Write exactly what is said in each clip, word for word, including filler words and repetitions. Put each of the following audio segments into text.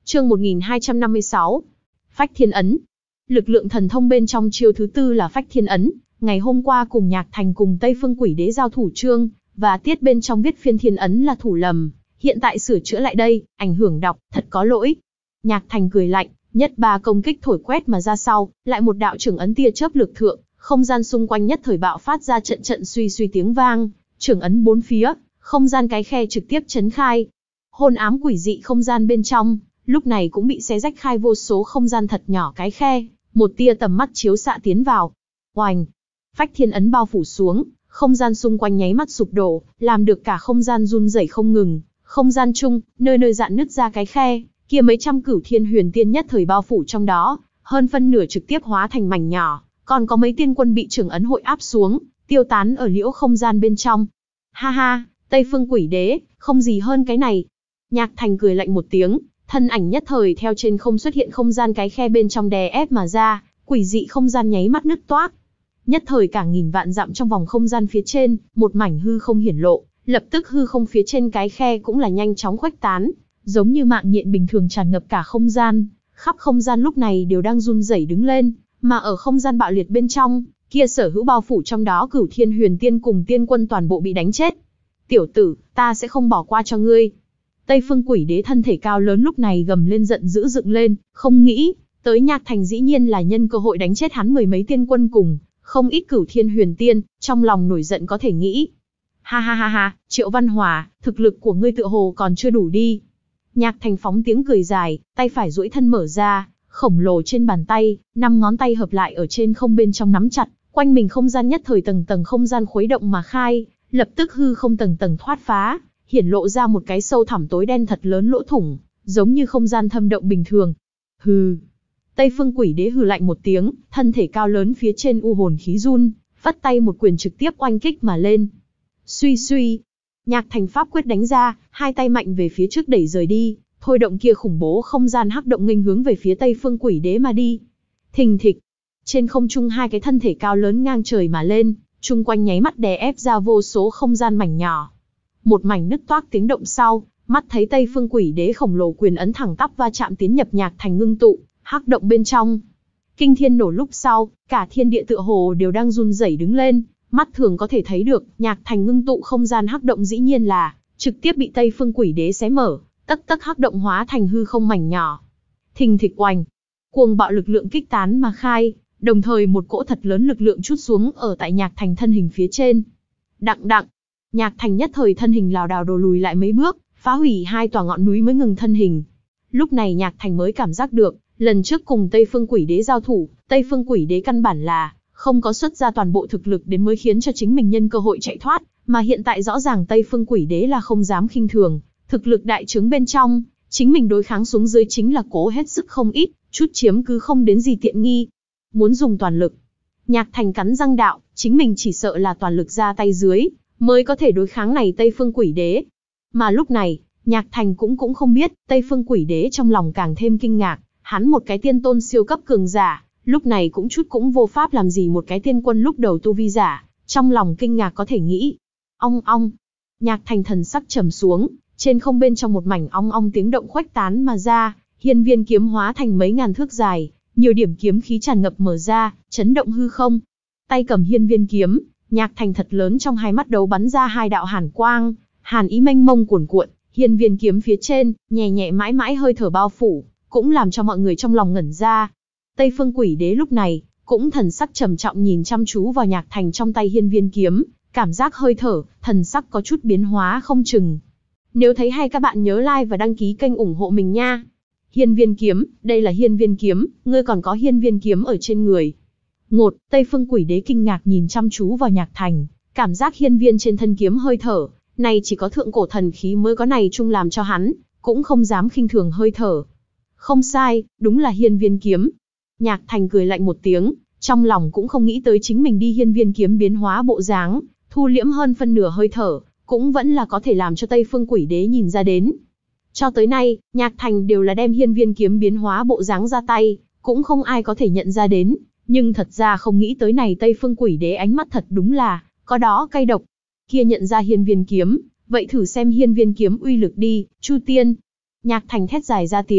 Chương một nghìn hai trăm năm mươi sáu. Phách Thiên Ấn. Lực lượng thần thông bên trong chiêu thứ tư là Phách Thiên Ấn. Ngày hôm qua cùng Nhạc Thành cùng Tây Phương Quỷ Đế giao thủ chương, và tiết bên trong viết Phiên Thiên Ấn là thủ lầm, hiện tại sửa chữa lại đây, ảnh hưởng đọc, thật có lỗi. Nhạc Thành cười lạnh, nhất ba công kích thổi quét mà ra sau, lại một đạo trưởng ấn tia chớp lực thượng, không gian xung quanh nhất thời bạo phát ra trận trận suy suy tiếng vang, trưởng ấn bốn phía, không gian cái khe trực tiếp chấn khai. Hôn ám quỷ dị không gian bên trong, lúc này cũng bị xé rách khai vô số không gian thật nhỏ cái khe, một tia tầm mắt chiếu xạ tiến vào. Oành! Phách Thiên Ấn bao phủ xuống, không gian xung quanh nháy mắt sụp đổ, làm được cả không gian run rẩy không ngừng, không gian chung, nơi nơi rạn nứt ra cái khe, kia mấy trăm cửu thiên huyền tiên nhất thời bao phủ trong đó, hơn phân nửa trực tiếp hóa thành mảnh nhỏ, còn có mấy tiên quân bị trưởng ấn hội áp xuống, tiêu tán ở liễu không gian bên trong. Ha ha, Tây Phương Quỷ Đế, không gì hơn cái này. Nhạc Thành cười lạnh một tiếng, thân ảnh nhất thời theo trên không xuất hiện không gian cái khe bên trong đè ép mà ra, quỷ dị không gian nháy mắt nứt toác. Nhất thời cả nghìn vạn dặm trong vòng không gian phía trên, một mảnh hư không hiển lộ, lập tức hư không phía trên cái khe cũng là nhanh chóng khuếch tán, giống như mạng nhện bình thường tràn ngập cả không gian, khắp không gian lúc này đều đang run rẩy đứng lên, mà ở không gian bạo liệt bên trong, kia sở hữu bao phủ trong đó cửu thiên huyền tiên cùng tiên quân toàn bộ bị đánh chết. Tiểu tử, ta sẽ không bỏ qua cho ngươi. Tây Phương Quỷ Đế thân thể cao lớn lúc này gầm lên giận dữ dựng lên, không nghĩ tới Nhạc Thành dĩ nhiên là nhân cơ hội đánh chết hắn mười mấy tiên quân cùng không ít cửu thiên huyền tiên, trong lòng nổi giận có thể nghĩ. Ha ha ha ha, Triệu Văn Hòa, thực lực của ngươi tựa hồ còn chưa đủ đi. Nhạc Thành phóng tiếng cười dài, tay phải duỗi thân mở ra, khổng lồ trên bàn tay, năm ngón tay hợp lại ở trên không bên trong nắm chặt, quanh mình không gian nhất thời tầng tầng không gian khuấy động mà khai, lập tức hư không tầng tầng thoát phá, hiển lộ ra một cái sâu thẳm tối đen thật lớn lỗ thủng, giống như không gian thâm động bình thường. Hừ. Tây Phương Quỷ Đế hừ lạnh một tiếng, thân thể cao lớn phía trên u hồn khí run, vắt tay một quyền trực tiếp oanh kích mà lên. Suy suy, Nhạc Thành pháp quyết đánh ra, hai tay mạnh về phía trước đẩy rời đi, thôi động kia khủng bố không gian hắc động nghênh hướng về phía Tây Phương Quỷ Đế mà đi. Thình thịch, trên không trung hai cái thân thể cao lớn ngang trời mà lên, chung quanh nháy mắt đè ép ra vô số không gian mảnh nhỏ. Một mảnh nứt toác tiếng động sau, mắt thấy Tây Phương Quỷ Đế khổng lồ quyền ấn thẳng tắp va chạm tiến nhập Nhạc Thành ngưng tụ hắc động bên trong. Kinh thiên nổ lúc sau, cả thiên địa tựa hồ đều đang run rẩy đứng lên, mắt thường có thể thấy được, Nhạc Thành ngưng tụ không gian hắc động dĩ nhiên là trực tiếp bị Tây Phương Quỷ Đế xé mở, tấc tấc hắc động hóa thành hư không mảnh nhỏ. Thình thịch oành, cuồng bạo lực lượng kích tán mà khai, đồng thời một cỗ thật lớn lực lượng trút xuống ở tại Nhạc Thành thân hình phía trên. Đặng đặng, Nhạc Thành nhất thời thân hình lảo đảo đổ lùi lại mấy bước, phá hủy hai tòa ngọn núi mới ngừng thân hình. Lúc này Nhạc Thành mới cảm giác được, lần trước cùng Tây Phương Quỷ Đế giao thủ, Tây Phương Quỷ Đế căn bản là không có xuất ra toàn bộ thực lực đến mới khiến cho chính mình nhân cơ hội chạy thoát, mà hiện tại rõ ràng Tây Phương Quỷ Đế là không dám khinh thường, thực lực đại trướng bên trong, chính mình đối kháng xuống dưới chính là cố hết sức không ít, chút chiếm cứ không đến gì tiện nghi. Muốn dùng toàn lực. Nhạc Thành cắn răng đạo, chính mình chỉ sợ là toàn lực ra tay dưới, mới có thể đối kháng này Tây Phương Quỷ Đế. Mà lúc này, Nhạc Thành cũng cũng không biết, Tây Phương Quỷ Đế trong lòng càng thêm kinh ngạc, hắn một cái tiên tôn siêu cấp cường giả, lúc này cũng chút cũng vô pháp làm gì một cái tiên quân lúc đầu tu vi giả, trong lòng kinh ngạc có thể nghĩ. Ong ong, Nhạc Thành thần sắc trầm xuống, trên không bên trong một mảnh ong ong tiếng động khuếch tán mà ra, hiên viên kiếm hóa thành mấy ngàn thước dài, nhiều điểm kiếm khí tràn ngập mở ra, chấn động hư không. Tay cầm hiên viên kiếm, Nhạc Thành thật lớn trong hai mắt đấu bắn ra hai đạo hàn quang, hàn ý mênh mông cuồn cuộn, hiên viên kiếm phía trên, nhẹ nhẹ mãi mãi hơi thở bao phủ, cũng làm cho mọi người trong lòng ngẩn ra. Tây Phương Quỷ Đế lúc này, cũng thần sắc trầm trọng nhìn chăm chú vào Nhạc Thành trong tay hiên viên kiếm, cảm giác hơi thở, thần sắc có chút biến hóa không chừng. Nếu thấy hay các bạn nhớ like và đăng ký kênh ủng hộ mình nha. Hiên viên kiếm, đây là hiên viên kiếm, ngươi còn có hiên viên kiếm ở trên người. Ngột, Tây Phương Quỷ Đế kinh ngạc nhìn chăm chú vào Nhạc Thành, cảm giác hiên viên trên thân kiếm hơi thở, này chỉ có thượng cổ thần khí mới có này chung làm cho hắn, cũng không dám khinh thường hơi thở. Không sai, đúng là hiên viên kiếm. Nhạc Thành cười lạnh một tiếng, trong lòng cũng không nghĩ tới chính mình đi hiên viên kiếm biến hóa bộ dáng, thu liễm hơn phân nửa hơi thở, cũng vẫn là có thể làm cho Tây Phương Quỷ Đế nhìn ra đến. Cho tới nay, Nhạc Thành đều là đem hiên viên kiếm biến hóa bộ dáng ra tay, cũng không ai có thể nhận ra đến, nhưng thật ra không nghĩ tới này Tây Phương Quỷ Đế ánh mắt thật đúng là có đó cay độc. Kia nhận ra hiên viên kiếm, vậy thử xem hiên viên kiếm uy lực đi, Chu Tiên. Nhạc Thành thét dài ra tiếng,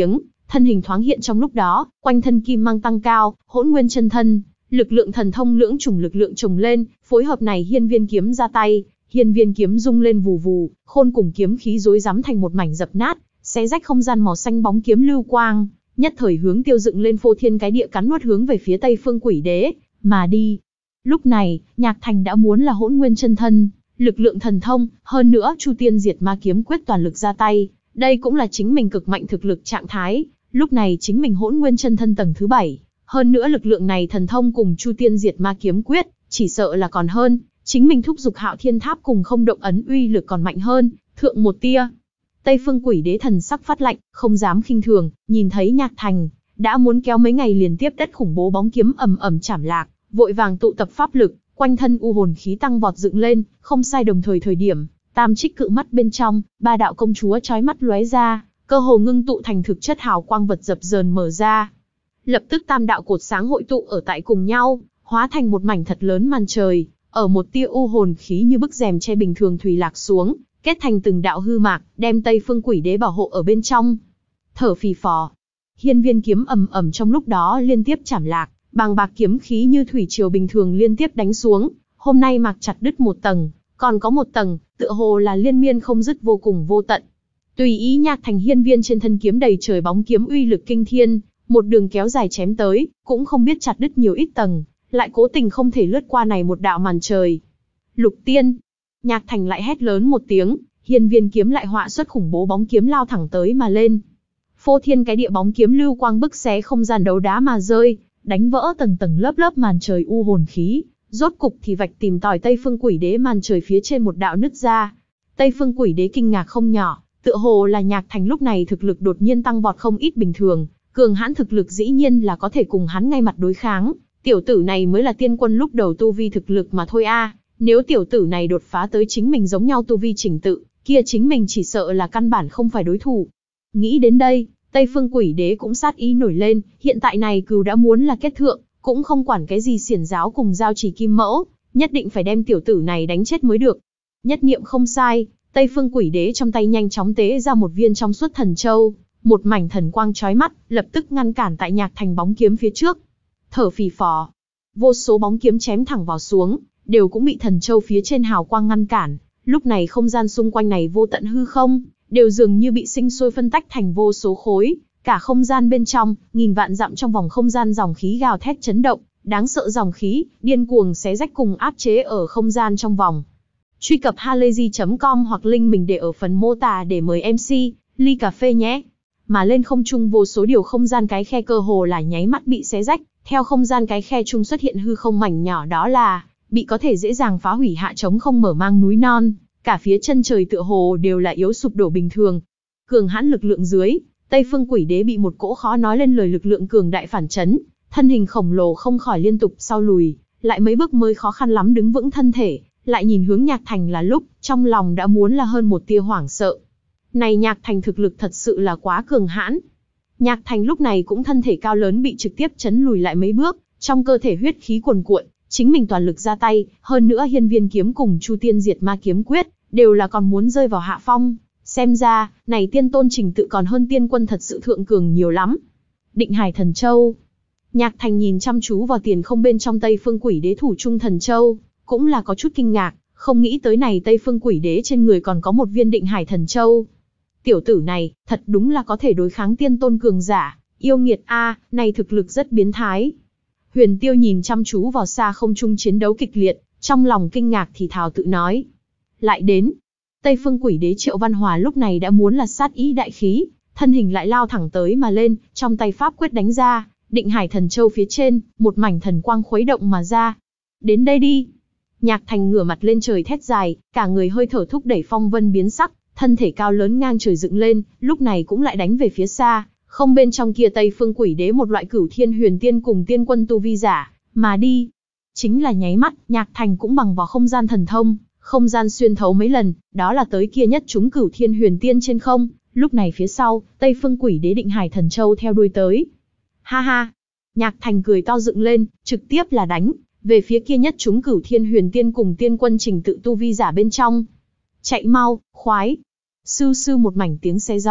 thân hình thoáng hiện trong lúc đó, quanh thân kim mang tăng cao, hỗn nguyên chân thân, lực lượng thần thông lưỡng chủng lực lượng chồng lên, phối hợp này hiên viên kiếm ra tay, hiên viên kiếm rung lên vù vù, khôn cùng kiếm khí rối rắm thành một mảnh dập nát, xé rách không gian màu xanh bóng kiếm lưu quang, nhất thời hướng tiêu dựng lên phô thiên cái địa cắn nuốt hướng về phía Tây Phương Quỷ Đế mà đi. Lúc này, Nhạc Thành đã muốn là hỗn nguyên chân thân, lực lượng thần thông, hơn nữa Chu Tiên Diệt Ma Kiếm quyết toàn lực ra tay, đây cũng là chính mình cực mạnh thực lực trạng thái, lúc này chính mình hỗn nguyên chân thân tầng thứ bảy, hơn nữa lực lượng này thần thông cùng Chu Tiên Diệt Ma Kiếm quyết, chỉ sợ là còn hơn, chính mình thúc dục Hạo Thiên Tháp cùng không động ấn uy lực còn mạnh hơn, thượng một tia. Tây Phương Quỷ Đế thần sắc phát lạnh, không dám khinh thường, nhìn thấy Nhạc Thành đã muốn kéo mấy ngày liền tiếp đất khủng bố bóng kiếm ầm ầm chảm lạc, vội vàng tụ tập pháp lực, quanh thân u hồn khí tăng vọt dựng lên, không sai đồng thời thời điểm, tam trích cự mắt bên trong, ba đạo công chúa chói mắt lóe ra, cơ hồ ngưng tụ thành thực chất hào quang vật dập dờn mở ra. Lập tức tam đạo cột sáng hội tụ ở tại cùng nhau, hóa thành một mảnh thật lớn màn trời, ở một tia u hồn khí như bức rèm che bình thường thủy lạc xuống, kết thành từng đạo hư mạc, đem Tây Phương Quỷ Đế bảo hộ ở bên trong. Thở phì phò, hiên viên kiếm ầm ầm trong lúc đó liên tiếp chảm lạc, bàng bạc kiếm khí như thủy triều bình thường liên tiếp đánh xuống, hôm nay mạc chặt đứt một tầng, còn có một tầng, tựa hồ là liên miên không dứt vô cùng vô tận. Tùy ý Nhạc Thành hiên viên trên thân kiếm đầy trời bóng kiếm uy lực kinh thiên, một đường kéo dài chém tới, cũng không biết chặt đứt nhiều ít tầng, lại cố tình không thể lướt qua này một đạo màn trời. Lục tiên, Nhạc Thành lại hét lớn một tiếng, hiên viên kiếm lại họa xuất khủng bố bóng kiếm lao thẳng tới mà lên. Phô thiên cái địa bóng kiếm lưu quang bức xé không gian đấu đá mà rơi, đánh vỡ tầng tầng lớp lớp màn trời u hồn khí, rốt cục thì vạch tìm tòi Tây Phương Quỷ Đế màn trời phía trên một đạo nứt ra. Tây Phương Quỷ Đế kinh ngạc không nhỏ, tựa hồ là Nhạc Thành lúc này thực lực đột nhiên tăng vọt không ít bình thường, cường hãn thực lực dĩ nhiên là có thể cùng hắn ngay mặt đối kháng, tiểu tử này mới là tiên quân lúc đầu tu vi thực lực mà thôi a, nếu tiểu tử này đột phá tới chính mình giống nhau tu vi chỉnh tự, kia chính mình chỉ sợ là căn bản không phải đối thủ. Nghĩ đến đây, Tây Phương Quỷ Đế cũng sát ý nổi lên, hiện tại này cừu đã muốn là kết thượng, cũng không quản cái gì xiển giáo cùng giao chỉ kim mẫu, nhất định phải đem tiểu tử này đánh chết mới được. Nhất niệm không sai, Tây Phương Quỷ Đế trong tay nhanh chóng tế ra một viên trong suốt thần châu, một mảnh thần quang chói mắt, lập tức ngăn cản tại Nhạc Thành bóng kiếm phía trước. Thở phì phò, vô số bóng kiếm chém thẳng vào xuống, đều cũng bị thần châu phía trên hào quang ngăn cản. Lúc này không gian xung quanh này vô tận hư không, đều dường như bị sinh sôi phân tách thành vô số khối, cả không gian bên trong, nghìn vạn dặm trong vòng không gian dòng khí gào thét chấn động, đáng sợ dòng khí, điên cuồng xé rách cùng áp chế ở không gian trong vòng. Truy cập halayzi chấm com hoặc link mình để ở phần mô tả để mời em xê, ly cà phê nhé. Mà lên không trung vô số điều không gian cái khe cơ hồ là nháy mắt bị xé rách, theo không gian cái khe trung xuất hiện hư không mảnh nhỏ đó là bị có thể dễ dàng phá hủy hạ trống không mở mang núi non, cả phía chân trời tựa hồ đều là yếu sụp đổ bình thường. Cường hãn lực lượng dưới, Tây Phương Quỷ Đế bị một cỗ khó nói lên lời lực lượng cường đại phản chấn, thân hình khổng lồ không khỏi liên tục sau lùi, lại mấy bước mới khó khăn lắm đứng vững thân thể, lại nhìn hướng Nhạc Thành là lúc, trong lòng đã muốn là hơn một tia hoảng sợ. Này Nhạc Thành thực lực thật sự là quá cường hãn. Nhạc Thành lúc này cũng thân thể cao lớn bị trực tiếp chấn lùi lại mấy bước, trong cơ thể huyết khí cuồn cuộn, chính mình toàn lực ra tay, hơn nữa hiên viên kiếm cùng Chu Tiên Diệt Ma Kiếm quyết, đều là còn muốn rơi vào hạ phong. Xem ra, này tiên tôn trình tự còn hơn tiên quân thật sự thượng cường nhiều lắm. Định Hải Thần Châu. Nhạc Thành nhìn chăm chú vào tiền không bên trong Tây Phương Quỷ Đế thủ trung thần châu, cũng là có chút kinh ngạc, không nghĩ tới này Tây Phương Quỷ Đế trên người còn có một viên Định Hải Thần Châu. Tiểu tử này, thật đúng là có thể đối kháng tiên tôn cường giả, yêu nghiệt a, này thực lực rất biến thái. Huyền Tiêu nhìn chăm chú vào xa không trung chiến đấu kịch liệt, trong lòng kinh ngạc thì thào tự nói. Lại đến, Tây Phương Quỷ Đế Triệu Văn Hòa lúc này đã muốn là sát ý đại khí, thân hình lại lao thẳng tới mà lên, trong tay pháp quyết đánh ra, Định Hải Thần Châu phía trên, một mảnh thần quang khuấy động mà ra. Đến đây đi. Nhạc Thành ngửa mặt lên trời thét dài, cả người hơi thở thúc đẩy phong vân biến sắc, thân thể cao lớn ngang trời dựng lên, lúc này cũng lại đánh về phía xa, không bên trong kia Tây Phương Quỷ Đế một loại Cửu Thiên Huyền Tiên cùng tiên quân tu vi giả, mà đi. Chính là nháy mắt, Nhạc Thành cũng bằng vào không gian thần thông, không gian xuyên thấu mấy lần, đó là tới kia nhất chúng Cửu Thiên Huyền Tiên trên không, lúc này phía sau, Tây Phương Quỷ Đế Định Hải Thần Châu theo đuôi tới. Ha ha! Nhạc Thành cười to dựng lên, trực tiếp là đánh về phía kia nhất chúng Cửu Thiên Huyền Tiên cùng tiên quân trình tự tu vi giả bên trong. Chạy mau, khoái! Sư sư một mảnh tiếng xé gió,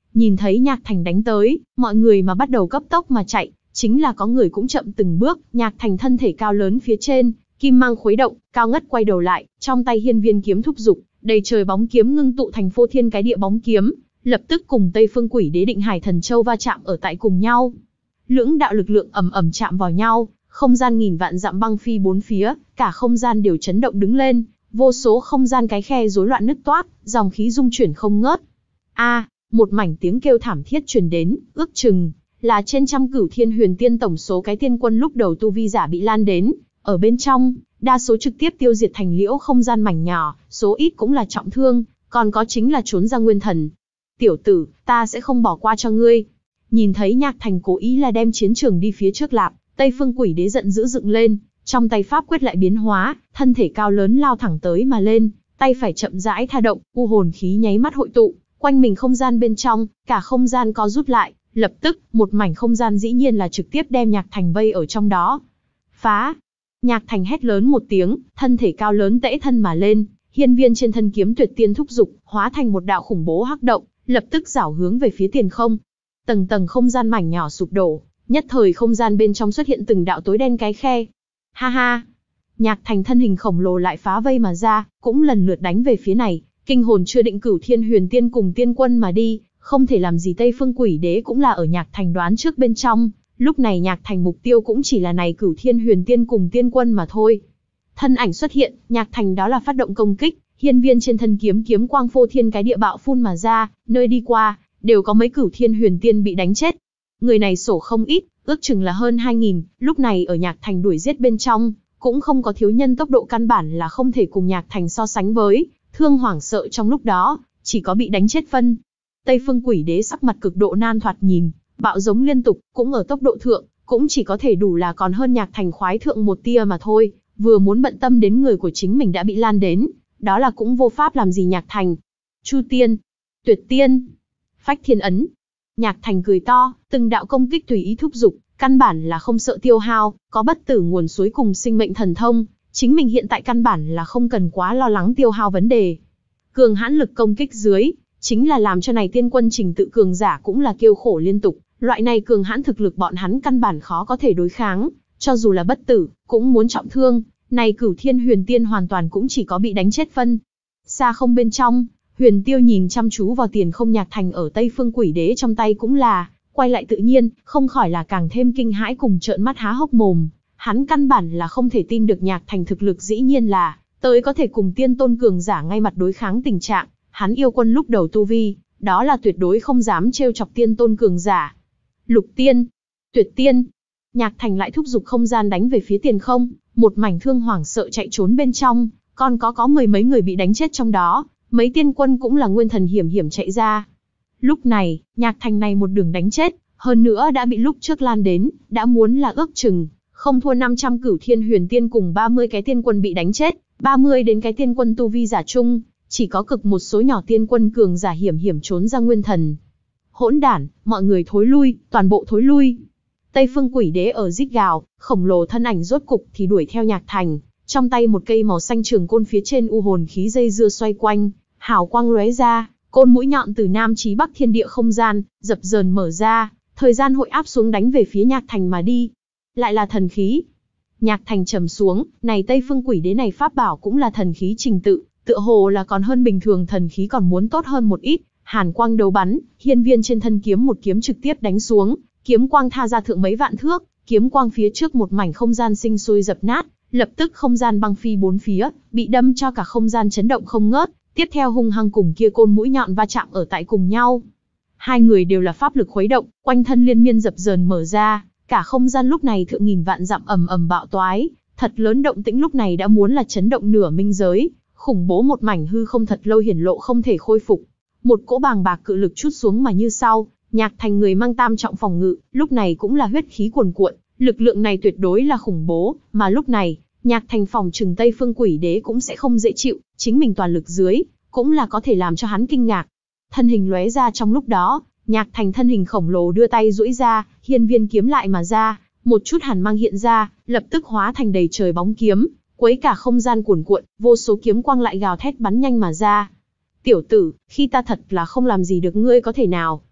Nhìn thấy Nhạc Thành đánh tới, mọi người mà bắt đầu cấp tốc mà chạy, chính là có người cũng chậm từng bước. Nhạc Thành thân thể cao lớn phía trên, kim mang khuấy động, cao ngất quay đầu lại, trong tay hiên viên kiếm thúc dục, đầy trời bóng kiếm ngưng tụ thành phô thiên cái địa bóng kiếm, lập tức cùng Tây Phương Quỷ Đế Định Hải Thần Châu va chạm ở tại cùng nhau. Lưỡng đạo lực lượng ầm ầm chạm vào nhau, không gian nghìn vạn dặm băng phi bốn phía, cả không gian đều chấn động đứng lên, vô số không gian cái khe rối loạn nứt toác, dòng khí dung chuyển không ngớt. A, một mảnh tiếng kêu thảm thiết truyền đến, ước chừng là trên trăm Cửu Thiên Huyền Tiên tổng số cái tiên quân lúc đầu tu vi giả bị lan đến, ở bên trong, đa số trực tiếp tiêu diệt thành liễu không gian mảnh nhỏ, số ít cũng là trọng thương, còn có chính là trốn ra nguyên thần. Tiểu tử, ta sẽ không bỏ qua cho ngươi. Nhìn thấy Nhạc Thành cố ý là đem chiến trường đi phía trước lạp, Tây Phương Quỷ Đế giận dữ dựng lên, trong tay pháp quyết lại biến hóa, thân thể cao lớn lao thẳng tới mà lên, tay phải chậm rãi tha động, u hồn khí nháy mắt hội tụ, quanh mình không gian bên trong, cả không gian co rút lại, lập tức, một mảnh không gian dĩ nhiên là trực tiếp đem Nhạc Thành vây ở trong đó. Phá! Nhạc Thành hét lớn một tiếng, thân thể cao lớn tễ thân mà lên, hiên viên trên thân kiếm tuyệt tiên thúc dục, hóa thành một đạo khủng bố hắc động, lập tức giảo hướng về phía tiền không. Tầng tầng không gian mảnh nhỏ sụp đổ, nhất thời không gian bên trong xuất hiện từng đạo tối đen cái khe. Ha ha! Nhạc Thành thân hình khổng lồ lại phá vây mà ra, cũng lần lượt đánh về phía này, kinh hồn chưa định Cửu Thiên Huyền Tiên cùng tiên quân mà đi, không thể làm gì Tây Phương Quỷ Đế cũng là ở Nhạc Thành đoán trước bên trong, lúc này Nhạc Thành mục tiêu cũng chỉ là này Cửu Thiên Huyền Tiên cùng tiên quân mà thôi. Thân ảnh xuất hiện, Nhạc Thành đó là phát động công kích, hiên viên trên thân kiếm kiếm quang phô thiên cái địa bạo phun mà ra, nơi đi qua, đều có mấy Cửu Thiên Huyền Tiên bị đánh chết. Người này sổ không ít, ước chừng là hơn hai nghìn, lúc này ở Nhạc Thành đuổi giết bên trong, cũng không có thiếu nhân tốc độ căn bản là không thể cùng Nhạc Thành so sánh với, thương hoảng sợ trong lúc đó, chỉ có bị đánh chết phân. Tây Phương Quỷ Đế sắc mặt cực độ nan thoạt nhìn, bạo giống liên tục, cũng ở tốc độ thượng, cũng chỉ có thể đủ là còn hơn Nhạc Thành khoái thượng một tia mà thôi, vừa muốn bận tâm đến người của chính mình đã bị lan đến, đó là cũng vô pháp làm gì Nhạc Thành. Chu Tiên, Tuyệt Tiên, Phách Thiên Ấn. Nhạc Thành cười to, từng đạo công kích tùy ý thúc dục, căn bản là không sợ tiêu hao, có bất tử nguồn suối cùng sinh mệnh thần thông, chính mình hiện tại căn bản là không cần quá lo lắng tiêu hao vấn đề. Cường hãn lực công kích dưới, chính là làm cho này tiên quân trình tự cường giả cũng là kêu khổ liên tục, loại này cường hãn thực lực bọn hắn căn bản khó có thể đối kháng, cho dù là bất tử, cũng muốn trọng thương, này Cửu Thiên Huyền Tiên hoàn toàn cũng chỉ có bị đánh chết phân. Xa không bên trong, Huyền Tiêu nhìn chăm chú vào tiền không Nhạc Thành ở Tây Phương Quỷ Đế trong tay cũng là, quay lại tự nhiên, không khỏi là càng thêm kinh hãi cùng trợn mắt há hốc mồm, hắn căn bản là không thể tin được Nhạc Thành thực lực dĩ nhiên là, tới có thể cùng tiên tôn cường giả ngay mặt đối kháng tình trạng, hắn yêu quân lúc đầu tu vi, đó là tuyệt đối không dám trêu chọc tiên tôn cường giả. Lục Tiên, Tuyệt Tiên, Nhạc Thành lại thúc giục không gian đánh về phía tiền không, một mảnh thương hoảng sợ chạy trốn bên trong, còn có có mười mấy người bị đánh chết trong đó, mấy tiên quân cũng là nguyên thần hiểm hiểm chạy ra. Lúc này, Nhạc Thành này một đường đánh chết, hơn nữa đã bị lúc trước lan đến, đã muốn là ước chừng, không thua năm trăm Cửu Thiên Huyền Tiên cùng ba mươi cái tiên quân bị đánh chết, ba mươi đến cái tiên quân tu vi giả chung, chỉ có cực một số nhỏ tiên quân cường giả hiểm hiểm trốn ra nguyên thần. Hỗn đản, mọi người thối lui, toàn bộ thối lui. Tây Phương Quỷ Đế ở rít gào, khổng lồ thân ảnh rốt cục thì đuổi theo Nhạc Thành, trong tay một cây màu xanh trường côn phía trên u hồn khí dây dưa xoay quanh, hào quang lóe ra, côn mũi nhọn từ nam chí bắc thiên địa không gian, dập dờn mở ra, thời gian hội áp xuống đánh về phía Nhạc Thành mà đi. Lại là thần khí. Nhạc Thành trầm xuống, này Tây Phương Quỷ Đế này pháp bảo cũng là thần khí trình tự, tựa hồ là còn hơn bình thường thần khí còn muốn tốt hơn một ít. Hàn quang đấu bắn, hiên viên trên thân kiếm một kiếm trực tiếp đánh xuống, kiếm quang tha ra thượng mấy vạn thước, kiếm quang phía trước một mảnh không gian sinh sôi dập nát, lập tức không gian băng phi bốn phía, bị đâm cho cả không gian chấn động không ngớt, tiếp theo hung hăng cùng kia côn mũi nhọn va chạm ở tại cùng nhau. Hai người đều là pháp lực khuấy động, quanh thân liên miên dập dờn mở ra, cả không gian lúc này thượng nghìn vạn dặm ầm ầm bạo toái, thật lớn động tĩnh lúc này đã muốn là chấn động nửa minh giới, khủng bố một mảnh hư không thật lâu hiển lộ không thể khôi phục. Một cỗ bàng bạc cự lực chút xuống mà như sau, Nhạc Thành người mang tam trọng phòng ngự, lúc này cũng là huyết khí cuồn cuộn, lực lượng này tuyệt đối là khủng bố, mà lúc này, Nhạc Thành phòng trừng Tây Phương Quỷ Đế cũng sẽ không dễ chịu, chính mình toàn lực dưới, cũng là có thể làm cho hắn kinh ngạc. Thân hình lóe ra trong lúc đó, Nhạc Thành thân hình khổng lồ đưa tay duỗi ra, hiên viên kiếm lại mà ra, một chút hàn mang hiện ra, lập tức hóa thành đầy trời bóng kiếm, quấy cả không gian cuồn cuộn, vô số kiếm quang lại gào thét bắn nhanh mà ra. Tiểu tử, khi ta thật là không làm gì được ngươi có thể nào.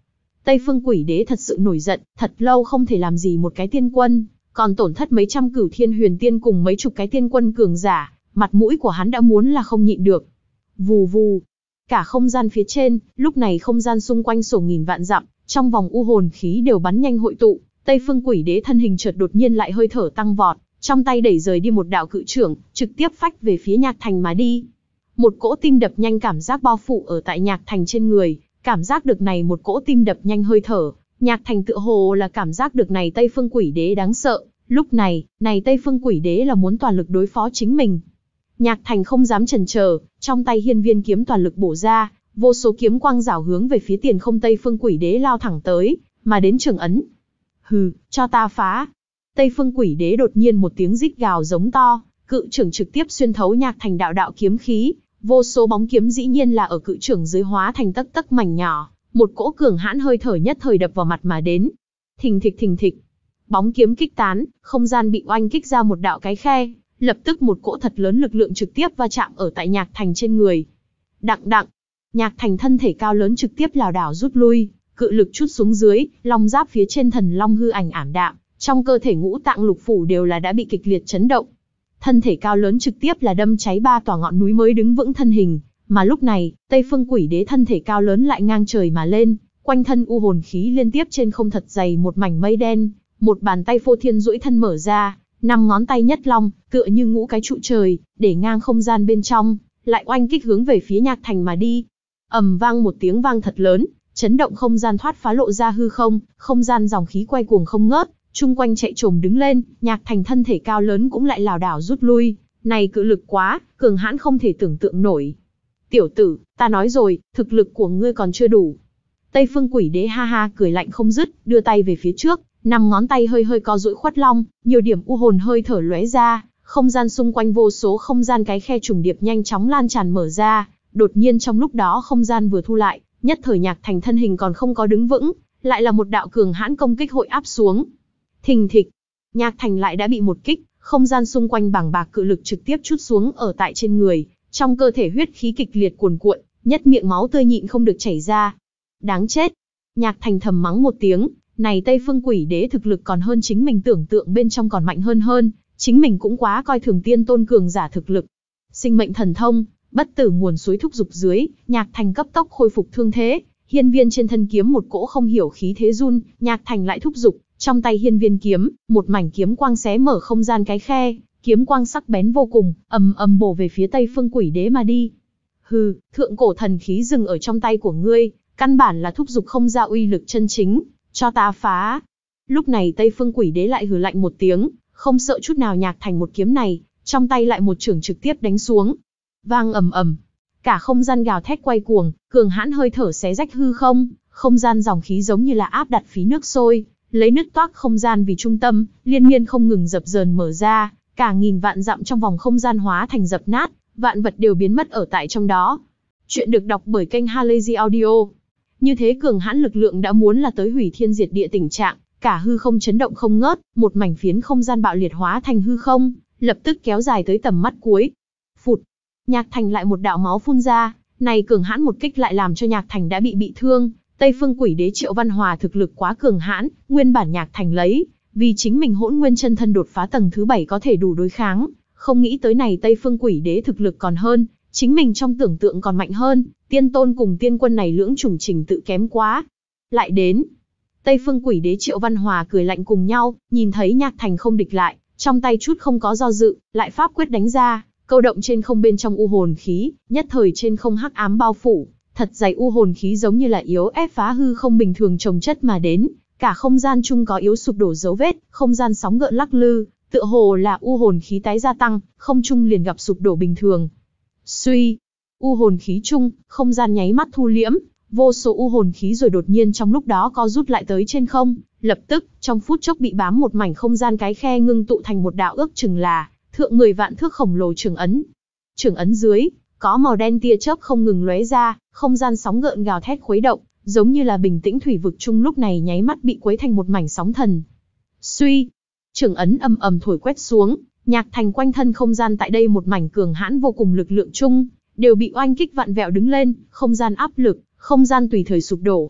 Tây Phương Quỷ Đế thật sự nổi giận, thật lâu không thể làm gì một cái tiên quân, còn tổn thất mấy trăm cửu thiên huyền tiên cùng mấy chục cái tiên quân cường giả, mặt mũi của hắn đã muốn là không nhịn được. Vù vù, cả không gian phía trên, lúc này không gian xung quanh sổ nghìn vạn dặm, trong vòng u hồn khí đều bắn nhanh hội tụ, Tây Phương Quỷ Đế thân hình chợt đột nhiên lại hơi thở tăng vọt, trong tay đẩy rời đi một đạo cự trưởng, trực tiếp phách về phía Nhạc Thành mà đi. Một cỗ tim đập nhanh cảm giác bao phủ ở tại Nhạc Thành trên người, cảm giác được này một cỗ tim đập nhanh hơi thở, Nhạc Thành tựa hồ là cảm giác được này Tây Phương Quỷ Đế đáng sợ, lúc này, này Tây Phương Quỷ Đế là muốn toàn lực đối phó chính mình. Nhạc Thành không dám chần chờ, trong tay hiên viên kiếm toàn lực bổ ra, vô số kiếm quang rảo hướng về phía tiền không Tây Phương Quỷ Đế lao thẳng tới, mà đến trường ấn. Hừ, cho ta phá. Tây Phương Quỷ Đế đột nhiên một tiếng rít gào giống to, cự trưởng trực tiếp xuyên thấu Nhạc Thành đạo đạo kiếm khí, vô số bóng kiếm dĩ nhiên là ở cự trưởng dưới hóa thành tấc tấc mảnh nhỏ, một cỗ cường hãn hơi thở nhất thời đập vào mặt mà đến. Thình thịch thình thịch, bóng kiếm kích tán, không gian bị oanh kích ra một đạo cái khe, lập tức một cỗ thật lớn lực lượng trực tiếp va chạm ở tại Nhạc Thành trên người. Đặng đặng, Nhạc Thành thân thể cao lớn trực tiếp lảo đảo rút lui, cự lực chút xuống dưới, long giáp phía trên thần long hư ảnh ảm đạm, trong cơ thể ngũ tạng lục phủ đều là đã bị kịch liệt chấn động. Thân thể cao lớn trực tiếp là đâm cháy ba tòa ngọn núi mới đứng vững thân hình, mà lúc này, Tây Phương Quỷ Đế thân thể cao lớn lại ngang trời mà lên, quanh thân u hồn khí liên tiếp trên không thật dày một mảnh mây đen, một bàn tay phô thiên duỗi thân mở ra, năm ngón tay nhất long, tựa như ngũ cái trụ trời, để ngang không gian bên trong, lại oanh kích hướng về phía Nhạc Thành mà đi. Ầm vang một tiếng vang thật lớn, chấn động không gian thoát phá lộ ra hư không, không gian dòng khí quay cuồng không ngớt, chung quanh chạy trồm đứng lên, Nhạc Thành thân thể cao lớn cũng lại lảo đảo rút lui, này cự lực quá, cường hãn không thể tưởng tượng nổi. Tiểu tử, ta nói rồi, thực lực của ngươi còn chưa đủ. Tây Phương Quỷ Đế ha ha cười lạnh không dứt, đưa tay về phía trước, năm ngón tay hơi hơi co duỗi khuất long, nhiều điểm u hồn hơi thở lóe ra, không gian xung quanh vô số không gian cái khe trùng điệp nhanh chóng lan tràn mở ra, đột nhiên trong lúc đó không gian vừa thu lại, nhất thời Nhạc Thành thân hình còn không có đứng vững, lại là một đạo cường hãn công kích hội áp xuống. Thình thịch, Nhạc Thành lại đã bị một kích, không gian xung quanh bàng bạc cự lực trực tiếp chút xuống ở tại trên người, trong cơ thể huyết khí kịch liệt cuồn cuộn, nhất miệng máu tươi nhịn không được chảy ra. Đáng chết! Nhạc Thành thầm mắng một tiếng, này Tây Phương Quỷ Đế thực lực còn hơn chính mình tưởng tượng bên trong còn mạnh hơn hơn, chính mình cũng quá coi thường tiên tôn cường giả thực lực. Sinh mệnh thần thông, bất tử nguồn suối thúc dục dưới, Nhạc Thành cấp tốc khôi phục thương thế, hiên viên trên thân kiếm một cỗ không hiểu khí thế run, Nhạc Thành lại thúc dục, trong tay hiên viên kiếm, một mảnh kiếm quang xé mở không gian cái khe, kiếm quang sắc bén vô cùng, ầm ầm bổ về phía Tây Phương Quỷ Đế mà đi. Hừ, thượng cổ thần khí dừng ở trong tay của ngươi, căn bản là thúc dục không ra uy lực chân chính, cho ta phá. Lúc này Tây Phương Quỷ Đế lại hừ lạnh một tiếng, không sợ chút nào Nhạc Thành một kiếm này, trong tay lại một chưởng trực tiếp đánh xuống. Vang ầm ầm, cả không gian gào thét quay cuồng, cường hãn hơi thở xé rách hư không, không gian dòng khí giống như là áp đặt phí nước sôi, lấy nứt toác không gian vì trung tâm, liên miên không ngừng dập dờn mở ra, cả nghìn vạn dặm trong vòng không gian hóa thành dập nát, vạn vật đều biến mất ở tại trong đó. Chuyện được đọc bởi kênh Halazy Audio. Như thế cường hãn lực lượng đã muốn là tới hủy thiên diệt địa tình trạng, cả hư không chấn động không ngớt, một mảnh phiến không gian bạo liệt hóa thành hư không, lập tức kéo dài tới tầm mắt cuối. Phụt, Nhạc Thành lại một đạo máu phun ra, này cường hãn một kích lại làm cho Nhạc Thành đã bị bị thương. Tây Phương Quỷ Đế Triệu Văn Hòa thực lực quá cường hãn, nguyên bản Nhạc Thành lấy, vì chính mình hỗn nguyên chân thân đột phá tầng thứ bảy có thể đủ đối kháng, không nghĩ tới này Tây Phương Quỷ Đế thực lực còn hơn, chính mình trong tưởng tượng còn mạnh hơn, tiên tôn cùng tiên quân này lưỡng chủng trình tự kém quá. Lại đến, Tây Phương Quỷ Đế Triệu Văn Hòa cười lạnh cùng nhau, nhìn thấy Nhạc Thành không địch lại, trong tay chút không có do dự, lại pháp quyết đánh ra, câu động trên không bên trong u hồn khí, nhất thời trên không hắc ám bao phủ, thật dày u hồn khí giống như là yếu ép phá hư không bình thường chồng chất mà đến, cả không gian chung có yếu sụp đổ dấu vết, không gian sóng gợn lắc lư, tựa hồ là u hồn khí tái gia tăng, không chung liền gặp sụp đổ bình thường. Suy, u hồn khí chung, không gian nháy mắt thu liễm, vô số u hồn khí rồi đột nhiên trong lúc đó co rút lại tới trên không, lập tức, trong phút chốc bị bám một mảnh không gian cái khe ngưng tụ thành một đạo ước chừng là thượng mười vạn thước khổng lồ trường ấn. Trường ấn dưới, có màu đen tia chớp không ngừng lóe ra, không gian sóng gợn gào thét khuấy động, giống như là bình tĩnh thủy vực chung lúc này nháy mắt bị quấy thành một mảnh sóng thần. Suy, trường ấn ầm ầm thổi quét xuống, Nhạc Thành quanh thân không gian tại đây một mảnh cường hãn vô cùng lực lượng chung, đều bị oanh kích vặn vẹo đứng lên, không gian áp lực, không gian tùy thời sụp đổ.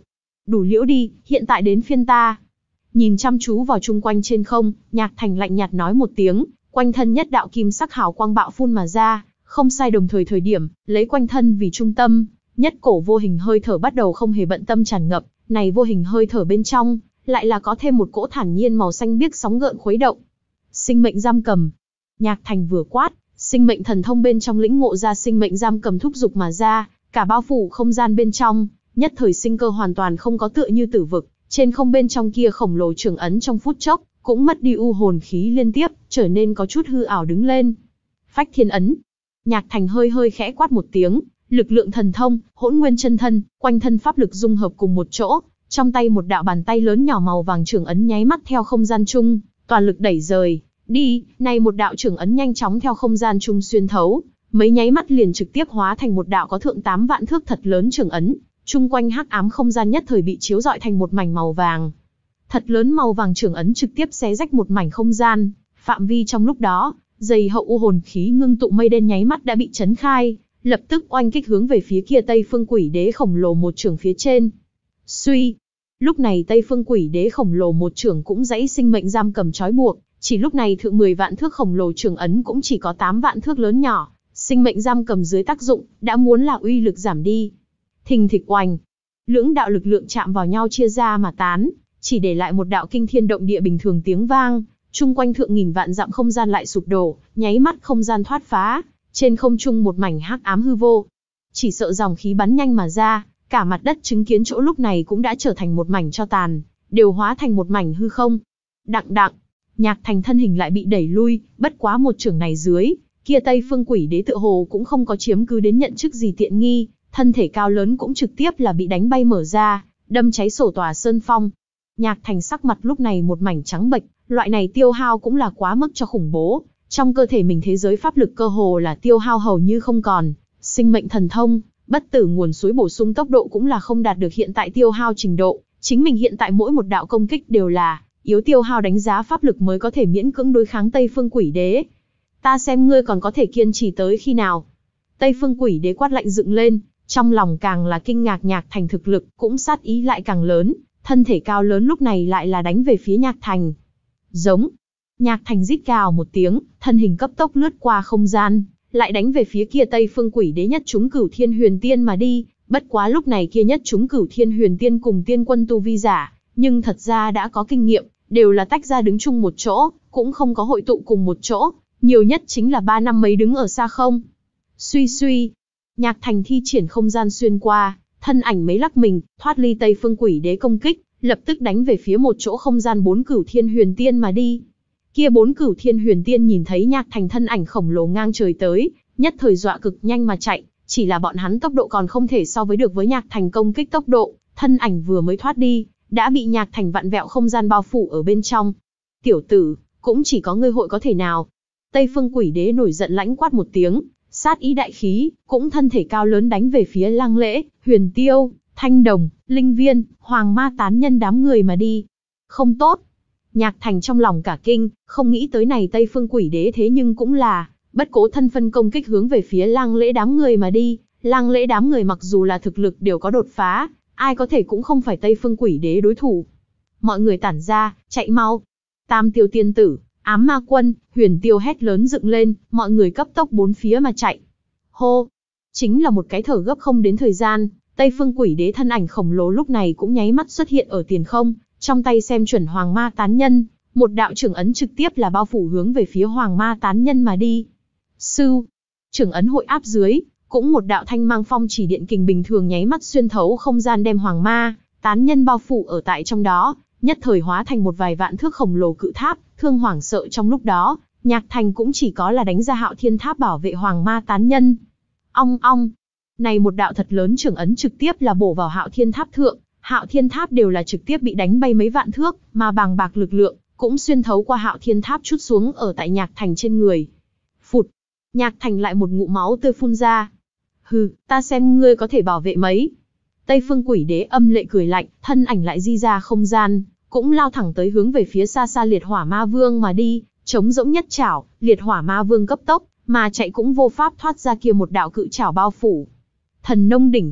Đủ liễu đi, hiện tại đến phiên ta. Nhìn chăm chú vào chung quanh trên không, Nhạc Thành lạnh nhạt nói một tiếng, quanh thân nhất đạo kim sắc hào quang bạo phun mà ra, không sai đồng thời thời điểm, lấy quanh thân vì trung tâm, nhất cổ vô hình hơi thở bắt đầu không hề bận tâm tràn ngập, này vô hình hơi thở bên trong, lại là có thêm một cỗ thản nhiên màu xanh biếc sóng gợn khuấy động. Sinh mệnh giam cầm. Nhạc Thành vừa quát, sinh mệnh thần thông bên trong lĩnh ngộ ra sinh mệnh giam cầm thúc dục mà ra, cả bao phủ không gian bên trong, nhất thời sinh cơ hoàn toàn không có tựa như tử vực, trên không bên trong kia khổng lồ trường ấn trong phút chốc, cũng mất đi u hồn khí liên tiếp, trở nên có chút hư ảo đứng lên. Phách thiên ấn. Nhạc Thành hơi hơi khẽ quát một tiếng, lực lượng thần thông, hỗn nguyên chân thân, quanh thân pháp lực dung hợp cùng một chỗ, trong tay một đạo bàn tay lớn nhỏ màu vàng trường ấn nháy mắt theo không gian chung, toàn lực đẩy rời, đi, này một đạo trường ấn nhanh chóng theo không gian chung xuyên thấu, mấy nháy mắt liền trực tiếp hóa thành một đạo có thượng tám vạn thước thật lớn trường ấn, chung quanh hắc ám không gian nhất thời bị chiếu rọi thành một mảnh màu vàng. Thật lớn màu vàng trường ấn trực tiếp xé rách một mảnh không gian, phạm vi trong lúc đó, dày hậu u hồn khí ngưng tụ mây đen nháy mắt đã bị chấn khai, lập tức oanh kích hướng về phía kia Tây Phương Quỷ Đế khổng lồ một trường phía trên. Suy, lúc này Tây Phương Quỷ Đế khổng lồ một trường cũng dãy sinh mệnh giam cầm trói buộc, chỉ lúc này thượng mười vạn thước khổng lồ trường ấn cũng chỉ có tám vạn thước lớn nhỏ, sinh mệnh giam cầm dưới tác dụng, đã muốn là uy lực giảm đi. Thình thịch oanh, lưỡng đạo lực lượng chạm vào nhau chia ra mà tán, chỉ để lại một đạo kinh thiên động địa bình thường tiếng vang, chung quanh thượng nghìn vạn dặm không gian lại sụp đổ, nháy mắt không gian thoát phá, trên không trung một mảnh hắc ám hư vô. Chỉ sợ dòng khí bắn nhanh mà ra, cả mặt đất chứng kiến chỗ lúc này cũng đã trở thành một mảnh tro tàn, đều hóa thành một mảnh hư không. Đặng đặng, Nhạc Thành thân hình lại bị đẩy lui, bất quá một trường này dưới, kia Tây Phương Quỷ Đế tựa hồ cũng không có chiếm cứ đến nhận chức gì tiện nghi, thân thể cao lớn cũng trực tiếp là bị đánh bay mở ra, đâm cháy sổ tòa sơn phong. Nhạc Thành sắc mặt lúc này một mảnh trắng bệch, loại này tiêu hao cũng là quá mức cho khủng bố, trong cơ thể mình thế giới pháp lực cơ hồ là tiêu hao hầu như không còn, sinh mệnh thần thông, bất tử nguồn suối bổ sung tốc độ cũng là không đạt được hiện tại tiêu hao trình độ, chính mình hiện tại mỗi một đạo công kích đều là yếu tiêu hao đánh giá pháp lực mới có thể miễn cưỡng đối kháng Tây Phương Quỷ Đế. Ta xem ngươi còn có thể kiên trì tới khi nào? Tây Phương Quỷ Đế quát lạnh dựng lên, trong lòng càng là kinh ngạc Nhạc Thành thực lực, cũng sát ý lại càng lớn, thân thể cao lớn lúc này lại là đánh về phía Nhạc Thành. Giống. Nhạc Thành rít gào một tiếng, thân hình cấp tốc lướt qua không gian, lại đánh về phía kia Tây Phương Quỷ Đế nhất chúng Cửu Thiên Huyền Tiên mà đi, bất quá lúc này kia nhất chúng Cửu Thiên Huyền Tiên cùng tiên quân tu vi giả, nhưng thật ra đã có kinh nghiệm, đều là tách ra đứng chung một chỗ, cũng không có hội tụ cùng một chỗ, nhiều nhất chính là ba năm mấy đứng ở xa không. Suy suy, Nhạc Thành thi triển không gian xuyên qua, thân ảnh mấy lắc mình, thoát ly Tây Phương Quỷ Đế công kích, lập tức đánh về phía một chỗ không gian bốn Cửu Thiên Huyền Tiên mà đi. Kia bốn Cửu Thiên Huyền Tiên nhìn thấy Nhạc Thành thân ảnh khổng lồ ngang trời tới, nhất thời dọa cực nhanh mà chạy, chỉ là bọn hắn tốc độ còn không thể so với được với Nhạc Thành công kích tốc độ, thân ảnh vừa mới thoát đi, đã bị Nhạc Thành vặn vẹo không gian bao phủ ở bên trong. Tiểu tử, cũng chỉ có ngươi hội có thể nào. Tây Phương Quỷ Đế nổi giận lãnh quát một tiếng, sát ý đại khí, cũng thân thể cao lớn đánh về phía Lăng Lễ, Huyền Tiêu, Thanh Đồng, Linh Viên, Hoàng Ma tán nhân đám người mà đi. Không tốt. Nhạc Thành trong lòng cả kinh, không nghĩ tới này Tây Phương Quỷ Đế thế nhưng cũng là bất cố thân phân công kích hướng về phía Lăng Lễ đám người mà đi. Lăng Lễ đám người mặc dù là thực lực đều có đột phá, ai có thể cũng không phải Tây Phương Quỷ Đế đối thủ. Mọi người tản ra, chạy mau. Tam Tiêu tiên tử, Ám Ma Quân, Huyền Tiêu hét lớn dựng lên, mọi người cấp tốc bốn phía mà chạy. Hô! Chính là một cái thở gấp không đến thời gian, Tây Phương Quỷ Đế thân ảnh khổng lồ lúc này cũng nháy mắt xuất hiện ở tiền không, trong tay xem chuẩn Hoàng Ma tán nhân, một đạo trưởng ấn trực tiếp là bao phủ hướng về phía Hoàng Ma tán nhân mà đi. Sư! Trưởng ấn hội áp dưới, cũng một đạo thanh mang phong chỉ điện kình bình thường nháy mắt xuyên thấu không gian đem Hoàng Ma tán nhân bao phủ ở tại trong đó, nhất thời hóa thành một vài vạn thước khổng lồ cự tháp, thương hoảng sợ trong lúc đó, Nhạc Thành cũng chỉ có là đánh ra Hạo Thiên Tháp bảo vệ Hoàng Ma tán nhân. Ong ong, này một đạo thật lớn trưởng ấn trực tiếp là bổ vào Hạo Thiên Tháp thượng, Hạo Thiên Tháp đều là trực tiếp bị đánh bay mấy vạn thước, mà bàng bạc lực lượng cũng xuyên thấu qua Hạo Thiên Tháp chút xuống ở tại Nhạc Thành trên người. Phụt, Nhạc Thành lại một ngụm máu tươi phun ra. Hừ, ta xem ngươi có thể bảo vệ mấy. Tây Phương Quỷ Đế âm lệ cười lạnh, thân ảnh lại di ra không gian, cũng lao thẳng tới hướng về phía xa xa Liệt Hỏa Ma Vương mà đi, chống rỗng nhất chảo, Liệt Hỏa Ma Vương cấp tốc, mà chạy cũng vô pháp thoát ra kia một đạo cự chảo bao phủ. Thần nông đỉnh.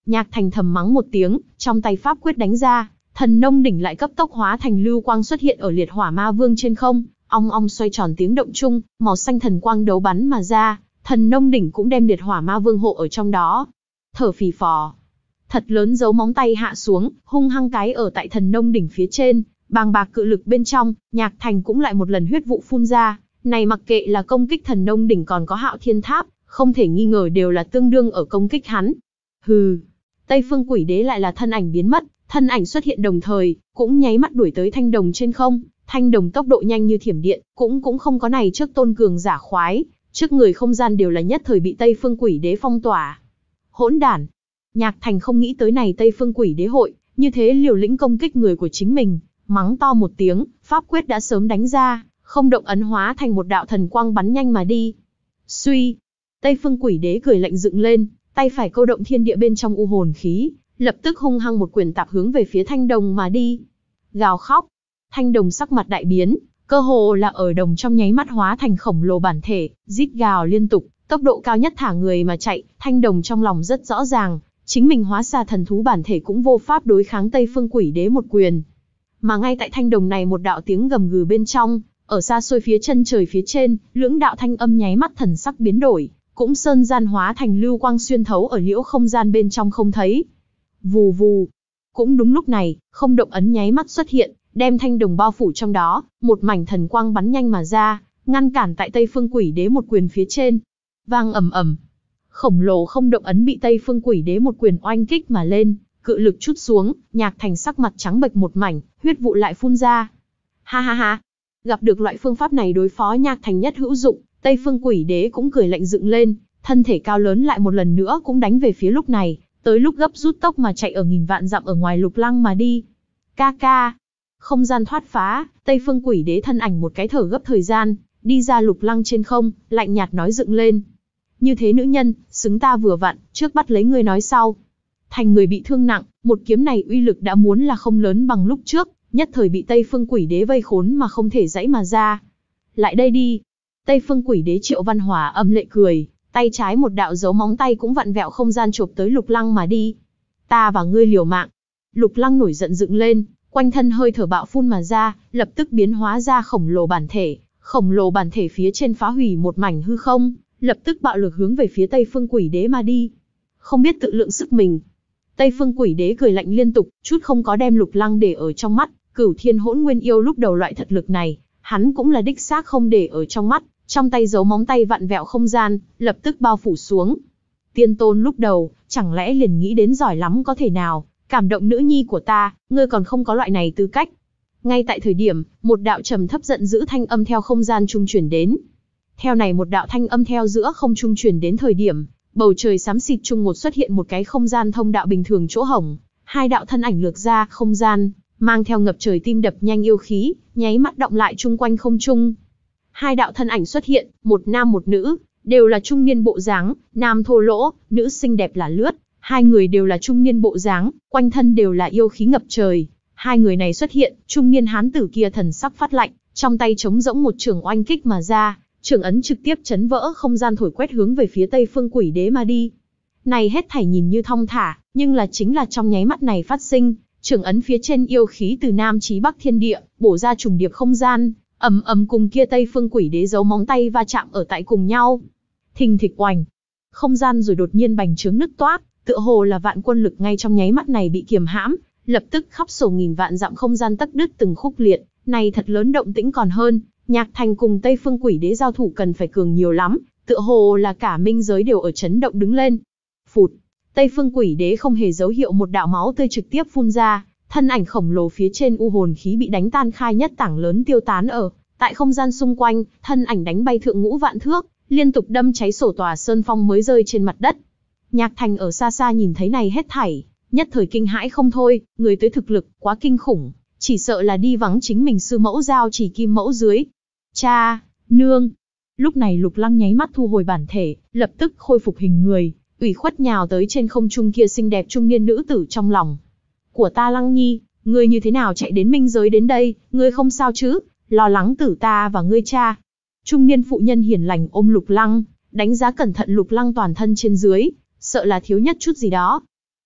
Nhạc Thành thầm mắng một tiếng, trong tay pháp quyết đánh ra, thần nông đỉnh lại cấp tốc hóa thành lưu quang xuất hiện ở liệt hỏa ma vương trên không, ong ong xoay tròn tiếng động chung, màu xanh thần quang đấu bắn mà ra, thần nông đỉnh cũng đem liệt hỏa ma vương hộ ở trong đó. Thở phì phò, thật lớn dấu móng tay hạ xuống, hung hăng cái ở tại thần nông đỉnh phía trên, bàng bạc cự lực bên trong, Nhạc Thành cũng lại một lần huyết vụ phun ra, này mặc kệ là công kích thần nông đỉnh còn có Hạo Thiên Tháp, không thể nghi ngờ đều là tương đương ở công kích hắn. Hừ, Tây Phương Quỷ Đế lại là thân ảnh biến mất, thân ảnh xuất hiện đồng thời, cũng nháy mắt đuổi tới thanh đồng trên không, thanh đồng tốc độ nhanh như thiểm điện, cũng cũng không có này trước tôn cường giả khoái, trước người không gian đều là nhất thời bị Tây Phương Quỷ Đế phong tỏa. Hỗn đản! Nhạc Thành không nghĩ tới này Tây Phương Quỷ Đế hội, như thế liều lĩnh công kích người của chính mình, mắng to một tiếng, pháp quyết đã sớm đánh ra, không động ấn hóa thành một đạo thần quang bắn nhanh mà đi. Suy! Tây Phương Quỷ Đế cười lạnh dựng lên, tay phải câu động thiên địa bên trong u hồn khí, lập tức hung hăng một quyền tạp hướng về phía thanh đồng mà đi. Gào khóc! Thanh đồng sắc mặt đại biến, cơ hồ là ở đồng trong nháy mắt hóa thành khổng lồ bản thể, rít gào liên tục, tốc độ cao nhất thả người mà chạy, thanh đồng trong lòng rất rõ ràng, chính mình hóa xa thần thú bản thể cũng vô pháp đối kháng Tây Phương Quỷ Đế một quyền. Mà ngay tại thanh đồng này một đạo tiếng gầm gừ bên trong, ở xa xôi phía chân trời phía trên, lưỡng đạo thanh âm nháy mắt thần sắc biến đổi, cũng sơn gian hóa thành lưu quang xuyên thấu ở liễu không gian bên trong không thấy. Vù vù. Cũng đúng lúc này, không động ấn nháy mắt xuất hiện, đem thanh đồng bao phủ trong đó, một mảnh thần quang bắn nhanh mà ra, ngăn cản tại Tây Phương Quỷ Đế một quyền phía trên. Vang ầm ầm. Khổng lồ không động ấn bị Tây Phương Quỷ Đế một quyền oanh kích mà lên, cự lực chút xuống, Nhạc Thành sắc mặt trắng bệch một mảnh, huyết vụ lại phun ra. Ha ha ha. Gặp được loại phương pháp này đối phó Nhạc Thành nhất hữu dụng, Tây Phương Quỷ Đế cũng cười lạnh dựng lên, thân thể cao lớn lại một lần nữa cũng đánh về phía lúc này, tới lúc gấp rút tốc mà chạy ở nghìn vạn dặm ở ngoài Lục Lăng mà đi. Ca ca. Không gian thoát phá, Tây Phương Quỷ Đế thân ảnh một cái thở gấp thời gian, đi ra Lục Lăng trên không, lạnh nhạt nói dựng lên. Như thế nữ nhân, xứng ta vừa vặn, trước bắt lấy ngươi nói sau. Thành người bị thương nặng, một kiếm này uy lực đã muốn là không lớn bằng lúc trước, nhất thời bị Tây Phương Quỷ Đế vây khốn mà không thể giãy mà ra. Lại đây đi. Tây Phương Quỷ Đế Triệu Văn Hòa âm lệ cười, tay trái một đạo dấu móng tay cũng vặn vẹo không gian chộp tới Lục Lăng mà đi. Ta và ngươi liều mạng. Lục Lăng nổi giận dựng lên, quanh thân hơi thở bạo phun mà ra, lập tức biến hóa ra khổng lồ bản thể, khổng lồ bản thể phía trên phá hủy một mảnh hư không, lập tức bạo lực hướng về phía Tây Phương Quỷ Đế mà đi. Không biết tự lượng sức mình. Tây Phương Quỷ Đế cười lạnh liên tục, chút không có đem Lục Lăng để ở trong mắt, Cửu Thiên Hỗn Nguyên Yêu lúc đầu loại thật lực này, hắn cũng là đích xác không để ở trong mắt, trong tay giấu móng tay vặn vẹo không gian, lập tức bao phủ xuống. Tiên Tôn lúc đầu, chẳng lẽ liền nghĩ đến giỏi lắm có thể nào, cảm động nữ nhi của ta, ngươi còn không có loại này tư cách. Ngay tại thời điểm, một đạo trầm thấp giận dữ thanh âm theo không gian trung chuyển đến. Theo này một đạo thanh âm theo giữa không trung chuyển đến thời điểm, bầu trời xám xịt trung một xuất hiện một cái không gian thông đạo bình thường chỗ hổng, hai đạo thân ảnh lược ra không gian, mang theo ngập trời tim đập nhanh yêu khí, nháy mắt động lại chung quanh không trung. Hai đạo thân ảnh xuất hiện, một nam một nữ, đều là trung niên bộ dáng, nam thô lỗ, nữ xinh đẹp là lướt, hai người đều là trung niên bộ dáng, quanh thân đều là yêu khí ngập trời. Hai người này xuất hiện, trung niên hán tử kia thần sắc phát lạnh, trong tay trống rỗng một trường oanh kích mà ra, trường ấn trực tiếp chấn vỡ không gian thổi quét hướng về phía Tây Phương Quỷ Đế mà đi. Này hết thảy nhìn như thong thả, nhưng là chính là trong nháy mắt này phát sinh, trường ấn phía trên yêu khí từ nam chí bắc thiên địa, bổ ra trùng điệp không gian, ầm ầm cùng kia Tây Phương Quỷ Đế giấu móng tay va chạm ở tại cùng nhau. Thình thịch oành, không gian rồi đột nhiên bành trướng nứt toác, tựa hồ là vạn quân lực ngay trong nháy mắt này bị kiềm hãm, lập tức khắp sổ nghìn vạn dặm không gian tắc đứt từng khúc liệt, này thật lớn động tĩnh còn hơn, Nhạc Thành cùng Tây Phương Quỷ Đế giao thủ cần phải cường nhiều lắm, tựa hồ là cả minh giới đều ở chấn động đứng lên. Phụt, Tây Phương Quỷ Đế không hề dấu hiệu một đạo máu tươi trực tiếp phun ra, thân ảnh khổng lồ phía trên u hồn khí bị đánh tan khai nhất tảng lớn tiêu tán ở tại không gian xung quanh, thân ảnh đánh bay thượng ngũ vạn thước, liên tục đâm cháy sổ tòa sơn phong mới rơi trên mặt đất. Nhạc Thành ở xa xa nhìn thấy này hết thảy, nhất thời kinh hãi không thôi, người tới thực lực quá kinh khủng, chỉ sợ là đi vắng chính mình sư mẫu giao chỉ kim mẫu dưới. Cha, nương. Lúc này Lục Lăng nháy mắt thu hồi bản thể, lập tức khôi phục hình người, ủy khuất nhào tới trên không trung kia xinh đẹp trung niên nữ tử trong lòng. Của ta Lăng Nhi, ngươi như thế nào chạy đến minh giới đến đây, ngươi không sao chứ, lo lắng tử ta và ngươi cha. Trung niên phụ nhân hiền lành ôm Lục Lăng, đánh giá cẩn thận Lục Lăng toàn thân trên dưới, sợ là thiếu nhất chút gì đó.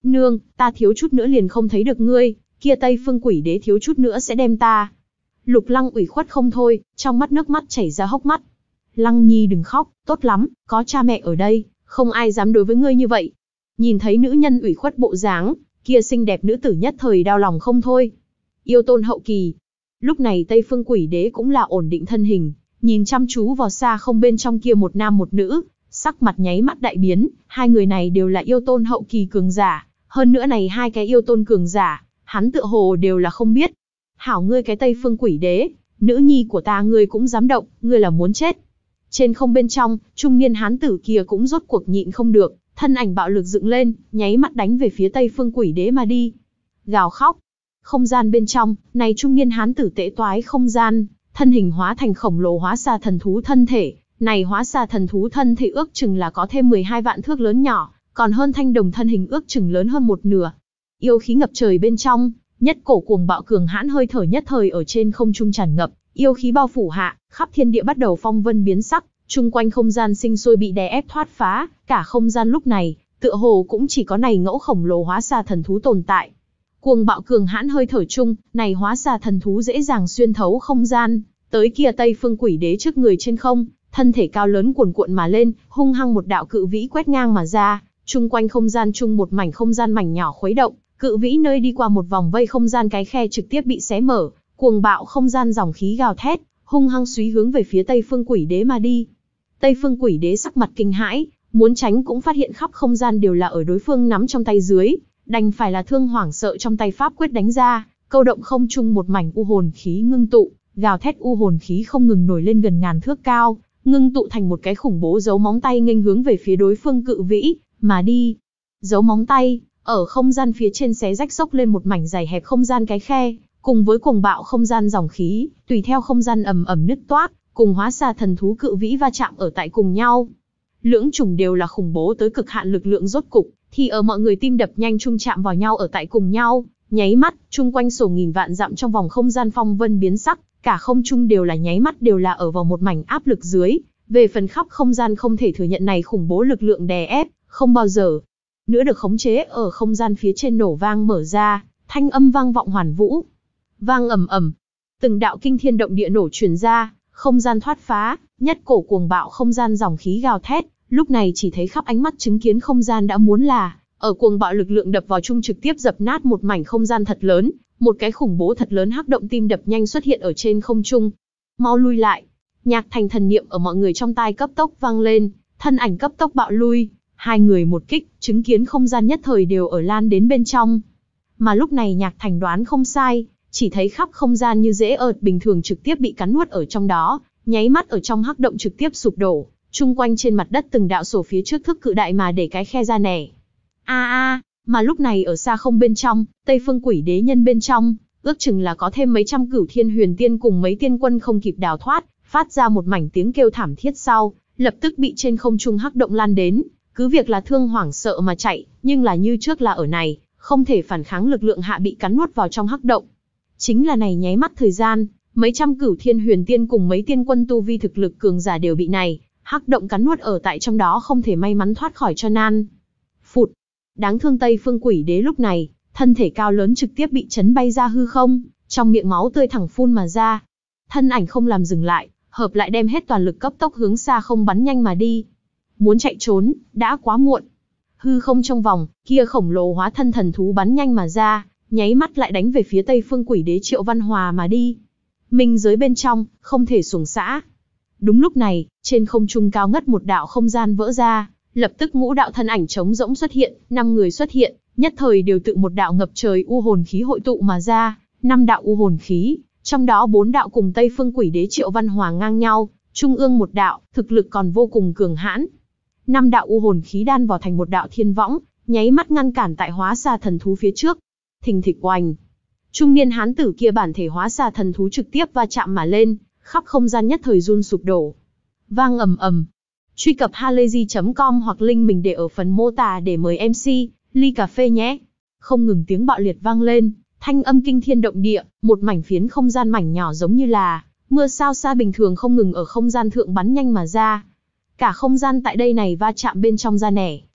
Nương, ta thiếu chút nữa liền không thấy được ngươi, kia Tây Phương Quỷ Đế thiếu chút nữa sẽ đem ta. Lục Lăng ủy khuất không thôi, trong mắt nước mắt chảy ra hốc mắt. Lăng Nhi đừng khóc, tốt lắm, có cha mẹ ở đây, không ai dám đối với ngươi như vậy. Nhìn thấy nữ nhân ủy khuất bộ dáng, kia xinh đẹp nữ tử nhất thời đau lòng không thôi. Yêu tôn hậu kỳ. Lúc này Tây Phương Quỷ Đế cũng là ổn định thân hình, nhìn chăm chú vào xa không bên trong kia một nam một nữ, sắc mặt nháy mắt đại biến, hai người này đều là yêu tôn hậu kỳ cường giả, hơn nữa này hai cái yêu tôn cường giả, hắn tựa hồ đều là không biết. Hảo ngươi cái Tây Phương Quỷ Đế, nữ nhi của ta ngươi cũng dám động, ngươi là muốn chết. Trên không bên trong, trung niên hán tử kia cũng rốt cuộc nhịn không được, thân ảnh bạo lực dựng lên, nháy mắt đánh về phía Tây Phương Quỷ Đế mà đi. Gào khóc. Không gian bên trong, này trung niên hán tử tễ toái không gian, thân hình hóa thành khổng lồ hóa xa thần thú thân thể, này hóa xa thần thú thân thể ước chừng là có thêm mười hai vạn thước lớn nhỏ, còn hơn thanh đồng thân hình ước chừng lớn hơn một nửa. Yêu khí ngập trời bên trong, nhất cổ cuồng bạo cường hãn hơi thở nhất thời ở trên không trung tràn ngập, yêu khí bao phủ hạ, khắp thiên địa bắt đầu phong vân biến sắc, chung quanh không gian sinh sôi bị đè ép thoát phá, cả không gian lúc này, tựa hồ cũng chỉ có này ngẫu khổng lồ hóa xa thần thú tồn tại. Cuồng bạo cường hãn hơi thở chung, này hóa xa thần thú dễ dàng xuyên thấu không gian, tới kia Tây Phương Quỷ Đế trước người trên không, thân thể cao lớn cuồn cuộn mà lên, hung hăng một đạo cự vĩ quét ngang mà ra, chung quanh không gian chung một mảnh không gian mảnh nhỏ khuấy động, cự vĩ nơi đi qua một vòng vây không gian cái khe trực tiếp bị xé mở, cuồng bạo không gian dòng khí gào thét, hung hăng súy hướng về phía Tây Phương Quỷ Đế mà đi. Tây Phương Quỷ Đế sắc mặt kinh hãi, muốn tránh cũng phát hiện khắp không gian đều là ở đối phương nắm trong tay dưới, đành phải là thương hoảng sợ trong tay pháp quyết đánh ra, câu động không trung một mảnh u hồn khí ngưng tụ, gào thét u hồn khí không ngừng nổi lên gần ngàn thước cao, ngưng tụ thành một cái khủng bố dấu móng tay nghênh hướng về phía đối phương cự vĩ mà đi. Dấu móng tay ở không gian phía trên xé rách xốc lên một mảnh dài hẹp không gian cái khe, cùng với cuồng bạo không gian dòng khí, tùy theo không gian ầm ầm nứt toác, cùng hóa xa thần thú cự vĩ va chạm ở tại cùng nhau. Lưỡng chủng đều là khủng bố tới cực hạn lực lượng rốt cục, thì ở mọi người tim đập nhanh chung chạm vào nhau ở tại cùng nhau, nháy mắt, chung quanh sổ nghìn vạn dặm trong vòng không gian phong vân biến sắc, cả không trung đều là nháy mắt đều là ở vào một mảnh áp lực dưới, về phần khắp không gian không thể thừa nhận này khủng bố lực lượng đè ép, không bao giờ nữa được khống chế ở không gian phía trên nổ vang mở ra, thanh âm vang vọng hoàn vũ. Vang ầm ầm, từng đạo kinh thiên động địa nổ truyền ra, không gian thoát phá, nhất cổ cuồng bạo không gian dòng khí gào thét, lúc này chỉ thấy khắp ánh mắt chứng kiến không gian đã muốn là, ở cuồng bạo lực lượng đập vào chung trực tiếp dập nát một mảnh không gian thật lớn, một cái khủng bố thật lớn hắc động tim đập nhanh xuất hiện ở trên không trung. Mau lui lại. Nhạc Thành thần niệm ở mọi người trong tai cấp tốc vang lên, thân ảnh cấp tốc bạo lui, hai người một kích, chứng kiến không gian nhất thời đều ở lan đến bên trong. Mà lúc này Nhạc Thành đoán không sai, chỉ thấy khắp không gian như dễ ợt bình thường trực tiếp bị cắn nuốt ở trong đó, nháy mắt ở trong hắc động trực tiếp sụp đổ, chung quanh trên mặt đất từng đạo sổ phía trước thức cự đại mà để cái khe ra nẻ. A a, mà lúc này ở xa không bên trong, Tây Phương Quỷ Đế nhân bên trong, ước chừng là có thêm mấy trăm cửu thiên huyền tiên cùng mấy tiên quân không kịp đào thoát, phát ra một mảnh tiếng kêu thảm thiết sau, lập tức bị trên không trung hắc động lan đến, cứ việc là thương hoảng sợ mà chạy, nhưng là như trước là ở này, không thể phản kháng lực lượng hạ bị cắn nuốt vào trong hắc động. Chính là này nháy mắt thời gian, mấy trăm cửu thiên huyền tiên cùng mấy tiên quân tu vi thực lực cường giả đều bị này hắc động cắn nuốt ở tại trong đó không thể may mắn thoát khỏi cho nan. Phụt, đáng thương Tây Phương Quỷ Đế lúc này, thân thể cao lớn trực tiếp bị chấn bay ra hư không, trong miệng máu tươi thẳng phun mà ra. Thân ảnh không làm dừng lại, hợp lại đem hết toàn lực cấp tốc hướng xa không bắn nhanh mà đi. Muốn chạy trốn, đã quá muộn. Hư không trong vòng, kia khổng lồ hóa thân thần thú bắn nhanh mà ra, nháy mắt lại đánh về phía Tây Phương Quỷ Đế Triệu Văn Hòa mà đi. Minh giới bên trong, không thể xuồng xã. Đúng lúc này, trên không trung cao ngất một đạo không gian vỡ ra, lập tức ngũ đạo thân ảnh trống rỗng xuất hiện, năm người xuất hiện, nhất thời đều tự một đạo ngập trời u hồn khí hội tụ mà ra, năm đạo u hồn khí, trong đó bốn đạo cùng Tây Phương Quỷ Đế Triệu Văn Hòa ngang nhau, trung ương một đạo, thực lực còn vô cùng cường hãn. Năm đạo u hồn khí đan vào thành một đạo thiên võng, nháy mắt ngăn cản tại hóa xa thần thú phía trước. Thình thịch oành, trung niên hán tử kia bản thể hóa xa thần thú trực tiếp va chạm mà lên, khắp không gian nhất thời run sụp đổ. Vang ầm ầm. Truy cập halayzi chấm com hoặc link mình để ở phần mô tả để mời em xê ly cà phê nhé. Không ngừng tiếng bạo liệt vang lên, thanh âm kinh thiên động địa, một mảnh phiến không gian mảnh nhỏ giống như là mưa sao xa bình thường không ngừng ở không gian thượng bắn nhanh mà ra. Cả không gian tại đây này va chạm bên trong ra nẻ,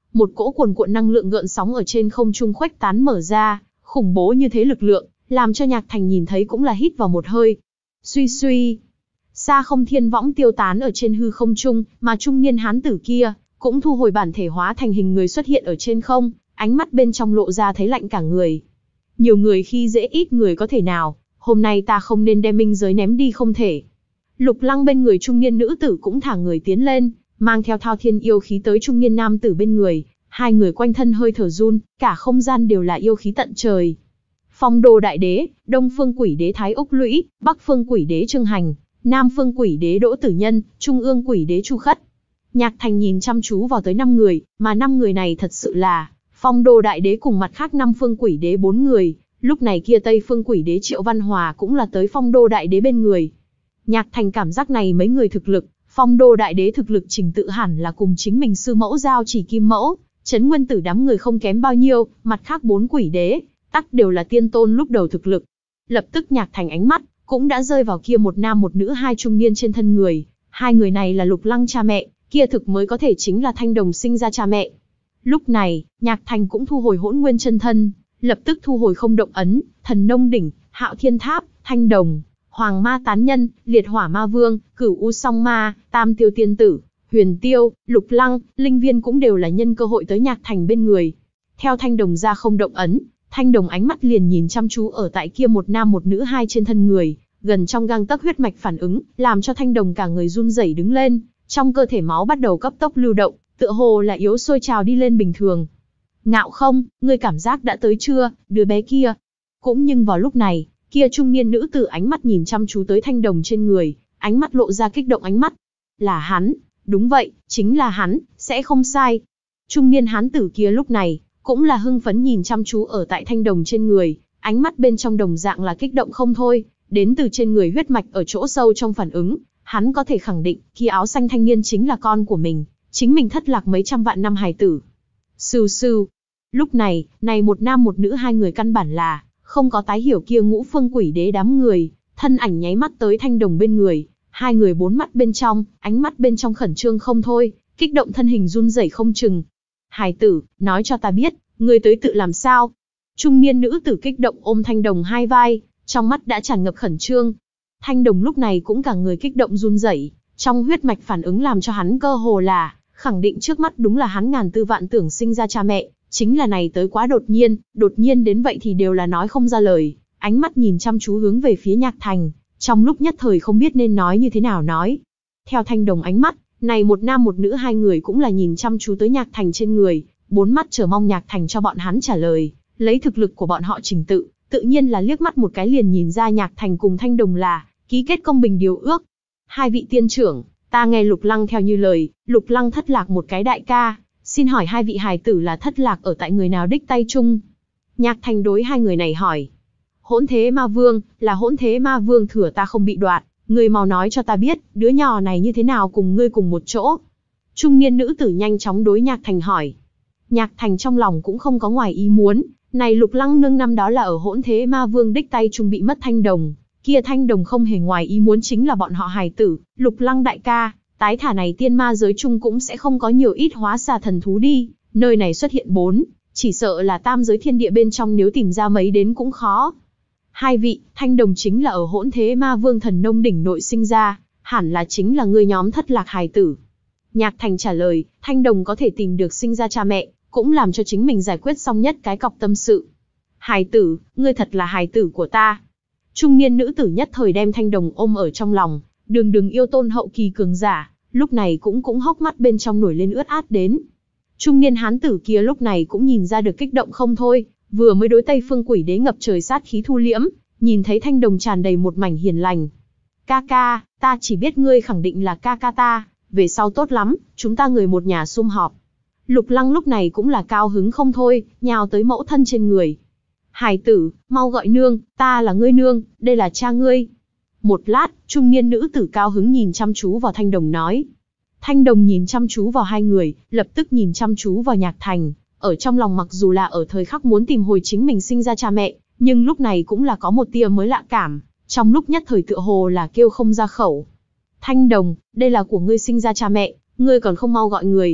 Một cỗ cuồn cuộn năng lượng gợn sóng ở trên không trung khuếch tán mở ra, khủng bố như thế lực lượng, làm cho Nhạc Thành nhìn thấy cũng là hít vào một hơi. Suy suy, xa không thiên võng tiêu tán ở trên hư không trung, mà trung niên hán tử kia cũng thu hồi bản thể hóa thành hình người xuất hiện ở trên không, ánh mắt bên trong lộ ra thấy lạnh cả người. Nhiều người khi dễ ít người có thể nào, hôm nay ta không nên đem minh giới ném đi không thể. Lục Lăng bên người trung niên nữ tử cũng thả người tiến lên, mang theo thao thiên yêu khí tới trung niên nam tử bên người, hai người quanh thân hơi thở run, cả không gian đều là yêu khí tận trời. Phong Đô Đại Đế, Đông Phương Quỷ Đế Thái Úc Lũy, Bắc Phương Quỷ Đế Trương Hành, Nam Phương Quỷ Đế Đỗ Tử Nhân, Trung ương Quỷ Đế Chu Khất. Nhạc Thành nhìn chăm chú vào tới năm người, mà năm người này thật sự là Phong Đô Đại Đế cùng mặt khác năm Phương Quỷ Đế bốn người, lúc này kia Tây Phương Quỷ Đế Triệu Văn Hòa cũng là tới Phong Đô Đại Đế bên người. Nhạc Thành cảm giác này mấy người thực lực, Phong Đô Đại Đế thực lực trình tự hẳn là cùng chính mình sư mẫu giao chỉ kim mẫu, Trấn Nguyên Tử đám người không kém bao nhiêu, mặt khác bốn quỷ đế, tắc đều là tiên tôn lúc đầu thực lực. Lập tức Nhạc Thành ánh mắt cũng đã rơi vào kia một nam một nữ hai trung niên trên thân người, hai người này là Lục Lăng cha mẹ, kia thực mới có thể chính là Thanh Đồng sinh ra cha mẹ. Lúc này, Nhạc Thành cũng thu hồi Hỗn Nguyên chân thân, lập tức thu hồi Không Động ấn, Thần Nông đỉnh, Hạo Thiên tháp, Thanh Đồng, Hoàng Ma tán nhân, Liệt Hỏa Ma Vương, Cửu U Song Ma, Tam Tiêu Tiên tử, Huyền Tiêu, Lục Lăng, Linh Viên cũng đều là nhân cơ hội tới Nhạc Thành bên người. Theo Thanh Đồng ra Không Động ấn, Thanh Đồng ánh mắt liền nhìn chăm chú ở tại kia một nam một nữ hai trên thân người, gần trong gang tấc huyết mạch phản ứng, làm cho Thanh Đồng cả người run rẩy đứng lên, trong cơ thể máu bắt đầu cấp tốc lưu động, tựa hồ là yếu sôi trào đi lên bình thường. Ngạo Không, ngươi cảm giác đã tới chưa, đứa bé kia? Cũng nhưng vào lúc này, kia trung niên nữ tử ánh mắt nhìn chăm chú tới Thanh Đồng trên người, ánh mắt lộ ra kích động ánh mắt. Là hắn, đúng vậy, chính là hắn, sẽ không sai. Trung niên hán tử kia lúc này, cũng là hưng phấn nhìn chăm chú ở tại Thanh Đồng trên người, ánh mắt bên trong đồng dạng là kích động không thôi, đến từ trên người huyết mạch ở chỗ sâu trong phản ứng, hắn có thể khẳng định, kia áo xanh thanh niên chính là con của mình, chính mình thất lạc mấy trăm vạn năm hài tử. Sưu sưu. Lúc này, này một nam một nữ hai người căn bản là không có tái hiểu kia ngũ phương quỷ đế đám người, thân ảnh nháy mắt tới Thanh Đồng bên người, hai người bốn mắt bên trong, ánh mắt bên trong khẩn trương không thôi, kích động thân hình run rẩy không chừng. Hài tử, nói cho ta biết, ngươi tới tự làm sao? Trung niên nữ tử kích động ôm Thanh Đồng hai vai, trong mắt đã tràn ngập khẩn trương. Thanh Đồng lúc này cũng cả người kích động run rẩy, trong huyết mạch phản ứng làm cho hắn cơ hồ là khẳng định trước mắt đúng là hắn ngàn tư vạn tưởng sinh ra cha mẹ, chính là này tới quá đột nhiên, đột nhiên đến vậy thì đều là nói không ra lời, ánh mắt nhìn chăm chú hướng về phía Nhạc Thành, trong lúc nhất thời không biết nên nói như thế nào nói. Theo Thanh Đồng ánh mắt, này một nam một nữ hai người cũng là nhìn chăm chú tới Nhạc Thành trên người, bốn mắt chờ mong Nhạc Thành cho bọn hắn trả lời, lấy thực lực của bọn họ trình tự, tự nhiên là liếc mắt một cái liền nhìn ra Nhạc Thành cùng Thanh Đồng là ký kết công bình điều ước. Hai vị tiên trưởng, ta nghe Lục Lăng theo như lời, Lục Lăng thất lạc một cái đại ca, xin hỏi hai vị hài tử là thất lạc ở tại người nào đích tay chung? Nhạc Thành đối hai người này hỏi. Hỗn Thế Ma Vương, là Hỗn Thế Ma Vương thừa ta không bị đoạt, ngươi mau nói cho ta biết, đứa nhỏ này như thế nào cùng ngươi cùng một chỗ? Trung niên nữ tử nhanh chóng đối Nhạc Thành hỏi. Nhạc Thành trong lòng cũng không có ngoài ý muốn, này Lục Lăng nương năm đó là ở Hỗn Thế Ma Vương đích tay chung bị mất Thanh Đồng, kia Thanh Đồng không hề ngoài ý muốn chính là bọn họ hài tử, Lục Lăng đại ca, tái thả này tiên ma giới chung cũng sẽ không có nhiều ít hóa xà thần thú đi, nơi này xuất hiện bốn, chỉ sợ là tam giới thiên địa bên trong nếu tìm ra mấy đến cũng khó. Hai vị, Thanh Đồng chính là ở Hỗn Thế Ma Vương Thần Nông đỉnh nội sinh ra, hẳn là chính là ngươi nhóm thất lạc hài tử. Nhạc Thành trả lời, Thanh Đồng có thể tìm được sinh ra cha mẹ, cũng làm cho chính mình giải quyết xong nhất cái cọc tâm sự. Hài tử, ngươi thật là hài tử của ta. Trung niên nữ tử nhất thời đem Thanh Đồng ôm ở trong lòng, đường đường yêu tôn hậu kỳ cường giả, lúc này cũng cũng hốc mắt bên trong nổi lên ướt át đến. Trung niên hán tử kia lúc này cũng nhìn ra được kích động không thôi, vừa mới đối Tây Phương Quỷ Đế ngập trời sát khí thu liễm, nhìn thấy Thanh Đồng tràn đầy một mảnh hiền lành. Ca ca, ta chỉ biết ngươi khẳng định là ca ca ta, về sau tốt lắm, chúng ta người một nhà sum họp. Lục Lăng lúc này cũng là cao hứng không thôi, nhào tới mẫu thân trên người. Hài tử, mau gọi nương, ta là ngươi nương, đây là cha ngươi. Một lát, trung niên nữ tử cao hứng nhìn chăm chú vào Thanh Đồng nói. Thanh Đồng nhìn chăm chú vào hai người, lập tức nhìn chăm chú vào Nhạc Thành, ở trong lòng mặc dù là ở thời khắc muốn tìm hồi chính mình sinh ra cha mẹ, nhưng lúc này cũng là có một tia mới lạ cảm, trong lúc nhất thời tựa hồ là kêu không ra khẩu. Thanh Đồng, đây là của ngươi sinh ra cha mẹ, ngươi còn không mau gọi người.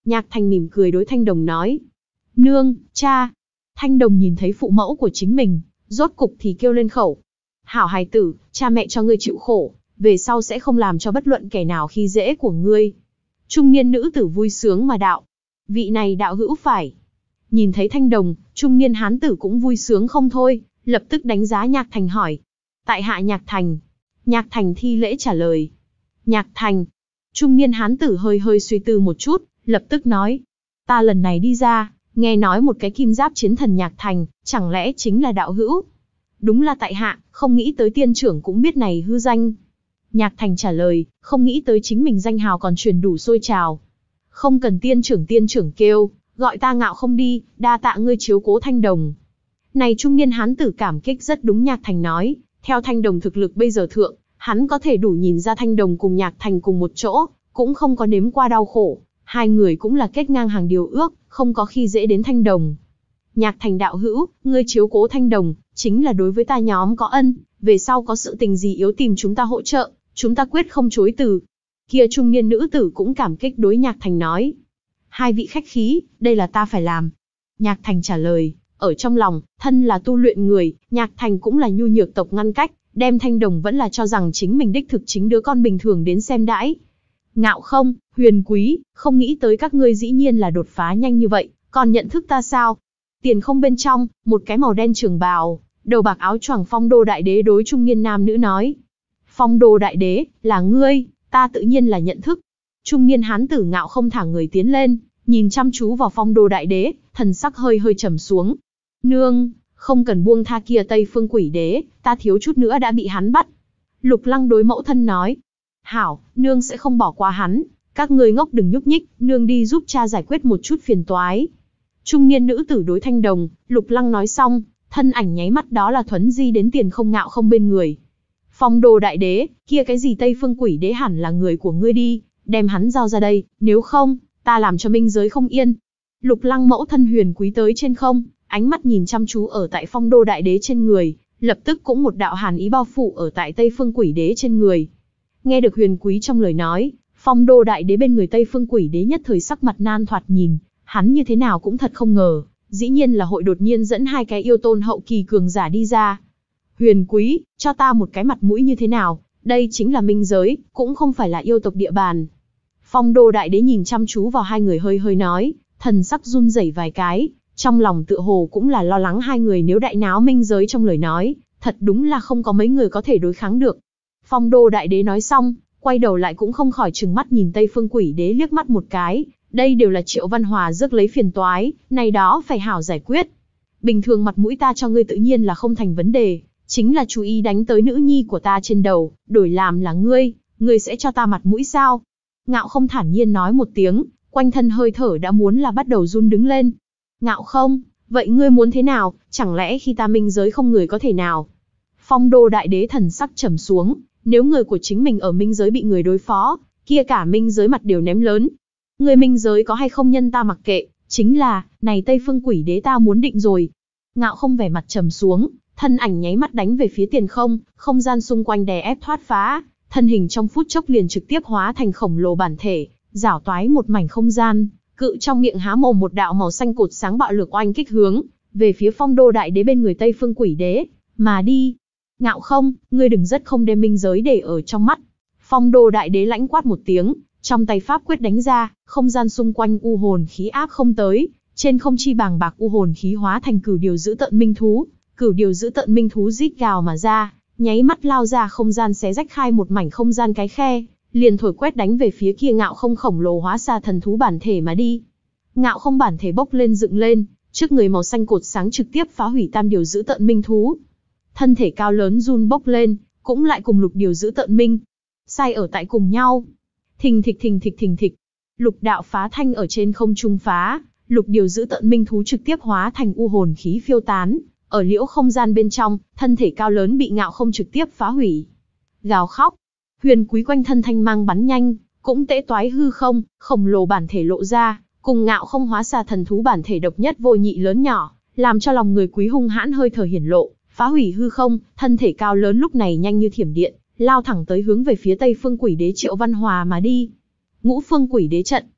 Nhạc Thành mỉm cười đối Thanh Đồng nói. Nương, cha. Thanh Đồng nhìn thấy phụ mẫu của chính mình, rốt cục thì kêu lên khẩu. Hảo hài tử, cha mẹ cho ngươi chịu khổ, về sau sẽ không làm cho bất luận kẻ nào khi dễ của ngươi. Trung niên nữ tử vui sướng mà đạo. Vị này đạo hữu phải. Nhìn thấy Thanh Đồng, trung niên hán tử cũng vui sướng không thôi, lập tức đánh giá Nhạc Thành hỏi. Tại hạ Nhạc Thành. Nhạc Thành thi lễ trả lời. Nhạc Thành. Trung niên hán tử hơi hơi suy tư một chút, lập tức nói. Ta lần này đi ra, nghe nói một cái kim giáp chiến thần Nhạc Thành, chẳng lẽ chính là đạo hữu? Đúng là tại hạ, không nghĩ tới tiên trưởng cũng biết này hư danh. Nhạc Thành trả lời, không nghĩ tới chính mình danh hào còn truyền đủ sôi trào. Không cần tiên trưởng tiên trưởng kêu, gọi ta Ngạo không đi, đa tạ ngươi chiếu cố Thanh Đồng. Này trung niên hán tử cảm kích rất đúng Nhạc Thành nói, theo Thanh Đồng thực lực bây giờ thượng, hắn có thể đủ nhìn ra Thanh Đồng cùng Nhạc Thành cùng một chỗ, cũng không có nếm qua đau khổ, hai người cũng là kết ngang hàng điều ước, không có khi dễ đến Thanh Đồng. Nhạc Thành đạo hữu, ngươi chiếu cố Thanh Đồng, chính là đối với ta nhóm có ân, về sau có sự tình gì yếu tìm chúng ta hỗ trợ, chúng ta quyết không chối từ. Kia trung niên nữ tử cũng cảm kích đối Nhạc Thành nói. Hai vị khách khí, đây là ta phải làm. Nhạc Thành trả lời, ở trong lòng, thân là tu luyện người, Nhạc Thành cũng là nhu nhược tộc ngăn cách, đem Thanh Đồng vẫn là cho rằng chính mình đích thực chính đứa con bình thường đến xem đãi. Ngạo không, Huyền Quý, không nghĩ tới các ngươi dĩ nhiên là đột phá nhanh như vậy, còn nhận thức ta sao? Tiền không bên trong, một cái màu đen trường bào, đầu bạc áo choàng Phong Đô Đại Đế đối trung niên nam nữ nói. Phong Đô Đại Đế, là ngươi, ta tự nhiên là nhận thức. Trung niên hán tử Ngạo không thả người tiến lên, nhìn chăm chú vào Phong Đô Đại Đế, thần sắc hơi hơi trầm xuống. Nương, không cần buông tha kia Tây Phương Quỷ Đế, ta thiếu chút nữa đã bị hắn bắt. Lục Lăng đối mẫu thân nói. Hảo, nương sẽ không bỏ qua hắn, các ngươi ngốc đừng nhúc nhích, nương đi giúp cha giải quyết một chút phiền toái. Trung niên nữ tử đối Thanh Đồng, Lục Lăng nói xong, thân ảnh nháy mắt đó là thuấn di đến Tiền không Ngạo không bên người. Phong Đô Đại Đế, kia cái gì Tây Phương Quỷ Đế hẳn là người của ngươi đi, đem hắn giao ra đây, nếu không, ta làm cho minh giới không yên. Lục Lăng mẫu thân Huyền Quý tới trên không, ánh mắt nhìn chăm chú ở tại Phong Đô Đại Đế trên người, lập tức cũng một đạo hàn ý bao phủ ở tại Tây Phương Quỷ Đế trên người. Nghe được Huyền Quý trong lời nói, Phong Đô Đại Đế bên người Tây Phương Quỷ Đế nhất thời sắc mặt nan thoạt nhìn, hắn như thế nào cũng thật không ngờ, dĩ nhiên là hội đột nhiên dẫn hai cái yêu tôn hậu kỳ cường giả đi ra. Huyền Quý, cho ta một cái mặt mũi như thế nào, đây chính là minh giới, cũng không phải là yêu tộc địa bàn. Phong Đô Đại Đế nhìn chăm chú vào hai người hơi hơi nói, thần sắc run rẩy vài cái, trong lòng tựa hồ cũng là lo lắng hai người nếu đại náo minh giới trong lời nói, thật đúng là không có mấy người có thể đối kháng được. Phong Đô Đại Đế nói xong, quay đầu lại cũng không khỏi trừng mắt nhìn Tây Phương Quỷ Đế liếc mắt một cái, đây đều là Triệu Văn Hòa rước lấy phiền toái, này đó phải hảo giải quyết. Bình thường mặt mũi ta cho ngươi tự nhiên là không thành vấn đề, chính là chú ý đánh tới nữ nhi của ta trên đầu, đổi làm là ngươi, ngươi sẽ cho ta mặt mũi sao? Ngạo không thản nhiên nói một tiếng, quanh thân hơi thở đã muốn là bắt đầu run đứng lên. Ngạo không, vậy ngươi muốn thế nào, chẳng lẽ khi ta minh giới không người có thể nào? Phong Đô Đại Đế thần sắc trầm xuống, nếu người của chính mình ở minh giới bị người đối phó, kia cả minh giới mặt đều ném lớn. Người minh giới có hay không nhân ta mặc kệ, chính là, này Tây Phương Quỷ Đế ta muốn định rồi. Ngạo không vẻ mặt trầm xuống, thân ảnh nháy mắt đánh về phía tiền không, không gian xung quanh đè ép thoát phá, thân hình trong phút chốc liền trực tiếp hóa thành khổng lồ bản thể, rảo toái một mảnh không gian, cự trong miệng há mồm một đạo màu xanh cột sáng bạo lực oanh kích hướng về phía Phong Đô Đại Đế bên người Tây Phương Quỷ Đế, mà đi. Ngạo không, ngươi đừng rất không đem minh giới để ở trong mắt. Phong Đô Đại Đế lãnh quát một tiếng, trong tay pháp quyết đánh ra, không gian xung quanh u hồn khí áp không tới, trên không chi bàng bạc u hồn khí hóa thành cửu điều giữ tận minh thú, cửu điều giữ tận minh thú rít gào mà ra, nháy mắt lao ra không gian xé rách khai một mảnh không gian cái khe, liền thổi quét đánh về phía kia Ngạo không khổng lồ hóa xa thần thú bản thể mà đi. Ngạo không bản thể bốc lên dựng lên, trước người màu xanh cột sáng trực tiếp phá hủy tam điều giữ tận minh thú. Thân thể cao lớn run bốc lên, cũng lại cùng lục điều giữ tận minh. Sai ở tại cùng nhau. Thình thịch thình thịch thình thịch. Lục đạo phá thanh ở trên không trung phá, lục điều giữ tận minh thú trực tiếp hóa thành u hồn khí phiêu tán. Ở liễu không gian bên trong, thân thể cao lớn bị Ngạo không trực tiếp phá hủy. Gào khóc. Huyền Quý quanh thân thanh mang bắn nhanh, cũng tễ toái hư không, khổng lồ bản thể lộ ra, cùng Ngạo không hóa xa thần thú bản thể độc nhất vô nhị lớn nhỏ, làm cho lòng người Quý hung hãn hơi thở hiển lộ, phá hủy hư không, thân thể cao lớn lúc này nhanh như thiểm điện, lao thẳng tới hướng về phía Tây Phương Quỷ Đế Triệu Văn Hòa mà đi. Ngũ Phương Quỷ Đế trận.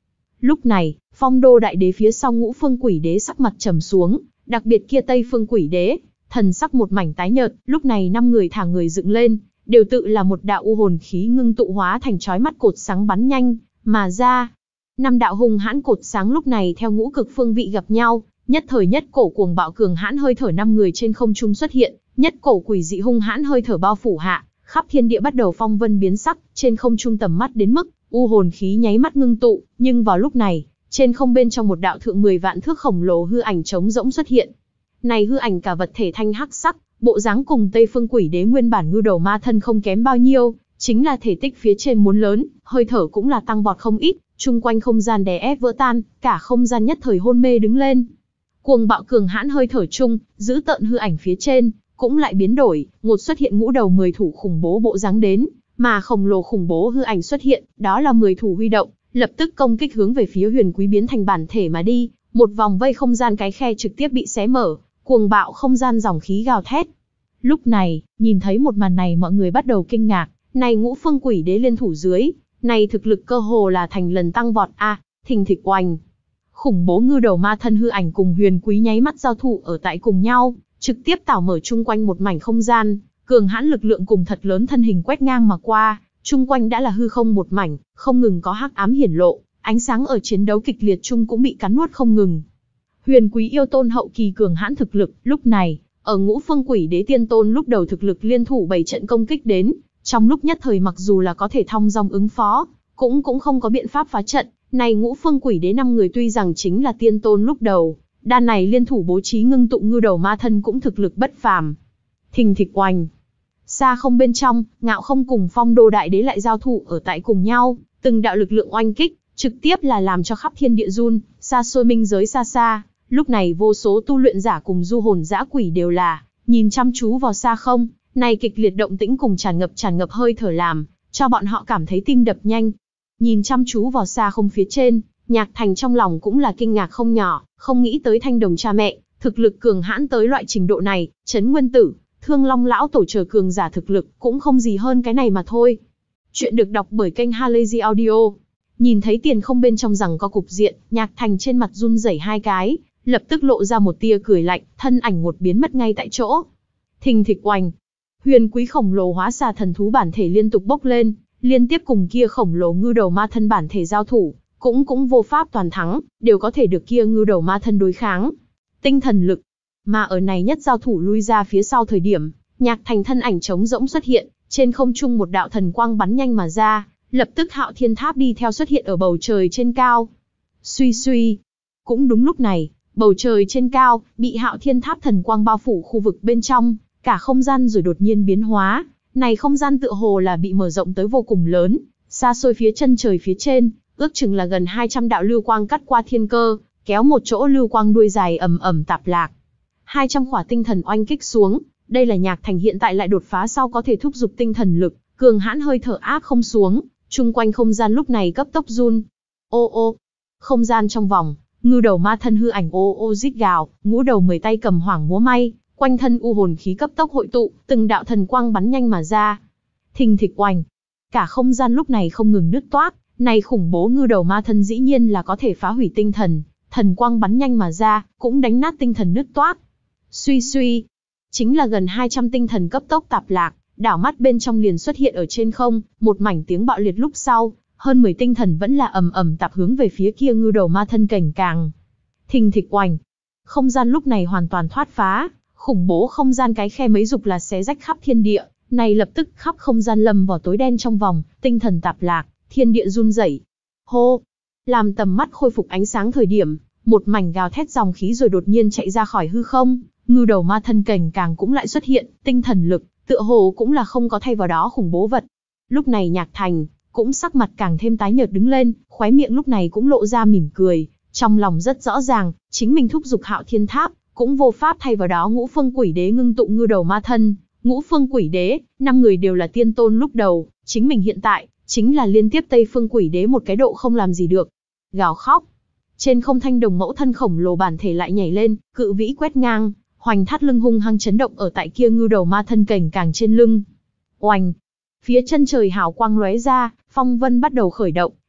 Lúc này, Phong Đô Đại Đế phía sau Ngũ Phương Quỷ Đế sắc mặt trầm xuống, đặc biệt kia Tây Phương Quỷ Đế, thần sắc một mảnh tái nhợt. Lúc này năm người thả người dựng lên, đều tự là một đạo u hồn khí ngưng tụ hóa thành chói mắt cột sáng bắn nhanh mà ra. Năm đạo hung hãn cột sáng lúc này theo ngũ cực phương vị gặp nhau, nhất thời nhất cổ cuồng bạo cường hãn hơi thở năm người trên không trung xuất hiện, nhất cổ quỷ dị hung hãn hơi thở bao phủ hạ, khắp thiên địa bắt đầu phong vân biến sắc, trên không trung tầm mắt đến mức u hồn khí nháy mắt ngưng tụ, nhưng vào lúc này, trên không bên trong một đạo thượng mười vạn thước khổng lồ hư ảnh trống rỗng xuất hiện. Này hư ảnh cả vật thể thanh hắc sắc, bộ dáng cùng Tây Phương Quỷ Đế nguyên bản ngưu đầu ma thân không kém bao nhiêu, chính là thể tích phía trên muốn lớn, hơi thở cũng là tăng vọt không ít, chung quanh không gian đè ép vỡ tan, cả không gian nhất thời hôn mê đứng lên. Cuồng bạo cường hãn hơi thở chung, giữ tợn hư ảnh phía trên, cũng lại biến đổi, ngột xuất hiện ngũ đầu mười thủ khủng bố bộ dáng đến, mà khổng lồ khủng bố hư ảnh xuất hiện, đó là mười thủ huy động, lập tức công kích hướng về phía Huyền Quý biến thành bản thể mà đi, một vòng vây không gian cái khe trực tiếp bị xé mở, cuồng bạo không gian dòng khí gào thét. Lúc này, nhìn thấy một màn này mọi người bắt đầu kinh ngạc, này Ngũ Phương Quỷ Đế liên thủ dưới, này thực lực cơ hồ là thành lần tăng vọt a, à, thình thịch oanh. Khủng bố ngư đầu ma thân hư ảnh cùng Huyền Quý nháy mắt giao thủ ở tại cùng nhau, trực tiếp tảo mở chung quanh một mảnh không gian, cường hãn lực lượng cùng thật lớn thân hình quét ngang mà qua, chung quanh đã là hư không một mảnh, không ngừng có hắc ám hiển lộ, ánh sáng ở chiến đấu kịch liệt chung cũng bị cắn nuốt không ngừng. Huyền Quý yêu tôn hậu kỳ cường hãn thực lực, lúc này, ở Ngũ Phương Quỷ Đế tiên tôn lúc đầu thực lực liên thủ bảy trận công kích đến, trong lúc nhất thời mặc dù là có thể thong dong ứng phó, cũng cũng không có biện pháp phá trận. Này Ngũ Phương Quỷ Đế năm người tuy rằng chính là tiên tôn lúc đầu, đan này liên thủ bố trí ngưng tụ ngưu đầu ma thân cũng thực lực bất phàm. Thình thịch oanh. Xa không bên trong, Ngạo Không cùng Phong Đô Đại Đế lại giao thủ ở tại cùng nhau, từng đạo lực lượng oanh kích, trực tiếp là làm cho khắp thiên địa run, xa xôi minh giới xa xa. Lúc này vô số tu luyện giả cùng du hồn dã quỷ đều là nhìn chăm chú vào xa không, này kịch liệt động tĩnh cùng tràn ngập tràn ngập hơi thở làm cho bọn họ cảm thấy tim đập nhanh. Nhìn chăm chú vào xa không phía trên, Nhạc Thành trong lòng cũng là kinh ngạc không nhỏ, không nghĩ tới Thanh Đồng cha mẹ, thực lực cường hãn tới loại trình độ này, Trấn Nguyên Tử, Thương Long lão tổ chờ cường giả thực lực cũng không gì hơn cái này mà thôi. Chuyện được đọc bởi kênh Halazy Audio. Nhìn thấy tiền không bên trong rằng có cục diện, Nhạc Thành trên mặt run rẩy hai cái, lập tức lộ ra một tia cười lạnh, thân ảnh một biến mất ngay tại chỗ. Thình thịch oanh, Huyền Quý khổng lồ hóa xà thần thú bản thể liên tục bốc lên, liên tiếp cùng kia khổng lồ ngưu đầu ma thân bản thể giao thủ, cũng cũng vô pháp toàn thắng, đều có thể được kia ngưu đầu ma thân đối kháng. Tinh thần lực, mà ở này nhất giao thủ lui ra phía sau thời điểm, Nhạc Thành thân ảnh trống rỗng xuất hiện, trên không trung một đạo thần quang bắn nhanh mà ra, lập tức Hạo Thiên Tháp đi theo xuất hiện ở bầu trời trên cao. Suy suy, cũng đúng lúc này, bầu trời trên cao bị Hạo Thiên Tháp thần quang bao phủ khu vực bên trong, cả không gian rồi đột nhiên biến hóa, này không gian tựa hồ là bị mở rộng tới vô cùng lớn, xa xôi phía chân trời phía trên, ước chừng là gần hai trăm đạo lưu quang cắt qua thiên cơ, kéo một chỗ lưu quang đuôi dài ầm ầm tạp lạc. hai trăm khỏa tinh thần oanh kích xuống, đây là Nhạc Thành hiện tại lại đột phá sau có thể thúc giục tinh thần lực, cường hãn hơi thở áp không xuống, chung quanh không gian lúc này cấp tốc run. Ô ô, không gian trong vòng, ngưu đầu ma thân hư ảnh ô ô rít gào, ngũ đầu mười tay cầm hoảng múa may, quanh thân u hồn khí cấp tốc hội tụ, từng đạo thần quang bắn nhanh mà ra. Thình thịch oanh, cả không gian lúc này không ngừng nứt toác, này khủng bố ngưu đầu ma thân dĩ nhiên là có thể phá hủy tinh thần, thần quang bắn nhanh mà ra, cũng đánh nát tinh thần nứt toác. Suy suy, chính là gần hai trăm tinh thần cấp tốc tạp lạc, đảo mắt bên trong liền xuất hiện ở trên không, một mảnh tiếng bạo liệt lúc sau, hơn mười tinh thần vẫn là ầm ầm tạp hướng về phía kia ngưu đầu ma thân cảnh càng. Thình thịch oanh, không gian lúc này hoàn toàn thoát phá, khủng bố không gian cái khe mấy dục là xé rách khắp thiên địa, này lập tức khắp không gian lâm vào tối đen trong vòng, tinh thần tạp lạc, thiên địa run rẩy. Hô, làm tầm mắt khôi phục ánh sáng thời điểm, một mảnh gào thét dòng khí rồi đột nhiên chạy ra khỏi hư không, ngưu đầu ma thân cảnh càng cũng lại xuất hiện, tinh thần lực, tựa hồ cũng là không có thay vào đó khủng bố vật. Lúc này Nhạc Thành cũng sắc mặt càng thêm tái nhợt đứng lên, khóe miệng lúc này cũng lộ ra mỉm cười, trong lòng rất rõ ràng, chính mình thúc giục Hạo Thiên Tháp, cũng vô pháp thay vào đó Ngũ Phương Quỷ Đế ngưng tụ ngưu đầu ma thân. Ngũ Phương Quỷ Đế, năm người đều là tiên tôn lúc đầu, chính mình hiện tại chính là liên tiếp Tây Phương Quỷ Đế một cái độ không làm gì được. Gào khóc. Trên không Thanh Đồng mẫu thân khổng lồ bản thể lại nhảy lên, cự vĩ quét ngang, hoành thắt lưng hung hăng chấn động ở tại kia ngưu đầu ma thân cảnh càng trên lưng. Oanh. Phía chân trời hào quang lóe ra, phong vân bắt đầu khởi động,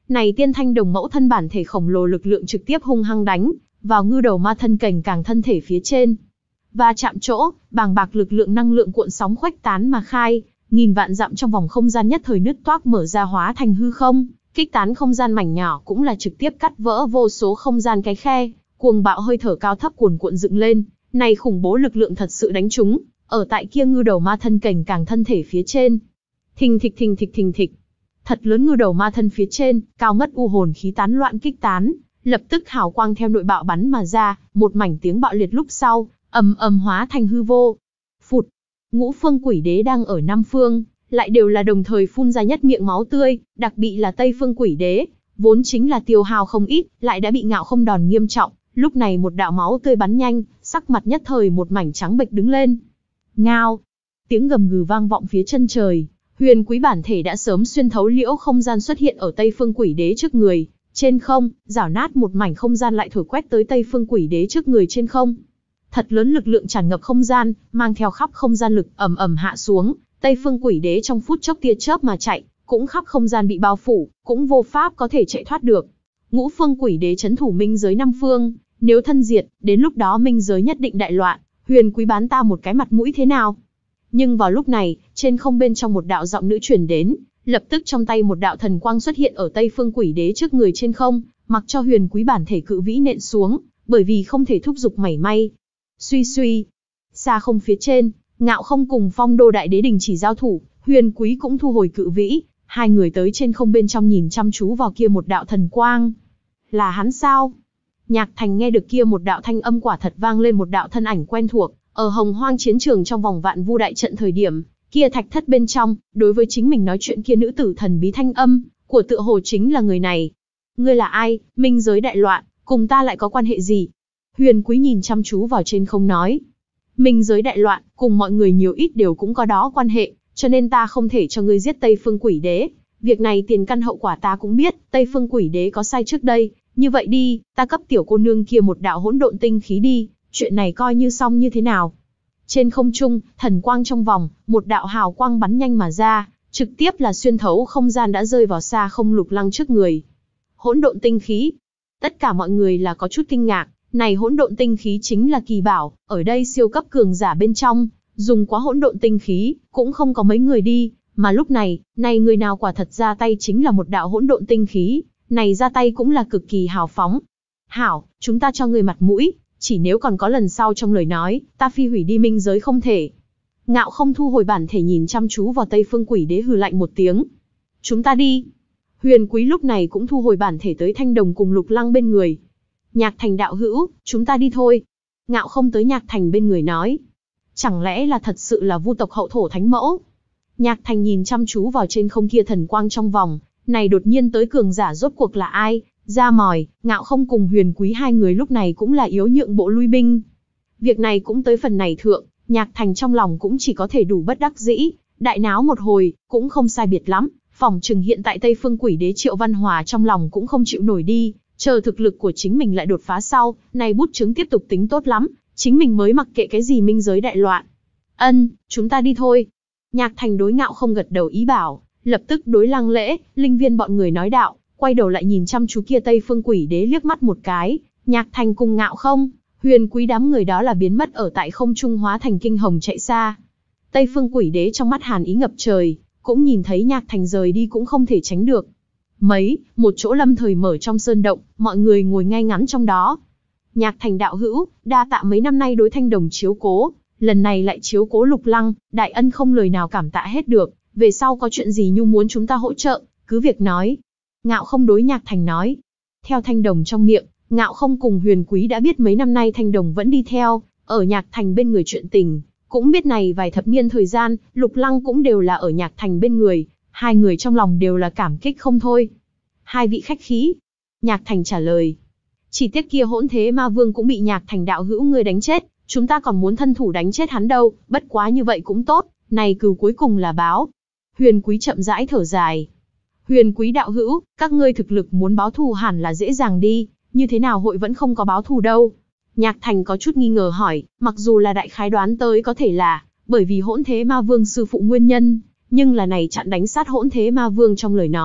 Này tiên thanh đồng mẫu thân bản thể khổng lồ lực lượng trực tiếp hung hăng đánh vào ngư đầu ma thân cảnh càng thân thể phía trên. Và chạm chỗ, bàng bạc lực lượng năng lượng cuộn sóng khuếch tán mà khai, nghìn vạn dặm trong vòng không gian nhất thời nứt toác mở ra hóa thành hư không, kích tán không gian mảnh nhỏ cũng là trực tiếp cắt vỡ vô số không gian cái khe, cuồng bạo hơi thở cao thấp cuồn cuộn dựng lên, này khủng bố lực lượng thật sự đánh trúng ở tại kia ngư đầu ma thân cảnh càng thân thể phía trên. Thình thịch thình thịch thình thịch. Thật lớn ngư đầu ma thân phía trên, cao ngất u hồn khí tán loạn kích tán, lập tức hào quang theo nội bạo bắn mà ra, một mảnh tiếng bạo liệt lúc sau, ầm ầm hóa thành hư vô. Phụt. Ngũ phương quỷ đế đang ở năm phương, lại đều là đồng thời phun ra nhất miệng máu tươi, đặc biệt là Tây phương quỷ đế, vốn chính là tiêu hao không ít, lại đã bị Ngạo Không đòn nghiêm trọng, lúc này một đạo máu tươi bắn nhanh, sắc mặt nhất thời một mảnh trắng bệch đứng lên. Ngao. Tiếng gầm gừ vang vọng phía chân trời, huyền quý bản thể đã sớm xuyên thấu liễu không gian xuất hiện ở Tây phương quỷ đế trước người, trên không, rảo nát một mảnh không gian lại thổi quét tới Tây phương quỷ đế trước người trên không. Thật lớn lực lượng tràn ngập không gian, mang theo khắp không gian lực ầm ầm hạ xuống, Tây phương quỷ đế trong phút chốc tia chớp mà chạy, cũng khắp không gian bị bao phủ, cũng vô pháp có thể chạy thoát được. Ngũ phương quỷ đế chấn thủ minh giới năm phương, nếu thân diệt, đến lúc đó minh giới nhất định đại loạn, huyền quý bán ta một cái mặt mũi thế nào? Nhưng vào lúc này, trên không bên trong một đạo giọng nữ truyền đến, lập tức trong tay một đạo thần quang xuất hiện ở Tây phương quỷ đế trước người trên không, mặc cho huyền quý bản thể cự vĩ nện xuống, bởi vì không thể thúc giục mảy may. Suy suy, xa không phía trên, Ngạo Không cùng Phong Đô Đại Đế đình chỉ giao thủ, huyền quý cũng thu hồi cự vĩ, hai người tới trên không bên trong nhìn chăm chú vào kia một đạo thần quang. Là hắn sao? Nhạc Thành nghe được kia một đạo thanh âm quả thật vang lên một đạo thân ảnh quen thuộc, ở Hồng Hoang chiến trường trong vòng vạn vu đại trận thời điểm, kia thạch thất bên trong, đối với chính mình nói chuyện kia nữ tử thần bí thanh âm, của tựa hồ chính là người này. Ngươi là ai, minh giới đại loạn, cùng ta lại có quan hệ gì? Huyền quý nhìn chăm chú vào trên không nói. Minh giới đại loạn, cùng mọi người nhiều ít đều cũng có đó quan hệ, cho nên ta không thể cho ngươi giết Tây phương quỷ đế. Việc này tiền căn hậu quả ta cũng biết, Tây phương quỷ đế có sai trước đây, như vậy đi, ta cấp tiểu cô nương kia một đạo hỗn độn tinh khí đi, chuyện này coi như xong như thế nào? Trên không trung, thần quang trong vòng, một đạo hào quang bắn nhanh mà ra, trực tiếp là xuyên thấu không gian đã rơi vào xa không Lục Lăng trước người. Hỗn độn tinh khí. Tất cả mọi người là có chút kinh ngạc, này hỗn độn tinh khí chính là kỳ bảo, ở đây siêu cấp cường giả bên trong, dùng quá hỗn độn tinh khí, cũng không có mấy người đi, mà lúc này, này người nào quả thật ra tay chính là một đạo hỗn độn tinh khí, này ra tay cũng là cực kỳ hào phóng. Hảo, chúng ta cho người mặt mũi, chỉ nếu còn có lần sau trong lời nói, ta phi hủy đi minh giới không thể. Ngạo Không thu hồi bản thể nhìn chăm chú vào Tây phương quỷ đế hừ lạnh một tiếng. Chúng ta đi. Huyền quý lúc này cũng thu hồi bản thể tới Thanh Đồng cùng Lục Lăng bên người. Nhạc Thành đạo hữu, chúng ta đi thôi. Ngạo Không tới Nhạc Thành bên người nói. Chẳng lẽ là thật sự là vu tộc hậu thổ thánh mẫu? Nhạc Thành nhìn chăm chú vào trên không kia thần quang trong vòng, này đột nhiên tới cường giả rốt cuộc là ai? Ra mòi, Ngạo Không cùng huyền quý hai người lúc này cũng là yếu nhượng bộ lui binh. Việc này cũng tới phần này thượng, Nhạc Thành trong lòng cũng chỉ có thể đủ bất đắc dĩ, đại náo một hồi, cũng không sai biệt lắm, phỏng chừng hiện tại Tây phương quỷ đế Triệu Văn Hòa trong lòng cũng không chịu nổi đi, chờ thực lực của chính mình lại đột phá sau, này bút chứng tiếp tục tính tốt lắm, chính mình mới mặc kệ cái gì minh giới đại loạn. Ân, chúng ta đi thôi. Nhạc Thành đối Ngạo Không gật đầu ý bảo, lập tức đối Lăng Lễ, Linh Viên bọn người nói đạo, quay đầu lại nhìn chăm chú kia Tây phương quỷ đế liếc mắt một cái, Nhạc Thành cùng Ngạo Không, huyền quý đám người đó là biến mất ở tại không trung hóa thành kinh hồng chạy xa. Tây phương quỷ đế trong mắt hàn ý ngập trời, cũng nhìn thấy Nhạc Thành rời đi cũng không thể tránh được. Mấy, một chỗ lâm thời mở trong sơn động, mọi người ngồi ngay ngắn trong đó. Nhạc Thành đạo hữu, đa tạ mấy năm nay đối Thanh Đồng chiếu cố, lần này lại chiếu cố Lục Lăng, đại ân không lời nào cảm tạ hết được, về sau có chuyện gì nhu muốn chúng ta hỗ trợ, cứ việc nói. Ngạo Không đối Nhạc Thành nói. Theo Thanh Đồng trong miệng, Ngạo Không cùng huyền quý đã biết mấy năm nay Thanh Đồng vẫn đi theo, ở Nhạc Thành bên người chuyện tình, cũng biết này vài thập niên thời gian, Lục Lăng cũng đều là ở Nhạc Thành bên người, hai người trong lòng đều là cảm kích không thôi. Hai vị khách khí. Nhạc Thành trả lời. Chỉ tiếc kia hỗn thế ma vương cũng bị Nhạc Thành đạo hữu ngươi đánh chết, chúng ta còn muốn thân thủ đánh chết hắn đâu, bất quá như vậy cũng tốt, này cừu cuối cùng là báo. Huyền quý chậm rãi thở dài. Huyền quý đạo hữu, các ngươi thực lực muốn báo thù hẳn là dễ dàng đi, như thế nào hội vẫn không có báo thù đâu? Nhạc Thành có chút nghi ngờ hỏi, mặc dù là đại khái đoán tới có thể là, bởi vì hỗn thế ma vương sư phụ nguyên nhân, nhưng là này chặn đánh sát hỗn thế ma vương trong lời nói,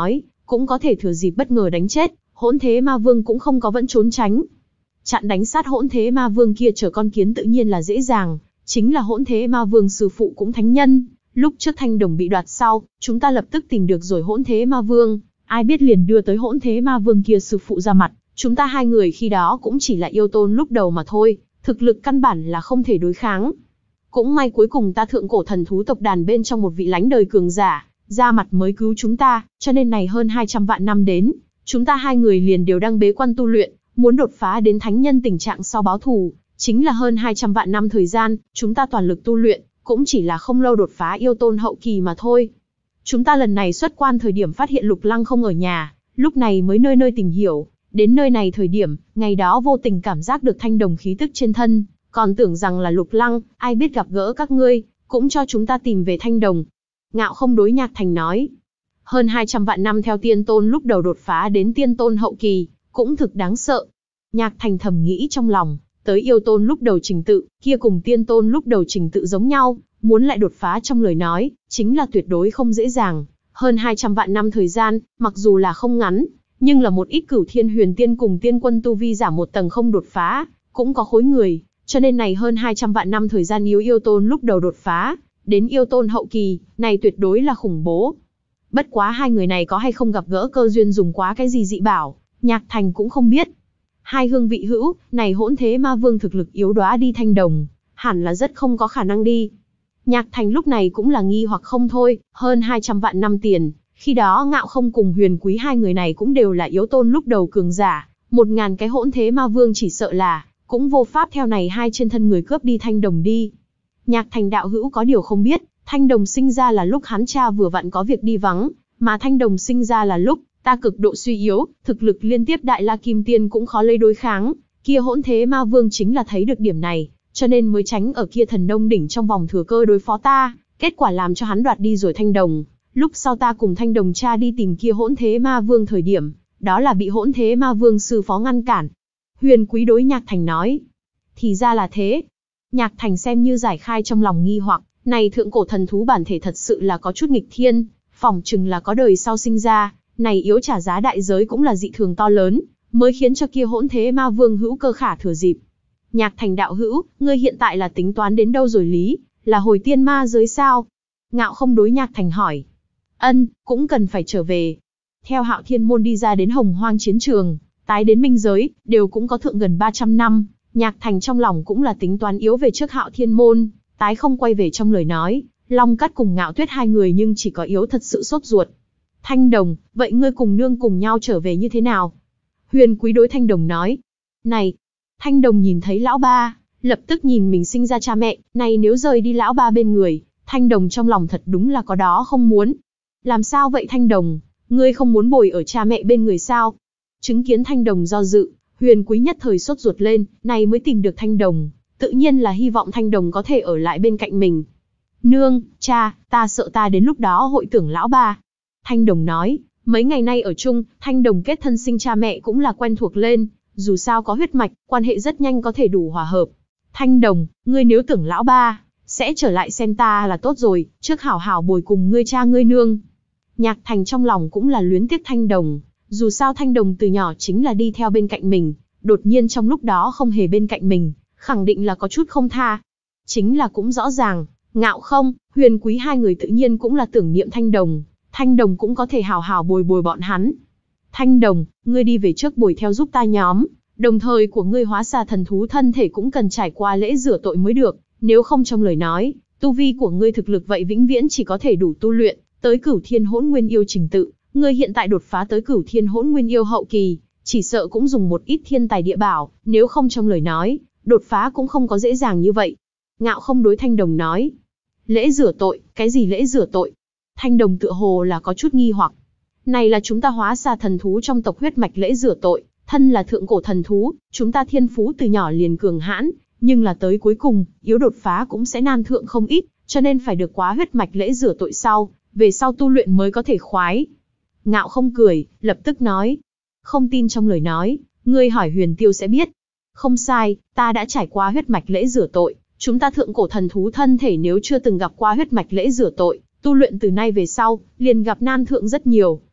cũng có thể thừa dịp bất ngờ đánh chết, Hỗn Thế Ma Vương cũng không có vẫn trốn tránh. Chặn đánh sát Hỗn Thế Ma Vương kia chở con kiến tự nhiên là dễ dàng, chính là Hỗn Thế Ma Vương sư phụ cũng thánh nhân, lúc trước thanh đồng bị đoạt sau, chúng ta lập tức tìm được rồi Hỗn Thế Ma Vương, ai biết liền đưa tới Hỗn Thế Ma Vương kia sư phụ ra mặt, chúng ta hai người khi đó cũng chỉ là yêu tôn lúc đầu mà thôi, thực lực căn bản là không thể đối kháng. Cũng may cuối cùng ta thượng cổ thần thú tộc đàn bên trong một vị lánh đời cường giả, ra mặt mới cứu chúng ta, cho nên này hơn hai trăm vạn năm đến, chúng ta hai người liền đều đang bế quan tu luyện, muốn đột phá đến thánh nhân tình trạng sau báo thù, chính là hơn hai trăm vạn năm thời gian, chúng ta toàn lực tu luyện, cũng chỉ là không lâu đột phá yêu tôn hậu kỳ mà thôi. Chúng ta lần này xuất quan thời điểm phát hiện Lục Lăng không ở nhà, lúc này mới nơi nơi tìm hiểu, đến nơi này thời điểm, ngày đó vô tình cảm giác được thanh đồng khí tức trên thân, còn tưởng rằng là Lục Lăng, ai biết gặp gỡ các ngươi, cũng cho chúng ta tìm về thanh đồng. Ngạo Không đối Nhạc Thành nói, hơn hai trăm vạn năm theo tiên tôn lúc đầu đột phá đến tiên tôn hậu kỳ, cũng thực đáng sợ. Nhạc Thành thầm nghĩ trong lòng, tới yêu tôn lúc đầu trình tự, kia cùng tiên tôn lúc đầu trình tự giống nhau, muốn lại đột phá trong lời nói, chính là tuyệt đối không dễ dàng. Hơn hai trăm vạn năm thời gian, mặc dù là không ngắn, nhưng là một ít cửu thiên huyền tiên cùng tiên quân tu vi giảm một tầng không đột phá, cũng có khối người, cho nên này hơn hai trăm vạn năm thời gian yếu yêu tôn lúc đầu đột phá, đến yêu tôn hậu kỳ, này tuyệt đối là khủng bố. Bất quá hai người này có hay không gặp gỡ cơ duyên dùng quá cái gì dị bảo, Nhạc Thành cũng không biết. Hai hương vị hữu, này Hỗn Thế Ma Vương thực lực yếu đóa đi thanh đồng, hẳn là rất không có khả năng đi. Nhạc Thành lúc này cũng là nghi hoặc không thôi, hơn hai trăm vạn năm tiền, khi đó Ngạo Không cùng Huyền Quý hai người này cũng đều là yếu tôn lúc đầu cường giả, một ngàn cái Hỗn Thế Ma Vương chỉ sợ là, cũng vô pháp theo này hai trên thân người cướp đi thanh đồng đi. Nhạc Thành đạo hữu có điều không biết, thanh đồng sinh ra là lúc hắn cha vừa vặn có việc đi vắng, mà thanh đồng sinh ra là lúc ta cực độ suy yếu, thực lực liên tiếp đại la kim tiên cũng khó lấy đối kháng, kia Hỗn Thế Ma Vương chính là thấy được điểm này, cho nên mới tránh ở kia thần nông đỉnh trong vòng thừa cơ đối phó ta, kết quả làm cho hắn đoạt đi rồi thanh đồng. Lúc sau ta cùng thanh đồng cha đi tìm kia Hỗn Thế Ma Vương thời điểm, đó là bị Hỗn Thế Ma Vương sư phó ngăn cản. Huyền Quý đối Nhạc Thành nói, thì ra là thế. Nhạc Thành xem như giải khai trong lòng nghi hoặc, này thượng cổ thần thú bản thể thật sự là có chút nghịch thiên, phỏng chừng là có đời sau sinh ra, này yếu trả giá đại giới cũng là dị thường to lớn, mới khiến cho kia Hỗn Thế Ma Vương hữu cơ khả thừa dịp. Nhạc Thành đạo hữu, ngươi hiện tại là tính toán đến đâu rồi lý, là hồi tiên ma giới sao? Ngạo Không đối Nhạc Thành hỏi. Ân, cũng cần phải trở về. Theo Hạo Thiên Môn đi ra đến Hồng Hoang chiến trường, tái đến minh giới, đều cũng có thượng gần ba trăm năm, Nhạc Thành trong lòng cũng là tính toán yếu về trước Hạo Thiên Môn, tái không quay về trong lời nói, Long Cắt cùng Ngạo Tuyết hai người nhưng chỉ có yếu thật sự sốt ruột. Thanh Đồng, vậy ngươi cùng nương cùng nhau trở về như thế nào? Huyền Quý đối Thanh Đồng nói. Này, Thanh Đồng nhìn thấy lão ba, lập tức nhìn mình sinh ra cha mẹ, này nếu rời đi lão ba bên người, Thanh Đồng trong lòng thật đúng là có đó không muốn. Làm sao vậy Thanh Đồng, ngươi không muốn bồi ở cha mẹ bên người sao? Chứng kiến Thanh Đồng do dự, Huyền Quý nhất thời sốt ruột lên, này mới tìm được Thanh Đồng, tự nhiên là hy vọng Thanh Đồng có thể ở lại bên cạnh mình. Nương, cha, ta sợ ta đến lúc đó hội tưởng lão ba. Thanh Đồng nói, mấy ngày nay ở chung, Thanh Đồng kết thân sinh cha mẹ cũng là quen thuộc lên, dù sao có huyết mạch, quan hệ rất nhanh có thể đủ hòa hợp. Thanh Đồng, ngươi nếu tưởng lão ba, sẽ trở lại xem ta là tốt rồi, trước hảo hảo bồi cùng ngươi cha ngươi nương. Nhạc Thành trong lòng cũng là luyến tiếc Thanh Đồng, dù sao Thanh Đồng từ nhỏ chính là đi theo bên cạnh mình, đột nhiên trong lúc đó không hề bên cạnh mình, khẳng định là có chút không tha. Chính là cũng rõ ràng, Ngạo Không, Huyền Quý hai người tự nhiên cũng là tưởng niệm Thanh Đồng, Thanh Đồng cũng có thể hào hào bồi bồi bọn hắn. Thanh Đồng, ngươi đi về trước bồi theo giúp ta nhóm, đồng thời của ngươi hóa xà thần thú thân thể cũng cần trải qua lễ rửa tội mới được, nếu không trong lời nói, tu vi của ngươi thực lực vậy vĩnh viễn chỉ có thể đủ tu luyện tới Cửu Thiên Hỗn Nguyên Yêu trình tự, ngươi hiện tại đột phá tới Cửu Thiên Hỗn Nguyên Yêu hậu kỳ, chỉ sợ cũng dùng một ít thiên tài địa bảo, nếu không trong lời nói, đột phá cũng không có dễ dàng như vậy. Ngạo Không đối Thanh Đồng nói, lễ rửa tội, cái gì lễ rửa tội? Thanh Đồng tựa hồ là có chút nghi hoặc. Này là chúng ta hóa xà thần thú trong tộc huyết mạch lễ rửa tội, thân là thượng cổ thần thú, chúng ta thiên phú từ nhỏ liền cường hãn, nhưng là tới cuối cùng, yếu đột phá cũng sẽ nan thượng không ít, cho nên phải được quá huyết mạch lễ rửa tội sau, về sau tu luyện mới có thể khoái. Ngạo Không cười, lập tức nói, không tin trong lời nói, ngươi hỏi Huyền Tiêu sẽ biết. Không sai, ta đã trải qua huyết mạch lễ rửa tội, chúng ta thượng cổ thần thú thân thể nếu chưa từng gặp qua huyết mạch lễ rửa tội, tu luyện từ nay về sau, liền gặp nan thượng rất nhiều.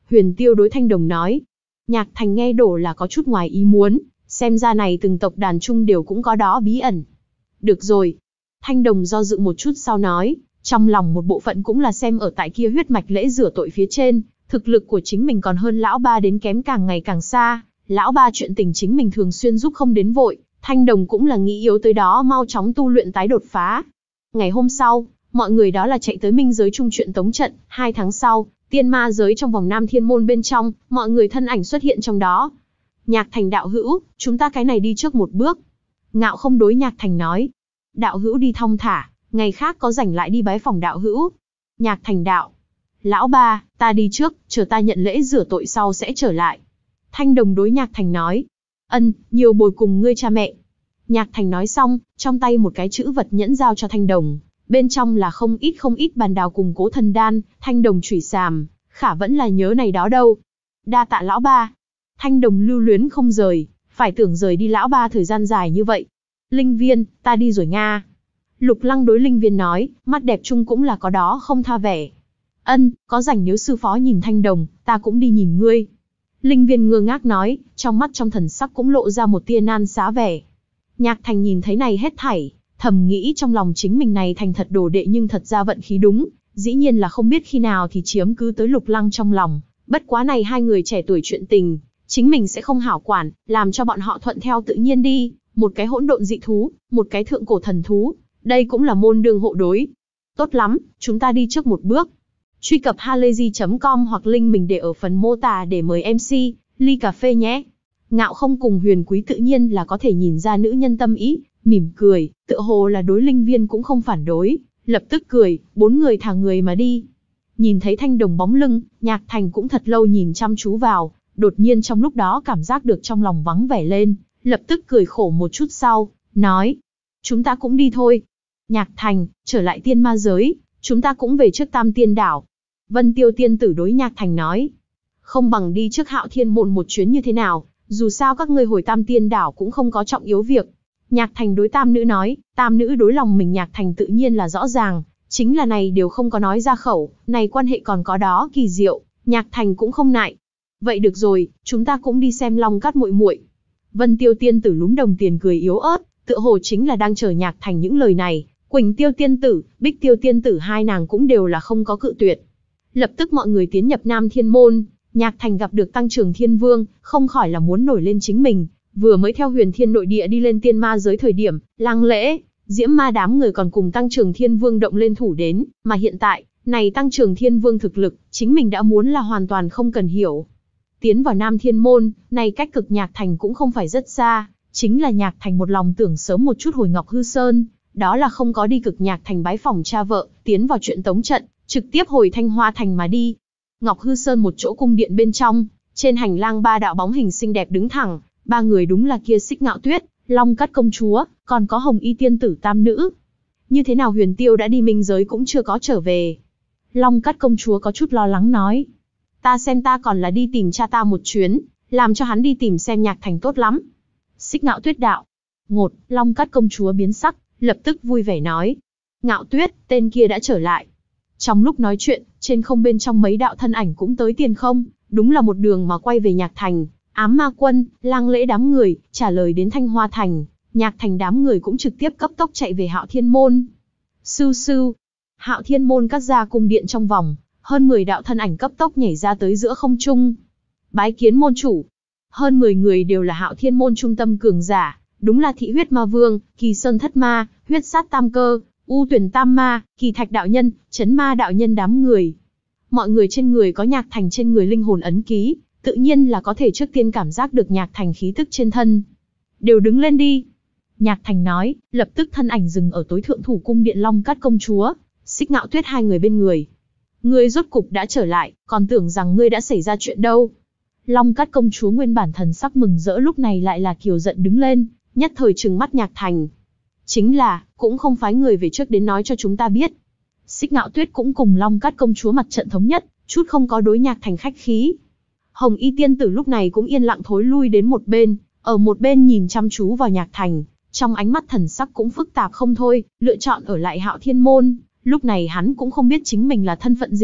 Huyền Tiêu đối Thanh Đồng nói. Nhạc Thành nghe đổ là có chút ngoài ý muốn, xem ra này từng tộc đàn chung đều cũng có đó bí ẩn. Được rồi. Thanh Đồng do dự một chút sau nói, trong lòng một bộ phận cũng là xem ở tại kia huyết mạch lễ rửa tội phía trên, thực lực của chính mình còn hơn lão ba đến kém càng ngày càng xa, lão ba chuyện tình chính mình thường xuyên giúp không đến vội, Thanh Đồng cũng là nghĩ yếu tới đó mau chóng tu luyện tái đột phá. Ngày hôm sau, mọi người đó là chạy tới minh giới trung chuyện tống trận, hai tháng sau, tiên ma giới trong vòng Nam Thiên Môn bên trong, mọi người thân ảnh xuất hiện trong đó. Nhạc Thành đạo hữu, chúng ta cái này đi trước một bước. Ngạo Không đối Nhạc Thành nói. Đạo hữu đi thong thả, ngày khác có rảnh lại đi bái phòng đạo hữu. Nhạc Thành đạo. Lão ba, ta đi trước, chờ ta nhận lễ rửa tội sau sẽ trở lại. Thanh Đồng đối Nhạc Thành nói. Ân, nhiều bồi cùng ngươi cha mẹ. Nhạc Thành nói xong, trong tay một cái chữ vật nhẫn giao cho Thanh Đồng. Bên trong là không ít không ít bàn đào cùng cố thần đan, Thanh Đồng chủy sàm, khả vẫn là nhớ này đó đâu. Đa tạ lão ba. Thanh Đồng lưu luyến không rời, phải tưởng rời đi lão ba thời gian dài như vậy. Linh Viên, ta đi rồi Nga. Lục Lăng đối Linh Viên nói, mắt đẹp chung cũng là có đó không tha vẻ. Ân, có rảnh nếu sư phó nhìn Thanh Đồng, ta cũng đi nhìn ngươi. Linh Viên ngơ ngác nói, trong mắt trong thần sắc cũng lộ ra một tia nan xá vẻ. Nhạc Thành nhìn thấy này hết thảy, thầm nghĩ trong lòng chính mình này thành thật đồ đệ nhưng thật ra vận khí đúng, dĩ nhiên là không biết khi nào thì chiếm cứ tới Lục Lăng trong lòng, bất quá này hai người trẻ tuổi chuyện tình, chính mình sẽ không hảo quản, làm cho bọn họ thuận theo tự nhiên đi, một cái hỗn độn dị thú, một cái thượng cổ thần thú, đây cũng là môn đương hộ đối. Tốt lắm, chúng ta đi trước một bước. Truy cập halayzi chấm com hoặc link mình để ở phần mô tả để mời em xê, ly cà phê nhé. Ngạo Không cùng Huyền Quý tự nhiên là có thể nhìn ra nữ nhân tâm ý, mỉm cười, tựa hồ là đối Linh Viên cũng không phản đối, lập tức cười, bốn người thả người mà đi. Nhìn thấy Thanh Đồng bóng lưng, Nhạc Thành cũng thật lâu nhìn chăm chú vào, đột nhiên trong lúc đó cảm giác được trong lòng vắng vẻ lên, lập tức cười khổ một chút sau, nói, chúng ta cũng đi thôi. Nhạc Thành, trở lại tiên ma giới, chúng ta cũng về trước Tam Tiên Đảo. Vân Tiêu tiên tử đối Nhạc Thành nói, không bằng đi trước Hạo Thiên Môn một chuyến như thế nào, dù sao các ngươi hồi Tam Tiên Đảo cũng không có trọng yếu việc. Nhạc Thành đối Tam Nữ nói, Tam Nữ đối lòng mình Nhạc Thành tự nhiên là rõ ràng, chính là này đều không có nói ra khẩu, này quan hệ còn có đó kỳ diệu, Nhạc Thành cũng không nại. Vậy được rồi, chúng ta cũng đi xem Long Cát muội muội. Vân Tiêu tiên tử lúm đồng tiền cười yếu ớt, tựa hồ chính là đang chờ Nhạc Thành những lời này. Quỳnh Tiêu tiên tử, Bích Tiêu tiên tử hai nàng cũng đều là không có cự tuyệt. Lập tức mọi người tiến nhập Nam Thiên Môn, Nhạc Thành gặp được Tăng Trường Thiên Vương, không khỏi là muốn nổi lên chính mình, vừa mới theo Huyền Thiên nội địa đi lên tiên ma giới thời điểm, Lăng Lễ, Diễm Ma đám người còn cùng Tăng Trường Thiên Vương động lên thủ đến, mà hiện tại, này Tăng Trường Thiên Vương thực lực, chính mình đã muốn là hoàn toàn không cần hiểu. Tiến vào Nam Thiên Môn, này cách cực Nhạc Thành cũng không phải rất xa, chính là Nhạc Thành một lòng tưởng sớm một chút hồi Ngọc Hư Sơn, đó là không có đi cực Nhạc Thành bái phòng cha vợ, tiến vào chuyện tống trận, trực tiếp hồi Thanh Hoa Thành mà đi. Ngọc Hư Sơn một chỗ cung điện bên trong, trên hành lang ba đạo bóng hình xinh đẹp đứng thẳng, ba người đúng là kia Xích Ngạo Tuyết, Long Cát công chúa, còn có Hồng Y tiên tử Tam Nữ. Như thế nào Huyền Tiêu đã đi minh giới cũng chưa có trở về. Long Cát công chúa có chút lo lắng nói, ta xem ta còn là đi tìm cha ta một chuyến, làm cho hắn đi tìm xem Nhạc Thành tốt lắm. Xích Ngạo Tuyết đạo. Ngột, Long Cát công chúa biến sắc, lập tức vui vẻ nói, Ngạo Tuyết, tên kia đã trở lại. Trong lúc nói chuyện, trên không bên trong mấy đạo thân ảnh cũng tới tiền không, đúng là một đường mà quay về Nhạc Thành. Ám Ma Quân, Lăng Lễ đám người, trả lời đến Thanh Hoa Thành, Nhạc Thành đám người cũng trực tiếp cấp tốc chạy về Hạo Thiên Môn. Sưu sưu, Hạo Thiên Môn cắt ra cung điện trong vòng, hơn mười đạo thân ảnh cấp tốc nhảy ra tới giữa không trung. Bái kiến môn chủ. Hơn mười người đều là Hạo Thiên Môn trung tâm cường giả, đúng là Thị Huyết Ma Vương, Kỳ Sơn Thất Ma, Huyết Sát Tam Cơ, U Tuyển Tam Ma, Kỳ Thạch đạo nhân, Chấn Ma đạo nhân đám người. Mọi người trên người có Nhạc Thành trên người linh hồn ấn ký, tự nhiên là có thể trước tiên cảm giác được Nhạc Thành khí tức trên thân. Đều đứng lên đi. Nhạc Thành nói, lập tức thân ảnh dừng ở tối thượng thủ cung điện Long Cát công chúa, Xích Ngạo Tuyết hai người bên người. Ngươi rốt cục đã trở lại, còn tưởng rằng ngươi đã xảy ra chuyện đâu. Long Cát công chúa nguyên bản thần sắc mừng rỡ lúc này lại là kiều giận đứng lên, nhất thời trừng mắt Nhạc Thành. Chính là, cũng không phái người về trước đến nói cho chúng ta biết. Xích Ngạo Tuyết cũng cùng Long Cát công chúa mặt trận thống nhất, chút không có đối Nhạc Thành khách khí. Hồng Y tiên tử lúc này cũng yên lặng thối lui đến một bên, ở một bên nhìn chăm chú vào Nhạc Thành, trong ánh mắt thần sắc cũng phức tạp không thôi, lựa chọn ở lại Hạo Thiên Môn. Lúc này hắn cũng không biết chính mình là thân phận gì,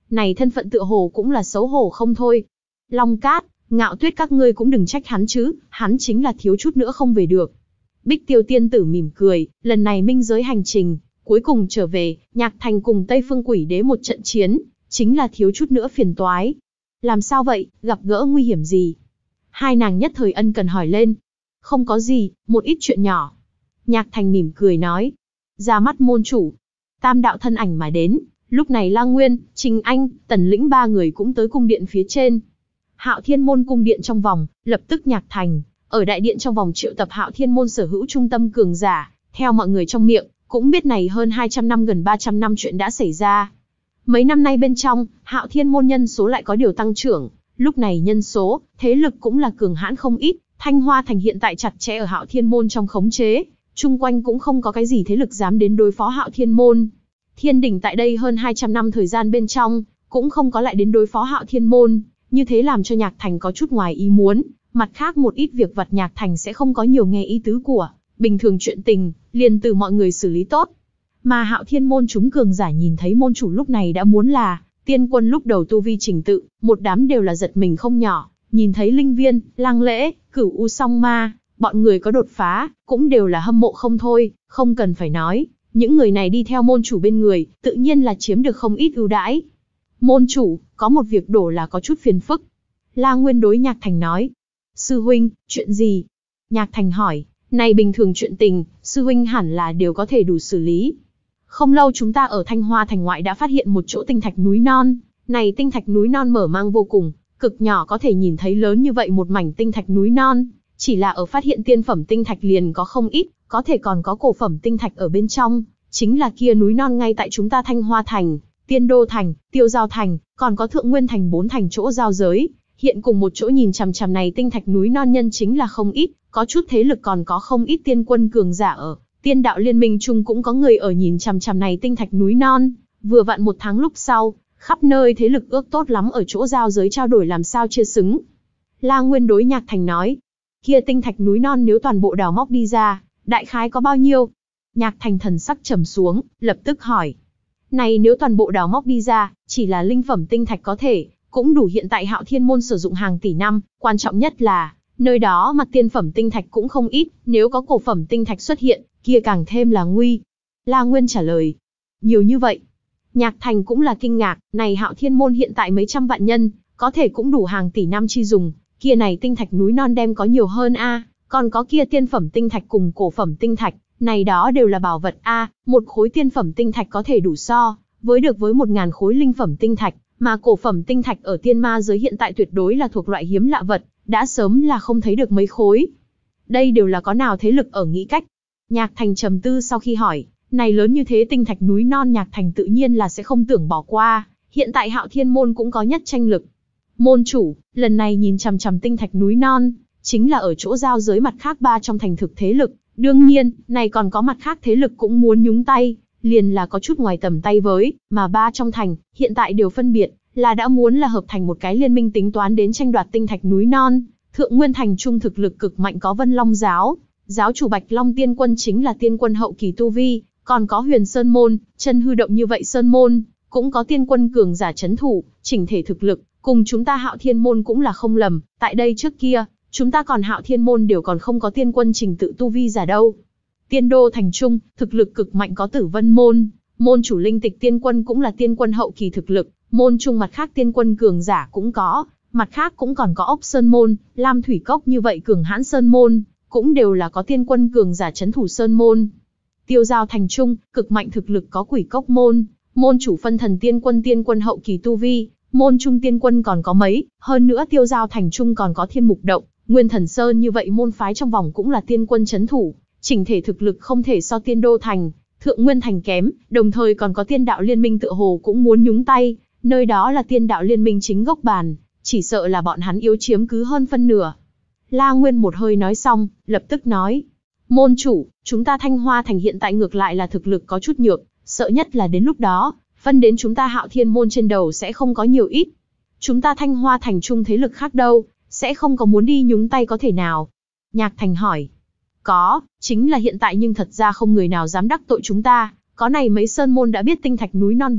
Này thân phận tựa hồ cũng là xấu hổ không thôi. Long Cát, Ngạo Tuyết các ngươi cũng đừng trách hắn chứ, hắn chính là thiếu chút nữa không về được. Bích Tiêu tiên tử mỉm cười, lần này minh giới hành trình, cuối cùng trở về, Nhạc Thành cùng Tây Phương Quỷ Đế một trận chiến, chính là thiếu chút nữa phiền toái. Làm sao vậy, gặp gỡ nguy hiểm gì? Hai nàng nhất thời ân cần hỏi lên. Không có gì, một ít chuyện nhỏ. Nhạc Thành mỉm cười nói. Ra mắt môn chủ. Tam đạo thân ảnh mà đến, lúc này Lang Nguyên, Trình Anh, Tần Lĩnh ba người cũng tới cung điện phía trên. Hạo Thiên môn cung điện trong vòng, lập tức Nhạc Thành, ở đại điện trong vòng triệu tập Hạo Thiên môn sở hữu trung tâm cường giả, theo mọi người trong miệng, cũng biết này hơn hai trăm năm gần ba trăm năm chuyện đã xảy ra. Mấy năm nay bên trong, Hạo Thiên môn nhân số lại có điều tăng trưởng, lúc này nhân số, thế lực cũng là cường hãn không ít, Thanh Hoa thành hiện tại chặt chẽ ở Hạo Thiên môn trong khống chế, chung quanh cũng không có cái gì thế lực dám đến đối phó Hạo Thiên môn. Thiên đỉnh tại đây hơn hai trăm năm thời gian bên trong, cũng không có lại đến đối phó Hạo Thiên môn, như thế làm cho Nhạc Thành có chút ngoài ý muốn, mặt khác một ít việc vặt Nhạc Thành sẽ không có nhiều nghe ý tứ của, bình thường chuyện tình, liền từ mọi người xử lý tốt. Mà Hạo Thiên môn chúng cường giả nhìn thấy môn chủ lúc này đã muốn là tiên quân lúc đầu tu vi trình tự, một đám đều là giật mình không nhỏ, nhìn thấy Linh Viên, Lang Lễ, Cửu U Song Ma, bọn người có đột phá, cũng đều là hâm mộ không thôi, không cần phải nói, những người này đi theo môn chủ bên người, tự nhiên là chiếm được không ít ưu đãi. Môn chủ, có một việc đổ là có chút phiền phức. La Nguyên đối Nhạc Thành nói. Sư huynh, chuyện gì? Nhạc Thành hỏi, này bình thường chuyện tình, sư huynh hẳn là đều có thể đủ xử lý. Không lâu chúng ta ở Thanh Hoa thành ngoại đã phát hiện một chỗ tinh thạch núi non, này tinh thạch núi non mở mang vô cùng, cực nhỏ có thể nhìn thấy lớn như vậy một mảnh tinh thạch núi non, chỉ là ở phát hiện tiên phẩm tinh thạch liền có không ít, có thể còn có cổ phẩm tinh thạch ở bên trong, chính là kia núi non ngay tại chúng ta Thanh Hoa thành, Tiên Đô thành, Tiêu Giao thành, còn có Thượng Nguyên thành bốn thành chỗ giao giới, hiện cùng một chỗ nhìn chằm chằm này tinh thạch núi non nhân chính là không ít, có chút thế lực còn có không ít tiên quân cường giả ở. Tiên đạo liên minh chung cũng có người ở nhìn chằm chằm này tinh thạch núi non, vừa vặn một tháng lúc sau, khắp nơi thế lực ước tốt lắm ở chỗ giao giới trao đổi làm sao chia xứng. La Nguyên đối Nhạc Thành nói, kia tinh thạch núi non nếu toàn bộ đào móc đi ra, đại khái có bao nhiêu? Nhạc Thành thần sắc trầm xuống, lập tức hỏi. Này nếu toàn bộ đào móc đi ra, chỉ là linh phẩm tinh thạch có thể, cũng đủ hiện tại Hạo Thiên môn sử dụng hàng tỷ năm, quan trọng nhất là, nơi đó mặt tiên phẩm tinh thạch cũng không ít, nếu có cổ phẩm tinh thạch xuất hiện, kia càng thêm là nguy. La Nguyên trả lời, nhiều như vậy. Nhạc Thành cũng là kinh ngạc, này Hạo Thiên môn hiện tại mấy trăm vạn nhân, có thể cũng đủ hàng tỷ năm chi dùng, kia này tinh thạch núi non đem có nhiều hơn a, còn có kia tiên phẩm tinh thạch cùng cổ phẩm tinh thạch, này đó đều là bảo vật a, một khối tiên phẩm tinh thạch có thể đủ so với được với một ngàn khối linh phẩm tinh thạch, mà cổ phẩm tinh thạch ở tiên ma giới hiện tại tuyệt đối là thuộc loại hiếm lạ vật, đã sớm là không thấy được mấy khối. Đây đều là có nào thế lực ở nghĩ cách. Nhạc Thành trầm tư sau khi hỏi, này lớn như thế tinh thạch núi non Nhạc Thành tự nhiên là sẽ không tưởng bỏ qua, hiện tại Hạo Thiên môn cũng có nhất tranh lực. Môn chủ, lần này nhìn chằm chằm tinh thạch núi non, chính là ở chỗ giao giới mặt khác ba trong thành thực thế lực, đương nhiên, này còn có mặt khác thế lực cũng muốn nhúng tay, liền là có chút ngoài tầm tay với, mà ba trong thành, hiện tại đều phân biệt, là đã muốn là hợp thành một cái liên minh tính toán đến tranh đoạt tinh thạch núi non. Thượng Nguyên thành trung thực lực cực mạnh có Vân Long giáo, giáo chủ Bạch Long tiên quân chính là tiên quân hậu kỳ tu vi, còn có Huyền Sơn môn, chân hư động như vậy Sơn môn, cũng có tiên quân cường giả chấn thủ, chỉnh thể thực lực, cùng chúng ta Hạo Thiên môn cũng là không lầm, tại đây trước kia, chúng ta còn Hạo Thiên môn đều còn không có tiên quân trình tự tu vi giả đâu. Tiên Đô thành trung, thực lực cực mạnh có Tử Vân môn, môn chủ Linh Tịch tiên quân cũng là tiên quân hậu kỳ thực lực, môn trung mặt khác tiên quân cường giả cũng có, mặt khác cũng còn có Ốc Sơn môn, Lam Thủy Cốc như vậy cường hãn Sơn môn, cũng đều là có tiên quân cường giả chấn thủ Sơn môn. Tiêu Giao thành trung, cực mạnh thực lực có Quỷ Cốc môn, môn chủ Phân Thần tiên quân tiên quân hậu kỳ tu vi, môn trung tiên quân còn có mấy, hơn nữa Tiêu Giao thành trung còn có Thiên Mục Động, Nguyên Thần Sơn như vậy môn phái trong vòng cũng là tiên quân chấn thủ, chỉnh thể thực lực không thể so Tiên Đô thành, Thượng Nguyên thành kém, đồng thời còn có Tiên đạo liên minh tựa hồ cũng muốn nhúng tay, nơi đó là Tiên đạo liên minh chính gốc bàn, chỉ sợ là bọn hắn yếu chiếm cứ hơn phân nửa. La Nguyên một hơi nói xong, lập tức nói, môn chủ, chúng ta Thanh Hoa thành hiện tại ngược lại là thực lực có chút nhược, sợ nhất là đến lúc đó, phân đến chúng ta Hạo Thiên môn trên đầu sẽ không có nhiều ít. Chúng ta Thanh Hoa thành chung thế lực khác đâu, sẽ không có muốn đi nhúng tay có thể nào? Nhạc Thành hỏi. Có, chính là hiện tại nhưng thật ra không người nào dám đắc tội chúng ta, có này mấy sơn môn đã biết tinh thạch núi non việc,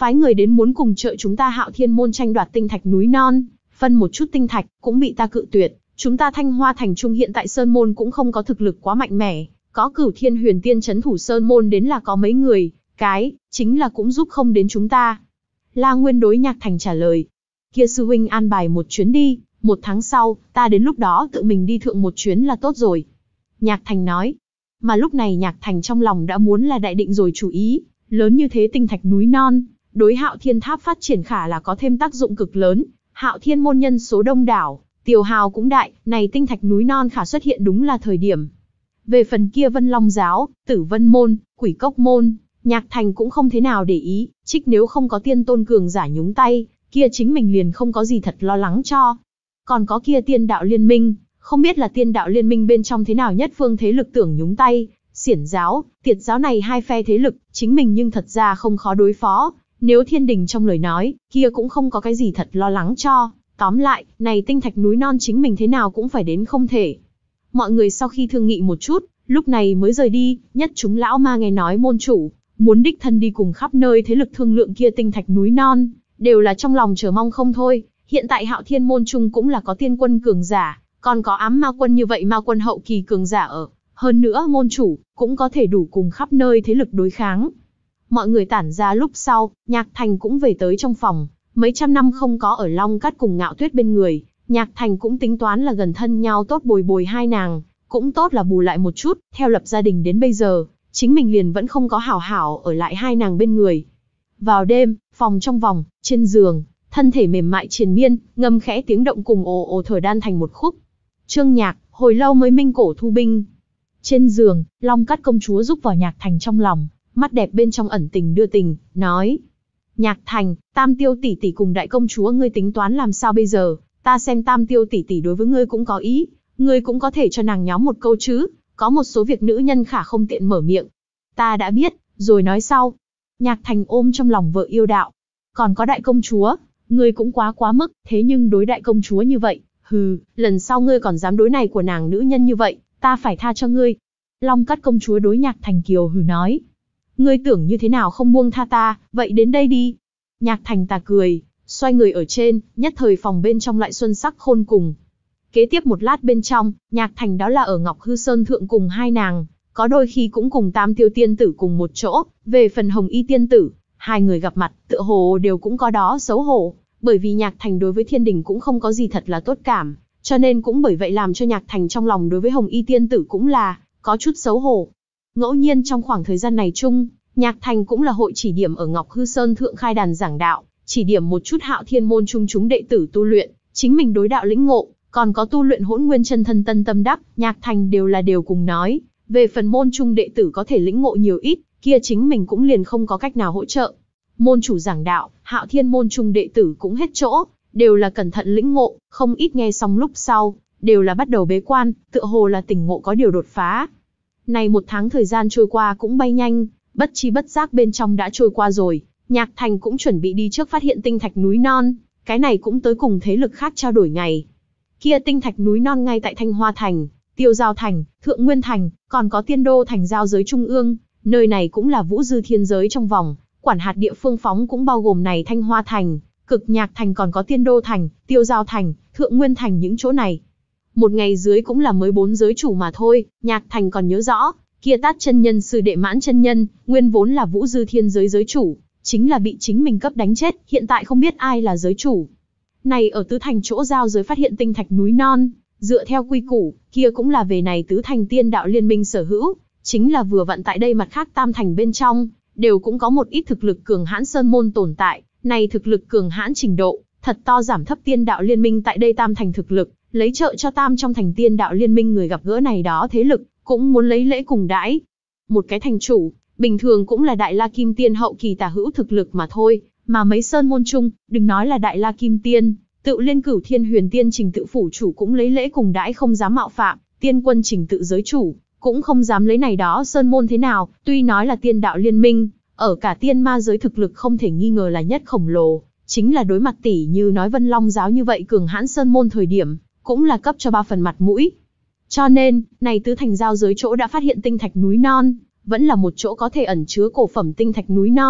phái người đến muốn cùng trợ chúng ta Hạo Thiên môn tranh đoạt tinh thạch núi non, phân một chút tinh thạch, cũng bị ta cự tuyệt. Chúng ta Thanh Hoa thành trung hiện tại sơn môn cũng không có thực lực quá mạnh mẽ, có Cửu Thiên Huyền Tiên trấn thủ sơn môn đến là có mấy người, cái chính là cũng giúp không đến chúng ta. La Nguyên đối Nhạc Thành trả lời, kia sư huynh an bài một chuyến đi, một tháng sau, ta đến lúc đó tự mình đi thượng một chuyến là tốt rồi. Nhạc Thành nói, mà lúc này Nhạc Thành trong lòng đã muốn là đại định rồi chủ ý, lớn như thế tinh thạch núi non, đối Hạo Thiên tháp phát triển khả là có thêm tác dụng cực lớn. Hạo Thiên môn nhân số đông đảo, tiêu hào cũng đại, này tinh thạch núi non khả xuất hiện đúng là thời điểm. Về phần kia Vân Long giáo, Tử Vân môn, Quỷ Cốc môn, Nhạc Thành cũng không thế nào để ý, trích nếu không có tiên tôn cường giả nhúng tay, kia chính mình liền không có gì thật lo lắng cho. Còn có kia tiên đạo liên minh, không biết là tiên đạo liên minh bên trong thế nào nhất phương thế lực tưởng nhúng tay, xiển giáo, tiệt giáo này hai phe thế lực, chính mình nhưng thật ra không khó đối phó. Nếu thiên đình trong lời nói, kia cũng không có cái gì thật lo lắng cho. Tóm lại, này tinh thạch núi non chính mình thế nào cũng phải đến không thể. Mọi người sau khi thương nghị một chút, lúc này mới rời đi, nhất chúng lão ma nghe nói môn chủ, muốn đích thân đi cùng khắp nơi thế lực thương lượng kia tinh thạch núi non, đều là trong lòng chờ mong không thôi. Hiện tại Hạo Thiên môn trung cũng là có tiên quân cường giả, còn có ám ma quân như vậy ma quân hậu kỳ cường giả ở. Hơn nữa môn chủ, cũng có thể đủ cùng khắp nơi thế lực đối kháng. Mọi người tản ra lúc sau, Nhạc Thành cũng về tới trong phòng, mấy trăm năm không có ở Long Cát cùng Ngạo Tuyết bên người, Nhạc Thành cũng tính toán là gần thân nhau tốt bồi bồi hai nàng, cũng tốt là bù lại một chút, theo lập gia đình đến bây giờ, chính mình liền vẫn không có hảo hảo ở lại hai nàng bên người. Vào đêm, phòng trong vòng, trên giường, thân thể mềm mại triền miên, ngâm khẽ tiếng động cùng ồ ồ thở đan thành một khúc. Chương nhạc, hồi lâu mới minh cổ thu binh. Trên giường, Long Cát công chúa giúp vào Nhạc Thành trong lòng, mắt đẹp bên trong ẩn tình đưa tình, nói. Nhạc Thành, Tam Tiêu tỷ tỷ cùng đại công chúa ngươi tính toán làm sao bây giờ, ta xem Tam Tiêu tỷ tỷ đối với ngươi cũng có ý, ngươi cũng có thể cho nàng nhóm một câu chứ, có một số việc nữ nhân khả không tiện mở miệng. Ta đã biết, rồi nói sau. Nhạc Thành ôm trong lòng vợ yêu đạo. Còn có đại công chúa, ngươi cũng quá quá mức, thế nhưng đối đại công chúa như vậy, hừ, lần sau ngươi còn dám đối này của nàng nữ nhân như vậy, ta phải tha cho ngươi. Long Cát công chúa đối Nhạc Thành kiều hừ nói. Ngươi tưởng như thế nào không buông tha ta, vậy đến đây đi. Nhạc Thành tà cười, xoay người ở trên, nhất thời phòng bên trong lại xuân sắc khôn cùng. Kế tiếp một lát bên trong, Nhạc Thành đó là ở Ngọc Hư Sơn thượng cùng hai nàng, có đôi khi cũng cùng Tam Tiêu tiên tử cùng một chỗ. Về phần Hồng Y tiên tử, hai người gặp mặt, tựa hồ đều cũng có đó xấu hổ, bởi vì Nhạc Thành đối với thiên đình cũng không có gì thật là tốt cảm, cho nên cũng bởi vậy làm cho Nhạc Thành trong lòng đối với Hồng Y tiên tử cũng là có chút xấu hổ. Ngẫu nhiên trong khoảng thời gian này chung, Nhạc Thành cũng là hội chỉ điểm ở Ngọc Hư Sơn thượng khai đàn giảng đạo, chỉ điểm một chút Hạo Thiên môn trung chúng đệ tử tu luyện, chính mình đối đạo lĩnh ngộ, còn có tu luyện Hỗn Nguyên chân thân tân tâm đắc, Nhạc Thành đều là đều cùng nói. Về phần môn trung đệ tử có thể lĩnh ngộ nhiều ít, kia chính mình cũng liền không có cách nào hỗ trợ. Môn chủ giảng đạo, Hạo Thiên môn trung đệ tử cũng hết chỗ, đều là cẩn thận lĩnh ngộ, không ít nghe xong lúc sau, đều là bắt đầu bế quan, tựa hồ là tỉnh ngộ có điều đột phá. Này một tháng thời gian trôi qua cũng bay nhanh, bất chi bất giác bên trong đã trôi qua rồi, Nhạc Thành cũng chuẩn bị đi trước phát hiện tinh thạch núi non, cái này cũng tới cùng thế lực khác trao đổi ngày. Kia tinh thạch núi non ngay tại Thanh Hoa thành, Tiêu Giao thành, Thượng Nguyên thành, còn có Tiên Đô thành giao giới trung ương, nơi này cũng là vũ dư thiên giới trong vòng, quản hạt địa phương phóng cũng bao gồm này Thanh Hoa thành, Cực Nhạc thành, còn có Tiên Đô thành, Tiêu Giao thành, Thượng Nguyên thành những chỗ này. Một ngày dưới cũng là mới bốn giới chủ mà thôi, Nhạc Thành còn nhớ rõ, kia Tát chân nhân sư đệ Mãn chân nhân, nguyên vốn là vũ dư thiên giới giới chủ, chính là bị chính mình cấp đánh chết, hiện tại không biết ai là giới chủ. Này ở tứ thành chỗ giao giới phát hiện tinh thạch núi non, dựa theo quy củ, kia cũng là về này tứ thành tiên đạo liên minh sở hữu, chính là vừa vặn tại đây mặt khác tam thành bên trong, đều cũng có một ít thực lực cường hãn sơn môn tồn tại, này thực lực cường hãn trình độ, thật to giảm thấp tiên đạo liên minh tại đây tam thành thực lực, lấy trợ cho tam trong thành tiên đạo liên minh người gặp gỡ này đó thế lực, cũng muốn lấy lễ cùng đãi. Một cái thành chủ, bình thường cũng là đại la kim tiên hậu kỳ tả hữu thực lực mà thôi, mà mấy sơn môn chung, đừng nói là đại la kim tiên, tự liên Cửu Thiên Huyền Tiên Trình Tự phủ chủ cũng lấy lễ cùng đãi không dám mạo phạm, tiên quân Trình Tự giới chủ, cũng không dám lấy này đó sơn môn thế nào, tuy nói là tiên đạo liên minh, ở cả tiên ma giới thực lực không thể nghi ngờ là nhất khổng lồ, chính là đối mặt tỷ như nói Vân Long giáo như vậy cường hãn sơn môn thời điểm, cũng là cấp cho ba phần mặt mũi. Cho nên, này tứ thành giao giới chỗ đã phát hiện tinh thạch núi non, vẫn là một chỗ có thể ẩn chứa cổ phẩm tinh thạch núi non,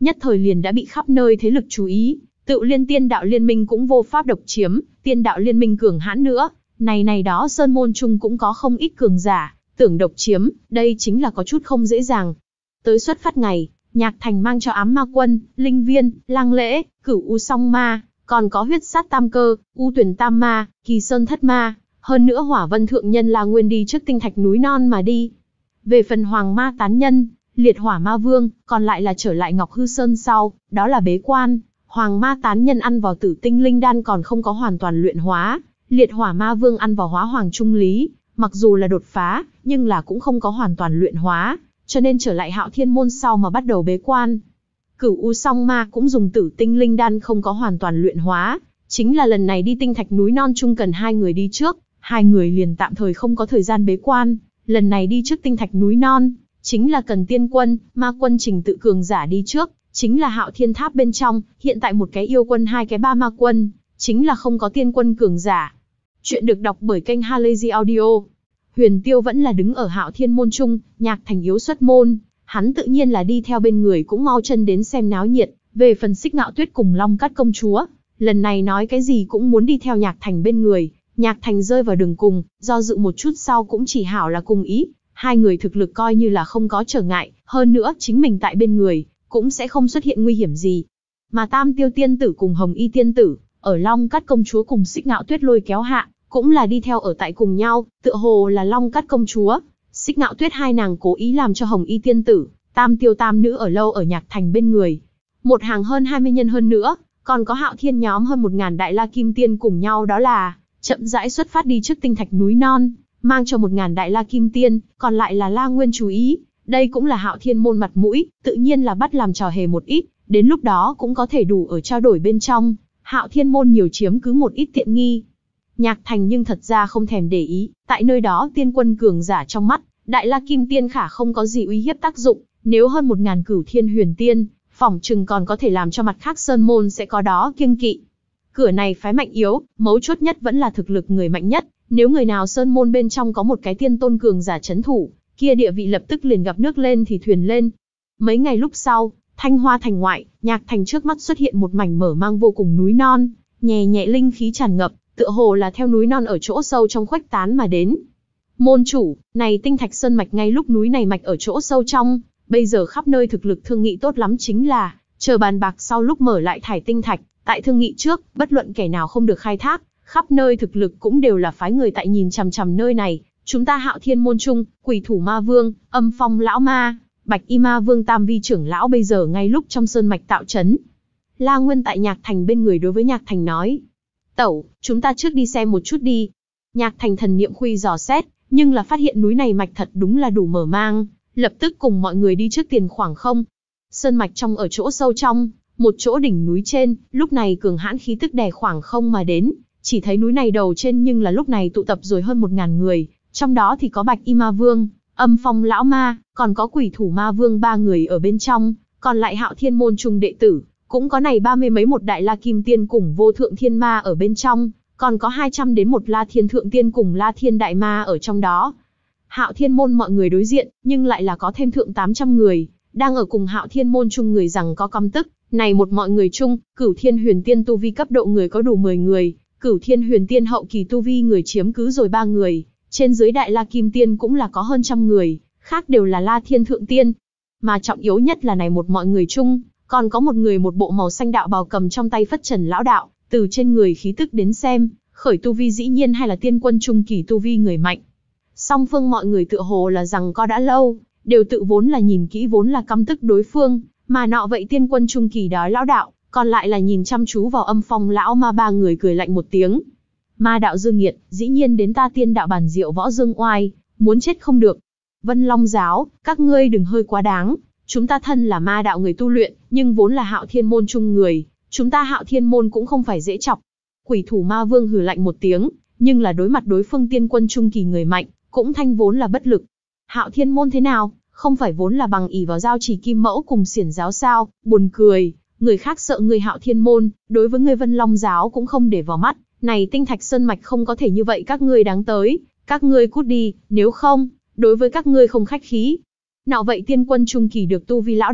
nhất thời liền đã bị khắp nơi thế lực chú ý. Tự liên tiên đạo liên minh cũng vô pháp độc chiếm, tiên đạo liên minh cường hãn nữa, này này đó sơn môn chung cũng có không ít cường giả, tưởng độc chiếm, đây chính là có chút không dễ dàng. Tới xuất phát ngày, Nhạc Thành mang cho ám ma quân, linh viên, lang lễ, cửu u song ma, còn có huyết sát tam cơ, u tuyển tam ma, kỳ sơn thất ma, hơn nữa hỏa vân thượng nhân là nguyên đi trước tinh thạch núi non mà đi. Về phần hoàng ma tán nhân, liệt hỏa ma vương, còn lại là trở lại Ngọc Hư Sơn sau, đó là bế quan. Hoàng ma tán nhân ăn vào tử tinh linh đan còn không có hoàn toàn luyện hóa, liệt hỏa ma vương ăn vào hóa hoàng trung lý, mặc dù là đột phá, nhưng là cũng không có hoàn toàn luyện hóa, cho nên trở lại Hạo Thiên môn sau mà bắt đầu bế quan. Cửu u song ma cũng dùng tử tinh linh đan không có hoàn toàn luyện hóa, chính là lần này đi tinh thạch núi non chung cần hai người đi trước, hai người liền tạm thời không có thời gian bế quan, lần này đi trước tinh thạch núi non, chính là cần tiên quân, ma quân trình tự cường giả đi trước, chính là Hạo Thiên Tháp bên trong, hiện tại một cái yêu quân hai cái ba ma quân, chính là không có tiên quân cường giả. Chuyện được đọc bởi kênh Halazy Audio. Huyền Tiêu vẫn là đứng ở Hạo Thiên môn trung, Nhạc Thành yếu xuất môn, hắn tự nhiên là đi theo bên người cũng mau chân đến xem náo nhiệt. Về phần Xích Ngạo Tuyết cùng Long Cát công chúa, lần này nói cái gì cũng muốn đi theo Nhạc Thành bên người. Nhạc Thành rơi vào đường cùng, do dự một chút sau cũng chỉ hảo là cùng ý, hai người thực lực coi như là không có trở ngại, hơn nữa chính mình tại bên người, cũng sẽ không xuất hiện nguy hiểm gì. Mà Tam Tiêu tiên tử cùng Hồng Y tiên tử, ở Long Cát công chúa cùng Xích Ngạo Tuyết lôi kéo hạ, cũng là đi theo ở tại cùng nhau, tựa hồ là Long Cát công chúa, Xích Ngạo Tuyết hai nàng cố ý làm cho Hồng Y tiên tử, Tam Tiêu tam nữ ở lâu ở Nhạc Thành bên người. Một hàng hơn hai mươi nhân hơn nữa, còn có Hạo Thiên nhóm hơn một ngàn đại la kim tiên cùng nhau, đó là chậm rãi xuất phát đi trước tinh thạch núi non, mang cho một ngàn đại la kim tiên, còn lại là La Nguyên chú ý. Đây cũng là Hạo Thiên môn mặt mũi, tự nhiên là bắt làm trò hề một ít, đến lúc đó cũng có thể đủ ở trao đổi bên trong, Hạo Thiên môn nhiều chiếm cứ một ít tiện nghi. Nhạc Thành nhưng thật ra không thèm để ý, tại nơi đó tiên quân cường giả trong mắt, đại la kim tiên khả không có gì uy hiếp tác dụng, nếu hơn một ngàn cửu thiên huyền tiên, phỏng chừng còn có thể làm cho mặt khác sơn môn sẽ có đó kiêng kỵ. Cửa này phái mạnh yếu, mấu chốt nhất vẫn là thực lực người mạnh nhất, nếu người nào sơn môn bên trong có một cái tiên tôn cường giả chấn thủ, kia địa vị lập tức liền gặp nước lên thì thuyền lên. Mấy ngày lúc sau, Thanh Hoa thành ngoại, Nhạc Thành trước mắt xuất hiện một mảnh mở mang vô cùng núi non, nhẹ nhẹ linh khí tràn ngập, tựa hồ là theo núi non ở chỗ sâu trong khuếch tán mà đến. Môn chủ, này tinh thạch sơn mạch ngay lúc núi này mạch ở chỗ sâu trong, bây giờ khắp nơi thực lực thương nghị tốt lắm, chính là chờ bàn bạc sau lúc mở lại thải tinh thạch, tại thương nghị trước, bất luận kẻ nào không được khai thác, khắp nơi thực lực cũng đều là phái người tại nhìn chằm chằm nơi này. Chúng ta Hạo Thiên môn trung, Quỷ Thủ Ma Vương, Âm Phong lão ma, Bạch Y Ma Vương tam vi trưởng lão bây giờ ngay lúc trong sơn mạch tạo trấn. La Nguyên tại Nhạc Thành bên người đối với Nhạc Thành nói: "Tẩu, chúng ta trước đi xem một chút đi." Nhạc Thành thần niệm khuy dò xét, nhưng là phát hiện núi này mạch thật đúng là đủ mở mang, lập tức cùng mọi người đi trước tiền khoảng không. Sơn mạch trong ở chỗ sâu trong, một chỗ đỉnh núi trên, lúc này cường hãn khí tức đè khoảng không mà đến, chỉ thấy núi này đầu trên nhưng là lúc này tụ tập rồi hơn một ngàn người. Trong đó thì có Bạch Y Ma Vương, Âm Phong lão ma, còn có Quỷ Thủ Ma Vương ba người ở bên trong, còn lại Hạo Thiên môn trung đệ tử, cũng có này ba mươi mấy một đại la kim tiên cùng vô thượng thiên ma ở bên trong, còn có hai trăm đến một la thiên thượng tiên cùng la thiên đại ma ở trong đó. Hạo Thiên môn mọi người đối diện, nhưng lại là có thêm thượng tám trăm người, đang ở cùng Hạo Thiên môn chung người rằng có căm tức, này một mọi người chung, Cửu Thiên Huyền Tiên tu vi cấp độ người có đủ mười người, Cửu Thiên Huyền Tiên hậu kỳ tu vi người chiếm cứ rồi ba người. Trên dưới đại la kim tiên cũng là có hơn trăm người, khác đều là la thiên thượng tiên. Mà trọng yếu nhất là này một mọi người chung, còn có một người một bộ màu xanh đạo bào cầm trong tay phất trần lão đạo, từ trên người khí tức đến xem, khởi tu vi dĩ nhiên hay là tiên quân trung kỳ tu vi người mạnh. Song phương mọi người tựa hồ là rằng có đã lâu, đều tự vốn là nhìn kỹ vốn là căm tức đối phương, mà nọ vậy tiên quân trung kỳ đó lão đạo, còn lại là nhìn chăm chú vào Âm Phong lão ma ba người cười lạnh một tiếng. Ma đạo dương nghiệt, dĩ nhiên đến ta tiên đạo bàn diệu võ dương oai, muốn chết không được. Vân Long giáo, các ngươi đừng hơi quá đáng, chúng ta thân là ma đạo người tu luyện, nhưng vốn là Hạo Thiên môn chung người, chúng ta Hạo Thiên môn cũng không phải dễ chọc. Quỷ Thủ Ma Vương hừ lạnh một tiếng, nhưng là đối mặt đối phương tiên quân trung kỳ người mạnh, cũng thanh vốn là bất lực. Hạo Thiên môn thế nào, không phải vốn là bằng ỷ vào giao chỉ kim mẫu cùng xiển giáo sao? Buồn cười, người khác sợ người Hạo Thiên môn, đối với người Vân Long giáo cũng không để vào mắt. Này tinh thạch sơn mạch không có thể như vậy, các ngươi đáng tới, các ngươi cút đi, nếu không, đối với các ngươi không khách khí. Nọ vậy tiên quân trung kỳ được tu vi lão đạo,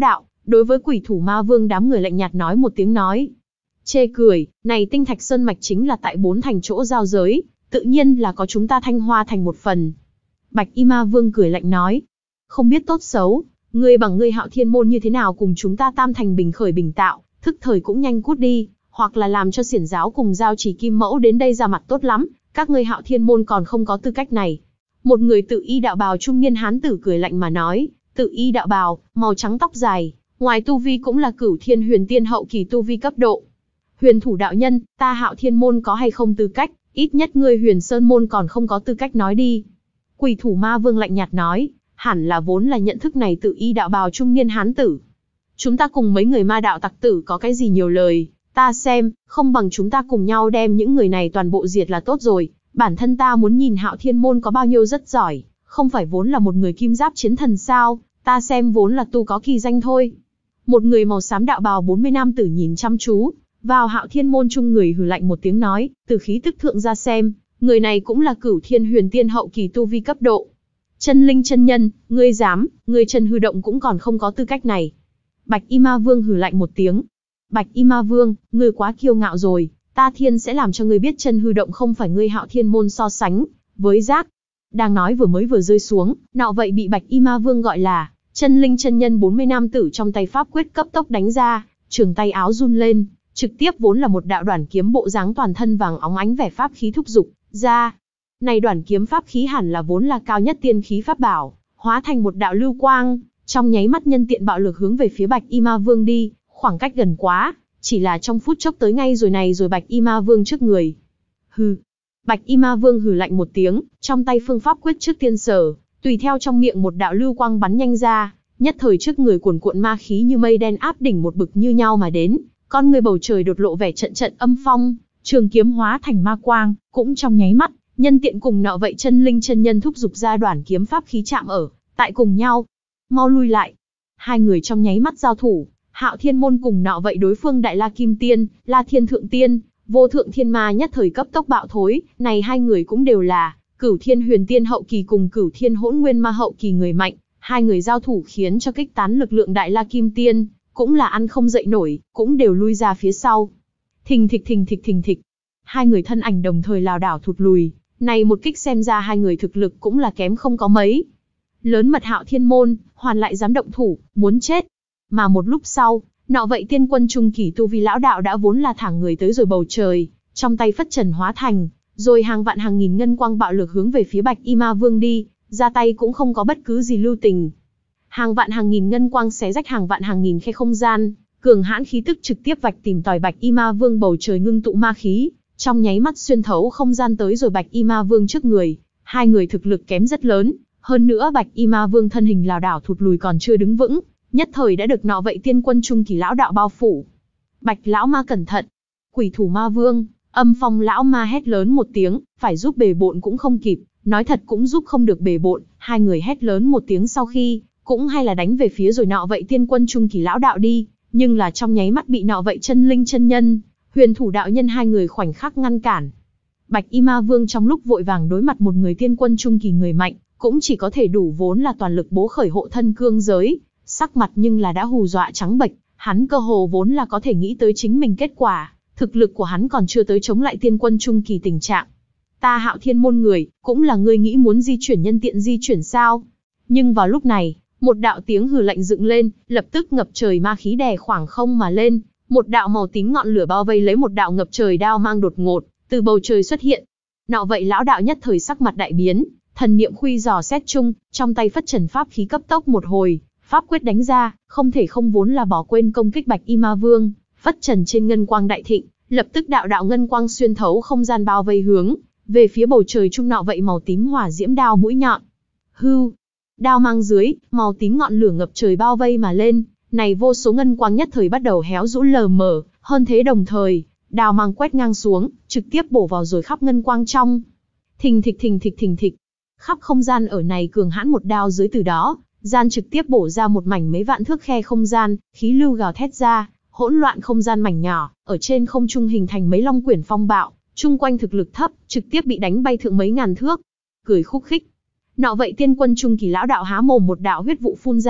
đối với Quỷ Thủ Ma Vương đám người lạnh nhạt nói một tiếng nói. Chê cười, này Tinh Thạch Sơn mạch chính là tại bốn thành chỗ giao giới, tự nhiên là có chúng ta Thanh Hoa thành một phần. Bạch Y Ma Vương cười lạnh nói. Không biết tốt xấu, ngươi bằng ngươi Hạo Thiên môn như thế nào cùng chúng ta Tam thành bình khởi bình tạo, thức thời cũng nhanh cút đi, hoặc là làm cho xiển giáo cùng giao chỉ kim mẫu đến đây ra mặt tốt lắm, các ngươi Hạo Thiên môn còn không có tư cách này. Một người tự y đạo bào trung niên hán tử cười lạnh mà nói, tự y đạo bào, màu trắng tóc dài, ngoài tu vi cũng là Cửu Thiên Huyền Tiên hậu kỳ tu vi cấp độ. Huyền thủ đạo nhân, ta Hạo Thiên môn có hay không tư cách, ít nhất ngươi Huyền Sơn môn còn không có tư cách nói đi. Quỷ Thủ Ma Vương lạnh nhạt nói, hẳn là vốn là nhận thức này tự y đạo bào trung niên hán tử. Chúng ta cùng mấy người ma đạo tặc tử có cái gì nhiều lời, ta xem, không bằng chúng ta cùng nhau đem những người này toàn bộ diệt là tốt rồi. Bản thân ta muốn nhìn Hạo Thiên môn có bao nhiêu rất giỏi, không phải vốn là một người kim giáp chiến thần sao, ta xem vốn là tu có kỳ danh thôi. Một người màu xám đạo bào bốn mươi nam tử nhìn chăm chú vào Hạo Thiên môn chung người hừ lạnh một tiếng nói, từ khí tức thượng ra xem, người này cũng là Cửu Thiên Huyền Tiên hậu kỳ tu vi cấp độ. Chân linh chân nhân, ngươi dám, ngươi chân hư động cũng còn không có tư cách này. Bạch Y Ma Vương hừ lạnh một tiếng. Bạch Y Ma Vương, ngươi quá kiêu ngạo rồi, ta thiên sẽ làm cho ngươi biết chân hư động không phải ngươi Hạo Thiên môn so sánh với rác. Đang nói vừa mới vừa rơi xuống, nọ vậy bị Bạch Y Ma Vương gọi là chân linh chân nhân bốn mươi nam tử trong tay pháp quyết cấp tốc đánh ra, trường tay áo run lên, trực tiếp vốn là một đạo đoản kiếm bộ dáng toàn thân vàng óng ánh vẻ pháp khí thúc dục ra. Này đoản kiếm pháp khí hẳn là vốn là cao nhất tiên khí pháp bảo, hóa thành một đạo lưu quang, trong nháy mắt nhân tiện bạo lực hướng về phía Bạch Y Ma Vương đi, khoảng cách gần quá, chỉ là trong phút chốc tới ngay rồi này rồi Bạch Y Ma Vương trước người. Hừ. Bạch Y Ma Vương hừ lạnh một tiếng, trong tay phương pháp quyết trước tiên sở, tùy theo trong miệng một đạo lưu quang bắn nhanh ra, nhất thời trước người cuồn cuộn ma khí như mây đen áp đỉnh một bực như nhau mà đến, con người bầu trời đột lộ vẻ trận trận âm phong, trường kiếm hóa thành ma quang, cũng trong nháy mắt, nhân tiện cùng nọ vậy chân linh chân nhân thúc dục ra đoản kiếm pháp khí chạm ở tại cùng nhau. Mau lui lại. Hai người trong nháy mắt giao thủ, Hạo Thiên môn cùng nọ vậy đối phương Đại La Kim Tiên, La Thiên Thượng Tiên, Vô Thượng Thiên Ma nhất thời cấp tốc bạo thối, này hai người cũng đều là Cửu Thiên Huyền Tiên hậu kỳ cùng Cửu Thiên Hỗn Nguyên Ma hậu kỳ người mạnh, hai người giao thủ khiến cho kích tán lực lượng Đại La Kim Tiên, cũng là ăn không dậy nổi, cũng đều lui ra phía sau. Thình thịch thình thịch thình thịch. Hai người thân ảnh đồng thời lảo đảo thụt lùi, này một kích xem ra hai người thực lực cũng là kém không có mấy. Lớn mật Hạo Thiên môn, hoàn lại dám động thủ, muốn chết. Mà một lúc sau, nọ vậy tiên quân trung kỳ tu vi lão đạo đã vốn là thẳng người tới rồi bầu trời, trong tay phất trần hóa thành, rồi hàng vạn hàng nghìn ngân quang bạo lực hướng về phía Bạch Y Ma Vương đi, ra tay cũng không có bất cứ gì lưu tình. Hàng vạn hàng nghìn ngân quang xé rách hàng vạn hàng nghìn khe không gian, cường hãn khí tức trực tiếp vạch tìm tòi Bạch Y Ma Vương bầu trời ngưng tụ ma khí, trong nháy mắt xuyên thấu không gian tới rồi Bạch Y Ma Vương trước người. Hai người thực lực kém rất lớn, hơn nữa Bạch Y Ma Vương thân hình lảo đảo thụt lùi còn chưa đứng vững, nhất thời đã được nọ vậy tiên quân trung kỳ lão đạo bao phủ. Bạch lão ma cẩn thận. Quỷ Thủ Ma Vương, Âm Phong lão ma hét lớn một tiếng, phải giúp bề bộn cũng không kịp, nói thật cũng giúp không được bề bộn. Hai người hét lớn một tiếng sau khi, cũng hay là đánh về phía rồi nọ vậy tiên quân trung kỳ lão đạo đi, nhưng là trong nháy mắt bị nọ vậy chân linh chân nhân, huyền thủ đạo nhân hai người khoảnh khắc ngăn cản. Bạch Y Ma Vương trong lúc vội vàng đối mặt một người tiên quân trung kỳ người mạnh, cũng chỉ có thể đủ vốn là toàn lực bố khởi hộ thân cương giới, sắc mặt nhưng là đã hù dọa trắng bệch, hắn cơ hồ vốn là có thể nghĩ tới chính mình kết quả, thực lực của hắn còn chưa tới chống lại tiên quân trung kỳ tình trạng. Ta Hạo Thiên môn người, cũng là ngươi nghĩ muốn di chuyển nhân tiện di chuyển sao? Nhưng vào lúc này, một đạo tiếng hừ lạnh dựng lên, lập tức ngập trời ma khí đè khoảng không mà lên, một đạo màu tím ngọn lửa bao vây lấy một đạo ngập trời đao mang đột ngột, từ bầu trời xuất hiện. Nọ vậy lão đạo nhất thời sắc mặt đại biến, thần niệm khuy dò xét chung, trong tay phất trần pháp khí cấp tốc một hồi, pháp quyết đánh ra, không thể không vốn là bỏ quên công kích Bạch Y Ma Vương, phất trần trên ngân quang đại thịnh, lập tức đạo đạo ngân quang xuyên thấu không gian bao vây hướng về phía bầu trời trung nọ vậy màu tím hỏa diễm đao mũi nhọn. Hưu, đao mang dưới, màu tím ngọn lửa ngập trời bao vây mà lên, này vô số ngân quang nhất thời bắt đầu héo rũ lờ mờ, hơn thế đồng thời, đao mang quét ngang xuống, trực tiếp bổ vào rồi khắp ngân quang trong. Thình thịch thình thịch thình thịch, khắp không gian ở này cường hãn một đao dưới từ đó, gian trực tiếp bổ ra một mảnh mấy vạn thước khe không gian, khí lưu gào thét ra, hỗn loạn không gian mảnh nhỏ, ở trên không trung hình thành mấy long quyển phong bạo, chung quanh thực lực thấp, trực tiếp bị đánh bay thượng mấy ngàn thước. Cười khúc khích. Nọ vậy tiên quân trung kỳ lão đạo há mồm một đạo huyết vụ phun ra,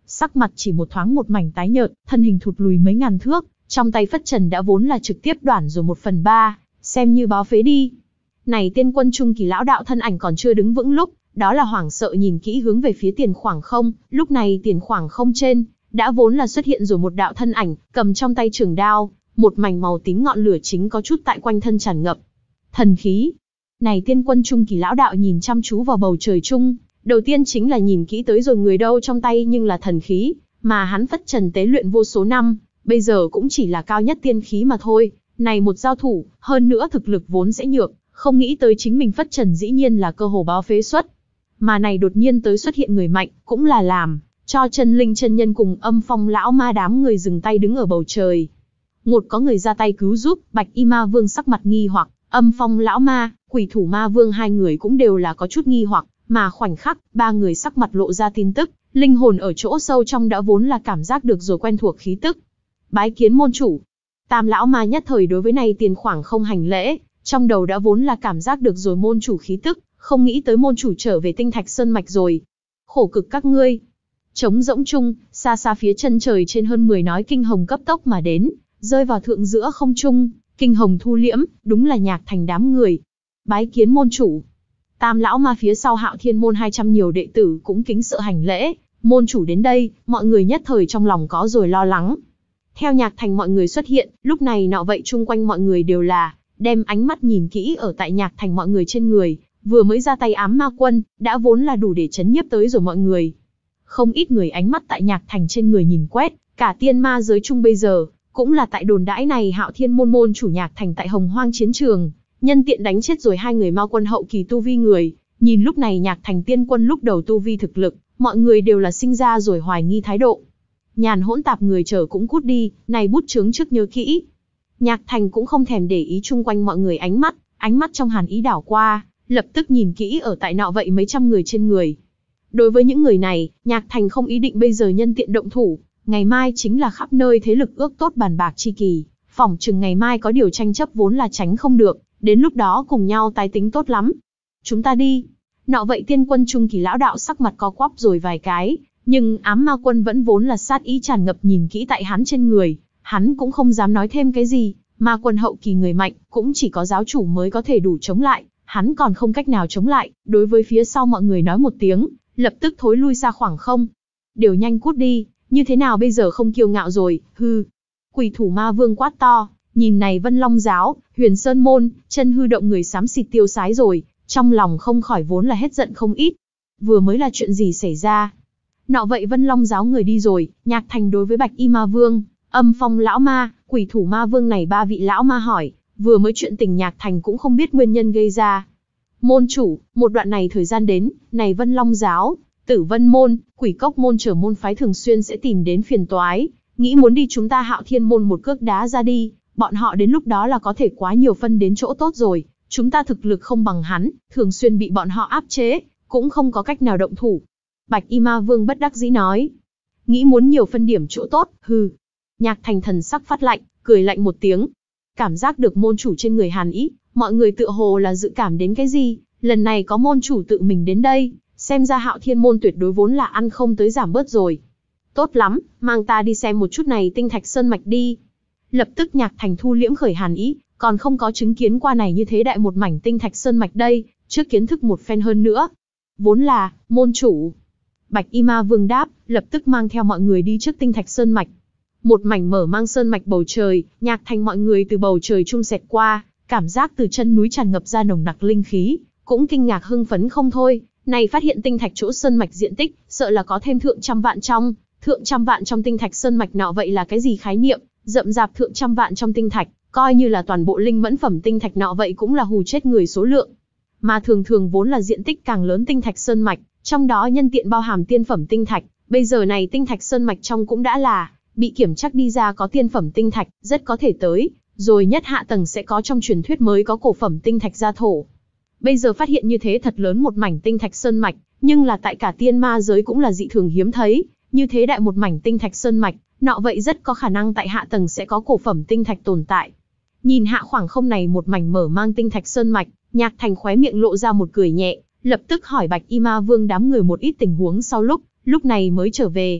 sắc mặt chỉ một thoáng một mảnh tái nhợt, thân hình thụt lùi mấy ngàn thước, trong tay phất trần đã vốn là trực tiếp đoản rồi một phần ba, xem như báo phế đi. Này tiên quân trung kỳ lão đạo thân ảnh còn chưa đứng vững lúc, đó là hoảng sợ nhìn kỹ hướng về phía tiền khoảng không, lúc này tiền khoảng không trên, đã vốn là xuất hiện rồi một đạo thân ảnh, cầm trong tay trường đao, một mảnh màu tím ngọn lửa chính có chút tại quanh thân tràn ngập. Thần khí. Này tiên quân trung kỳ lão đạo nhìn chăm chú vào bầu trời chung, đầu tiên chính là nhìn kỹ tới rồi người đâu trong tay nhưng là thần khí, mà hắn phất trần tế luyện vô số năm, bây giờ cũng chỉ là cao nhất tiên khí mà thôi. Này một giao thủ, hơn nữa thực lực vốn sẽ nhược, không nghĩ tới chính mình phất trần dĩ nhiên là cơ hồ báo phế xuất. Mà này đột nhiên tới xuất hiện người mạnh, cũng là làm cho chân linh chân nhân cùng Âm Phong lão ma đám người dừng tay đứng ở bầu trời. Ngột có người ra tay cứu giúp, Bạch Y Ma Vương sắc mặt nghi hoặc, Âm Phong lão ma, Quỷ Thủ Ma Vương hai người cũng đều là có chút nghi hoặc, mà khoảnh khắc, ba người sắc mặt lộ ra tin tức, linh hồn ở chỗ sâu trong đã vốn là cảm giác được rồi quen thuộc khí tức. Bái kiến môn chủ. Tam lão ma nhất thời đối với này tiền khoảng không hành lễ, trong đầu đã vốn là cảm giác được rồi môn chủ khí tức, không nghĩ tới môn chủ trở về Tinh Thạch Sơn mạch rồi. Khổ cực các ngươi. Trống rỗng chung, xa xa phía chân trời trên hơn mười nói kinh hồng cấp tốc mà đến, rơi vào thượng giữa không trung, kinh hồng thu liễm, đúng là Nhạc Thành đám người. Bái kiến môn chủ. Tam lão ma phía sau Hạo Thiên môn hai trăm nhiều đệ tử cũng kính sợ hành lễ, môn chủ đến đây, mọi người nhất thời trong lòng có rồi lo lắng. Theo Nhạc Thành mọi người xuất hiện, lúc này nọ vậy chung quanh mọi người đều là đem ánh mắt nhìn kỹ ở tại Nhạc Thành mọi người trên người, vừa mới ra tay ám ma quân, đã vốn là đủ để chấn nhiếp tới rồi mọi người. Không ít người ánh mắt tại Nhạc Thành trên người nhìn quét, cả tiên ma giới chung bây giờ, cũng là tại đồn đãi này Hạo Thiên môn môn chủ Nhạc Thành tại Hồng Hoang chiến trường, nhân tiện đánh chết rồi hai người ma quân hậu kỳ tu vi người, nhìn lúc này Nhạc Thành tiên quân lúc đầu tu vi thực lực, mọi người đều là sinh ra rồi hoài nghi thái độ. Nhàn hỗn tạp người chờ cũng cút đi, này bút chướng trước nhớ kỹ. Nhạc Thành cũng không thèm để ý chung quanh mọi người ánh mắt, ánh mắt trong hàn ý đảo qua, lập tức nhìn kỹ ở tại nọ vậy mấy trăm người trên người. Đối với những người này, Nhạc Thành không ý định bây giờ nhân tiện động thủ, ngày mai chính là khắp nơi thế lực ước tốt bàn bạc chi kỳ, phỏng chừng ngày mai có điều tranh chấp vốn là tránh không được, đến lúc đó cùng nhau tái tính tốt lắm. Chúng ta đi. Nọ vậy tiên quân trung kỳ lão đạo sắc mặt co quắp rồi vài cái, nhưng ám ma quân vẫn vốn là sát ý tràn ngập nhìn kỹ tại hắn trên người, hắn cũng không dám nói thêm cái gì, ma quân hậu kỳ người mạnh, cũng chỉ có giáo chủ mới có thể đủ chống lại, hắn còn không cách nào chống lại, đối với phía sau mọi người nói một tiếng, lập tức thối lui ra khoảng không. Đều nhanh cút đi, như thế nào bây giờ không kiêu ngạo rồi, hư. Quỷ Thủ Ma Vương quát to, nhìn này Vân Long giáo, Huyền Sơn môn, chân hư động người xám xịt tiêu sái rồi, trong lòng không khỏi vốn là hết giận không ít. Vừa mới là chuyện gì xảy ra? Nọ vậy Vân Long giáo người đi rồi, Nhạc Thành đối với Bạch Y Ma Vương, Âm Phong lão ma, Quỷ Thủ Ma Vương này ba vị lão ma hỏi, vừa mới chuyện tình Nhạc Thành cũng không biết nguyên nhân gây ra. Môn chủ, một đoạn này thời gian đến, này Vân Long giáo, Tử Vân môn, Quỷ Cốc môn trở môn phái thường xuyên sẽ tìm đến phiền toái, nghĩ muốn đi chúng ta Hạo Thiên môn một cước đá ra đi, bọn họ đến lúc đó là có thể quá nhiều phân đến chỗ tốt rồi, chúng ta thực lực không bằng hắn, thường xuyên bị bọn họ áp chế, cũng không có cách nào động thủ. Bạch Y Ma Vương bất đắc dĩ nói, nghĩ muốn nhiều phân điểm chỗ tốt, hừ. Nhạc Thành thần sắc phát lạnh, cười lạnh một tiếng. Cảm giác được môn chủ trên người hàn ý, mọi người tựa hồ là dự cảm đến cái gì, lần này có môn chủ tự mình đến đây, xem ra Hạo Thiên môn tuyệt đối vốn là ăn không tới giảm bớt rồi. Tốt lắm, mang ta đi xem một chút này Tinh Thạch Sơn mạch đi. Lập tức Nhạc Thành thu liễm khởi hàn ý, còn không có chứng kiến qua này như thế đại một mảnh Tinh Thạch Sơn mạch đây, trước kiến thức một phen hơn nữa. Vốn là, môn chủ. Bạch Y Ma Vương đáp, lập tức mang theo mọi người đi trước Tinh Thạch Sơn mạch. Một mảnh mở mang sơn mạch bầu trời, Nhạc Thành mọi người từ bầu trời trung xẹt qua, cảm giác từ chân núi tràn ngập ra nồng nặc linh khí, cũng kinh ngạc hưng phấn không thôi. Này phát hiện tinh thạch chỗ sơn mạch diện tích, sợ là có thêm thượng trăm vạn trong, thượng trăm vạn trong tinh thạch sơn mạch nọ vậy là cái gì khái niệm, rậm rạp thượng trăm vạn trong tinh thạch, coi như là toàn bộ linh mẫn phẩm tinh thạch nọ vậy cũng là hù chết người số lượng. Mà thường thường vốn là diện tích càng lớn tinh thạch sơn mạch, trong đó nhân tiện bao hàm tiên phẩm tinh thạch, bây giờ này tinh thạch sơn mạch trong cũng đã là bị kiểm chắc đi ra có tiên phẩm tinh thạch, rất có thể tới, rồi nhất hạ tầng sẽ có trong truyền thuyết mới có cổ phẩm tinh thạch gia thổ. Bây giờ phát hiện như thế thật lớn một mảnh tinh thạch sơn mạch, nhưng là tại cả tiên ma giới cũng là dị thường hiếm thấy, như thế đại một mảnh tinh thạch sơn mạch, nọ vậy rất có khả năng tại hạ tầng sẽ có cổ phẩm tinh thạch tồn tại. Nhìn hạ khoảng không này một mảnh mở mang tinh thạch sơn mạch, Nhạc Thành khóe miệng lộ ra một cười nhẹ, lập tức hỏi Bạch Y Ma Vương đám người một ít tình huống sau lúc, lúc này mới trở về.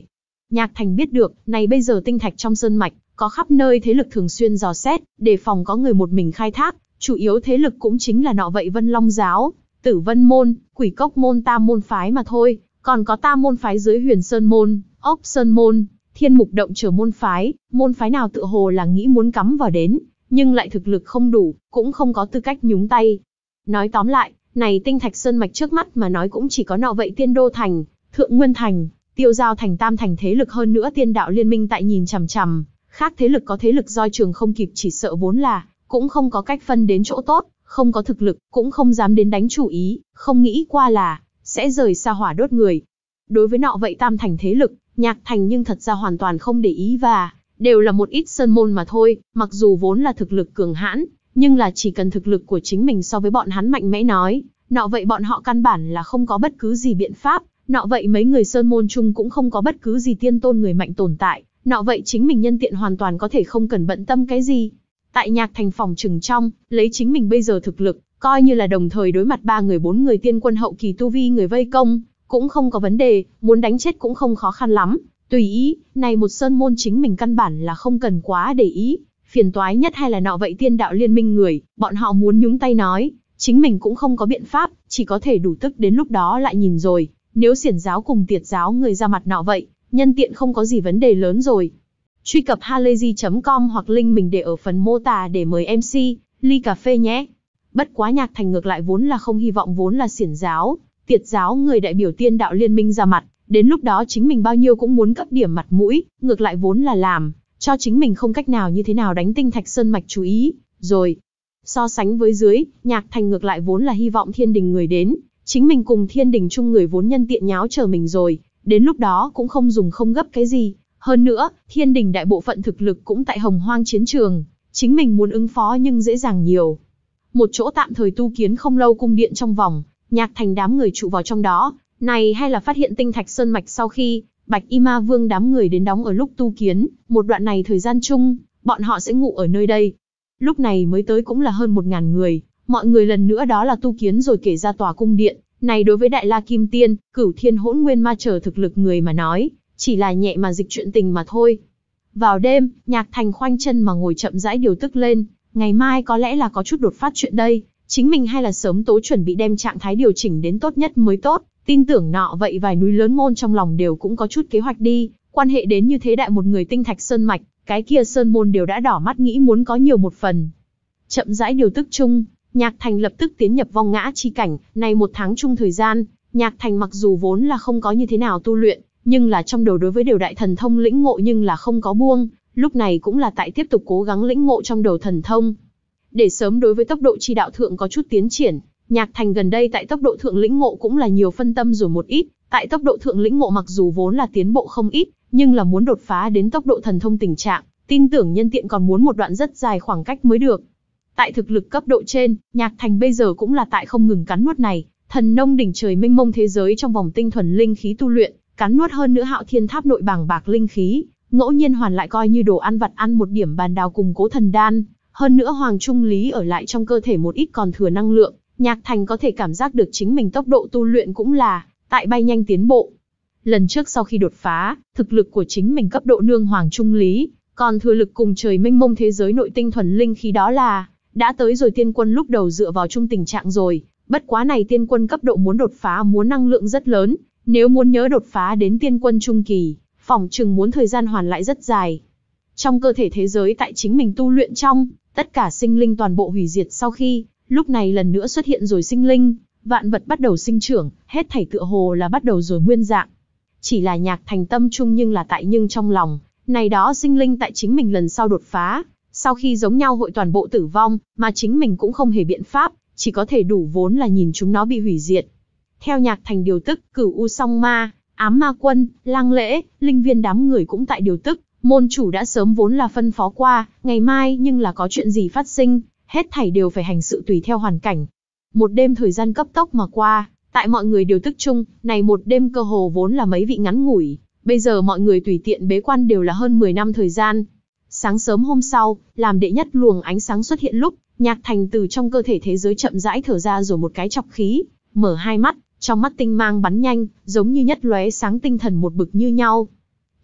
Nhạc Thành biết được, này bây giờ tinh thạch trong sơn mạch, có khắp nơi thế lực thường xuyên dò xét, đề phòng có người một mình khai thác, chủ yếu thế lực cũng chính là nọ vậy Vân Long giáo, Tử Vân môn, Quỷ Cốc môn tam môn phái mà thôi, còn có tam môn phái dưới Huyền Sơn môn, Ốc Sơn môn, Thiên Mục Động chờ môn phái, môn phái nào tựa hồ là nghĩ muốn cắm vào đến, nhưng lại thực lực không đủ, cũng không có tư cách nhúng tay. Nói tóm lại, này tinh thạch sơn mạch trước mắt mà nói cũng chỉ có nọ vậy Tiên Đô thành, Thượng Nguyên thành, Tiêu Giao thành tam thành thế lực, hơn nữa Tiên Đạo liên minh tại nhìn chằm chằm, khác thế lực có thế lực roi trường không kịp, chỉ sợ vốn là cũng không có cách phân đến chỗ tốt, không có thực lực, cũng không dám đến đánh chủ ý, không nghĩ qua là sẽ rời xa hỏa đốt người. Đối với nọ vậy tam thành thế lực, Nhạc Thành nhưng thật ra hoàn toàn không để ý, và đều là một ít sơn môn mà thôi, mặc dù vốn là thực lực cường hãn, nhưng là chỉ cần thực lực của chính mình so với bọn hắn mạnh mẽ nói, nọ vậy bọn họ căn bản là không có bất cứ gì biện pháp, nọ vậy mấy người sơn môn chung cũng không có bất cứ gì tiên tôn người mạnh tồn tại, nọ vậy chính mình nhân tiện hoàn toàn có thể không cần bận tâm cái gì. Tại Nhạc Thành phòng trừng trong, lấy chính mình bây giờ thực lực, coi như là đồng thời đối mặt ba người bốn người tiên quân hậu kỳ tu vi người vây công, cũng không có vấn đề, muốn đánh chết cũng không khó khăn lắm, tùy ý, này một sơn môn chính mình căn bản là không cần quá để ý, phiền toái nhất hay là nọ vậy Tiên Đạo liên minh người, bọn họ muốn nhúng tay nói, chính mình cũng không có biện pháp, chỉ có thể đủ tức đến lúc đó lại nhìn rồi, nếu xiển giáo cùng tiệt giáo người ra mặt nọ vậy, nhân tiện không có gì vấn đề lớn rồi. Truy cập halayzi chấm com hoặc link mình để ở phần mô tả để mời em xê, ly cà phê nhé. Bất quá Nhạc Thành ngược lại vốn là không hy vọng vốn là xiển giáo, tiệt giáo người đại biểu Tiên Đạo liên minh ra mặt, đến lúc đó chính mình bao nhiêu cũng muốn cấp điểm mặt mũi, ngược lại vốn là làm cho chính mình không cách nào như thế nào đánh tinh thạch sơn mạch chú ý, rồi. So sánh với dưới, Nhạc Thành ngược lại vốn là hy vọng Thiên Đình người đến, chính mình cùng Thiên Đình chung người vốn nhân tiện nháo chờ mình rồi, đến lúc đó cũng không dùng không gấp cái gì. Hơn nữa, Thiên Đình đại bộ phận thực lực cũng tại Hồng Hoang chiến trường, chính mình muốn ứng phó nhưng dễ dàng nhiều. Một chỗ tạm thời tu kiến không lâu cung điện trong vòng, Nhạc Thành đám người trụ vào trong đó, này hay là phát hiện tinh thạch sơn mạch sau khi Bạch Y Ma Vương đám người đến đóng ở lúc tu kiến, một đoạn này thời gian chung, bọn họ sẽ ngủ ở nơi đây. Lúc này mới tới cũng là hơn một ngàn người, mọi người lần nữa đó là tu kiến rồi kể ra tòa cung điện, này đối với Đại La Kim Tiên, Cửu Thiên Hỗn Nguyên Ma chờ thực lực người mà nói, chỉ là nhẹ mà dịch chuyện tình mà thôi. Vào đêm, Nhạc Thành khoanh chân mà ngồi chậm rãi điều tức lên, ngày mai có lẽ là có chút đột phát chuyện đây, chính mình hay là sớm tối chuẩn bị đem trạng thái điều chỉnh đến tốt nhất mới tốt, tin tưởng nọ vậy vài núi lớn môn trong lòng đều cũng có chút kế hoạch đi, quan hệ đến như thế đại một người tinh thạch sơn mạch, cái kia sơn môn đều đã đỏ mắt nghĩ muốn có nhiều một phần. Chậm rãi điều tức chung, Nhạc Thành lập tức tiến nhập vong ngã chi cảnh, này một tháng chung thời gian, Nhạc Thành mặc dù vốn là không có như thế nào tu luyện, nhưng là trong đầu đối với điều đại thần thông lĩnh ngộ nhưng là không có buông, lúc này cũng là tại tiếp tục cố gắng lĩnh ngộ trong đầu thần thông. Để sớm đối với tốc độ chi đạo thượng có chút tiến triển, Nhạc Thành gần đây tại tốc độ thượng lĩnh ngộ cũng là nhiều phân tâm rồi một ít, tại tốc độ thượng lĩnh ngộ mặc dù vốn là tiến bộ không ít, nhưng là muốn đột phá đến tốc độ thần thông tình trạng, tin tưởng nhân tiện còn muốn một đoạn rất dài khoảng cách mới được. Tại thực lực cấp độ trên, Nhạc Thành bây giờ cũng là tại không ngừng cắn nuốt này, thần nông đỉnh trời mênh mông thế giới trong vòng tinh thuần linh khí tu luyện, cắn nuốt hơn nữa Hạo Thiên Tháp nội bàng bạc linh khí, ngẫu nhiên hoàn lại coi như đồ ăn vặt ăn một điểm bàn đào cùng Cố Thần đan, hơn nữa Hoàng Trung Lý ở lại trong cơ thể một ít còn thừa năng lượng, Nhạc Thành có thể cảm giác được chính mình tốc độ tu luyện cũng là tại bay nhanh tiến bộ. Lần trước sau khi đột phá, thực lực của chính mình cấp độ nương Hoàng Trung Lý, còn thừa lực cùng trời mênh mông thế giới nội tinh thuần linh khí đó là đã tới rồi tiên quân lúc đầu dựa vào chung tình trạng rồi, bất quá này tiên quân cấp độ muốn đột phá muốn năng lượng rất lớn, nếu muốn nhớ đột phá đến tiên quân trung kỳ, phỏng chừng muốn thời gian hoàn lại rất dài. Trong cơ thể thế giới tại chính mình tu luyện trong, tất cả sinh linh toàn bộ hủy diệt sau khi, lúc này lần nữa xuất hiện rồi sinh linh, vạn vật bắt đầu sinh trưởng, hết thảy tựa hồ là bắt đầu rồi nguyên dạng. Chỉ là Nhạc Thành tâm trung nhưng là tại nhưng trong lòng, này đó sinh linh tại chính mình lần sau đột phá, sau khi giống nhau hội toàn bộ tử vong, mà chính mình cũng không hề biện pháp, chỉ có thể đủ vốn là nhìn chúng nó bị hủy diệt. Theo Nhạc Thành điều tức, Cửu U Song Ma, Ám Ma Quân, Lang Lễ, Linh Viên đám người cũng tại điều tức, môn chủ đã sớm vốn là phân phó qua, ngày mai nhưng là có chuyện gì phát sinh, hết thảy đều phải hành sự tùy theo hoàn cảnh. Một đêm thời gian cấp tốc mà qua, tại mọi người điều tức chung, này một đêm cơ hồ vốn là mấy vị ngắn ngủi, bây giờ mọi người tùy tiện bế quan đều là hơn mười năm thời gian. Sáng sớm hôm sau, làm đệ nhất luồng ánh sáng xuất hiện lúc, Nhạc Thành từ trong cơ thể thế giới chậm rãi thở ra rồi một cái chọc khí, mở hai mắt, trong mắt tinh mang bắn nhanh, giống như nhất lóe sáng tinh thần một bực như nhau.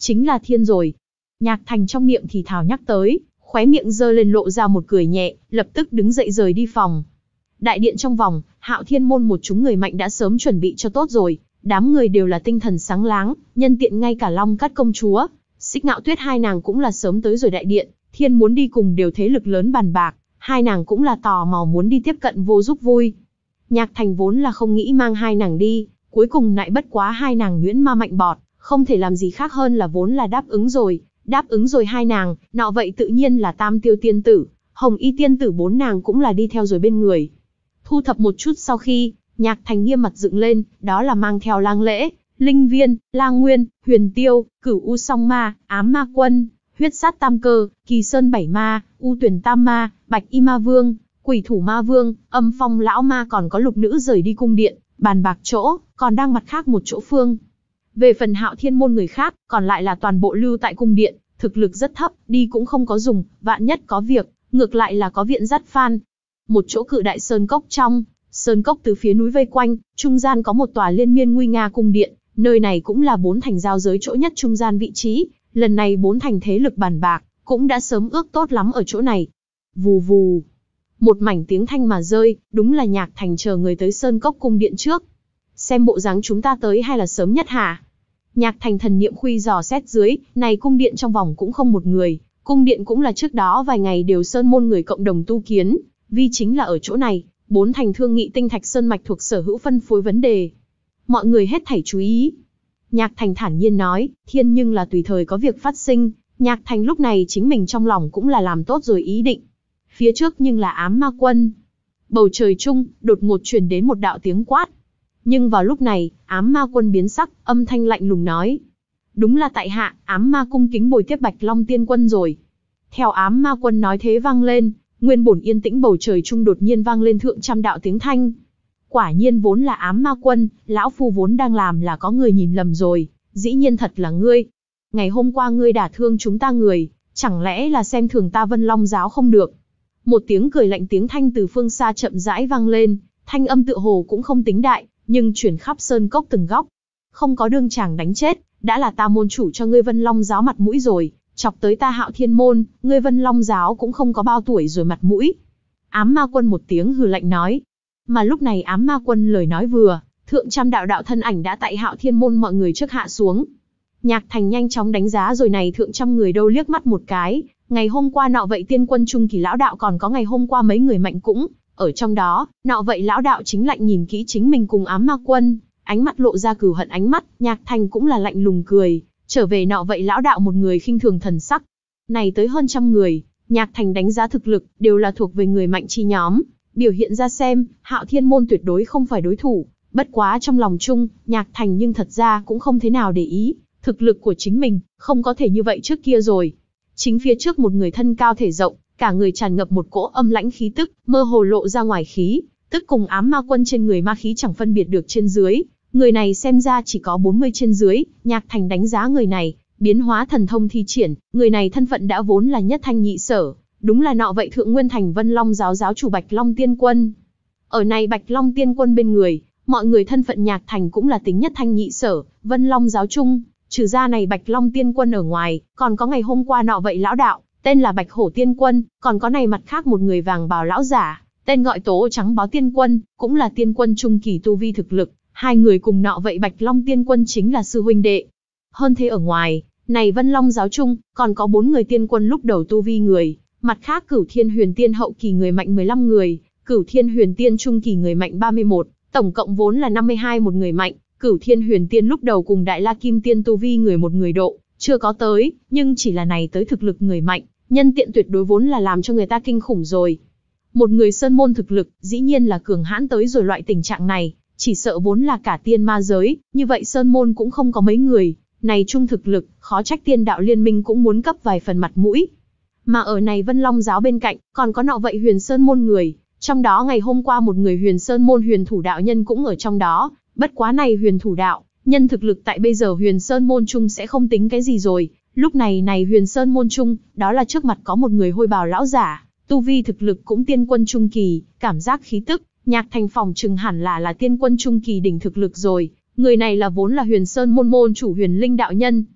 chính là thiên rồi. Nhạc Thành trong miệng thì thào nhắc tới, khóe miệng giơ lên lộ ra một cười nhẹ, lập tức đứng dậy rời đi phòng. Đại điện trong vòng, Hạo Thiên môn một chúng người mạnh đã sớm chuẩn bị cho tốt rồi, đám người đều là tinh thần sáng láng, nhân tiện ngay cả Long Cát công chúa, Xích Ngạo Tuyết hai nàng cũng là sớm tới rồi đại điện, thiên muốn đi cùng đều thế lực lớn bàn bạc, hai nàng cũng là tò mò muốn đi tiếp cận Vô Giúp vui. Nhạc Thành vốn là không nghĩ mang hai nàng đi, cuối cùng lại bất quá hai nàng nhuyễn ma mạnh bọt, không thể làm gì khác hơn là vốn là đáp ứng rồi, đáp ứng rồi hai nàng, nọ vậy tự nhiên là Tam Tiêu tiên tử, Hồng Y tiên tử bốn nàng cũng là đi theo rồi bên người. Thu thập một chút sau khi, Nhạc Thành nghiêm mặt dựng lên, đó là mang theo Lang Lễ, Linh Viên, Lang Nguyên, Huyền Tiêu, Cửu U Song Ma, Ám Ma Quân, Huyết Sát Tam Cơ, Kỳ Sơn Bảy Ma, U Tuyển Tam Ma, Bạch Y Ma Vương, Quỷ Thủ Ma Vương, Âm Phong Lão Ma còn có lục nữ rời đi cung điện, bàn bạc chỗ, còn đang mặt khác một chỗ phương. Về phần Hạo Thiên môn người khác, còn lại là toàn bộ lưu tại cung điện, thực lực rất thấp, đi cũng không có dùng, vạn nhất có việc, ngược lại là có viện dắt phan. Một chỗ cự đại sơn cốc trong, sơn cốc từ phía núi vây quanh, trung gian có một tòa liên miên nguy nga cung điện, nơi này cũng là bốn thành giao giới chỗ nhất trung gian vị trí, lần này bốn thành thế lực bàn bạc, cũng đã sớm ước tốt lắm ở chỗ này. Vù vù, một mảnh tiếng thanh mà rơi, đúng là Nhạc Thành chờ người tới sơn cốc cung điện trước. Xem bộ dáng chúng ta tới hay là sớm nhất hả? Nhạc Thành thần niệm khuy dò xét dưới, này cung điện trong vòng cũng không một người, cung điện cũng là trước đó vài ngày đều sơn môn người cộng đồng tu kiến, vì chính là ở chỗ này, bốn thành thương nghị tinh thạch sơn mạch thuộc sở hữu phân phối vấn đề. Mọi người hết thảy chú ý. Nhạc Thành thản nhiên nói, thiên nhưng là tùy thời có việc phát sinh, Nhạc Thành lúc này chính mình trong lòng cũng là làm tốt rồi ý định. Phía trước nhưng là Ám Ma Quân. Bầu trời chung, đột ngột truyền đến một đạo tiếng quát. Nhưng vào lúc này, Ám Ma Quân biến sắc, âm thanh lạnh lùng nói. Đúng là tại hạ, Ám Ma cung kính bồi tiếp Bạch Long Tiên Quân rồi. Theo Ám Ma Quân nói thế vang lên, nguyên bổn yên tĩnh bầu trời chung đột nhiên vang lên thượng trăm đạo tiếng thanh. Quả nhiên vốn là Ám Ma Quân, lão phu vốn đang làm là có người nhìn lầm rồi, dĩ nhiên thật là ngươi. Ngày hôm qua ngươi đả thương chúng ta người, chẳng lẽ là xem thường ta Vân Long giáo không được. Một tiếng cười lạnh tiếng thanh từ phương xa chậm rãi vang lên, thanh âm tựa hồ cũng không tính đại, nhưng chuyển khắp sơn cốc từng góc. Không có đương chàng đánh chết, đã là ta môn chủ cho ngươi Vân Long giáo mặt mũi rồi, chọc tới ta Hạo Thiên môn, ngươi Vân Long giáo cũng không có bao tuổi rồi mặt mũi. Ám Ma Quân một tiếng hừ lạnh nói. Mà lúc này Ám Ma Quân lời nói vừa, thượng trăm đạo đạo thân ảnh đã tại Hạo Thiên môn mọi người trước hạ xuống. Nhạc Thành nhanh chóng đánh giá rồi này thượng trăm người đâu liếc mắt một cái, ngày hôm qua nọ vậy tiên quân trung kỳ lão đạo còn có ngày hôm qua mấy người mạnh cũng ở trong đó, nọ vậy lão đạo chính lạnh nhìn kỹ chính mình cùng Ám Ma Quân, ánh mắt lộ ra cừu hận ánh mắt, Nhạc Thành cũng là lạnh lùng cười, trở về nọ vậy lão đạo một người khinh thường thần sắc. Này tới hơn trăm người, Nhạc Thành đánh giá thực lực, đều là thuộc về người mạnh chi nhóm, biểu hiện ra xem, Hạo Thiên môn tuyệt đối không phải đối thủ, bất quá trong lòng chung, Nhạc Thành nhưng thật ra cũng không thế nào để ý, thực lực của chính mình, không có thể như vậy trước kia rồi. Chính phía trước một người thân cao thể rộng, cả người tràn ngập một cỗ âm lãnh khí tức, mơ hồ lộ ra ngoài khí, tức cùng Ám Ma Quân trên người ma khí chẳng phân biệt được trên dưới. Người này xem ra chỉ có bốn mươi trên dưới, Nhạc Thành đánh giá người này, biến hóa thần thông thi triển, người này thân phận đã vốn là nhất thanh nhị sở, đúng là nọ vậy Thượng Nguyên Thành Vân Long giáo giáo chủ Bạch Long Tiên Quân. Ở này Bạch Long Tiên Quân bên người, mọi người thân phận Nhạc Thành cũng là tính nhất thanh nhị sở, Vân Long giáo chung, trừ ra này Bạch Long Tiên Quân ở ngoài, còn có ngày hôm qua nọ vậy lão đạo, tên là Bạch Hổ Tiên Quân, còn có này mặt khác một người vàng bào lão giả, tên gọi Tố Trắng Báo Tiên Quân, cũng là tiên quân trung kỳ tu vi thực lực, hai người cùng nọ vậy Bạch Long Tiên Quân chính là sư huynh đệ. Hơn thế ở ngoài, này Vân Long giáo chung, còn có bốn người tiên quân lúc đầu tu vi người, mặt khác Cửu Thiên Huyền Tiên hậu kỳ người mạnh mười lăm người, Cửu Thiên Huyền Tiên trung kỳ người mạnh ba mươi mốt, tổng cộng vốn là năm mươi hai một người mạnh, Cửu Thiên Huyền Tiên lúc đầu cùng Đại La Kim Tiên tu vi người một người độ, chưa có tới, nhưng chỉ là này tới thực lực người mạnh, nhân tiện tuyệt đối vốn là làm cho người ta kinh khủng rồi. Một người sơn môn thực lực, dĩ nhiên là cường hãn tới rồi loại tình trạng này, chỉ sợ vốn là cả tiên ma giới, như vậy sơn môn cũng không có mấy người, này chung thực lực, khó trách tiên đạo liên minh cũng muốn cấp vài phần mặt mũi. Mà ở này Vân Long giáo bên cạnh, còn có nọ vậy Huyền Sơn môn người, trong đó ngày hôm qua một người Huyền Sơn môn Huyền Thủ đạo nhân cũng ở trong đó, bất quá này Huyền Thủ đạo nhân thực lực tại bây giờ Huyền Sơn môn chung sẽ không tính cái gì rồi, lúc này này Huyền Sơn môn chung, đó là trước mặt có một người hôi bào lão giả, tu vi thực lực cũng tiên quân trung kỳ, cảm giác khí tức, Nhạc Thành phòng trừng hẳn là là tiên quân trung kỳ đỉnh thực lực rồi, người này là vốn là Huyền Sơn môn môn chủ Huyền Linh đạo nhân.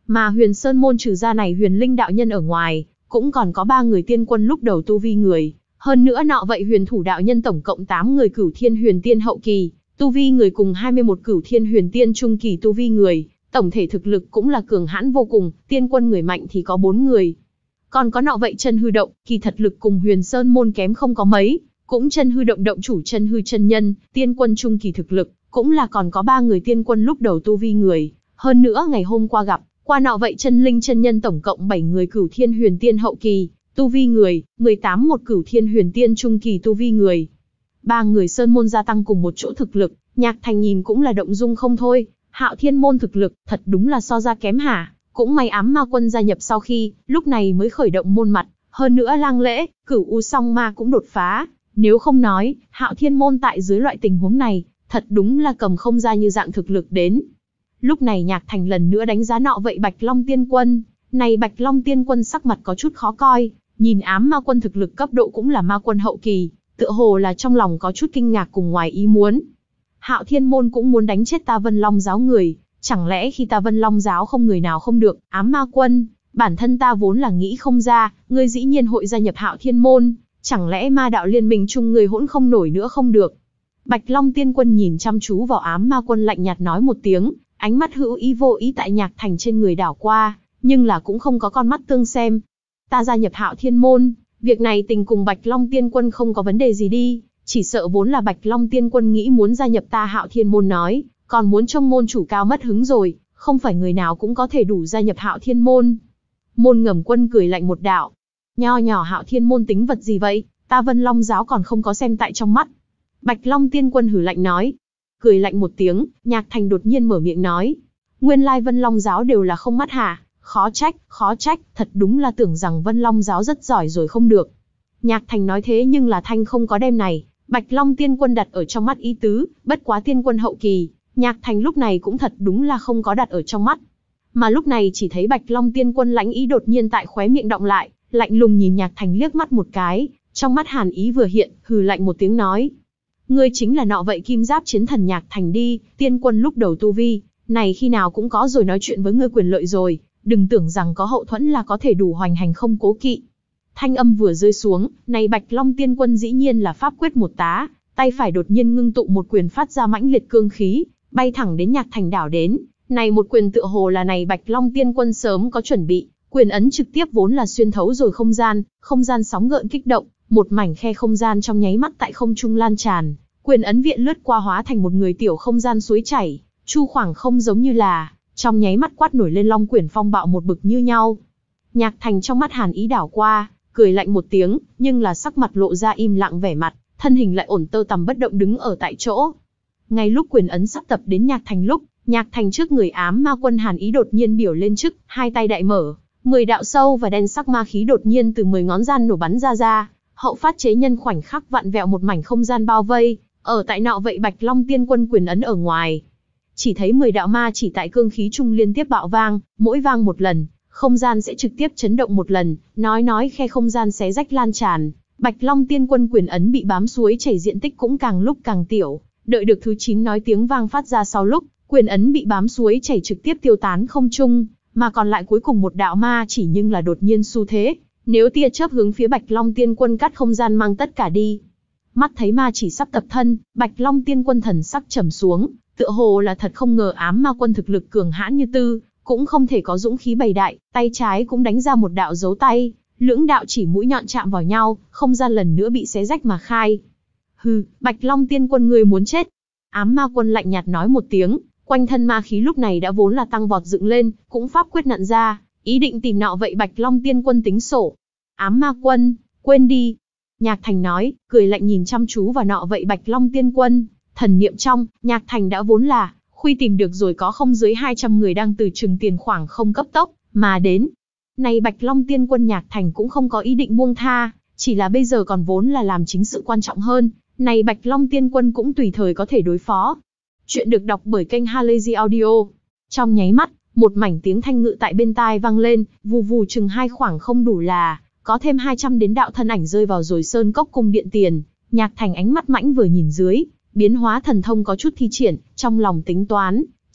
Mà Huyền Sơn môn trừ ra này Huyền Linh đạo nhân ở ngoài, cũng còn có ba người tiên quân lúc đầu tu vi người. Hơn nữa nọ vậy Huyền Thủ đạo nhân tổng cộng tám người cửu thiên huyền tiên hậu kỳ, tu vi người cùng hai mươi mốt cửu thiên huyền tiên trung kỳ tu vi người, tổng thể thực lực cũng là cường hãn vô cùng, tiên quân người mạnh thì có bốn người. Còn có nọ vậy chân hư động, kỳ thật lực cùng Huyền Sơn môn kém không có mấy, cũng chân hư động động chủ chân hư chân nhân, tiên quân trung kỳ thực lực, cũng là còn có ba người tiên quân lúc đầu tu vi người. Hơn nữa ngày hôm qua gặp, qua nọ vậy chân linh chân nhân tổng cộng bảy người cửu thiên huyền tiên hậu kỳ, tu vi người, mười tám một cửu thiên huyền tiên trung kỳ tu vi người. Ba người sơn môn gia tăng cùng một chỗ thực lực, Nhạc Thành nhìn cũng là động dung không thôi, Hạo Thiên môn thực lực, thật đúng là so ra kém hả, cũng may ám ma quân gia nhập sau khi, lúc này mới khởi động môn mặt, hơn nữa lang lễ, cửu u song ma cũng đột phá, nếu không nói, Hạo Thiên môn tại dưới loại tình huống này, thật đúng là cầm không ra như dạng thực lực đến. Lúc này Nhạc Thành lần nữa đánh giá nọ vậy Bạch Long Tiên Quân, này Bạch Long Tiên Quân sắc mặt có chút khó coi, nhìn ám ma quân thực lực cấp độ cũng là ma quân hậu kỳ, tựa hồ là trong lòng có chút kinh ngạc cùng ngoài ý muốn. Hạo Thiên môn cũng muốn đánh chết ta Vân Long giáo người, chẳng lẽ khi ta Vân Long giáo không người nào không được, ám ma quân, bản thân ta vốn là nghĩ không ra, ngươi dĩ nhiên hội gia nhập Hạo Thiên môn, chẳng lẽ ma đạo liên minh chung người hỗn không nổi nữa không được. Bạch Long Tiên Quân nhìn chăm chú vào ám ma quân lạnh nhạt nói một tiếng, ánh mắt hữu ý vô ý tại Nhạc Thành trên người đảo qua, nhưng là cũng không có con mắt tương xem. Ta gia nhập Hạo Thiên môn, việc này tình cùng Bạch Long Tiên Quân không có vấn đề gì đi, chỉ sợ vốn là Bạch Long Tiên Quân nghĩ muốn gia nhập ta Hạo Thiên môn nói, còn muốn trông môn chủ cao mất hứng rồi, không phải người nào cũng có thể đủ gia nhập Hạo Thiên môn. Môn Ngầm Quân cười lạnh một đạo, nho nhỏ Hạo Thiên môn tính vật gì vậy, ta Vân Long giáo còn không có xem tại trong mắt. Bạch Long Tiên Quân hử lạnh nói, cười lạnh một tiếng, Nhạc Thành đột nhiên mở miệng nói, nguyên lai Vân Long giáo đều là không mắt hả, khó trách, khó trách, thật đúng là tưởng rằng Vân Long giáo rất giỏi rồi không được. Nhạc Thành nói thế nhưng là Thanh không có đem này, Bạch Long Tiên Quân đặt ở trong mắt ý tứ, bất quá tiên quân hậu kỳ, Nhạc Thành lúc này cũng thật đúng là không có đặt ở trong mắt. Mà lúc này chỉ thấy Bạch Long Tiên Quân lãnh ý đột nhiên tại khóe miệng động lại, lạnh lùng nhìn Nhạc Thành liếc mắt một cái, trong mắt hàn ý vừa hiện, hừ lạnh một tiếng nói. Ngươi chính là nọ vậy Kim Giáp chiến thần Nhạc Thành đi, tiên quân lúc đầu tu vi, này khi nào cũng có rồi nói chuyện với ngươi quyền lợi rồi, đừng tưởng rằng có hậu thuẫn là có thể đủ hoành hành không cố kỵ. Thanh âm vừa rơi xuống, này Bạch Long Tiên Quân dĩ nhiên là pháp quyết một tá, tay phải đột nhiên ngưng tụ một quyền phát ra mãnh liệt cương khí, bay thẳng đến Nhạc Thành đảo đến. Này một quyền tựa hồ là này Bạch Long Tiên Quân sớm có chuẩn bị, quyền ấn trực tiếp vốn là xuyên thấu rồi không gian, không gian sóng gợn kích động, một mảnh khe không gian trong nháy mắt tại không trung lan tràn, quyền ấn viện lướt qua hóa thành một người tiểu không gian suối chảy, chu khoảng không giống như là, trong nháy mắt quát nổi lên long quyển phong bạo một bực như nhau. Nhạc Thành trong mắt hàn ý đảo qua, cười lạnh một tiếng, nhưng là sắc mặt lộ ra im lặng vẻ mặt, thân hình lại ổn tơ tằm bất động đứng ở tại chỗ. Ngay lúc quyền ấn sắp tập đến Nhạc Thành lúc, Nhạc Thành trước người ám ma quân hàn ý đột nhiên biểu lên chức, hai tay đại mở, mười đạo sâu và đen sắc ma khí đột nhiên từ mười ngón gian nổ bắn ra ra, hậu phát chế nhân khoảnh khắc vặn vẹo một mảnh không gian bao vây, ở tại nọ vậy Bạch Long Tiên Quân quyền ấn ở ngoài. Chỉ thấy mười đạo ma chỉ tại cương khí trung liên tiếp bạo vang, mỗi vang một lần, không gian sẽ trực tiếp chấn động một lần, nói nói khe không gian xé rách lan tràn. Bạch Long Tiên Quân quyền ấn bị bám suối chảy diện tích cũng càng lúc càng tiểu, đợi được thứ chín nói tiếng vang phát ra sau lúc, quyền ấn bị bám suối chảy trực tiếp tiêu tán không trung, mà còn lại cuối cùng một đạo ma chỉ nhưng là đột nhiên xu thế, nếu tia chớp hướng phía Bạch Long Tiên Quân cắt không gian mang tất cả đi. Mắt thấy ma chỉ sắp tập thân, Bạch Long Tiên Quân thần sắc trầm xuống, tựa hồ là thật không ngờ ám ma quân thực lực cường hãn như tư, cũng không thể có dũng khí bày đại, tay trái cũng đánh ra một đạo dấu tay, lưỡng đạo chỉ mũi nhọn chạm vào nhau, không gian lần nữa bị xé rách mà khai. Hừ, Bạch Long Tiên Quân ngươi muốn chết. Ám ma quân lạnh nhạt nói một tiếng, quanh thân ma khí lúc này đã vốn là tăng vọt dựng lên, cũng pháp quyết nặn ra, ý định tìm nọ vậy Bạch Long Tiên Quân tính sổ. Ám ma quân, quên đi. Nhạc Thành nói, cười lạnh nhìn chăm chú vào nọ vậy Bạch Long Tiên Quân, thần niệm trong, Nhạc Thành đã vốn là, khuy tìm được rồi có không dưới hai trăm người đang từ trường tiền khoảng không cấp tốc, mà đến. Này Bạch Long Tiên Quân Nhạc Thành cũng không có ý định buông tha, chỉ là bây giờ còn vốn là làm chính sự quan trọng hơn, này Bạch Long Tiên Quân cũng tùy thời có thể đối phó. Chuyện được đọc bởi kênh Halazy Audio. Trong nháy mắt, một mảnh tiếng thanh ngự tại bên tai vang lên, vù vù chừng hai khoảng không đủ là, có thêm hai trăm đến đạo thân ảnh rơi vào rồi sơn cốc cung điện tiền. Nhạc Thành ánh mắt mãnh vừa nhìn dưới, biến hóa thần thông có chút thi triển, trong lòng tính toán,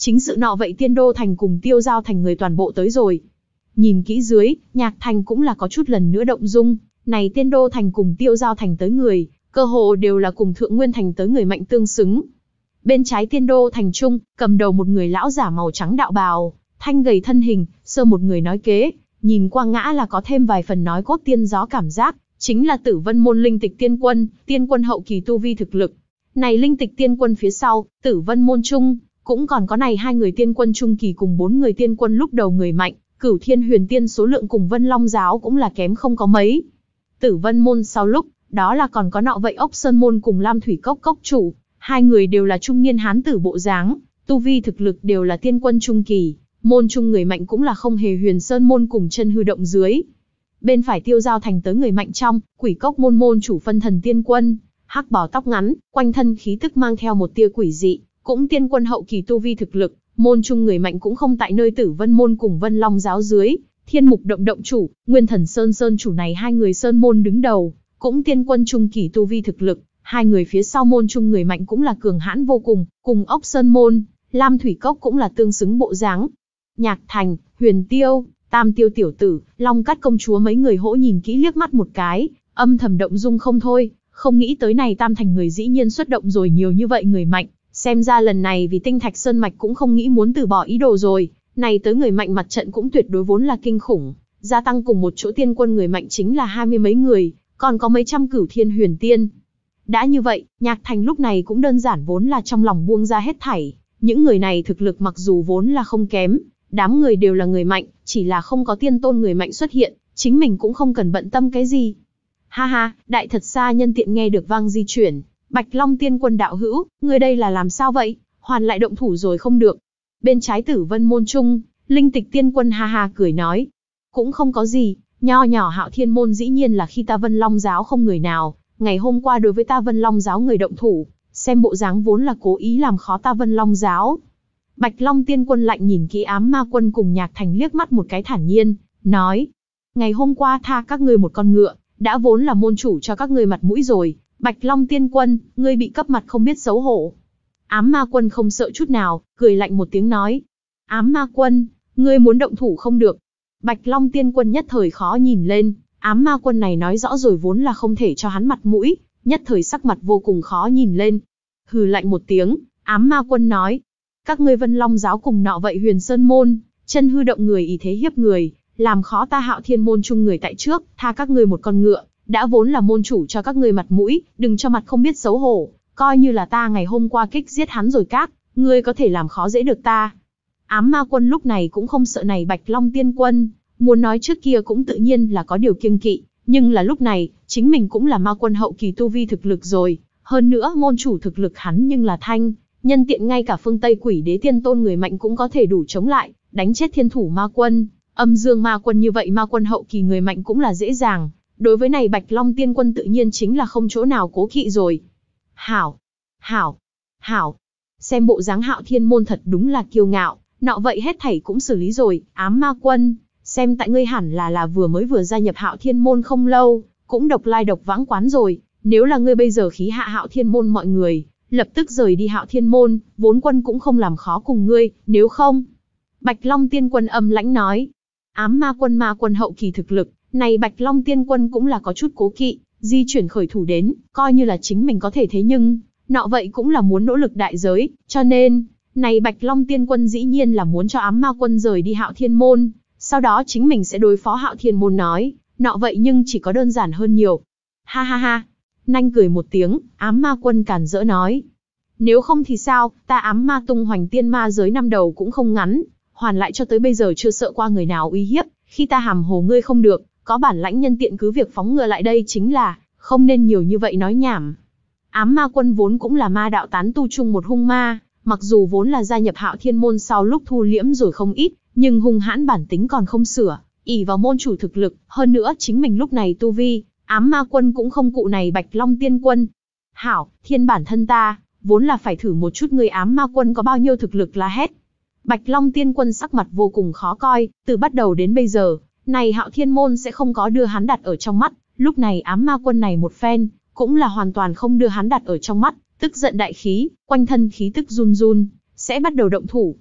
chính sự nọ vậy Tiên Đô Thành cùng Tiêu Giao Thành người toàn bộ tới rồi. Nhìn kỹ dưới, Nhạc Thành cũng là có chút lần nữa động dung, này Tiên Đô Thành cùng Tiêu Giao Thành tới người, cơ hồ đều là cùng Thượng Nguyên Thành tới người mạnh tương xứng. Bên trái Tiên Đô Thành trung, cầm đầu một người lão giả màu trắng đạo bào, thanh gầy thân hình, sơ một người nói kế, nhìn qua ngã là có thêm vài phần nói cốt tiên gió cảm giác, chính là Tử Vân môn Linh Tịch Tiên Quân, tiên quân hậu kỳ tu vi thực lực. Này Linh Tịch Tiên Quân phía sau, Tử Vân môn trung, cũng còn có này hai người tiên quân trung kỳ cùng bốn người tiên quân lúc đầu người mạnh, Cửu Thiên Huyền Tiên số lượng cùng Vân Long giáo cũng là kém không có mấy. Tử Vân môn sau lúc, đó là còn có nọ vậy Ốc Sơn môn cùng Lam Thủy Cốc cốc chủ, hai người đều là trung niên hán tử bộ dáng, tu vi thực lực đều là tiên quân trung kỳ, môn trung người mạnh cũng là không hề Huyền Sơn môn cùng Chân Hư động dưới. Bên phải Tiêu Giao Thành tới người mạnh trong, Quỷ Cốc môn môn chủ Phân Thần Tiên Quân, hắc bào tóc ngắn, quanh thân khí tức mang theo một tia quỷ dị, cũng tiên quân hậu kỳ tu vi thực lực, môn trung người mạnh cũng không tại nơi Tử Vân môn cùng Vân Long giáo dưới. Thiên Mục Động động chủ, Nguyên Thần Sơn Sơn chủ này hai người sơn môn đứng đầu, cũng tiên quân trung kỳ tu vi thực lực, hai người phía sau môn trung người mạnh cũng là cường hãn vô cùng, cùng Ốc Sơn môn, Lam Thủy Cốc cũng là tương xứng bộ dáng. Nhạc Thành, Huyền Tiêu, Tam Tiêu tiểu tử, Long Cát công chúa mấy người hỗ nhìn kỹ liếc mắt một cái, âm thầm động dung không thôi, không nghĩ tới này Tam Thành người dĩ nhiên xuất động rồi nhiều như vậy người mạnh, xem ra lần này vì Tinh Thạch Sơn mạch cũng không nghĩ muốn từ bỏ ý đồ rồi. Này tới người mạnh mặt trận cũng tuyệt đối vốn là kinh khủng, gia tăng cùng một chỗ tiên quân người mạnh chính là hai mươi mấy người, còn có mấy trăm Cửu Thiên Huyền Tiên. Đã như vậy, Nhạc Thành lúc này cũng đơn giản vốn là trong lòng buông ra hết thảy, những người này thực lực mặc dù vốn là không kém, đám người đều là người mạnh, chỉ là không có tiên tôn người mạnh xuất hiện, chính mình cũng không cần bận tâm cái gì. Ha ha, đại thật xa nhân tiện nghe được vang di chuyển, Bạch Long Tiên Quân đạo hữu, người đây là làm sao vậy, hoàn lại động thủ rồi không được. Bên trái Tử Vân môn trung, Linh Tịch Tiên Quân ha ha cười nói, cũng không có gì, nho nhỏ Hạo Thiên môn dĩ nhiên là khi ta Vân Long giáo không người nào, ngày hôm qua đối với ta Vân Long giáo người động thủ, xem bộ dáng vốn là cố ý làm khó ta Vân Long giáo. Bạch Long Tiên Quân lạnh nhìn kỹ Ám Ma Quân cùng Nhạc Thành liếc mắt một cái thản nhiên, nói, ngày hôm qua tha các ngươi một con ngựa, đã vốn là môn chủ cho các ngươi mặt mũi rồi, Bạch Long Tiên Quân, ngươi bị cấp mặt không biết xấu hổ. Ám Ma Quân không sợ chút nào, cười lạnh một tiếng nói, Ám Ma Quân, ngươi muốn động thủ không được. Bạch Long Tiên Quân nhất thời khó nhìn lên, Ám Ma Quân này nói rõ rồi vốn là không thể cho hắn mặt mũi, nhất thời sắc mặt vô cùng khó nhìn lên. Hừ lạnh một tiếng, Ám Ma Quân nói, các ngươi Vân Long giáo cùng nọ vậy Huyền Sơn môn, Chân Hư động người ý thế hiếp người, làm khó ta Hạo Thiên môn chung người tại trước, tha các ngươi một con ngựa, đã vốn là môn chủ cho các ngươi mặt mũi, đừng cho mặt không biết xấu hổ, coi như là ta ngày hôm qua kích giết hắn rồi các, ngươi có thể làm khó dễ được ta. Ám Ma Quân lúc này cũng không sợ này Bạch Long Tiên Quân, muốn nói trước kia cũng tự nhiên là có điều kiêng kỵ, nhưng là lúc này, chính mình cũng là ma quân hậu kỳ tu vi thực lực rồi, hơn nữa môn chủ thực lực hắn nhưng là thanh, nhân tiện ngay cả phương Tây Quỷ Đế Tiên Tôn người mạnh cũng có thể đủ chống lại, đánh chết thiên thủ ma quân, âm dương ma quân như vậy ma quân hậu kỳ người mạnh cũng là dễ dàng, đối với này Bạch Long Tiên Quân tự nhiên chính là không chỗ nào cố kỵ rồi. Hảo, hảo, hảo, xem bộ dáng Hạo Thiên môn thật đúng là kiêu ngạo, nọ vậy hết thảy cũng xử lý rồi, Ám Ma Quân, xem tại ngươi hẳn là là vừa mới vừa gia nhập Hạo Thiên môn không lâu, cũng độc lai độc vãng quán rồi, nếu là ngươi bây giờ khí hạ Hạo Thiên môn mọi người, lập tức rời đi Hạo Thiên môn, vốn quân cũng không làm khó cùng ngươi, nếu không. Bạch Long Tiên Quân âm lãnh nói, Ám Ma Quân ma quân hậu kỳ thực lực, này Bạch Long Tiên Quân cũng là có chút cố kỵ, di chuyển khởi thủ đến, coi như là chính mình có thể thế nhưng, nọ vậy cũng là muốn nỗ lực đại giới, cho nên, này Bạch Long Tiên Quân dĩ nhiên là muốn cho Ám Ma Quân rời đi Hạo Thiên môn, sau đó chính mình sẽ đối phó Hạo Thiên môn nói, nọ vậy nhưng chỉ có đơn giản hơn nhiều. Ha ha ha, nanh cười một tiếng, Ám Ma Quân cản rỡ nói, nếu không thì sao, ta Ám Ma tung hoành tiên ma giới năm đầu cũng không ngắn, hoàn lại cho tới bây giờ chưa sợ qua người nào uy hiếp, khi ta hàm hồ ngươi không được, có bản lãnh nhân tiện cứ việc phóng ngựa lại đây chính là, không nên nhiều như vậy nói nhảm. Ám Ma Quân vốn cũng là ma đạo tán tu chung một hung ma, mặc dù vốn là gia nhập Hạo Thiên môn sau lúc thu liễm rồi không ít, nhưng hung hãn bản tính còn không sửa, ỷ vào môn chủ thực lực, hơn nữa chính mình lúc này tu vi, Ám Ma Quân cũng không cụ này Bạch Long Tiên Quân. Hảo, thiên bản thân ta, vốn là phải thử một chút người Ám Ma Quân có bao nhiêu thực lực là hết. Bạch Long Tiên Quân sắc mặt vô cùng khó coi, từ bắt đầu đến bây giờ, này Hạo Thiên môn sẽ không có đưa hắn đặt ở trong mắt, lúc này Ám Ma Quân này một phen, cũng là hoàn toàn không đưa hắn đặt ở trong mắt, tức giận đại khí, quanh thân khí tức run run, sẽ bắt đầu động thủ.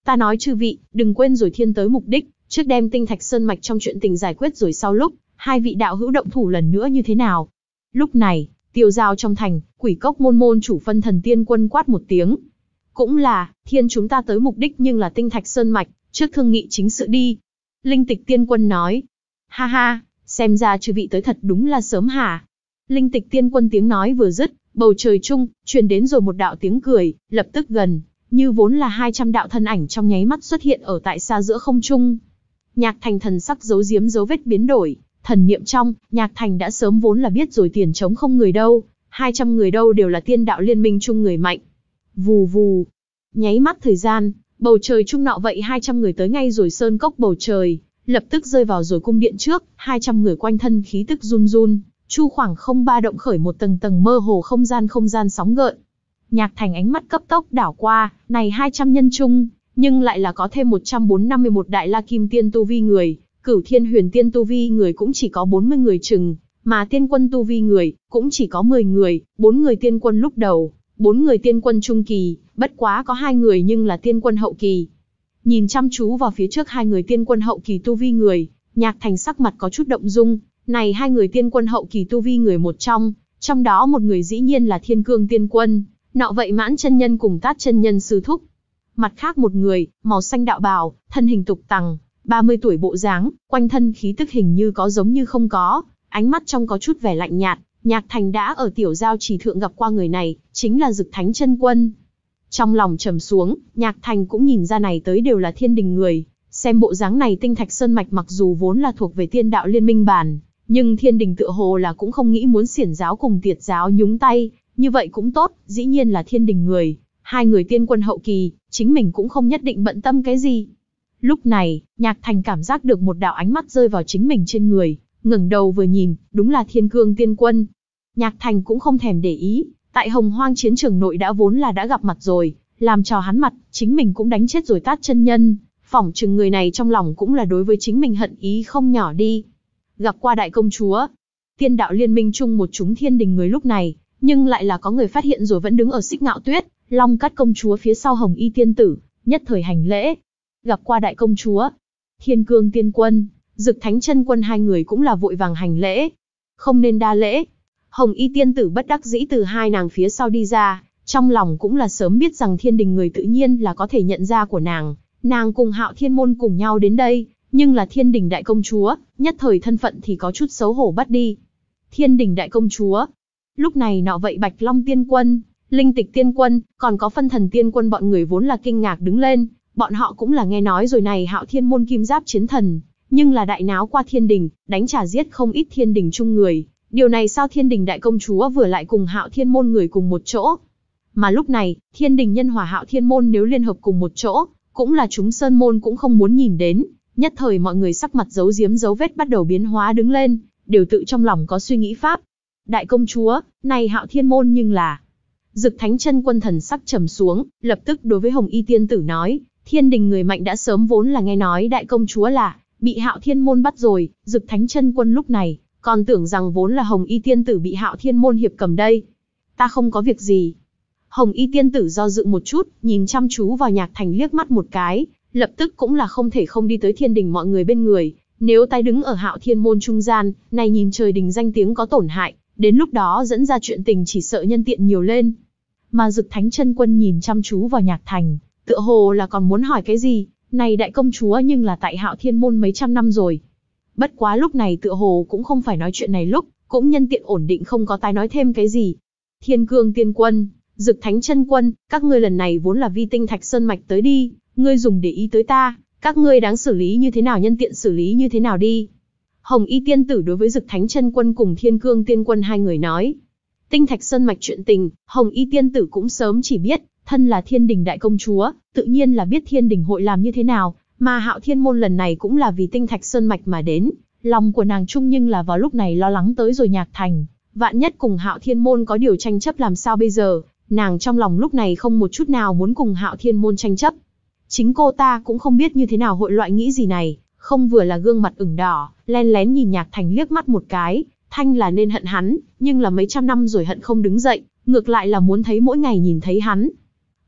Ta nói chư vị, đừng quên rồi thiên tới mục đích, trước đem tinh thạch sơn mạch trong chuyện tình giải quyết rồi sau lúc, hai vị đạo hữu động thủ lần nữa như thế nào. Lúc này, tiêu giao trong thành, Quỷ Cốc môn môn chủ Phân Thần Tiên Quân quát một tiếng. Cũng là, thiên chúng ta tới mục đích nhưng là tinh thạch sơn mạch, trước thương nghị chính sự đi. Linh Tịch Tiên Quân nói. Ha ha, xem ra chư vị tới thật đúng là sớm hả. Linh Tịch Tiên Quân tiếng nói vừa dứt, bầu trời chung, truyền đến rồi một đạo tiếng cười, lập tức gần, như vốn là hai trăm đạo thân ảnh trong nháy mắt xuất hiện ở tại xa giữa không trung. Nhạc Thành thần sắc giấu giếm dấu vết biến đổi, thần niệm trong, Nhạc Thành đã sớm vốn là biết rồi tiền trống không người đâu, hai trăm người đâu đều là tiên đạo liên minh chung người mạnh. Vù vù, nháy mắt thời gian, bầu trời chung nọ vậy hai trăm người tới ngay rồi sơn cốc bầu trời, lập tức rơi vào rồi cung điện trước, hai trăm người quanh thân khí tức run run, chu khoảng không ba động khởi một tầng tầng mơ hồ không gian không gian sóng gợn. Nhạc Thành ánh mắt cấp tốc đảo qua, này hai trăm nhân chung, nhưng lại là có thêm một trăm bốn mươi năm mươi mốt đại la kim tiên tu vi người, Cửu Thiên Huyền Tiên tu vi người cũng chỉ có bốn mươi người chừng, mà tiên quân tu vi người cũng chỉ có mười người, bốn người tiên quân lúc đầu, bốn người tiên quân trung kỳ, bất quá có hai người nhưng là tiên quân hậu kỳ. Nhìn chăm chú vào phía trước hai người tiên quân hậu kỳ tu vi người, Nhạc Thành sắc mặt có chút động dung, này hai người tiên quân hậu kỳ tu vi người một trong, trong đó một người dĩ nhiên là Thiên Cương Tiên Quân, nọ vậy Mãn chân nhân cùng Tát chân nhân sư thúc. Mặt khác một người, màu xanh đạo bào, thân hình tục tằng, ba mươi tuổi bộ dáng, quanh thân khí tức hình như có giống như không có, ánh mắt trong có chút vẻ lạnh nhạt. Nhạc Thành đã ở tiểu giao trì thượng gặp qua người này, chính là Dực Thánh Chân Quân. Trong lòng trầm xuống, Nhạc Thành cũng nhìn ra này tới đều là thiên đình người, xem bộ dáng này tinh thạch sơn mạch mặc dù vốn là thuộc về tiên đạo liên minh bàn, nhưng thiên đình tựa hồ là cũng không nghĩ muốn xiển giáo cùng tiệt giáo nhúng tay, như vậy cũng tốt, dĩ nhiên là thiên đình người, hai người tiên quân hậu kỳ, chính mình cũng không nhất định bận tâm cái gì. Lúc này, Nhạc Thành cảm giác được một đạo ánh mắt rơi vào chính mình trên người, ngẩng đầu vừa nhìn, đúng là Thiên Cương Tiên Quân. Nhạc Thành cũng không thèm để ý, tại Hồng Hoang chiến trường nội đã vốn là đã gặp mặt rồi, làm trò hắn mặt, chính mình cũng đánh chết rồi Tát chân nhân, phỏng chừng người này trong lòng cũng là đối với chính mình hận ý không nhỏ đi. Gặp qua đại công chúa, tiên đạo liên minh chung một chúng thiên đình người lúc này, nhưng lại là có người phát hiện rồi vẫn đứng ở Xích Ngạo Tuyết, Long Cát công chúa phía sau Hồng Y tiên tử, nhất thời hành lễ. Gặp qua đại công chúa, Thiên Cương Tiên Quân, Dực Thánh Chân Quân hai người cũng là vội vàng hành lễ. Không nên đa lễ. Hồng Y tiên tử bất đắc dĩ từ hai nàng phía sau đi ra, trong lòng cũng là sớm biết rằng thiên đình người tự nhiên là có thể nhận ra của nàng, nàng cùng Hạo Thiên môn cùng nhau đến đây, nhưng là thiên đình đại công chúa, nhất thời thân phận thì có chút xấu hổ bắt đi. Thiên đình đại công chúa. Lúc này nọ vậy Bạch Long Tiên Quân, Linh Tịch Tiên Quân, còn có Phân Thần Tiên Quân bọn người vốn là kinh ngạc đứng lên, bọn họ cũng là nghe nói rồi này Hạo Thiên môn kim giáp chiến thần, nhưng là đại náo qua thiên đình, đánh trả giết không ít thiên đình chung người, điều này sao thiên đình đại công chúa vừa lại cùng Hạo Thiên môn người cùng một chỗ. Mà lúc này, thiên đình nhân hòa Hạo Thiên môn nếu liên hợp cùng một chỗ, cũng là chúng sơn môn cũng không muốn nhìn đến, nhất thời mọi người sắc mặt giấu giếm dấu vết bắt đầu biến hóa đứng lên, đều tự trong lòng có suy nghĩ pháp. Đại công chúa, này Hạo Thiên môn nhưng là... Dực Thánh Chân Quân thần sắc trầm xuống, lập tức đối với Hồng Y tiên tử nói, thiên đình người mạnh đã sớm vốn là nghe nói đại công chúa là bị Hạo Thiên môn bắt rồi. Dực Thánh Chân Quân lúc này còn tưởng rằng vốn là Hồng Y tiên tử bị Hạo Thiên môn hiệp cầm đây. Ta không có việc gì. Hồng Y tiên tử do dự một chút, nhìn chăm chú vào Nhạc Thành liếc mắt một cái, lập tức cũng là không thể không đi tới thiên đình mọi người bên người. Nếu tay đứng ở Hạo Thiên môn trung gian, này nhìn trời đình danh tiếng có tổn hại, đến lúc đó dẫn ra chuyện tình chỉ sợ nhân tiện nhiều lên. Mà Dực Thánh Chân Quân nhìn chăm chú vào Nhạc Thành, tựa hồ là còn muốn hỏi cái gì, này đại công chúa nhưng là tại Hạo Thiên môn mấy trăm năm rồi. Bất quá lúc này tựa hồ cũng không phải nói chuyện này lúc, cũng nhân tiện ổn định không có tái nói thêm cái gì. Thiên Cương Tiên Quân, Dực Thánh Chân Quân, các ngươi lần này vốn là vi tinh thạch sơn mạch tới đi, ngươi dùng để ý tới ta, các ngươi đáng xử lý như thế nào nhân tiện xử lý như thế nào đi. Hồng Y tiên tử đối với Dực Thánh Chân Quân cùng Thiên Cương Tiên Quân hai người nói. Tinh thạch sơn mạch chuyện tình, Hồng Y tiên tử cũng sớm chỉ biết, thân là thiên đình đại công chúa, tự nhiên là biết thiên đình hội làm như thế nào, mà Hạo Thiên môn lần này cũng là vì tinh thạch sơn mạch mà đến, lòng của nàng chung nhưng là vào lúc này lo lắng tới rồi Nhạc Thành, vạn nhất cùng Hạo Thiên môn có điều tranh chấp làm sao bây giờ, nàng trong lòng lúc này không một chút nào muốn cùng Hạo Thiên môn tranh chấp. Chính cô ta cũng không biết như thế nào hội loại nghĩ gì này, không vừa là gương mặt ửng đỏ, len lén nhìn Nhạc Thành liếc mắt một cái, thanh là nên hận hắn, nhưng là mấy trăm năm rồi hận không đứng dậy, ngược lại là muốn thấy mỗi ngày nhìn thấy hắn.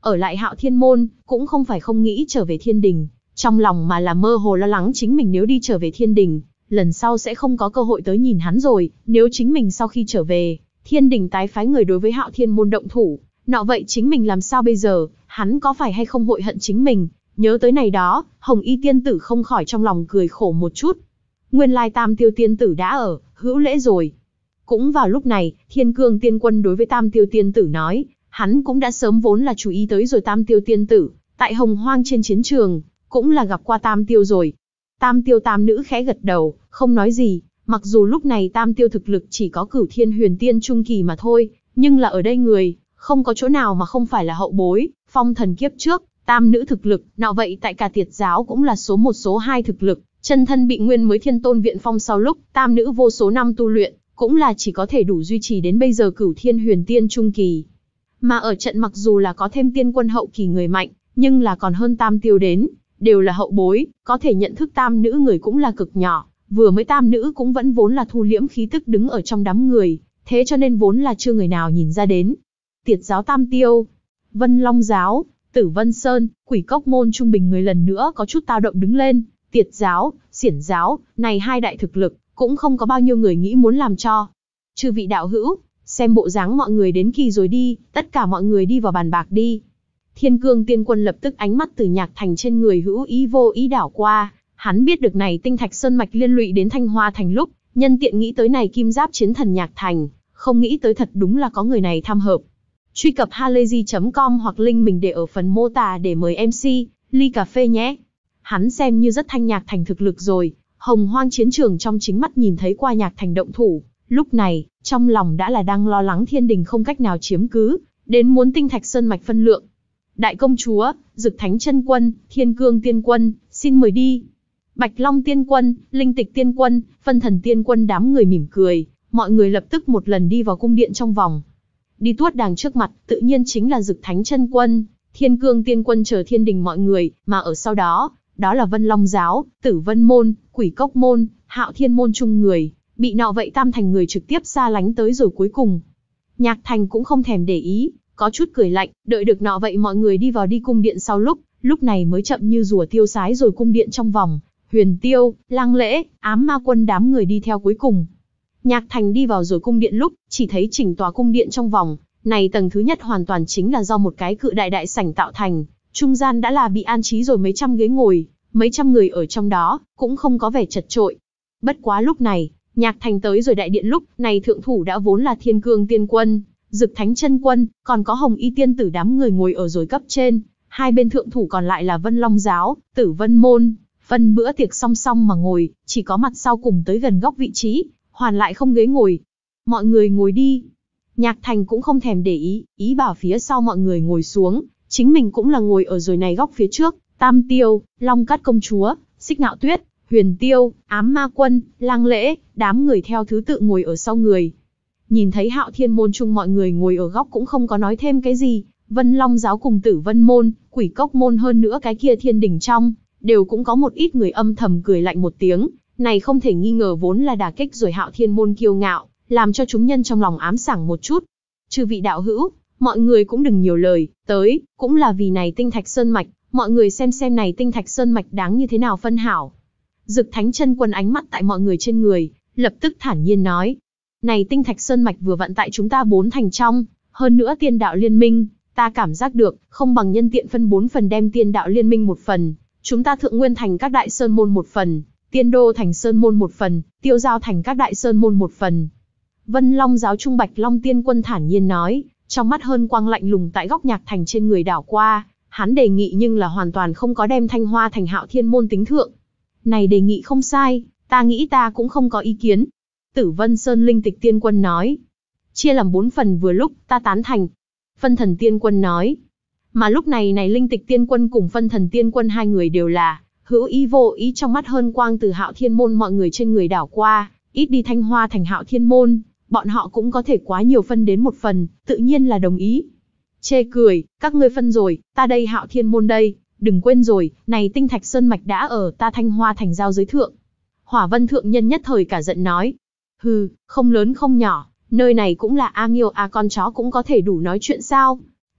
ở lại Hạo Thiên Môn, cũng không phải không nghĩ trở về Thiên Đình, trong lòng mà là mơ hồ lo lắng chính mình nếu đi trở về Thiên Đình, lần sau sẽ không có cơ hội tới nhìn hắn rồi, nếu chính mình sau khi trở về, Thiên Đình tái phái người đối với Hạo Thiên Môn động thủ, nọ vậy chính mình làm sao bây giờ, hắn có phải hay không hội hận chính mình. Nhớ tới này đó, Hồng Y tiên tử không khỏi trong lòng cười khổ một chút. Nguyên lai Tam Tiêu tiên tử đã ở, hữu lễ rồi. Cũng vào lúc này, Thiên Cương tiên quân đối với Tam Tiêu tiên tử nói, hắn cũng đã sớm vốn là chú ý tới rồi Tam Tiêu tiên tử, tại Hồng Hoang trên chiến trường, cũng là gặp qua Tam Tiêu rồi. Tam Tiêu tam nữ khẽ gật đầu, không nói gì, mặc dù lúc này Tam Tiêu thực lực chỉ có Cửu Thiên Huyền Tiên trung kỳ mà thôi, nhưng là ở đây người, không có chỗ nào mà không phải là hậu bối, phong thần kiếp trước, tam nữ thực lực, nọ vậy tại cả Tiệt giáo cũng là số một số hai thực lực, chân thân bị nguyên mới Thiên Tôn viện phong sau lúc, tam nữ vô số năm tu luyện, cũng là chỉ có thể đủ duy trì đến bây giờ Cửu Thiên Huyền Tiên trung kỳ. Mà ở trận mặc dù là có thêm tiên quân hậu kỳ người mạnh, nhưng là còn hơn Tam Tiêu đến, đều là hậu bối, có thể nhận thức tam nữ người cũng là cực nhỏ, vừa mới tam nữ cũng vẫn vốn là thu liễm khí tức đứng ở trong đám người, thế cho nên vốn là chưa người nào nhìn ra đến. Tiệt giáo Tam Tiêu, Vân Long giáo, Tử Vân Sơn, Quỷ Cốc môn trung bình người lần nữa có chút tao động đứng lên, Tiệt giáo, Xiển giáo, này hai đại thực lực, cũng không có bao nhiêu người nghĩ muốn làm cho. Chư vị đạo hữu, xem bộ dáng mọi người đến kỳ rồi đi, tất cả mọi người đi vào bàn bạc đi. Thiên Cương tiên quân lập tức ánh mắt từ Nhạc Thành trên người hữu ý vô ý đảo qua, hắn biết được này tinh thạch sơn mạch liên lụy đến Thanh Hoa Thành lúc, nhân tiện nghĩ tới này kim giáp chiến thần Nhạc Thành, không nghĩ tới thật đúng là có người này tham hợp. Truy cập halayzi chấm com hoặc link mình để ở phần mô tả để mời em xê, ly cà phê nhé. Hắn xem như rất thanh Nhạc Thành thực lực rồi, Hồng Hoang chiến trường trong chính mắt nhìn thấy qua Nhạc Thành động thủ, lúc này, trong lòng đã là đang lo lắng Thiên Đình không cách nào chiếm cứ, đến muốn tinh thạch sơn mạch phân lượng. Đại công chúa, Dực Thánh chân quân, Thiên Cương tiên quân, xin mời đi. Bạch Long tiên quân, Linh Tịch tiên quân, Phân Thần tiên quân đám người mỉm cười, mọi người lập tức một lần đi vào cung điện trong vòng. Đi tuốt đàng trước mặt, tự nhiên chính là Dực Thánh chân quân, Thiên Cương tiên quân chờ Thiên Đình mọi người, mà ở sau đó, đó là Vân Long giáo, Tử Vân môn, Quỷ Cốc môn, Hạo Thiên môn chung người, bị nọ vậy tam thành người trực tiếp xa lánh tới rồi cuối cùng. Nhạc Thành cũng không thèm để ý, có chút cười lạnh, đợi được nọ vậy mọi người đi vào đi cung điện sau lúc, lúc này mới chậm như rùa tiêu sái rồi cung điện trong vòng, Huyền Tiêu, Lang Lễ, Ám Ma Quân đám người đi theo cuối cùng. Nhạc Thành đi vào rồi cung điện lúc, chỉ thấy chỉnh tòa cung điện trong vòng, này tầng thứ nhất hoàn toàn chính là do một cái cự đại đại sảnh tạo thành, trung gian đã là bị an trí rồi mấy trăm ghế ngồi, mấy trăm người ở trong đó, cũng không có vẻ chật chội. Bất quá lúc này, Nhạc Thành tới rồi đại điện lúc, này thượng thủ đã vốn là Thiên Cương tiên quân, Dực Thánh chân quân, còn có Hồng Y tiên tử đám người ngồi ở rồi cấp trên, hai bên thượng thủ còn lại là Vân Long giáo, Tử Vân môn, phân bữa tiệc song song mà ngồi, chỉ có mặt sau cùng tới gần góc vị trí, hoàn lại không ghế ngồi. Mọi người ngồi đi. Nhạc Thành cũng không thèm để ý, ý bảo phía sau mọi người ngồi xuống, chính mình cũng là ngồi ở rồi này góc phía trước, Tam Tiêu, Long Cát công chúa, Xích Ngạo Tuyết, Huyền Tiêu, Ám Ma Quân, Lang Lễ, đám người theo thứ tự ngồi ở sau người. Nhìn thấy Hạo Thiên môn chung mọi người ngồi ở góc cũng không có nói thêm cái gì, Vân Long giáo cùng Tử Vân môn, Quỷ Cốc môn hơn nữa cái kia Thiên Đình trong, đều cũng có một ít người âm thầm cười lạnh một tiếng, này không thể nghi ngờ vốn là đả kích rồi Hạo Thiên môn kiêu ngạo, làm cho chúng nhân trong lòng ám sảng một chút. Chư vị đạo hữu, mọi người cũng đừng nhiều lời, tới, cũng là vì này tinh thạch sơn mạch, mọi người xem xem này tinh thạch sơn mạch đáng như thế nào phân hảo. Dực Thánh chân quân ánh mắt tại mọi người trên người, lập tức thản nhiên nói. Này tinh thạch sơn mạch vừa vặn tại chúng ta bốn thành trong, hơn nữa tiên đạo liên minh, ta cảm giác được, không bằng nhân tiện phân bốn phần đem tiên đạo liên minh một phần, chúng ta thượng nguyên thành các đại sơn môn một phần, tiên đô thành sơn môn một phần, tiêu giao thành các đại sơn môn một phần. Vân Long giáo trung Bạch Long tiên quân thản nhiên nói, trong mắt hơn quang lạnh lùng tại góc Nhạc Thành trên người đảo qua, hắn đề nghị nhưng là hoàn toàn không có đem Thanh Hoa thành Hạo Thiên môn tính thượng. Này đề nghị không sai, ta nghĩ ta cũng không có ý kiến. Tử Vân Sơn Linh Tịch tiên quân nói, chia làm bốn phần vừa lúc, ta tán thành. Phân Thần tiên quân nói, mà lúc này này Linh Tịch tiên quân cùng Phân Thần tiên quân hai người đều là hữu ý vô ý, trong mắt hơn quang từ Hạo Thiên môn mọi người trên người đảo qua, ít đi Thanh Hoa thành Hạo Thiên môn, bọn họ cũng có thể quá nhiều phân đến một phần, tự nhiên là đồng ý. Chê cười, các ngươi phân rồi, ta đây Hạo Thiên môn đây, đừng quên rồi, này tinh thạch sơn mạch đã ở ta Thanh Hoa thành giao giới thượng. Hỏa Vân thượng nhân nhất thời cả giận nói, hừ, không lớn không nhỏ, nơi này cũng là A Nghiêu A con chó cũng có thể đủ nói chuyện sao?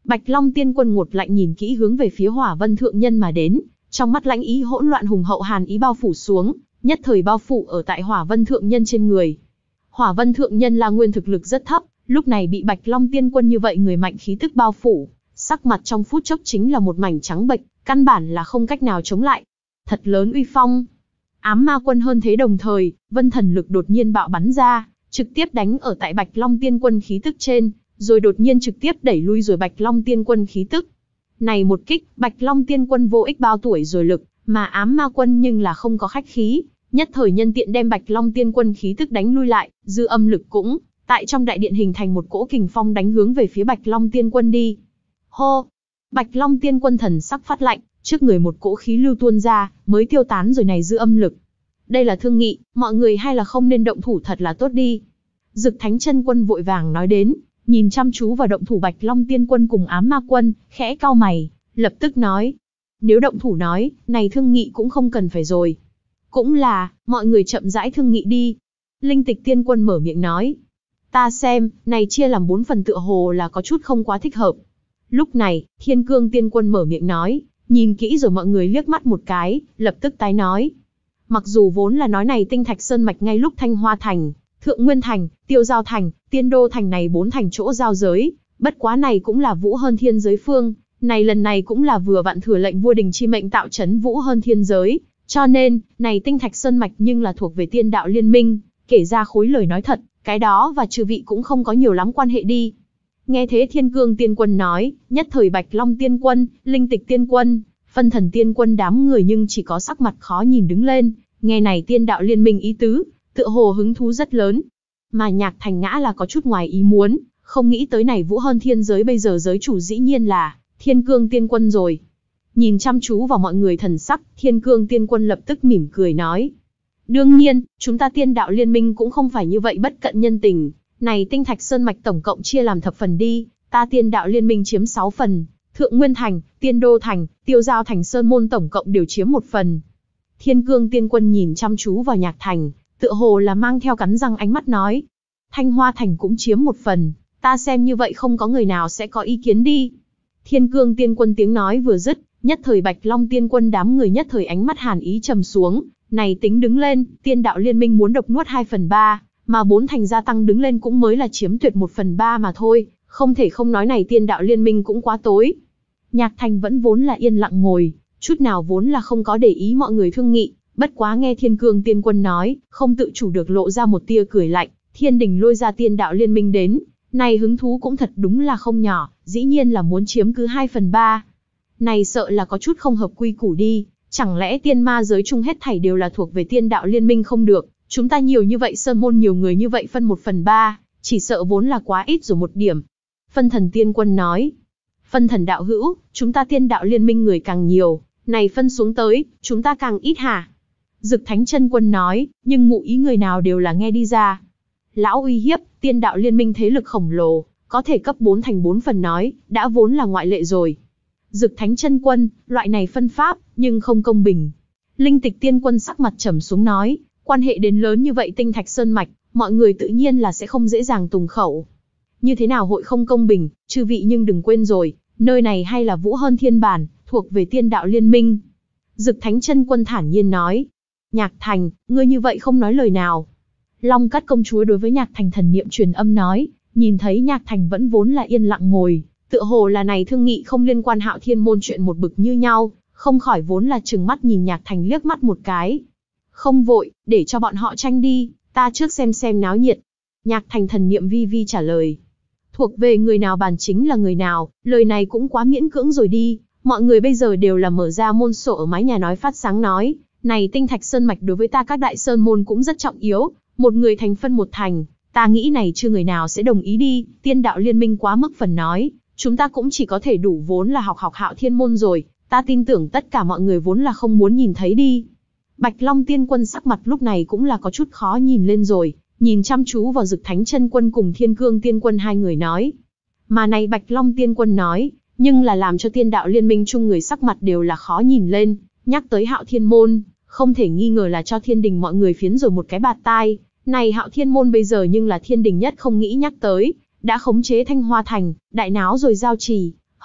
Bạch Long Tiên Quân ngột lạnh nhìn kỹ hướng về phía Hỏa Vân Thượng Nhân mà đến, trong mắt lãnh ý hỗn loạn hùng hậu hàn ý bao phủ xuống, nhất thời bao phủ ở tại Hỏa Vân Thượng Nhân trên người. Hỏa Vân Thượng Nhân là nguyên thực lực rất thấp, lúc này bị Bạch Long Tiên Quân như vậy người mạnh khí tức bao phủ, sắc mặt trong phút chốc chính là một mảnh trắng bệch, căn bản là không cách nào chống lại. Thật lớn uy phong. Ám Ma Quân hơn thế đồng thời, vân thần lực đột nhiên bạo bắn ra, trực tiếp đánh ở tại Bạch Long Tiên Quân khí tức trên, rồi đột nhiên trực tiếp đẩy lui rồi Bạch Long Tiên Quân khí tức. Này một kích, Bạch Long Tiên Quân vô ích bao tuổi rồi lực, mà Ám Ma Quân nhưng là không có khách khí, nhất thời nhân tiện đem Bạch Long Tiên Quân khí tức đánh lui lại, dư âm lực cũng tại trong đại điện hình thành một cỗ kình phong đánh hướng về phía Bạch Long Tiên Quân đi. Hô! Bạch Long Tiên Quân thần sắc phát lạnh, trước người một cỗ khí lưu tuôn ra, mới tiêu tán rồi này dư âm lực. Đây là thương nghị, mọi người hay là không nên động thủ thật là tốt đi. Dực Thánh Chân Quân vội vàng nói đến, nhìn chăm chú vào động thủ Bạch Long Tiên Quân cùng Ám Ma Quân, khẽ cau mày, lập tức nói. Nếu động thủ nói, này thương nghị cũng không cần phải rồi. Cũng là, mọi người chậm rãi thương nghị đi. Linh Tịch Tiên Quân mở miệng nói. Ta xem, này chia làm bốn phần tựa hồ là có chút không quá thích hợp. Lúc này, Thiên Cương Tiên Quân mở miệng nói, nhìn kỹ rồi mọi người liếc mắt một cái, lập tức tái nói. Mặc dù vốn là nói này Tinh Thạch Sơn Mạch ngay lúc Thanh Hoa Thành, Thượng Nguyên Thành, Tiêu Giao Thành, Tiên Đô Thành này bốn thành chỗ giao giới, bất quá này cũng là Vũ Hơn Thiên Giới phương, này lần này cũng là vừa vặn thừa lệnh vua đình chi mệnh tạo trấn Vũ Hơn Thiên Giới, cho nên, này Tinh Thạch Sơn Mạch nhưng là thuộc về Tiên Đạo Liên Minh, kể ra khối lời nói thật, cái đó và trừ vị cũng không có nhiều lắm quan hệ đi. Nghe thế Thiên Cương Tiên Quân nói, nhất thời Bạch Long Tiên Quân, Linh Tịch Tiên Quân, Phân Thần Tiên Quân đám người nhưng chỉ có sắc mặt khó nhìn đứng lên, nghe này Tiên Đạo Liên Minh ý tứ, tựa hồ hứng thú rất lớn. Mà Nhạc Thành Ngã là có chút ngoài ý muốn, không nghĩ tới này Vũ Hơn Thiên Giới bây giờ giới chủ dĩ nhiên là Thiên Cương Tiên Quân rồi. Nhìn chăm chú vào mọi người thần sắc, Thiên Cương Tiên Quân lập tức mỉm cười nói. Đương nhiên, chúng ta Tiên Đạo Liên Minh cũng không phải như vậy bất cận nhân tình. Này Tinh Thạch Sơn Mạch tổng cộng chia làm thập phần đi, ta Tiên Đạo Liên Minh chiếm sáu phần, Thượng Nguyên Thành, Tiên Đô Thành, Tiêu Giao Thành Sơn Môn tổng cộng đều chiếm một phần. Thiên Cương Tiên Quân nhìn chăm chú vào Nhạc Thành, tựa hồ là mang theo cắn răng ánh mắt nói. Thanh Hoa Thành cũng chiếm một phần, ta xem như vậy không có người nào sẽ có ý kiến đi. Thiên Cương Tiên Quân tiếng nói vừa dứt, nhất thời Bạch Long Tiên Quân đám người nhất thời ánh mắt hàn ý trầm xuống, này tính đứng lên, Tiên Đạo Liên Minh muốn độc nuốt hai phần ba, mà bốn thành gia tăng đứng lên cũng mới là chiếm tuyệt một phần ba mà thôi, không thể không nói này Tiên Đạo Liên Minh cũng quá tối. Nhạc Thành vẫn vốn là yên lặng ngồi, chút nào vốn là không có để ý mọi người thương nghị, bất quá nghe Thiên Cương Tiên Quân nói, không tự chủ được lộ ra một tia cười lạnh, thiên đình lôi ra Tiên Đạo Liên Minh đến, này hứng thú cũng thật đúng là không nhỏ, dĩ nhiên là muốn chiếm cứ hai phần ba. Này sợ là có chút không hợp quy củ đi, chẳng lẽ tiên ma giới chung hết thảy đều là thuộc về Tiên Đạo Liên Minh không được, chúng ta nhiều như vậy sơn môn nhiều người như vậy phân một phần ba, chỉ sợ vốn là quá ít rồi một điểm. Phân Thần Tiên Quân nói, Phân Thần đạo hữu, chúng ta Tiên Đạo Liên Minh người càng nhiều, này phân xuống tới, chúng ta càng ít hả? Dực Thánh Chân Quân nói, nhưng ngụ ý người nào đều là nghe đi ra. Lão uy hiếp, Tiên Đạo Liên Minh thế lực khổng lồ, có thể cấp bốn thành bốn phần nói, đã vốn là ngoại lệ rồi. Dực Thánh Chân Quân, loại này phân pháp, nhưng không công bình. Linh Tịch Tiên Quân sắc mặt trầm xuống nói, quan hệ đến lớn như vậy Tinh Thạch Sơn Mạch, mọi người tự nhiên là sẽ không dễ dàng tùng khẩu. Như thế nào hội không công bình, chư vị nhưng đừng quên rồi, nơi này hay là Vũ Hơn Thiên Bản, thuộc về Tiên Đạo Liên Minh. Dực Thánh Chân Quân thản nhiên nói, Nhạc Thành, ngươi như vậy không nói lời nào. Long Cát công chúa đối với Nhạc Thành thần niệm truyền âm nói, nhìn thấy Nhạc Thành vẫn vốn là yên lặng ngồi, tựa hồ là này thương nghị không liên quan Hạo Thiên môn chuyện một bực như nhau, không khỏi vốn là trừng mắt nhìn Nhạc Thành liếc mắt một cái. Không vội, để cho bọn họ tranh đi, ta trước xem xem náo nhiệt. Nhạc Thành thần niệm vi vi trả lời. Thuộc về người nào bàn chính là người nào, lời này cũng quá miễn cưỡng rồi đi, mọi người bây giờ đều là mở ra môn sổ ở mái nhà nói phát sáng nói, này Tinh Thạch Sơn Mạch đối với ta các đại sơn môn cũng rất trọng yếu, một người thành phân một thành, ta nghĩ này chưa người nào sẽ đồng ý đi, Tiên Đạo Liên Minh quá mức phần nói, chúng ta cũng chỉ có thể đủ vốn là học học Hạo Thiên môn rồi, ta tin tưởng tất cả mọi người vốn là không muốn nhìn thấy đi. Bạch Long Tiên Quân sắc mặt lúc này cũng là có chút khó nhìn lên rồi, nhìn chăm chú vào Dực Thánh Chân Quân cùng Thiên Cương Tiên Quân hai người nói. Mà này Bạch Long Tiên Quân nói, nhưng là làm cho Tiên Đạo Liên Minh chung người sắc mặt đều là khó nhìn lên, nhắc tới Hạo Thiên môn, không thể nghi ngờ là cho thiên đình mọi người phiến rồi một cái bạt tai. Này Hạo Thiên môn bây giờ nhưng là thiên đình nhất không nghĩ nhắc tới, đã khống chế Thanh Hoa Thành, đại náo rồi giao trì,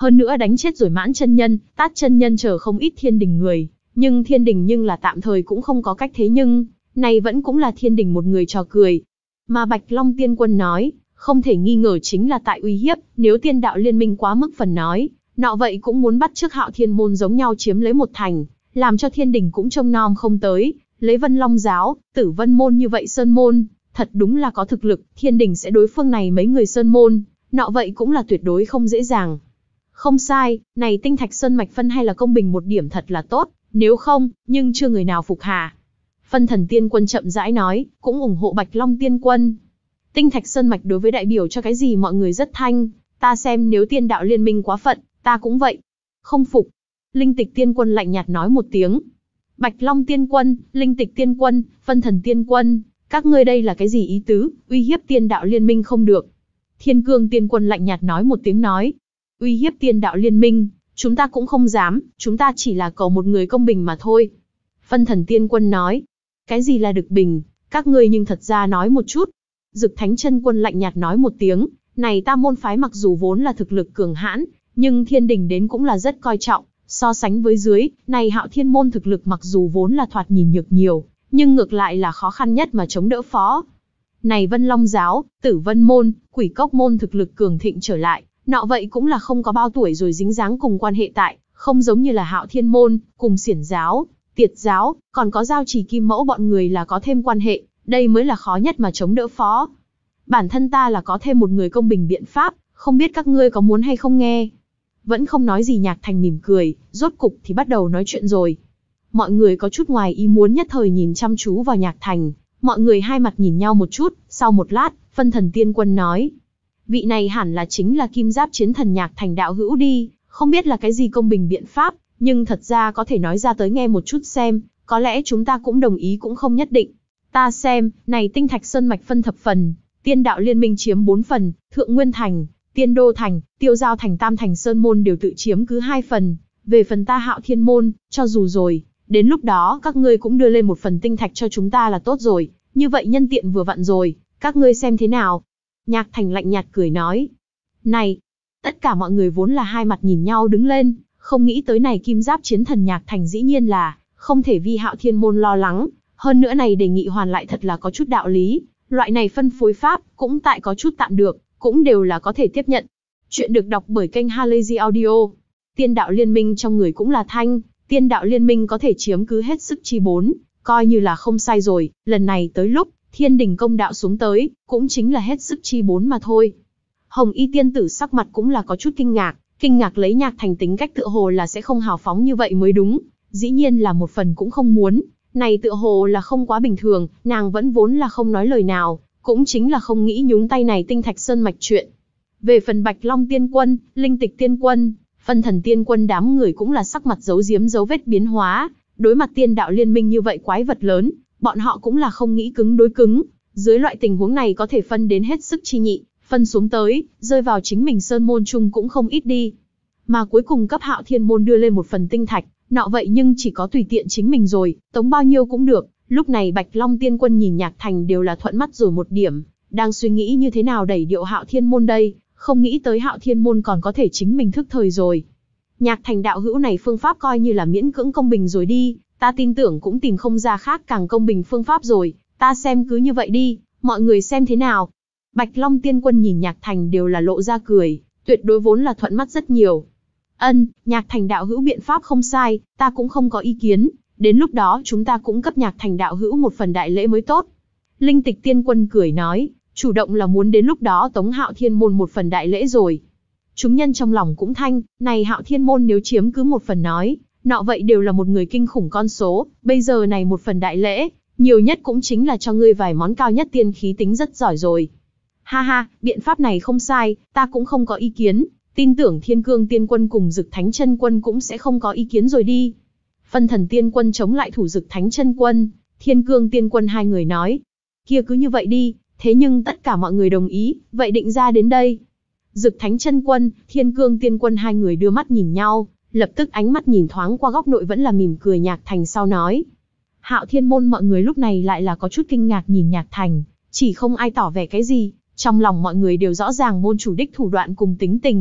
Hơn nữa đánh chết rồi Mãn chân nhân, Tát chân nhân chờ không ít thiên đình người, nhưng thiên đình nhưng là tạm thời cũng không có cách thế nhưng, này vẫn cũng là thiên đình một người trò cười. Mà Bạch Long Tiên Quân nói, không thể nghi ngờ chính là tại uy hiếp, nếu tiên đạo liên minh quá mức phần nói, nọ vậy cũng muốn bắt chước Hạo Thiên môn giống nhau chiếm lấy một thành, làm cho thiên đình cũng trông nom không tới, lấy Vân Long giáo, Tử Vân môn như vậy sơn môn, thật đúng là có thực lực, thiên đình sẽ đối phương này mấy người sơn môn, nọ vậy cũng là tuyệt đối không dễ dàng. Không sai, này tinh thạch sơn mạch phân hay là công bình một điểm thật là tốt, nếu không, nhưng chưa người nào phục hà. Phân Thần Tiên Quân chậm rãi nói, cũng ủng hộ Bạch Long Tiên Quân. Tinh thạch sơn mạch đối với đại biểu cho cái gì mọi người rất thanh, ta xem nếu tiên đạo liên minh quá phận, ta cũng vậy. Không phục. Linh Tịch Tiên Quân lạnh nhạt nói một tiếng. Bạch Long Tiên Quân, Linh Tịch Tiên Quân, Phân Thần Tiên Quân, các ngươi đây là cái gì ý tứ, uy hiếp tiên đạo liên minh không được. Thiên Cương Tiên Quân lạnh nhạt nói một tiếng nói. Uy hiếp tiên đạo liên minh, chúng ta cũng không dám, chúng ta chỉ là cầu một người công bình mà thôi. Phân Thần Tiên Quân nói. Cái gì là được bình, các ngươi nhưng thật ra nói một chút. Dực Thánh Chân Quân lạnh nhạt nói một tiếng, này ta môn phái mặc dù vốn là thực lực cường hãn, nhưng thiên đình đến cũng là rất coi trọng, so sánh với dưới, này Hạo Thiên môn thực lực mặc dù vốn là thoạt nhìn nhược nhiều, nhưng ngược lại là khó khăn nhất mà chống đỡ phó. Này Vân Long giáo, Tử Vân môn, Quỷ Cốc môn thực lực cường thịnh trở lại, nọ vậy cũng là không có bao tuổi rồi dính dáng cùng quan hệ tại, không giống như là Hạo Thiên môn, cùng Xiển giáo, Tiệt giáo, còn có Giao Trì Kim Mẫu bọn người là có thêm quan hệ, đây mới là khó nhất mà chống đỡ phó. Bản thân ta là có thêm một người công bình biện pháp, không biết các ngươi có muốn hay không nghe. Vẫn không nói gì Nhạc Thành mỉm cười, rốt cục thì bắt đầu nói chuyện rồi. Mọi người có chút ngoài ý muốn nhất thời nhìn chăm chú vào Nhạc Thành, mọi người hai mặt nhìn nhau một chút, sau một lát, Phân Thần Tiên Quân nói. Vị này hẳn là chính là Kim Giáp Chiến Thần Nhạc Thành đạo hữu đi, không biết là cái gì công bình biện pháp, nhưng thật ra có thể nói ra tới nghe một chút xem, có lẽ chúng ta cũng đồng ý cũng không nhất định. Ta xem, này tinh thạch sơn mạch phân thập phần, tiên đạo liên minh chiếm bốn phần, Thượng Nguyên Thành, Tiên Đô Thành, Tiêu Giao Thành Tam Thành Sơn Môn đều tự chiếm cứ hai phần, về phần ta Hạo Thiên môn, cho dù rồi, đến lúc đó các ngươi cũng đưa lên một phần tinh thạch cho chúng ta là tốt rồi, như vậy nhân tiện vừa vặn rồi, các ngươi xem thế nào. Nhạc Thành lạnh nhạt cười nói. Này, tất cả mọi người vốn là hai mặt nhìn nhau đứng lên, không nghĩ tới này Kim Giáp Chiến Thần Nhạc Thành dĩ nhiên là, không thể vì Hạo Thiên môn lo lắng, hơn nữa này đề nghị hoàn lại thật là có chút đạo lý, loại này phân phối pháp, cũng tại có chút tạm được, cũng đều là có thể tiếp nhận. Chuyện được đọc bởi kênh Halazy Audio. Tiên đạo liên minh trong người cũng là thanh, tiên đạo liên minh có thể chiếm cứ hết sức chi bốn, coi như là không sai rồi, lần này tới lúc, thiên đình công đạo xuống tới, cũng chính là hết sức chi bốn mà thôi. Hồng Y tiên tử sắc mặt cũng là có chút kinh ngạc, kinh ngạc lấy Nhạc Thành tính cách tựa hồ là sẽ không hào phóng như vậy mới đúng, dĩ nhiên là một phần cũng không muốn, này tựa hồ là không quá bình thường, nàng vẫn vốn là không nói lời nào, cũng chính là không nghĩ nhúng tay này tinh thạch sơn mạch chuyện. Về phần Bạch Long Tiên Quân, Linh Tịch Tiên Quân, Phân Thần Tiên Quân đám người cũng là sắc mặt giấu giếm dấu vết biến hóa, đối mặt tiên đạo liên minh như vậy quái vật lớn, bọn họ cũng là không nghĩ cứng đối cứng, dưới loại tình huống này có thể phân đến hết sức chi nhị, phân xuống tới, rơi vào chính mình sơn môn chung cũng không ít đi. Mà cuối cùng cấp Hạo Thiên môn đưa lên một phần tinh thạch, nọ vậy nhưng chỉ có tùy tiện chính mình rồi, tống bao nhiêu cũng được. Lúc này Bạch Long Tiên Quân nhìn Nhạc Thành đều là thuận mắt rồi một điểm, đang suy nghĩ như thế nào đẩy điệu Hạo Thiên môn đây, không nghĩ tới Hạo Thiên môn còn có thể chính mình thức thời rồi. Nhạc Thành đạo hữu này phương pháp coi như là miễn cưỡng công bình rồi đi, ta tin tưởng cũng tìm không ra khác càng công bình phương pháp rồi, ta xem cứ như vậy đi, mọi người xem thế nào. Bạch Long Tiên Quân nhìn Nhạc Thành đều là lộ ra cười, tuyệt đối vốn là thuận mắt rất nhiều. Ân, Nhạc Thành đạo hữu biện pháp không sai, ta cũng không có ý kiến, đến lúc đó chúng ta cũng cấp Nhạc Thành đạo hữu một phần đại lễ mới tốt. Linh Tịch Tiên Quân cười nói, chủ động là muốn đến lúc đó tống Hạo Thiên môn một phần đại lễ rồi. Chúng nhân trong lòng cũng thanh, này Hạo Thiên môn nếu chiếm cứ một phần nói, nọ vậy đều là một người kinh khủng con số, bây giờ này một phần đại lễ, nhiều nhất cũng chính là cho ngươi vài món cao nhất tiên khí tính rất giỏi rồi. Ha ha, biện pháp này không sai, ta cũng không có ý kiến, tin tưởng Thiên Cương Tiên Quân cùng Dực Thánh Chân Quân cũng sẽ không có ý kiến rồi đi. Phân Thần Tiên Quân chống lại thủ Dực Thánh Chân Quân, Thiên Cương Tiên Quân hai người nói, kia cứ như vậy đi, thế nhưng tất cả mọi người đồng ý, vậy định ra đến đây. Dực Thánh Chân Quân, Thiên Cương Tiên Quân hai người đưa mắt nhìn nhau, lập tức ánh mắt nhìn thoáng qua góc nội vẫn là mỉm cười Nhạc Thành sau nói. Hạo Thiên môn mọi người lúc này lại là có chút kinh ngạc nhìn Nhạc Thành, chỉ không ai tỏ vẻ cái gì, trong lòng mọi người đều rõ ràng môn chủ đích thủ đoạn cùng tính tình,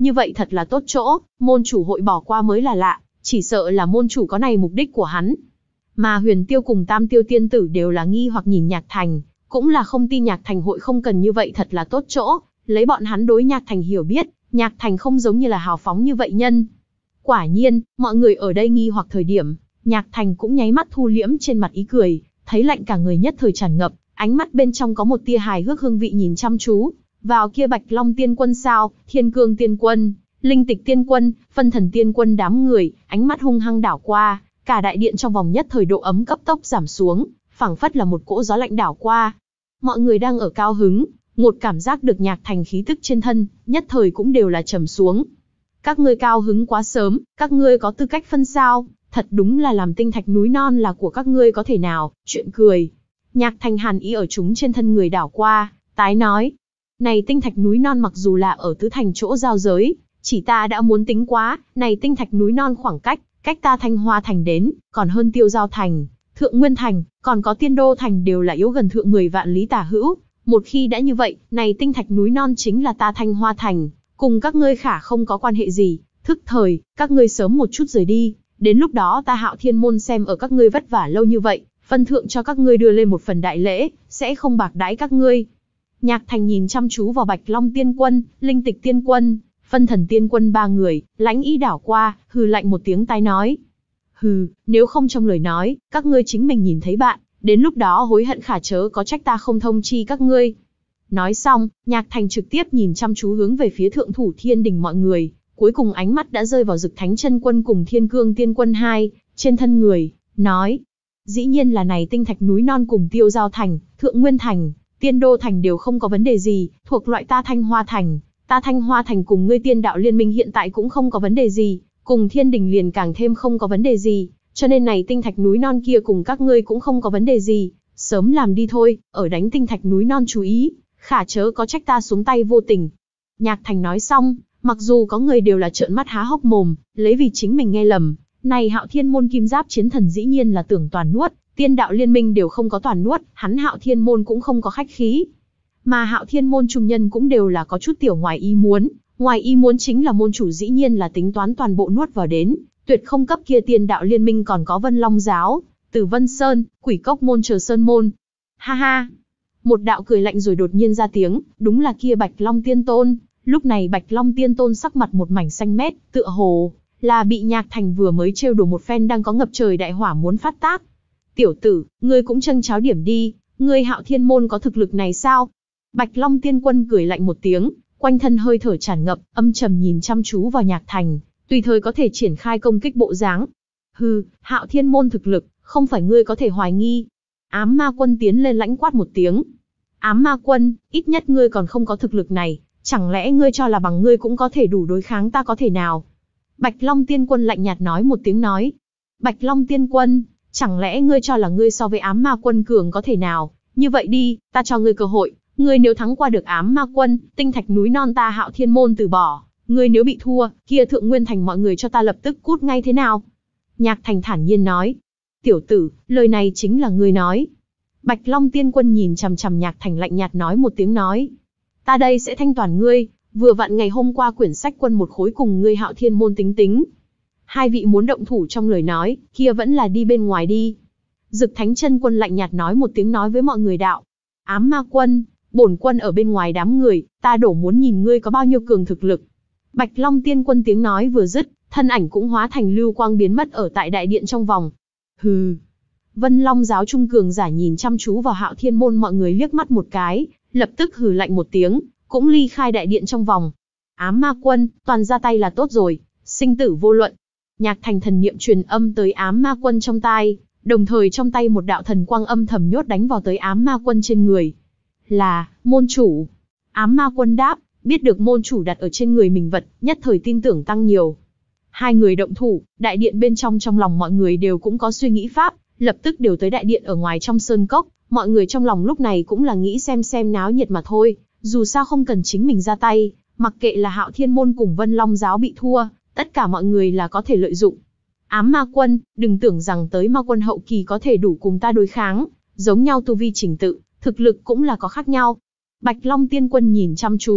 như vậy thật là tốt chỗ, môn chủ hội bỏ qua mới là lạ, chỉ sợ là môn chủ có này mục đích của hắn. Mà Huyền Tiêu cùng Tam Tiêu tiên tử đều là nghi hoặc nhìn Nhạc Thành, cũng là không tin Nhạc Thành hội không cần như vậy, thật là tốt chỗ, lấy bọn hắn đối Nhạc Thành hiểu biết, Nhạc Thành không giống như là hào phóng như vậy nhân. Quả nhiên, mọi người ở đây nghi hoặc thời điểm, Nhạc Thành cũng nháy mắt thu liễm trên mặt ý cười, thấy lạnh cả người nhất thời tràn ngập, ánh mắt bên trong có một tia hài hước hương vị nhìn chăm chú vào kia Bạch Long Tiên Quân sao, Thiên Cương Tiên Quân, Linh Tịch Tiên Quân, Phân Thần Tiên Quân đám người, ánh mắt hung hăng đảo qua, cả đại điện trong vòng nhất thời độ ấm cấp tốc giảm xuống, phảng phất là một cỗ gió lạnh đảo qua. Mọi người đang ở cao hứng, một cảm giác được Nhạc Thành khí tức trên thân, nhất thời cũng đều là trầm xuống. Các ngươi cao hứng quá sớm, các ngươi có tư cách phân sao, thật đúng là làm tinh thạch núi non là của các ngươi có thể nào, chuyện cười. Nhạc Thành hàn ý ở chúng trên thân người đảo qua, tái nói. Này tinh thạch núi non mặc dù là ở tứ thành chỗ giao giới, chỉ ta đã muốn tính quá, này tinh thạch núi non khoảng cách, cách ta Thanh Hoa Thành đến, còn hơn Tiêu Giao Thành, Thượng Nguyên Thành, còn có Tiên Đô Thành đều là yếu gần thượng mười vạn lý tả hữu. Một khi đã như vậy, này tinh thạch núi non chính là ta Thanh Hoa Thành, cùng các ngươi khả không có quan hệ gì, thức thời, các ngươi sớm một chút rời đi, đến lúc đó ta Hạo Thiên Môn xem ở các ngươi vất vả lâu như vậy, phân thượng cho các ngươi đưa lên một phần đại lễ, sẽ không bạc đãi các ngươi. Nhạc Thành nhìn chăm chú vào Bạch Long Tiên Quân, Linh Tịch Tiên Quân, Phân Thần Tiên Quân ba người, lãnh ý đảo qua, hừ lạnh một tiếng tai nói. Hừ, nếu không trong lời nói, các ngươi chính mình nhìn thấy bạn, đến lúc đó hối hận khả chớ có trách ta không thông chi các ngươi. Nói xong, Nhạc Thành trực tiếp nhìn chăm chú hướng về phía Thượng Thủ Thiên Đình mọi người, cuối cùng ánh mắt đã rơi vào Dực Thánh Chân Quân cùng Thiên Cương Tiên Quân hai, trên thân người, nói. Dĩ nhiên là này tinh thạch núi non cùng Tiêu Giao Thành, Thượng Nguyên Thành, Tiên Đô Thành đều không có vấn đề gì, thuộc loại ta Thanh Hoa Thành. Ta Thanh Hoa Thành cùng ngươi Tiên Đạo Liên Minh hiện tại cũng không có vấn đề gì, cùng Thiên Đình liền càng thêm không có vấn đề gì, cho nên này tinh thạch núi non kia cùng các ngươi cũng không có vấn đề gì, sớm làm đi thôi, ở đánh tinh thạch núi non chú ý, khả chớ có trách ta xuống tay vô tình. Nhạc Thành nói xong, mặc dù có người đều là trợn mắt há hốc mồm, lấy vì chính mình nghe lầm, này Hạo Thiên Môn Kim Giáp Chiến Thần dĩ nhiên là tưởng toàn nuốt, Tiên Đạo Liên Minh đều không có toàn nuốt, hắn Hạo Thiên Môn cũng không có khách khí. Mà Hạo Thiên Môn trung nhân cũng đều là có chút tiểu ngoài ý muốn, ngoài ý muốn chính là môn chủ dĩ nhiên là tính toán toàn bộ nuốt vào đến, tuyệt không cấp kia Tiên Đạo Liên Minh còn có Vân Long Giáo, Tử Vân Sơn, Quỷ Cốc Môn chờ Sơn Môn. Ha ha! Một đạo cười lạnh rồi đột nhiên ra tiếng, đúng là kia Bạch Long Tiên Tôn. Lúc này Bạch Long Tiên Tôn sắc mặt một mảnh xanh mét, tựa hồ là bị Nhạc Thành vừa mới trêu đùa một phen đang có ngập trời đại hỏa muốn phát tác. Tiểu tử, ngươi cũng chân cháo điểm đi, ngươi Hạo Thiên Môn có thực lực này sao? Bạch Long Tiên Quân cười lạnh một tiếng, quanh thân hơi thở tràn ngập, âm trầm nhìn chăm chú vào Nhạc Thành, tùy thời có thể triển khai công kích bộ dáng. Hừ, Hạo Thiên Môn thực lực, không phải ngươi có thể hoài nghi. Ám Ma Quân tiến lên lãnh quát một tiếng. Ám Ma Quân, ít nhất ngươi còn không có thực lực này, chẳng lẽ ngươi cho là bằng ngươi cũng có thể đủ đối kháng ta có thể nào? Bạch Long Tiên Quân lạnh nhạt nói một tiếng nói. Bạch Long Tiên Quân, chẳng lẽ ngươi cho là ngươi so với Ám Ma Quân cường có thể nào? Như vậy đi, ta cho ngươi cơ hội, ngươi nếu thắng qua được Ám Ma Quân, tinh thạch núi non ta Hạo Thiên Môn từ bỏ, ngươi nếu bị thua, kia Thượng Nguyên Thành mọi người cho ta lập tức cút ngay thế nào? Nhạc Thành thản nhiên nói. Tiểu tử, lời này chính là ngươi nói. Bạch Long Tiên Quân nhìn chằm chằm Nhạc Thành lạnh nhạt nói một tiếng nói. Ta đây sẽ thanh toàn ngươi, vừa vặn ngày hôm qua quyển sách quân một khối cùng ngươi Hạo Thiên Môn tính tính. Hai vị muốn động thủ trong lời nói, kia vẫn là đi bên ngoài đi. Dực Thánh Chân Quân lạnh nhạt nói một tiếng nói với mọi người đạo. Ám Ma Quân, bổn quân ở bên ngoài đám người, ta đổ muốn nhìn ngươi có bao nhiêu cường thực lực. Bạch Long Tiên Quân tiếng nói vừa dứt, thân ảnh cũng hóa thành lưu quang biến mất ở tại đại điện trong vòng. Hừ. Vân Long Giáo trung cường giả nhìn chăm chú vào Hạo Thiên Môn mọi người liếc mắt một cái, lập tức hừ lạnh một tiếng, cũng ly khai đại điện trong vòng. Ám Ma Quân, toàn ra tay là tốt rồi, sinh tử vô luận. Nhạc Thành thần niệm truyền âm tới Ám Ma Quân trong tai, đồng thời trong tay một đạo thần quang âm thầm nhốt đánh vào tới Ám Ma Quân trên người. Là, môn chủ. Ám Ma Quân đáp, biết được môn chủ đặt ở trên người mình vật, nhất thời tin tưởng tăng nhiều. Hai người động thủ, đại điện bên trong trong lòng mọi người đều cũng có suy nghĩ pháp, lập tức đều tới đại điện ở ngoài trong sơn cốc, mọi người trong lòng lúc này cũng là nghĩ xem xem náo nhiệt mà thôi, dù sao không cần chính mình ra tay, mặc kệ là Hạo Thiên Môn cùng Vân Long Giáo bị thua, tất cả mọi người là có thể lợi dụng. Ám Ma Quân, đừng tưởng rằng tới Ma Quân hậu kỳ có thể đủ cùng ta đối kháng, giống nhau tu vi trình tự, thực lực cũng là có khác nhau. Bạch Long Tiên Quân nhìn chăm chú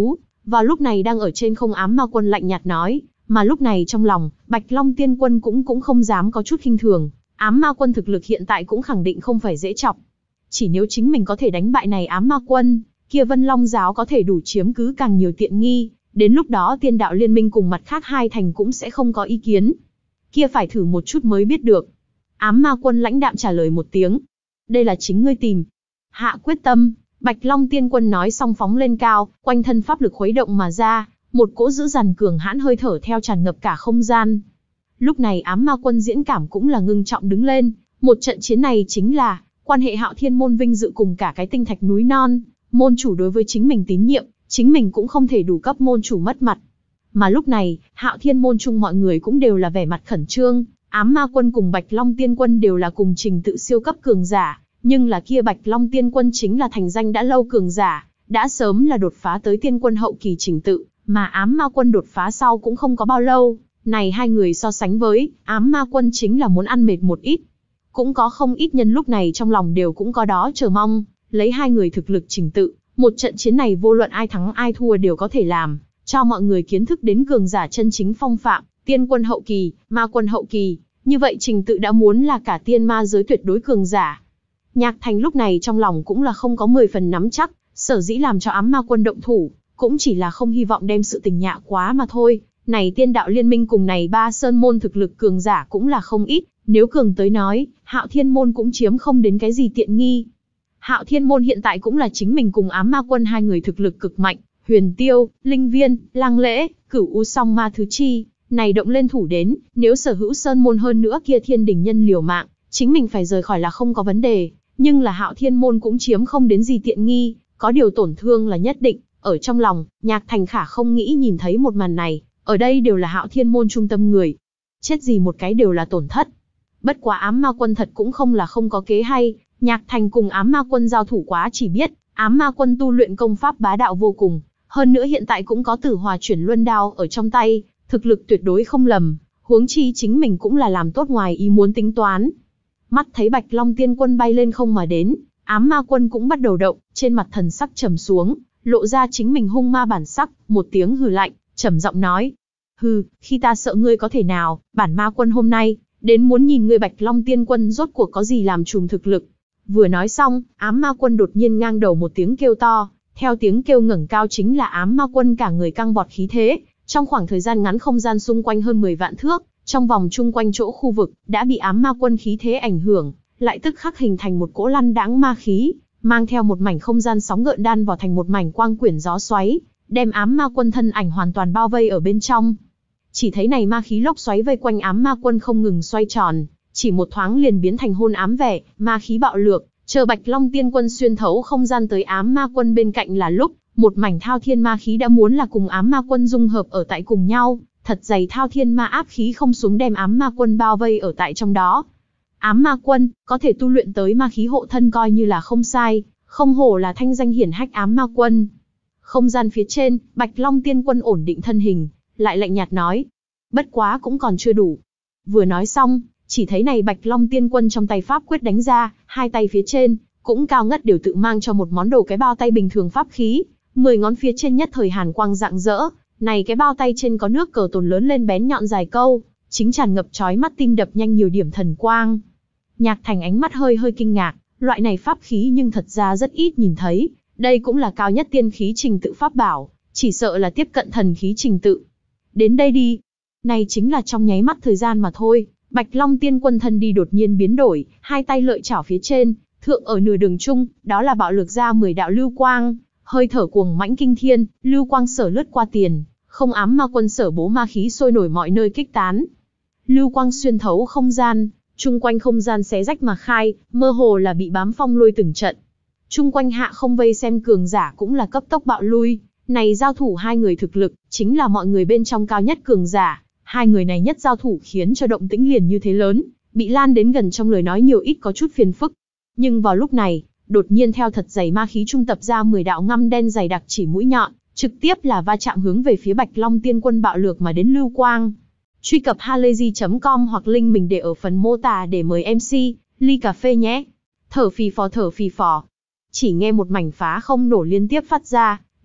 Vào lúc này đang ở trên không Ám Ma Quân lạnh nhạt nói, mà lúc này trong lòng, Bạch Long Tiên Quân cũng cũng không dám có chút khinh thường, Ám Ma Quân thực lực hiện tại cũng khẳng định không phải dễ chọc. Chỉ nếu chính mình có thể đánh bại này Ám Ma Quân, kia Vân Long giáo có thể đủ chiếm cứ càng nhiều tiện nghi, đến lúc đó Tiên Đạo Liên Minh cùng mặt khác hai thành cũng sẽ không có ý kiến. Kia phải thử một chút mới biết được. Ám Ma Quân lãnh đạm trả lời một tiếng. Đây là chính ngươi tìm. Hạ quyết tâm, Bạch Long Tiên Quân nói xong phóng lên cao, quanh thân pháp lực khuấy động mà ra, một cỗ dữ dằn cường hãn hơi thở theo tràn ngập cả không gian. Lúc này Ám Ma Quân diễn cảm cũng là ngưng trọng đứng lên, một trận chiến này chính là quan hệ Hạo Thiên môn vinh dự cùng cả cái tinh thạch núi non, môn chủ đối với chính mình tín nhiệm, chính mình cũng không thể đủ cấp môn chủ mất mặt. Mà lúc này, Hạo Thiên môn chung mọi người cũng đều là vẻ mặt khẩn trương, Ám Ma Quân cùng Bạch Long Tiên Quân đều là cùng trình tự siêu cấp cường giả, nhưng là kia Bạch Long Tiên Quân chính là thành danh đã lâu cường giả, đã sớm là đột phá tới tiên quân hậu kỳ trình tự, mà Ám Ma Quân đột phá sau cũng không có bao lâu, này hai người so sánh với, Ám Ma Quân chính là muốn ăn mệt một ít. Cũng có không ít nhân lúc này trong lòng đều cũng có đó chờ mong, lấy hai người thực lực trình tự, một trận chiến này vô luận ai thắng ai thua đều có thể làm, cho mọi người kiến thức đến cường giả chân chính phong phạm, tiên quân hậu kỳ, ma quân hậu kỳ, như vậy trình tự đã muốn là cả tiên ma giới tuyệt đối cường giả. Nhạc Thành lúc này trong lòng cũng là không có mười phần nắm chắc, sở dĩ làm cho Ám Ma Quân động thủ, cũng chỉ là không hy vọng đem sự tình nhạ quá mà thôi. Này Tiên Đạo Liên Minh cùng này ba sơn môn thực lực cường giả cũng là không ít, nếu cường tới nói, Hạo Thiên môn cũng chiếm không đến cái gì tiện nghi. Hạo Thiên môn hiện tại cũng là chính mình cùng Ám Ma Quân hai người thực lực cực mạnh, Huyền Tiêu, Linh Viên, Lang Lễ, Cửu U Song Ma Thứ Chi, này động lên thủ đến, nếu sở hữu sơn môn hơn nữa kia Thiên Đình nhân liều mạng, chính mình phải rời khỏi là không có vấn đề, nhưng là Hạo Thiên môn cũng chiếm không đến gì tiện nghi, có điều tổn thương là nhất định. Ở trong lòng, Nhạc Thành Khả không nghĩ nhìn thấy một màn này, ở đây đều là Hạo Thiên môn trung tâm người, chết gì một cái đều là tổn thất. Bất quá Ám Ma Quân thật cũng không là không có kế hay, Nhạc Thành cùng Ám Ma Quân giao thủ quá chỉ biết, Ám Ma Quân tu luyện công pháp bá đạo vô cùng, hơn nữa hiện tại cũng có Tử Hòa Chuyển Luân Đao ở trong tay, thực lực tuyệt đối không lầm, huống chi chính mình cũng là làm tốt ngoài ý muốn tính toán. Mắt thấy Bạch Long Tiên Quân bay lên không mà đến, Ám Ma Quân cũng bắt đầu động, trên mặt thần sắc trầm xuống, lộ ra chính mình hung ma bản sắc, một tiếng hừ lạnh, trầm giọng nói: "Hừ, khi ta sợ ngươi có thể nào, bản Ma Quân hôm nay đến muốn nhìn ngươi Bạch Long Tiên Quân rốt cuộc có gì làm trùm thực lực." Vừa nói xong, Ám Ma Quân đột nhiên ngang đầu một tiếng kêu to, theo tiếng kêu ngẩng cao chính là Ám Ma Quân cả người căng vọt khí thế, trong khoảng thời gian ngắn không gian xung quanh hơn mười vạn thước, trong vòng chung quanh chỗ khu vực đã bị Ám Ma Quân khí thế ảnh hưởng, lại tức khắc hình thành một cỗ lăn đãng ma khí, mang theo một mảnh không gian sóng gợn đan vào thành một mảnh quang quyển gió xoáy, đem Ám Ma Quân thân ảnh hoàn toàn bao vây ở bên trong. Chỉ thấy này ma khí lốc xoáy vây quanh Ám Ma Quân không ngừng xoay tròn, chỉ một thoáng liền biến thành hôn ám vẻ, ma khí bạo lược, chờ Bạch Long Tiên Quân xuyên thấu không gian tới Ám Ma Quân bên cạnh là lúc, một mảnh thao thiên ma khí đã muốn là cùng Ám Ma Quân dung hợp ở tại cùng nhau, thật dày thao thiên ma áp khí không xuống đem Ám Ma Quân bao vây ở tại trong đó. Ám Ma Quân có thể tu luyện tới ma khí hộ thân coi như là không sai, không hổ là thanh danh hiển hách Ám Ma Quân. Không gian phía trên, Bạch Long Tiên Quân ổn định thân hình, lại lạnh nhạt nói: "Bất quá cũng còn chưa đủ." Vừa nói xong, chỉ thấy này Bạch Long Tiên Quân trong tay pháp quyết đánh ra, hai tay phía trên cũng cao ngất đều tự mang cho một món đồ cái bao tay bình thường pháp khí, mười ngón phía trên nhất thời hàn quang rạng rỡ, này cái bao tay trên có nước cờ tồn lớn lên bén nhọn dài câu, chính tràn ngập chói mắt tim đập nhanh nhiều điểm thần quang. Nhạc Thành ánh mắt hơi hơi kinh ngạc, loại này pháp khí nhưng thật ra rất ít nhìn thấy, đây cũng là cao nhất tiên khí trình tự pháp bảo, chỉ sợ là tiếp cận thần khí trình tự. Đến đây đi. Này chính là trong nháy mắt thời gian mà thôi, Bạch Long Tiên Quân thân đi đột nhiên biến đổi, hai tay lợi chảo phía trên, thượng ở nửa đường chung, đó là bạo lực ra mười đạo lưu quang, hơi thở cuồng mãnh kinh thiên, lưu quang sở lướt qua tiền, không Ám Ma Quân sở bố ma khí sôi nổi mọi nơi kích tán. Lưu quang xuyên thấu không gian, chung quanh không gian xé rách mà khai, mơ hồ là bị bám phong lôi từng trận. Chung quanh hạ không vây xem cường giả cũng là cấp tốc bạo lui, này giao thủ hai người thực lực, chính là mọi người bên trong cao nhất cường giả, hai người này nhất giao thủ khiến cho động tĩnh liền như thế lớn, bị lan đến gần trong lời nói nhiều ít có chút phiền phức. Nhưng vào lúc này, đột nhiên theo thật dày ma khí trung tập ra mười đạo ngăm đen dày đặc chỉ mũi nhọn, trực tiếp là va chạm hướng về phía Bạch Long Tiên Quân bạo lược mà đến lưu quang. Truy cập halayzi chấm com hoặc link mình để ở phần mô tả để mời em xê, ly cà phê nhé. Thở phì phò thở phì phò. Chỉ nghe một mảnh phá không nổ liên tiếp phát ra,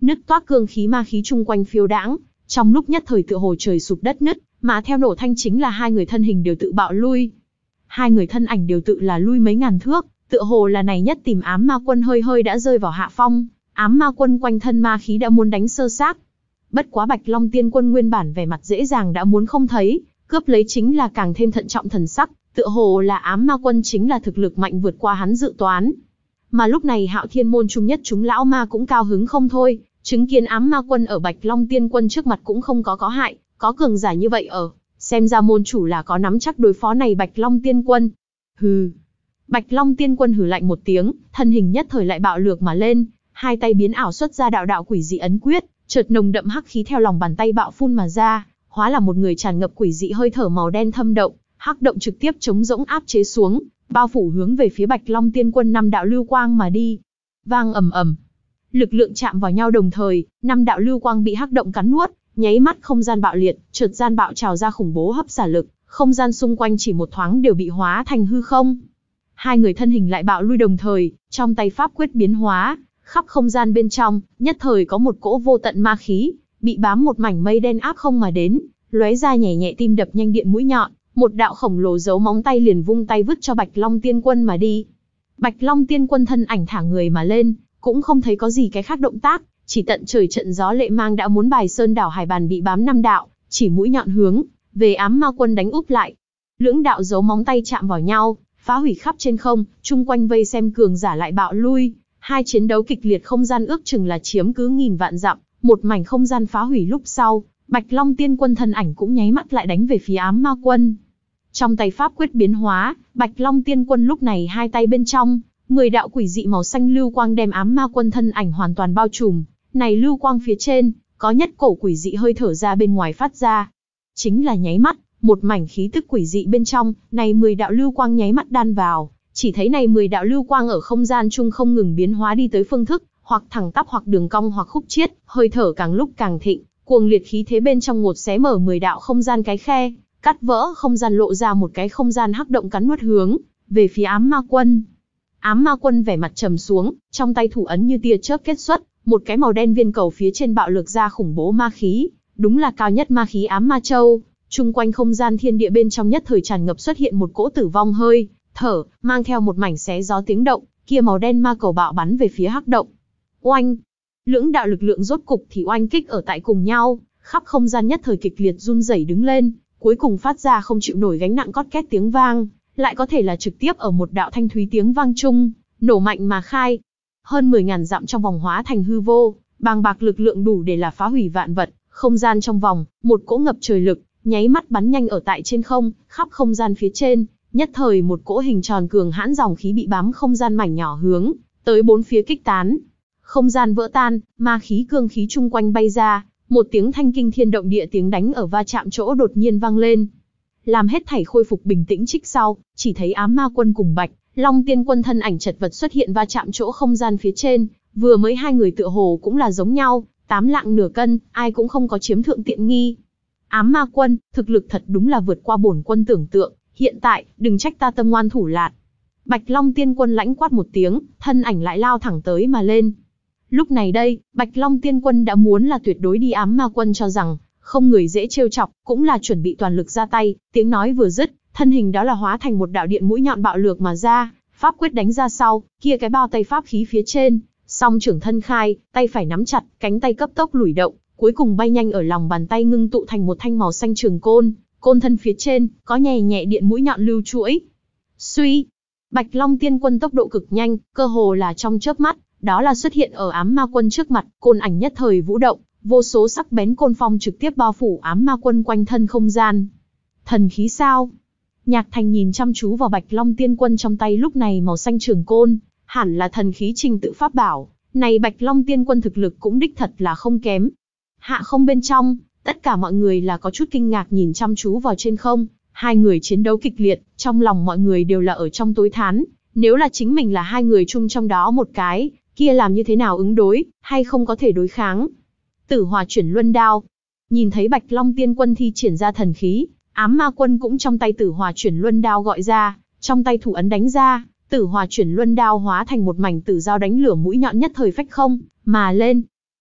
nứt toác cương khí ma khí chung quanh phiêu đãng, trong lúc nhất thời tựa hồ trời sụp đất nứt, mà theo nổ thanh chính là hai người thân hình đều tự bạo lui. Hai người thân ảnh đều tự là lui mấy ngàn thước, tựa hồ là này nhất tìm ám ma quân hơi hơi đã rơi vào hạ phong, ám ma quân quanh thân ma khí đã muốn đánh sơ xác. Bất quá Bạch Long Tiên Quân nguyên bản vẻ mặt dễ dàng đã muốn không thấy, cướp lấy chính là càng thêm thận trọng thần sắc, tựa hồ là ám ma quân chính là thực lực mạnh vượt qua hắn dự toán. Mà lúc này Hạo Thiên môn trung nhất chúng lão ma cũng cao hứng không thôi, chứng kiến ám ma quân ở Bạch Long Tiên Quân trước mặt cũng không có có hại, có cường giả như vậy ở, xem ra môn chủ là có nắm chắc đối phó này Bạch Long Tiên Quân. Hừ. Bạch Long Tiên Quân hừ lạnh một tiếng, thân hình nhất thời lại bạo lược mà lên, hai tay biến ảo xuất ra đạo đạo quỷ dị ấn quyết, chợt nồng đậm hắc khí theo lòng bàn tay bạo phun mà ra, hóa là một người tràn ngập quỷ dị hơi thở màu đen thâm động, hắc động trực tiếp chống rỗng áp chế xuống, bao phủ hướng về phía Bạch Long Tiên Quân năm đạo lưu quang mà đi. Vang ầm ầm, lực lượng chạm vào nhau đồng thời, năm đạo lưu quang bị hắc động cắn nuốt, nháy mắt không gian bạo liệt, chợt gian bạo trào ra khủng bố hấp xả lực, không gian xung quanh chỉ một thoáng đều bị hóa thành hư không. Hai người thân hình lại bạo lui đồng thời, trong tay pháp quyết biến hóa, khắp không gian bên trong, nhất thời có một cỗ vô tận ma khí, bị bám một mảnh mây đen áp không mà đến, lóe ra nhẹ nhẹ tim đập nhanh điện mũi nhọn, một đạo khổng lồ giấu móng tay liền vung tay vứt cho Bạch Long Tiên Quân mà đi. Bạch Long Tiên Quân thân ảnh thả người mà lên, cũng không thấy có gì cái khác động tác, chỉ tận trời trận gió lệ mang đã muốn bài sơn đảo hải bàn bị bám năm đạo, chỉ mũi nhọn hướng về ám ma quân đánh úp lại. Lưỡng đạo giấu móng tay chạm vào nhau, phá hủy khắp trên không, chung quanh vây xem cường giả lại bạo lui, hai chiến đấu kịch liệt không gian ước chừng là chiếm cứ nghìn vạn dặm, một mảnh không gian phá hủy lúc sau, Bạch Long Tiên Quân thân ảnh cũng nháy mắt lại đánh về phía ám ma quân. Trong tay pháp quyết biến hóa, Bạch Long Tiên Quân lúc này hai tay bên trong, mười đạo quỷ dị màu xanh lưu quang đem ám ma quân thân ảnh hoàn toàn bao trùm, này lưu quang phía trên, có nhất cổ quỷ dị hơi thở ra bên ngoài phát ra. Chính là nháy mắt, một mảnh khí tức quỷ dị bên trong, này mười đạo lưu quang nháy mắt đan vào, chỉ thấy này mười đạo lưu quang ở không gian chung không ngừng biến hóa đi tới phương thức, hoặc thẳng tắp hoặc đường cong hoặc khúc chiết, hơi thở càng lúc càng thịnh, cuồng liệt khí thế bên trong ngột xé mở mười đạo không gian cái khe, cắt vỡ không gian lộ ra một cái không gian hắc động cắn nuốt hướng về phía ám ma quân. Ám ma quân vẻ mặt trầm xuống, trong tay thủ ấn như tia chớp kết xuất, một cái màu đen viên cầu phía trên bạo lực ra khủng bố ma khí, đúng là cao nhất ma khí ám ma châu. Trung quanh không gian thiên địa bên trong nhất thời tràn ngập xuất hiện một cỗ tử vong hơi thở, mang theo một mảnh xé gió tiếng động, kia màu đen ma cầu bạo bắn về phía hắc động. Oanh! Lưỡng đạo lực lượng rốt cục thì oanh kích ở tại cùng nhau, khắp không gian nhất thời kịch liệt run rẩy đứng lên, cuối cùng phát ra không chịu nổi gánh nặng cót két tiếng vang, lại có thể là trực tiếp ở một đạo thanh thúy tiếng vang chung, nổ mạnh mà khai. Hơn mười ngàn dặm trong vòng hóa thành hư vô, bàng bạc lực lượng đủ để là phá hủy vạn vật, không gian trong vòng, một cỗ ngập trời lực, nháy mắt bắn nhanh ở tại trên không, khắp không gian phía trên, nhất thời một cỗ hình tròn cường hãn dòng khí bị bám không gian mảnh nhỏ hướng tới bốn phía kích tán. Không gian vỡ tan, ma khí cương khí chung quanh bay ra, một tiếng thanh kinh thiên động địa tiếng đánh ở va chạm chỗ đột nhiên vang lên. Làm hết thảy khôi phục bình tĩnh trích sau, chỉ thấy ám ma quân cùng Bạch Long Tiên Quân thân ảnh chật vật xuất hiện va chạm chỗ không gian phía trên, vừa mới hai người tựa hồ cũng là giống nhau, tám lạng nửa cân, ai cũng không có chiếm thượng tiện nghi. Ám ma quân, thực lực thật đúng là vượt qua bổn quân tưởng tượng, hiện tại, đừng trách ta tâm ngoan thủ lạt. Bạch Long Tiên Quân lãnh quát một tiếng, thân ảnh lại lao thẳng tới mà lên. Lúc này đây, Bạch Long Tiên Quân đã muốn là tuyệt đối đi ám ma quân cho rằng, không người dễ trêu chọc, cũng là chuẩn bị toàn lực ra tay, tiếng nói vừa dứt, thân hình đó là hóa thành một đạo điện mũi nhọn bạo lược mà ra, pháp quyết đánh ra sau, kia cái bao tay pháp khí phía trên, song trưởng thân khai, tay phải nắm chặt, cánh tay cấp tốc lùi động, cuối cùng bay nhanh ở lòng bàn tay ngưng tụ thành một thanh màu xanh trường côn, côn thân phía trên, có nhẹ nhẹ điện mũi nhọn lưu chuỗi. Suy, Bạch Long Tiên Quân tốc độ cực nhanh, cơ hồ là trong chớp mắt, đó là xuất hiện ở ám ma quân trước mặt, côn ảnh nhất thời vũ động, vô số sắc bén côn phong trực tiếp bao phủ ám ma quân quanh thân không gian. Thần khí sao? Nhạc Thành nhìn chăm chú vào Bạch Long Tiên Quân trong tay lúc này màu xanh trường côn, hẳn là thần khí trình tự pháp bảo, này Bạch Long Tiên Quân thực lực cũng đích thật là không kém. Hạ không bên trong, tất cả mọi người là có chút kinh ngạc nhìn chăm chú vào trên không, hai người chiến đấu kịch liệt, trong lòng mọi người đều là ở trong tối thán, nếu là chính mình là hai người chung trong đó một cái, kia làm như thế nào ứng đối, hay không có thể đối kháng. Tử Hỏa Chuyển Luân Đao. Nhìn thấy Bạch Long Tiên Quân thi triển ra thần khí, ám ma quân cũng trong tay Tử Hỏa Chuyển Luân Đao gọi ra, trong tay thủ ấn đánh ra, Tử Hỏa Chuyển Luân Đao hóa thành một mảnh tử dao đánh lửa mũi nhọn nhất thời phách không mà lên.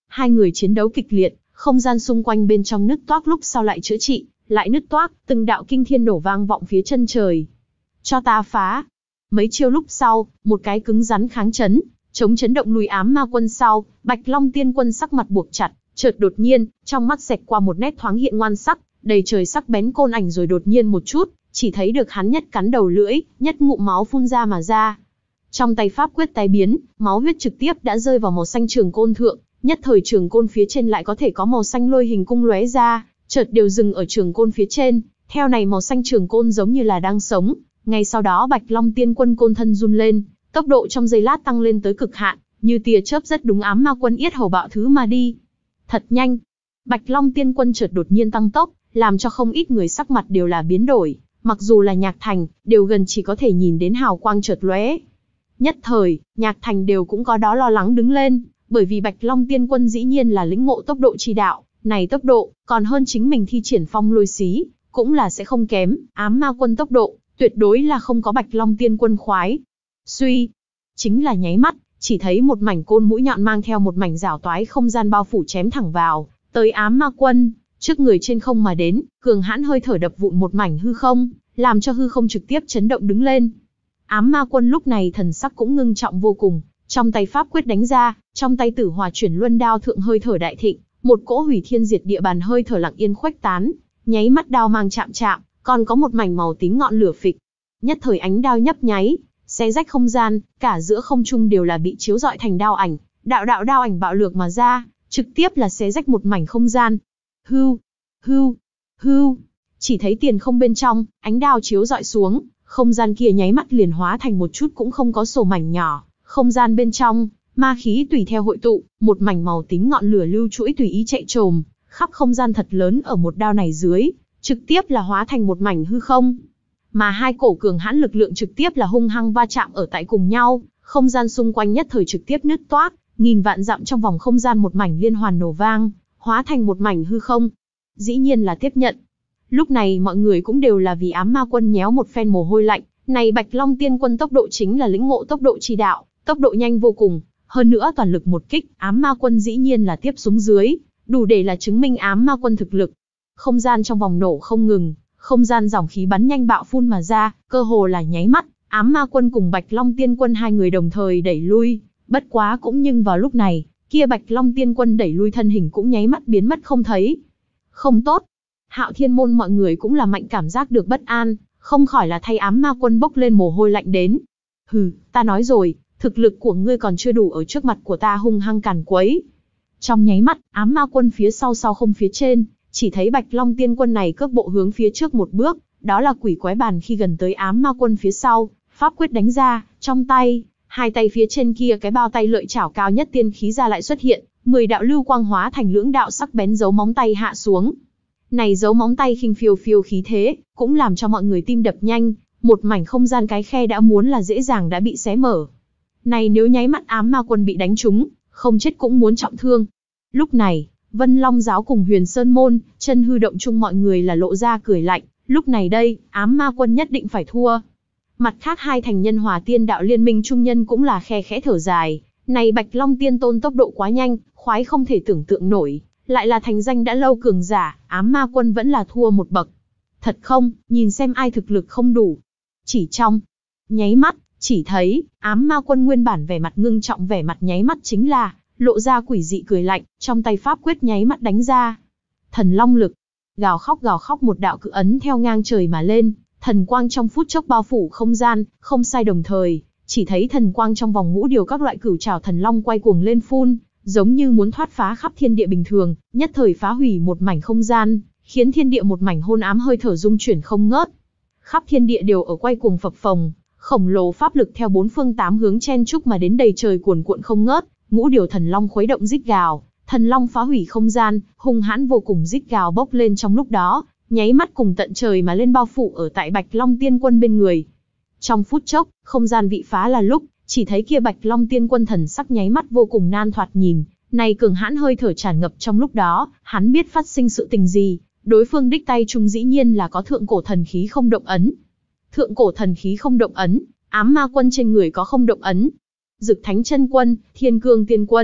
Hai người chiến đấu kịch liệt, không gian xung quanh bên trong nứt toác lúc sau lại chữa trị, lại nứt toác, từng đạo kinh thiên nổ vang vọng phía chân trời. Cho ta phá! Mấy chiêu lúc sau, một cái cứng rắn kháng chấn, chống chấn động lùi ám ma quân sau, Bạch Long Tiên Quân sắc mặt buộc chặt, chợt đột nhiên, trong mắt xẹt qua một nét thoáng hiện ngoan sắc, đầy trời sắc bén côn ảnh rồi đột nhiên một chút, chỉ thấy được hắn nhất cắn đầu lưỡi, nhất ngụm máu phun ra mà ra. Trong tay pháp quyết tái biến, máu huyết trực tiếp đã rơi vào màu xanh trường côn thượng, nhất thời trường côn phía trên lại có thể có màu xanh lôi hình cung lóe ra, chợt đều dừng ở trường côn phía trên, theo này màu xanh trường côn giống như là đang sống. Ngay sau đó Bạch Long Tiên Quân côn thân run lên, tốc độ trong giây lát tăng lên tới cực hạn, như tia chớp rất đúng ám ma quân yết hầu bạo thứ mà đi. Thật nhanh! Bạch Long Tiên Quân chợt đột nhiên tăng tốc, làm cho không ít người sắc mặt đều là biến đổi, mặc dù là Nhạc Thành, đều gần chỉ có thể nhìn đến hào quang chợt lóe. Nhất thời, Nhạc Thành đều cũng có đó lo lắng đứng lên, bởi vì Bạch Long Tiên Quân dĩ nhiên là lĩnh ngộ tốc độ chi đạo, này tốc độ, còn hơn chính mình thi triển phong lôi xí, cũng là sẽ không kém, ám ma quân tốc độ, tuyệt đối là không có Bạch Long Tiên Quân khoái. Suy, chính là nháy mắt, chỉ thấy một mảnh côn mũi nhọn mang theo một mảnh rảo toái không gian bao phủ chém thẳng vào, tới ám ma quân, trước người trên không mà đến, cường hãn hơi thở đập vụn một mảnh hư không, làm cho hư không trực tiếp chấn động đứng lên. Ám ma quân lúc này thần sắc cũng ngưng trọng vô cùng, trong tay pháp quyết đánh ra, trong tay tử hòa chuyển luân đao thượng hơi thở đại thịnh, một cỗ hủy thiên diệt địa bàn hơi thở lặng yên khuếch tán, nháy mắt đao mang chạm chạm, còn có một mảnh màu tím ngọn lửa phịch. Nhất thời ánh đao nhấp nháy, xé rách không gian, cả giữa không trung đều là bị chiếu rọi thành đao ảnh, đạo đạo đao ảnh bạo lược mà ra, trực tiếp là xé rách một mảnh không gian. Hưu, hưu, hưu, chỉ thấy tiền không bên trong, ánh đao chiếu rọi xuống, không gian kia nháy mắt liền hóa thành một chút cũng không có sổ mảnh nhỏ, không gian bên trong, ma khí tùy theo hội tụ, một mảnh màu tím ngọn lửa lưu chuỗi tùy ý chạy trồm, khắp không gian thật lớn ở một đao này dưới, trực tiếp là hóa thành một mảnh hư không. Mà hai cổ cường hãn lực lượng trực tiếp là hung hăng va chạm ở tại cùng nhau, không gian xung quanh nhất thời trực tiếp nứt toác, nghìn vạn dặm trong vòng không gian một mảnh liên hoàn nổ vang, hóa thành một mảnh hư không. Dĩ nhiên là tiếp nhận. Lúc này mọi người cũng đều là vì ám ma quân nhéo một phen mồ hôi lạnh, này Bạch Long Tiên Quân tốc độ chính là lĩnh ngộ tốc độ chi đạo, tốc độ nhanh vô cùng, hơn nữa toàn lực một kích, ám ma quân dĩ nhiên là tiếp xuống dưới, đủ để là chứng minh ám ma quân thực lực. Không gian trong vòng nổ không ngừng, không gian dòng khí bắn nhanh bạo phun mà ra, cơ hồ là nháy mắt, ám ma quân cùng Bạch Long Tiên Quân hai người đồng thời đẩy lui, bất quá cũng nhưng vào lúc này, kia Bạch Long Tiên Quân đẩy lui thân hình cũng nháy mắt biến mất không thấy. Không tốt. Hạo Thiên môn mọi người cũng là mạnh cảm giác được bất an, không khỏi là thay ám ma quân bốc lên mồ hôi lạnh đến. Hừ, ta nói rồi, thực lực của ngươi còn chưa đủ ở trước mặt của ta hung hăng càn quấy. Trong nháy mắt, ám ma quân phía sau sau không phía trên, chỉ thấy Bạch Long Tiên Quân này cước bộ hướng phía trước một bước, đó là quỷ quái bàn khi gần tới ám ma quân phía sau, pháp quyết đánh ra, trong tay, hai tay phía trên kia cái bao tay lợi chảo cao nhất tiên khí ra lại xuất hiện, mười đạo lưu quang hóa thành lưỡng đạo sắc bén dấu móng tay hạ xuống. Này dấu móng tay khinh phiêu phiêu khí thế, cũng làm cho mọi người tim đập nhanh, một mảnh không gian cái khe đã muốn là dễ dàng đã bị xé mở. Này nếu nháy mắt ám ma quân bị đánh trúng, không chết cũng muốn trọng thương. Lúc này, Vân Long giáo cùng Huyền Sơn môn, chân hư động chung mọi người là lộ ra cười lạnh, lúc này đây, ám ma quân nhất định phải thua. Mặt khác hai thành nhân Hòa Tiên đạo liên minh trung nhân cũng là khe khẽ thở dài, này Bạch Long Tiên Tôn tốc độ quá nhanh, khoái không thể tưởng tượng nổi, lại là thành danh đã lâu cường giả, ám ma quân vẫn là thua một bậc. Thật không, nhìn xem ai thực lực không đủ. Chỉ trong nháy mắt, chỉ thấy, ám ma quân nguyên bản vẻ mặt ngưng trọng vẻ mặt nháy mắt chính là, lộ ra quỷ dị cười lạnh, trong tay pháp quyết nháy mắt đánh ra. Thần Long lực, gào khóc gào khóc một đạo cự ấn theo ngang trời mà lên, thần quang trong phút chốc bao phủ không gian, không sai đồng thời, chỉ thấy thần quang trong vòng ngũ điều các loại cửu trảo thần long quay cuồng lên phun, giống như muốn thoát phá khắp thiên địa bình thường, nhất thời phá hủy một mảnh không gian, khiến thiên địa một mảnh hôn ám hơi thở rung chuyển không ngớt. Khắp thiên địa đều ở quay cuồng phập phồng, khổng lồ pháp lực theo bốn phương tám hướng chen chúc mà đến đầy trời cuồn cuộn không ngớt, ngũ điều thần long khuấy động rít gào, thần long phá hủy không gian, hung hãn vô cùng rít gào bốc lên trong lúc đó, nháy mắt cùng tận trời mà lên bao phủ ở tại Bạch Long Tiên Quân bên người. Trong phút chốc, không gian bị phá là lúc, chỉ thấy kia Bạch Long Tiên Quân thần sắc nháy mắt vô cùng nan thoạt nhìn, này cường hãn hơi thở tràn ngập trong lúc đó, hắn biết phát sinh sự tình gì, đối phương đích tay trung dĩ nhiên là có thượng cổ thần khí không động ấn. Thượng cổ thần khí không động ấn, ám ma quân trên người có không động ấn. Dực Thánh Chân Quân, Thiên Cương Tiên Quân,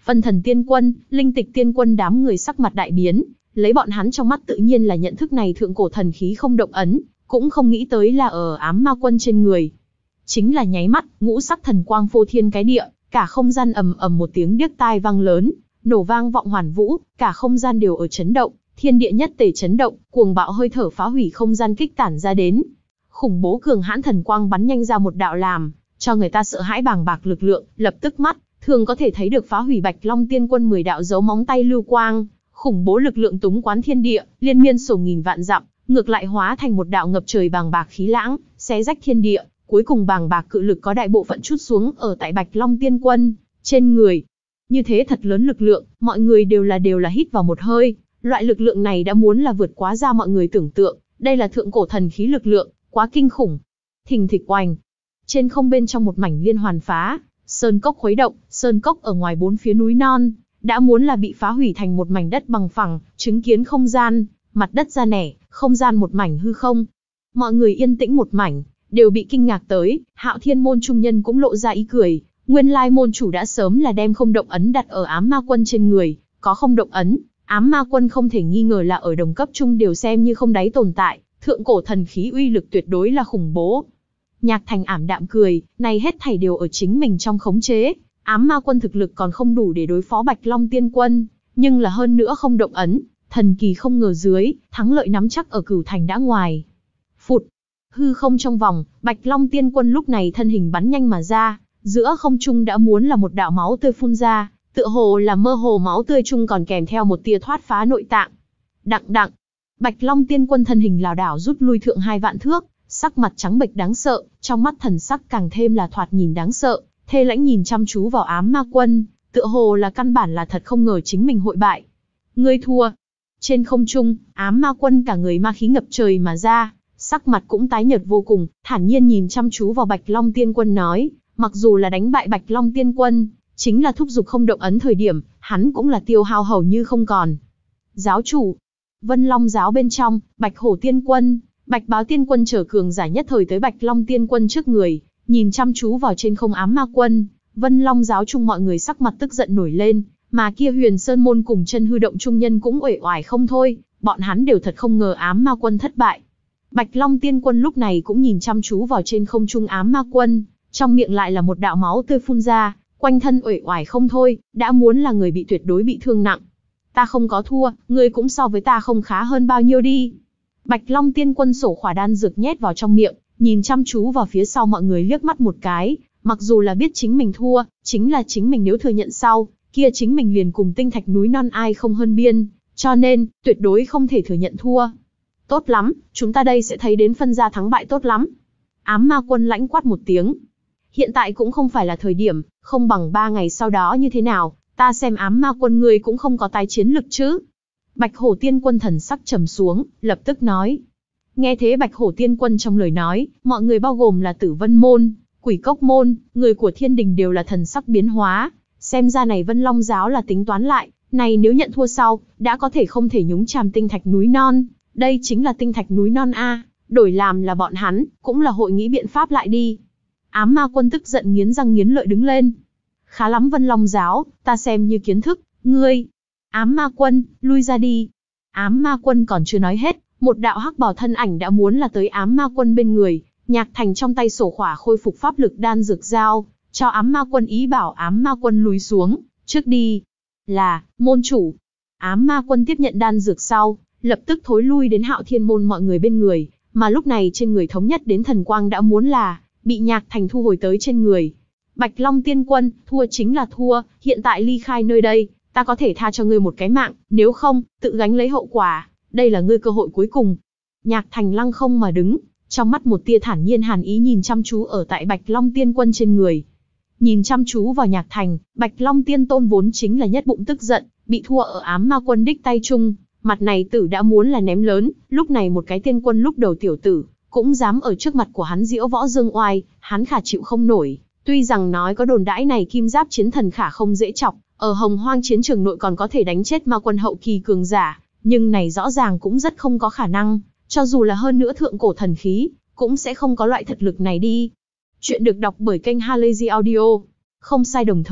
Phân thần tiên quân, linh tịch tiên quân đám người sắc mặt đại biến, lấy bọn hắn trong mắt tự nhiên là nhận thức này thượng cổ thần khí không động ấn, cũng không nghĩ tới là ở ám ma quân trên người. Chính là nháy mắt, ngũ sắc thần quang phô thiên cái địa, cả không gian ầm ầm một tiếng điếc tai vang lớn, nổ vang vọng hoàn vũ, cả không gian đều ở chấn động, thiên địa nhất tề chấn động, cuồng bạo hơi thở phá hủy không gian kích tản ra đến. Khủng bố cường hãn thần quang bắn nhanh ra một đạo làm cho người ta sợ hãi bàng bạc lực lượng, lập tức mắt thường có thể thấy được phá hủy Bạch Long Tiên Quân mười đạo dấu móng tay lưu quang, khủng bố lực lượng túng quán thiên địa, liên miên sổ nghìn vạn dặm, ngược lại hóa thành một đạo ngập trời bàng bạc khí lãng, xé rách thiên địa, cuối cùng bàng bạc cự lực có đại bộ phận trút xuống ở tại Bạch Long Tiên Quân trên người. Như thế thật lớn lực lượng, mọi người đều là đều là hít vào một hơi, loại lực lượng này đã muốn là vượt quá ra mọi người tưởng tượng, đây là thượng cổ thần khí lực lượng, quá kinh khủng. Thình thịch oanh, trên không bên trong một mảnh liên hoàn phá, sơn cốc khuấy động, sơn cốc ở ngoài bốn phía núi non, đã muốn là bị phá hủy thành một mảnh đất bằng phẳng, chứng kiến không gian, mặt đất ra nẻ, không gian một mảnh hư không. Mọi người yên tĩnh một mảnh, đều bị kinh ngạc tới, Hạo Thiên môn trung nhân cũng lộ ra ý cười, nguyên lai môn chủ đã sớm là đem không động ấn đặt ở ám ma quân trên người, có không động ấn, ám ma quân không thể nghi ngờ là ở đồng cấp trung đều xem như không đáy tồn tại, thượng cổ thần khí uy lực tuyệt đối là khủng bố. Nhạc Thành ảm đạm cười, này hết thảy đều ở chính mình trong khống chế, ám ma quân thực lực còn không đủ để đối phó Bạch Long Tiên Quân, nhưng là hơn nữa không động ấn, thần kỳ không ngờ dưới, thắng lợi nắm chắc ở Cửu Thành đã ngoài. Phụt, hư không trong vòng, Bạch Long Tiên Quân lúc này thân hình bắn nhanh mà ra, giữa không trung đã muốn là một đạo máu tươi phun ra, tựa hồ là mơ hồ máu tươi chung còn kèm theo một tia thoát phá nội tạng. Đặng đặng, Bạch Long Tiên Quân thân hình lảo đảo rút lui thượng hai vạn thước, sắc mặt trắng bệch đáng sợ, trong mắt thần sắc càng thêm là thoạt nhìn đáng sợ, thê lãnh nhìn chăm chú vào ám ma quân, tựa hồ là căn bản là thật không ngờ chính mình hội bại. Ngươi thua. Trên không trung, ám ma quân cả người ma khí ngập trời mà ra, sắc mặt cũng tái nhợt vô cùng, thản nhiên nhìn chăm chú vào Bạch Long Tiên Quân nói, mặc dù là đánh bại Bạch Long Tiên Quân, chính là thúc giục không động ấn thời điểm, hắn cũng là tiêu hao hầu như không còn. Giáo chủ, Vân Long giáo bên trong, Bạch Hổ Tiên Quân, Bạch Báo Tiên Quân trở cường giả nhất thời tới Bạch Long Tiên Quân trước người, nhìn chăm chú vào trên không ám ma quân, Vân Long giáo chung mọi người sắc mặt tức giận nổi lên, mà kia Huyền Sơn môn cùng chân hư động trung nhân cũng uể oải không thôi, bọn hắn đều thật không ngờ ám ma quân thất bại. Bạch Long Tiên Quân lúc này cũng nhìn chăm chú vào trên không trung ám ma quân, trong miệng lại là một đạo máu tươi phun ra, quanh thân uể oải không thôi, đã muốn là người bị tuyệt đối bị thương nặng. Ta không có thua, ngươi cũng so với ta không khá hơn bao nhiêu đi. Bạch Long Tiên Quân sổ khỏa đan dược nhét vào trong miệng, nhìn chăm chú vào phía sau mọi người liếc mắt một cái, mặc dù là biết chính mình thua, chính là chính mình nếu thừa nhận sau, kia chính mình liền cùng tinh thạch núi non ai không hơn biên, cho nên, tuyệt đối không thể thừa nhận thua. Tốt lắm, chúng ta đây sẽ thấy đến phân ra thắng bại tốt lắm. Ám ma quân lãnh quát một tiếng. Hiện tại cũng không phải là thời điểm, không bằng ba ngày sau đó như thế nào, ta xem ám ma quân người cũng không có tái chiến lực chứ. Bạch Hổ Tiên Quân thần sắc trầm xuống, lập tức nói. Nghe thế Bạch Hổ Tiên Quân trong lời nói, mọi người bao gồm là Tử Vân Môn, Quỷ Cốc Môn, người của Thiên Đình đều là thần sắc biến hóa. Xem ra này Vân Long giáo là tính toán lại, này nếu nhận thua sau, đã có thể không thể nhúng chàm tinh thạch núi non. Đây chính là tinh thạch núi non A, đổi làm là bọn hắn, cũng là hội nghĩ biện pháp lại đi. Ám ma quân tức giận nghiến răng nghiến lợi đứng lên. Khá lắm Vân Long giáo, ta xem như kiến thức, ngươi. Ám ma quân, lui ra đi. Ám ma quân còn chưa nói hết, một đạo hắc bào thân ảnh đã muốn là tới ám ma quân bên người, Nhạc Thành trong tay sổ khỏa khôi phục pháp lực đan dược giao, cho ám ma quân ý bảo ám ma quân lùi xuống, trước đi. Là, môn chủ. Ám ma quân tiếp nhận đan dược sau, lập tức thối lui đến Hạo Thiên môn mọi người bên người, mà lúc này trên người thống nhất đến thần quang đã muốn là, bị Nhạc Thành thu hồi tới trên người. Bạch Long Tiên Quân, thua chính là thua, hiện tại ly khai nơi đây, ta có thể tha cho ngươi một cái mạng, nếu không, tự gánh lấy hậu quả, đây là ngươi cơ hội cuối cùng. Nhạc Thành lăng không mà đứng, trong mắt một tia thản nhiên hàn ý nhìn chăm chú ở tại Bạch Long Tiên Quân trên người. Nhìn chăm chú vào Nhạc Thành, Bạch Long Tiên Tôn vốn chính là nhất bụng tức giận, bị thua ở ám ma quân đích tay chung, mặt này tử đã muốn là ném lớn, lúc này một cái tiên quân lúc đầu tiểu tử, cũng dám ở trước mặt của hắn diễu võ dương oai, hắn khả chịu không nổi. Tuy rằng nói có đồn đãi này kim giáp chiến thần khả không dễ chọc, ở Hồng Hoang chiến trường nội còn có thể đánh chết ma quân hậu kỳ cường giả, nhưng này rõ ràng cũng rất không có khả năng, cho dù là hơn nữa thượng cổ thần khí, cũng sẽ không có loại thực lực này đi. Chuyện được đọc bởi kênh Halazy Audio. Không sai đồng thời,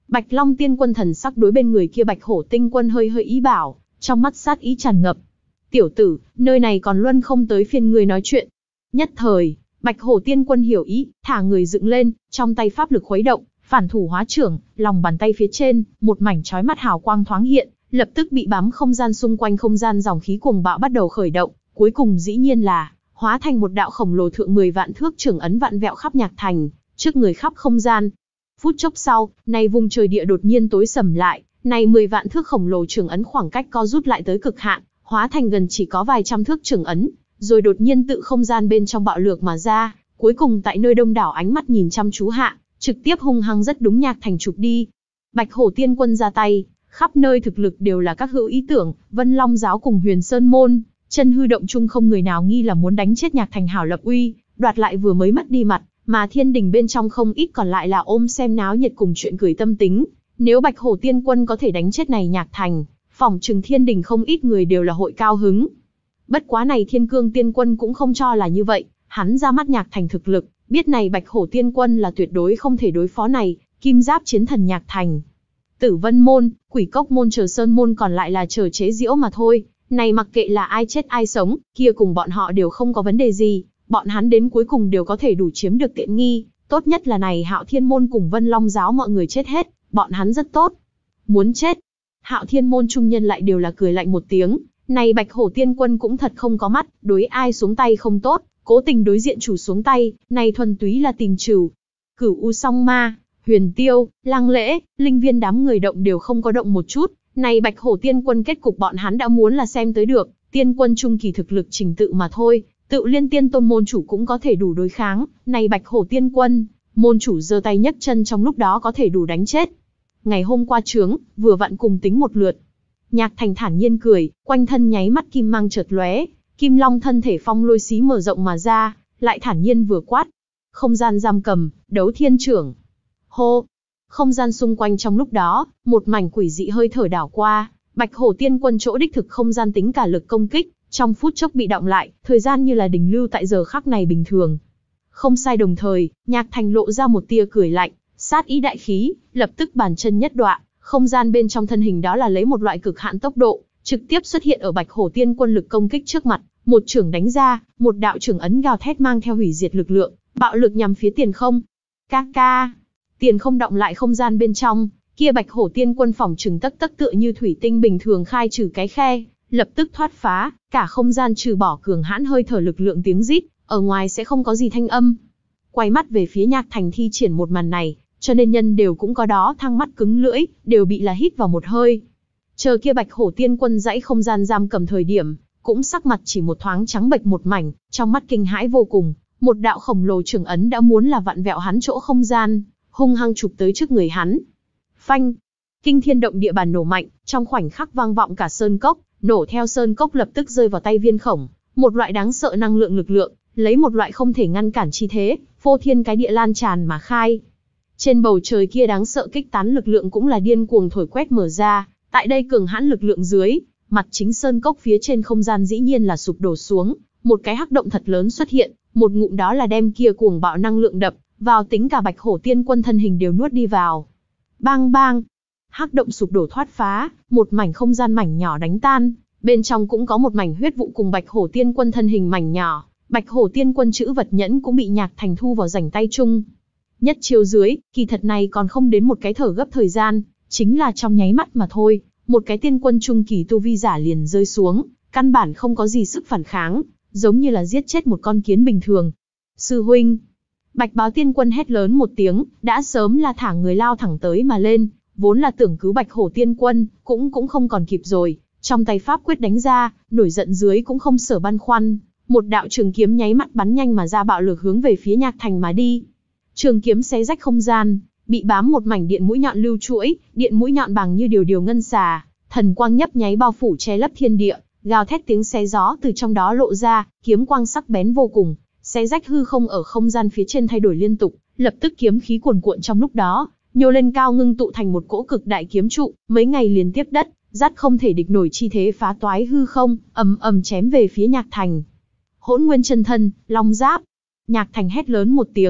Bạch Long Tiên Quân thần sắc đối bên người kia Bạch Hổ Tinh Quân hơi hơi ý bảo, trong mắt sát ý tràn ngập. Tiểu tử, nơi này còn luân không tới phiên ngươi nói chuyện. Nhất thời, Bạch Hổ Tiên Quân hiểu ý, thả người dựng lên, trong tay pháp lực khuấy động, phản thủ hóa trưởng, lòng bàn tay phía trên, một mảnh chói mắt hào quang thoáng hiện, lập tức bị bám không gian xung quanh không gian dòng khí cuồng bạo bắt đầu khởi động, cuối cùng dĩ nhiên là hóa thành một đạo khổng lồ thượng mười vạn thước trưởng ấn vạn vẹo khắp nhạc thành, trước người khắp không gian. Phút chốc sau, này vùng trời địa đột nhiên tối sầm lại, này mười vạn thước khổng lồ trưởng ấn khoảng cách co rút lại tới cực hạn, hóa thành gần chỉ có vài trăm thước trưởng ấn, rồi đột nhiên tự không gian bên trong bạo lược mà ra, cuối cùng tại nơi đông đảo ánh mắt nhìn chăm chú hạ, trực tiếp hung hăng rất đúng nhạc thành chụp đi. Bạch Hổ Tiên Quân ra tay, khắp nơi thực lực đều là các hữu ý tưởng, Vân Long giáo cùng Huyền Sơn môn, chân hư động chung không người nào nghi là muốn đánh chết nhạc thành hảo lập uy, đoạt lại vừa mới mất đi mặt, mà thiên đình bên trong không ít còn lại là ôm xem náo nhiệt cùng chuyện cười tâm tính. Nếu Bạch Hổ Tiên Quân có thể đánh chết này nhạc thành, phỏng chừng thiên đình không ít người đều là hội cao hứng. Bất quá này Thiên Cương Tiên Quân cũng không cho là như vậy, hắn ra mắt nhạc thành thực lực, biết này Bạch Hổ Tiên Quân là tuyệt đối không thể đối phó này, kim giáp chiến thần nhạc thành. Tử Vân môn, Quỷ Cốc môn chờ Sơn môn còn lại là chờ chế giễu mà thôi, này mặc kệ là ai chết ai sống, kia cùng bọn họ đều không có vấn đề gì, bọn hắn đến cuối cùng đều có thể đủ chiếm được tiện nghi, tốt nhất là này Hạo Thiên môn cùng Vân Long giáo mọi người chết hết, bọn hắn rất tốt. Muốn chết. Hạo Thiên môn trung nhân lại đều là cười lạnh một tiếng, này Bạch Hổ Tiên Quân cũng thật không có mắt, đối ai xuống tay không tốt, cố tình đối diện chủ xuống tay, này thuần túy là tình trừ. Cửu U Song Ma, Huyền Tiêu, Lăng Lễ, Linh Viên đám người động đều không có động một chút, này Bạch Hổ Tiên Quân kết cục bọn hắn đã muốn là xem tới được, tiên quân trung kỳ thực lực trình tự mà thôi, tự Liên Tiên Tôn môn chủ cũng có thể đủ đối kháng, này Bạch Hổ Tiên Quân, môn chủ giơ tay nhấc chân trong lúc đó có thể đủ đánh chết. Ngày hôm qua trướng, vừa vặn cùng tính một lượt. Nhạc Thành thản nhiên cười, quanh thân nháy mắt kim mang chợt lóe, Kim Long thân thể phong lôi xí mở rộng mà ra, lại thản nhiên vừa quát. Không gian giam cầm, đấu thiên trưởng. Hô! Không gian xung quanh trong lúc đó, một mảnh quỷ dị hơi thở đảo qua, Bạch Hổ Tiên Quân chỗ đích thực không gian tính cả lực công kích, trong phút chốc bị động lại, thời gian như là đình lưu tại giờ khắc này bình thường. Không sai đồng thời, Nhạc Thành lộ ra một tia cười lạnh, sát ý đại khí, lập tức bàn chân nhất đọa, không gian bên trong thân hình đó là lấy một loại cực hạn tốc độ, trực tiếp xuất hiện ở Bạch Hổ Tiên Quân lực công kích trước mặt, một chưởng đánh ra, một đạo chưởng ấn gào thét mang theo hủy diệt lực lượng, bạo lực nhằm phía tiền không. Ca ca, tiền không động lại không gian bên trong, kia Bạch Hổ Tiên Quân phỏng chừng tấc tấc tựa như thủy tinh bình thường khai trừ cái khe, lập tức thoát phá, cả không gian trừ bỏ cường hãn hơi thở lực lượng tiếng rít, ở ngoài sẽ không có gì thanh âm. Quay mắt về phía Nhạc Thành thi triển một màn này, cho nên nhân đều cũng có đó thăng mắt cứng lưỡi, đều bị là hít vào một hơi. Chờ kia Bạch Hổ Tiên Quân dãy không gian giam cầm thời điểm, cũng sắc mặt chỉ một thoáng trắng bệch một mảnh, trong mắt kinh hãi vô cùng, một đạo khổng lồ trường ấn đã muốn là vặn vẹo hắn chỗ không gian, hung hăng chụp tới trước người hắn. Phanh! Kinh thiên động địa bàn nổ mạnh, trong khoảnh khắc vang vọng cả sơn cốc, nổ theo sơn cốc lập tức rơi vào tay Viên Khổng, một loại đáng sợ năng lượng lực lượng, lấy một loại không thể ngăn cản chi thế, phô thiên cái địa lan tràn mà khai. Trên bầu trời kia đáng sợ kích tán lực lượng cũng là điên cuồng thổi quét mở ra, tại đây cường hãn lực lượng dưới, mặt chính sơn cốc phía trên không gian dĩ nhiên là sụp đổ xuống, một cái hắc động thật lớn xuất hiện, một ngụm đó là đem kia cuồng bạo năng lượng đập vào, tính cả Bạch Hổ Tiên Quân thân hình đều nuốt đi vào. Bang bang, hắc động sụp đổ thoát phá, một mảnh không gian mảnh nhỏ đánh tan, bên trong cũng có một mảnh huyết vụ cùng Bạch Hổ Tiên Quân thân hình mảnh nhỏ, Bạch Hổ Tiên Quân chữ vật nhẫn cũng bị Nhạc Thành thu vào rảnh tay chung. Nhất chiêu dưới, kỳ thật này còn không đến một cái thở gấp thời gian, chính là trong nháy mắt mà thôi, một cái tiên quân trung kỳ tu vi giả liền rơi xuống, căn bản không có gì sức phản kháng, giống như là giết chết một con kiến bình thường. Sư huynh! Bạch Báo Tiên Quân hét lớn một tiếng, đã sớm là thả người lao thẳng tới mà lên, vốn là tưởng cứu Bạch Hổ Tiên Quân, cũng cũng không còn kịp rồi, trong tay pháp quyết đánh ra, nổi giận dưới cũng không sở băn khoăn, một đạo trường kiếm nháy mắt bắn nhanh mà ra bạo lực hướng về phía Nhạc Thành mà đi. Trường kiếm xé rách không gian, bị bám một mảnh điện mũi nhọn lưu chuỗi, điện mũi nhọn bằng như điều điều ngân xà, thần quang nhấp nháy bao phủ che lấp thiên địa, gào thét tiếng xé gió từ trong đó lộ ra, kiếm quang sắc bén vô cùng, xé rách hư không ở không gian phía trên thay đổi liên tục, lập tức kiếm khí cuồn cuộn trong lúc đó, nhô lên cao ngưng tụ thành một cỗ cực đại kiếm trụ, mấy ngày liên tiếp đất, dắt không thể địch nổi chi thế phá toái hư không, ầm ầm chém về phía Nhạc Thành. Hỗn Nguyên chân thân, Long Giáp. Nhạc Thành hét lớn một tiếng,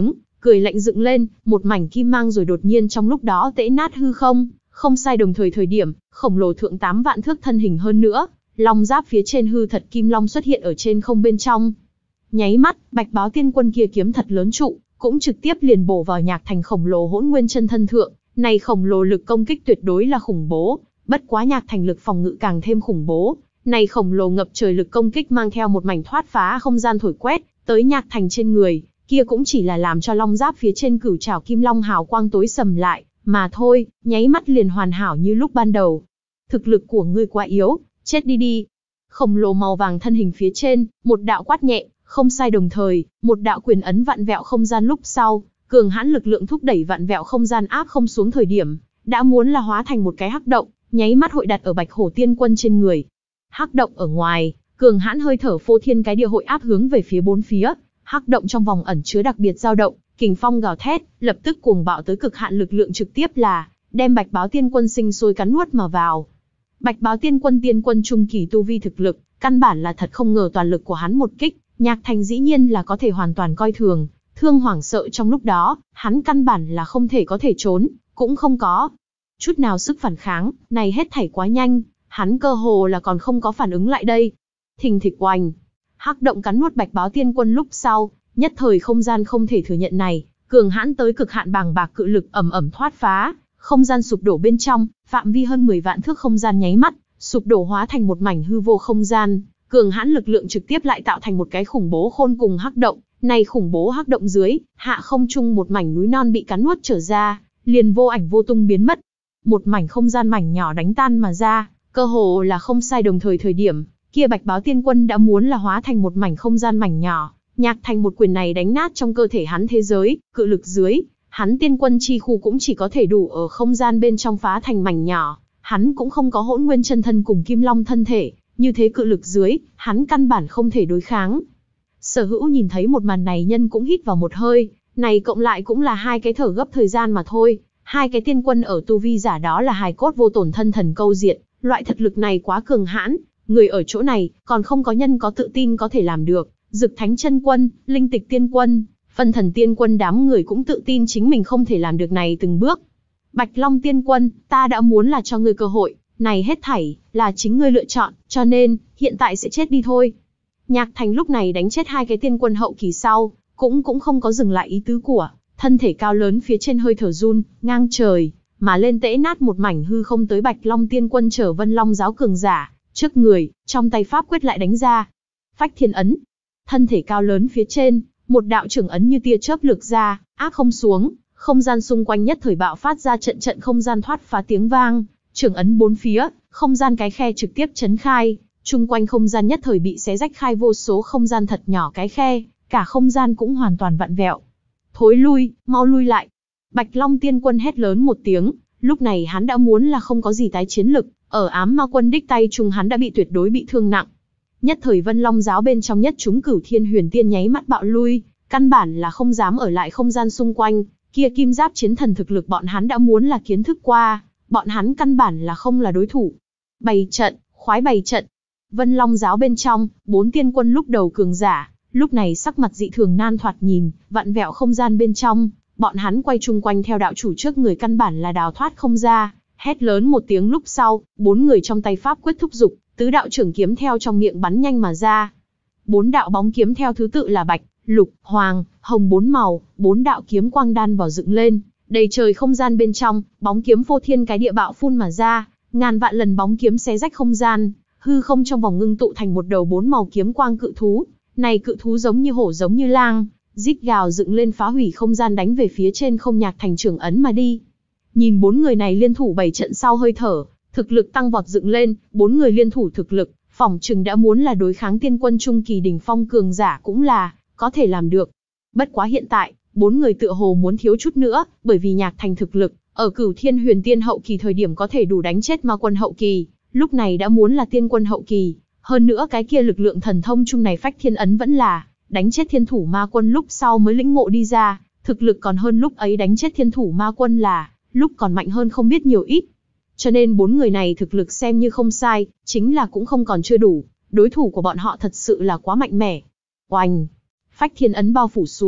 cười lạnh dựng lên, một mảnh kim mang rồi đột nhiên trong lúc đó tễ nát hư không, không sai đồng thời thời điểm, khổng lồ thượng tám vạn thước thân hình hơn nữa, long giáp phía trên hư thật kim long xuất hiện ở trên không bên trong. Nháy mắt, Bạch Báo Tiên Quân kia kiếm thật lớn trụ, cũng trực tiếp liền bổ vào Nhạc Thành khổng lồ Hỗn Nguyên chân thân thượng, này khổng lồ lực công kích tuyệt đối là khủng bố, bất quá Nhạc Thành lực phòng ngự càng thêm khủng bố, này khổng lồ ngập trời lực công kích mang theo một mảnh thoát phá không gian thổi quét tới Nhạc Thành trên người, kia cũng chỉ là làm cho long giáp phía trên cửu trảo kim long hào quang tối sầm lại, mà thôi, nháy mắt liền hoàn hảo như lúc ban đầu. Thực lực của ngươi quá yếu, chết đi đi. Khổng lồ màu vàng thân hình phía trên, một đạo quát nhẹ, không sai đồng thời, một đạo quyền ấn vặn vẹo không gian lúc sau, cường hãn lực lượng thúc đẩy vặn vẹo không gian áp không xuống thời điểm, đã muốn là hóa thành một cái hắc động, nháy mắt hội đặt ở Bạch Hổ Tiên Quân trên người. Hắc động ở ngoài, cường hãn hơi thở phô thiên cái địa hội áp hướng về phía bốn phía, hắc động trong vòng ẩn chứa đặc biệt dao động, kình phong gào thét, lập tức cuồng bạo tới cực hạn lực lượng trực tiếp là đem Bạch Báo Tiên Quân sinh sôi cắn nuốt mà vào. Bạch Báo Tiên Quân tiên quân trung kỳ tu vi thực lực, căn bản là thật không ngờ toàn lực của hắn một kích, Nhạc Thành dĩ nhiên là có thể hoàn toàn coi thường, thương hoảng sợ trong lúc đó, hắn căn bản là không thể có thể trốn, cũng không có chút nào sức phản kháng, này hết thảy quá nhanh, hắn cơ hồ là còn không có phản ứng lại đây. Thình thịch oanh, hắc động cắn nuốt Bạch Báo Tiên Quân lúc sau, nhất thời không gian không thể thừa nhận này, cường hãn tới cực hạn bàng bạc cự lực ầm ầm thoát phá, không gian sụp đổ bên trong, phạm vi hơn mười vạn thước không gian nháy mắt, sụp đổ hóa thành một mảnh hư vô không gian, cường hãn lực lượng trực tiếp lại tạo thành một cái khủng bố khôn cùng hắc động, này khủng bố hắc động dưới, hạ không trung một mảnh núi non bị cắn nuốt trở ra, liền vô ảnh vô tung biến mất. Một mảnh không gian mảnh nhỏ đánh tan mà ra, cơ hồ là không sai đồng thời thời điểm, kia Bạch Báo Tiên Quân đã muốn là hóa thành một mảnh không gian mảnh nhỏ, Nhạc Thành một quyền này đánh nát trong cơ thể hắn thế giới, cự lực dưới, hắn tiên quân chi khu cũng chỉ có thể đủ ở không gian bên trong phá thành mảnh nhỏ, hắn cũng không có Hỗn Nguyên chân thân cùng Kim Long thân thể, như thế cự lực dưới, hắn căn bản không thể đối kháng. Sở Hữu nhìn thấy một màn này nhân cũng hít vào một hơi, này cộng lại cũng là hai cái thở gấp thời gian mà thôi, hai cái tiên quân ở tu vi giả đó là hài cốt vô tổn thân thần câu diệt, loại thực lực này quá cường hãn, người ở chỗ này còn không có nhân có tự tin có thể làm được. Dực Thánh Chân Quân, Linh Tịch Tiên Quân, Phân Thần Tiên Quân đám người cũng tự tin chính mình không thể làm được này từng bước. Bạch Long Tiên Quân, ta đã muốn là cho ngươi cơ hội, này hết thảy là chính ngươi lựa chọn, cho nên hiện tại sẽ chết đi thôi. Nhạc Thành lúc này đánh chết hai cái tiên quân hậu kỳ sau, cũng cũng không có dừng lại ý tứ của, thân thể cao lớn phía trên hơi thở run, ngang trời, mà lên tễ nát một mảnh hư không tới Bạch Long Tiên Quân trở Vân Long giáo cường giả, trước người, trong tay pháp quyết lại đánh ra. Phách Thiên Ấn. Thân thể cao lớn phía trên, một đạo trưởng ấn như tia chớp lược ra, áp không xuống, không gian xung quanh nhất thời bạo phát ra trận trận không gian thoát phá tiếng vang, trưởng ấn bốn phía, không gian cái khe trực tiếp chấn khai, chung quanh không gian nhất thời bị xé rách khai vô số không gian thật nhỏ cái khe, cả không gian cũng hoàn toàn vặn vẹo. Thối lui, mau lui lại. Bạch Long Tiên Quân hét lớn một tiếng, lúc này hắn đã muốn là không có gì tái chiến lực, ở ám ma quân đích tay chung hắn đã bị tuyệt đối bị thương nặng. Nhất thời Vân Long giáo bên trong nhất chúng Cửu Thiên Huyền Tiên nháy mắt bạo lui, căn bản là không dám ở lại không gian xung quanh, kia kim giáp chiến thần thực lực bọn hắn đã muốn là kiến thức qua, bọn hắn căn bản là không là đối thủ. Bày trận, khoái bày trận. Vân Long giáo bên trong, bốn tiên quân lúc đầu cường giả, lúc này sắc mặt dị thường nan thoạt nhìn, vặn vẹo không gian bên trong, bọn hắn quay chung quanh theo đạo chủ trước người căn bản là đào thoát không ra, hét lớn một tiếng lúc sau, bốn người trong tay pháp quyết thúc dục, tứ đạo trưởng kiếm theo trong miệng bắn nhanh mà ra. Bốn đạo bóng kiếm theo thứ tự là bạch, lục, hoàng, hồng bốn màu, bốn đạo kiếm quang đan vào dựng lên, đầy trời không gian bên trong, bóng kiếm phô thiên cái địa bạo phun mà ra, ngàn vạn lần bóng kiếm xé rách không gian, hư không trong vòng ngưng tụ thành một đầu bốn màu kiếm quang cự thú. Này cự thú giống như hổ giống như lang, rít gào dựng lên phá hủy không gian đánh về phía trên không Nhạc Thành trưởng ấn mà đi. Nhìn bốn người này liên thủ bảy trận sau hơi thở, thực lực tăng vọt dựng lên, bốn người liên thủ thực lực, phỏng chừng đã muốn là đối kháng tiên quân trung kỳ đỉnh phong cường giả cũng là có thể làm được. Bất quá hiện tại, bốn người tựa hồ muốn thiếu chút nữa, bởi vì Nhạc Thành thực lực, ở Cửu Thiên Huyền Tiên hậu kỳ thời điểm có thể đủ đánh chết ma quân hậu kỳ, lúc này đã muốn là tiên quân hậu kỳ, hơn nữa cái kia lực lượng thần thông chung này Phách Thiên Ấn vẫn là đánh chết thiên thủ ma quân lúc sau mới lĩnh ngộ đi ra, thực lực còn hơn lúc ấy đánh chết thiên thủ ma quân là lúc còn mạnh hơn không biết nhiều ít. Cho nên bốn người này thực lực xem như không sai, chính là cũng không còn chưa đủ, đối thủ của bọn họ thật sự là quá mạnh mẽ. Oanh! Phách Thiên Ấn bao phủ xuống,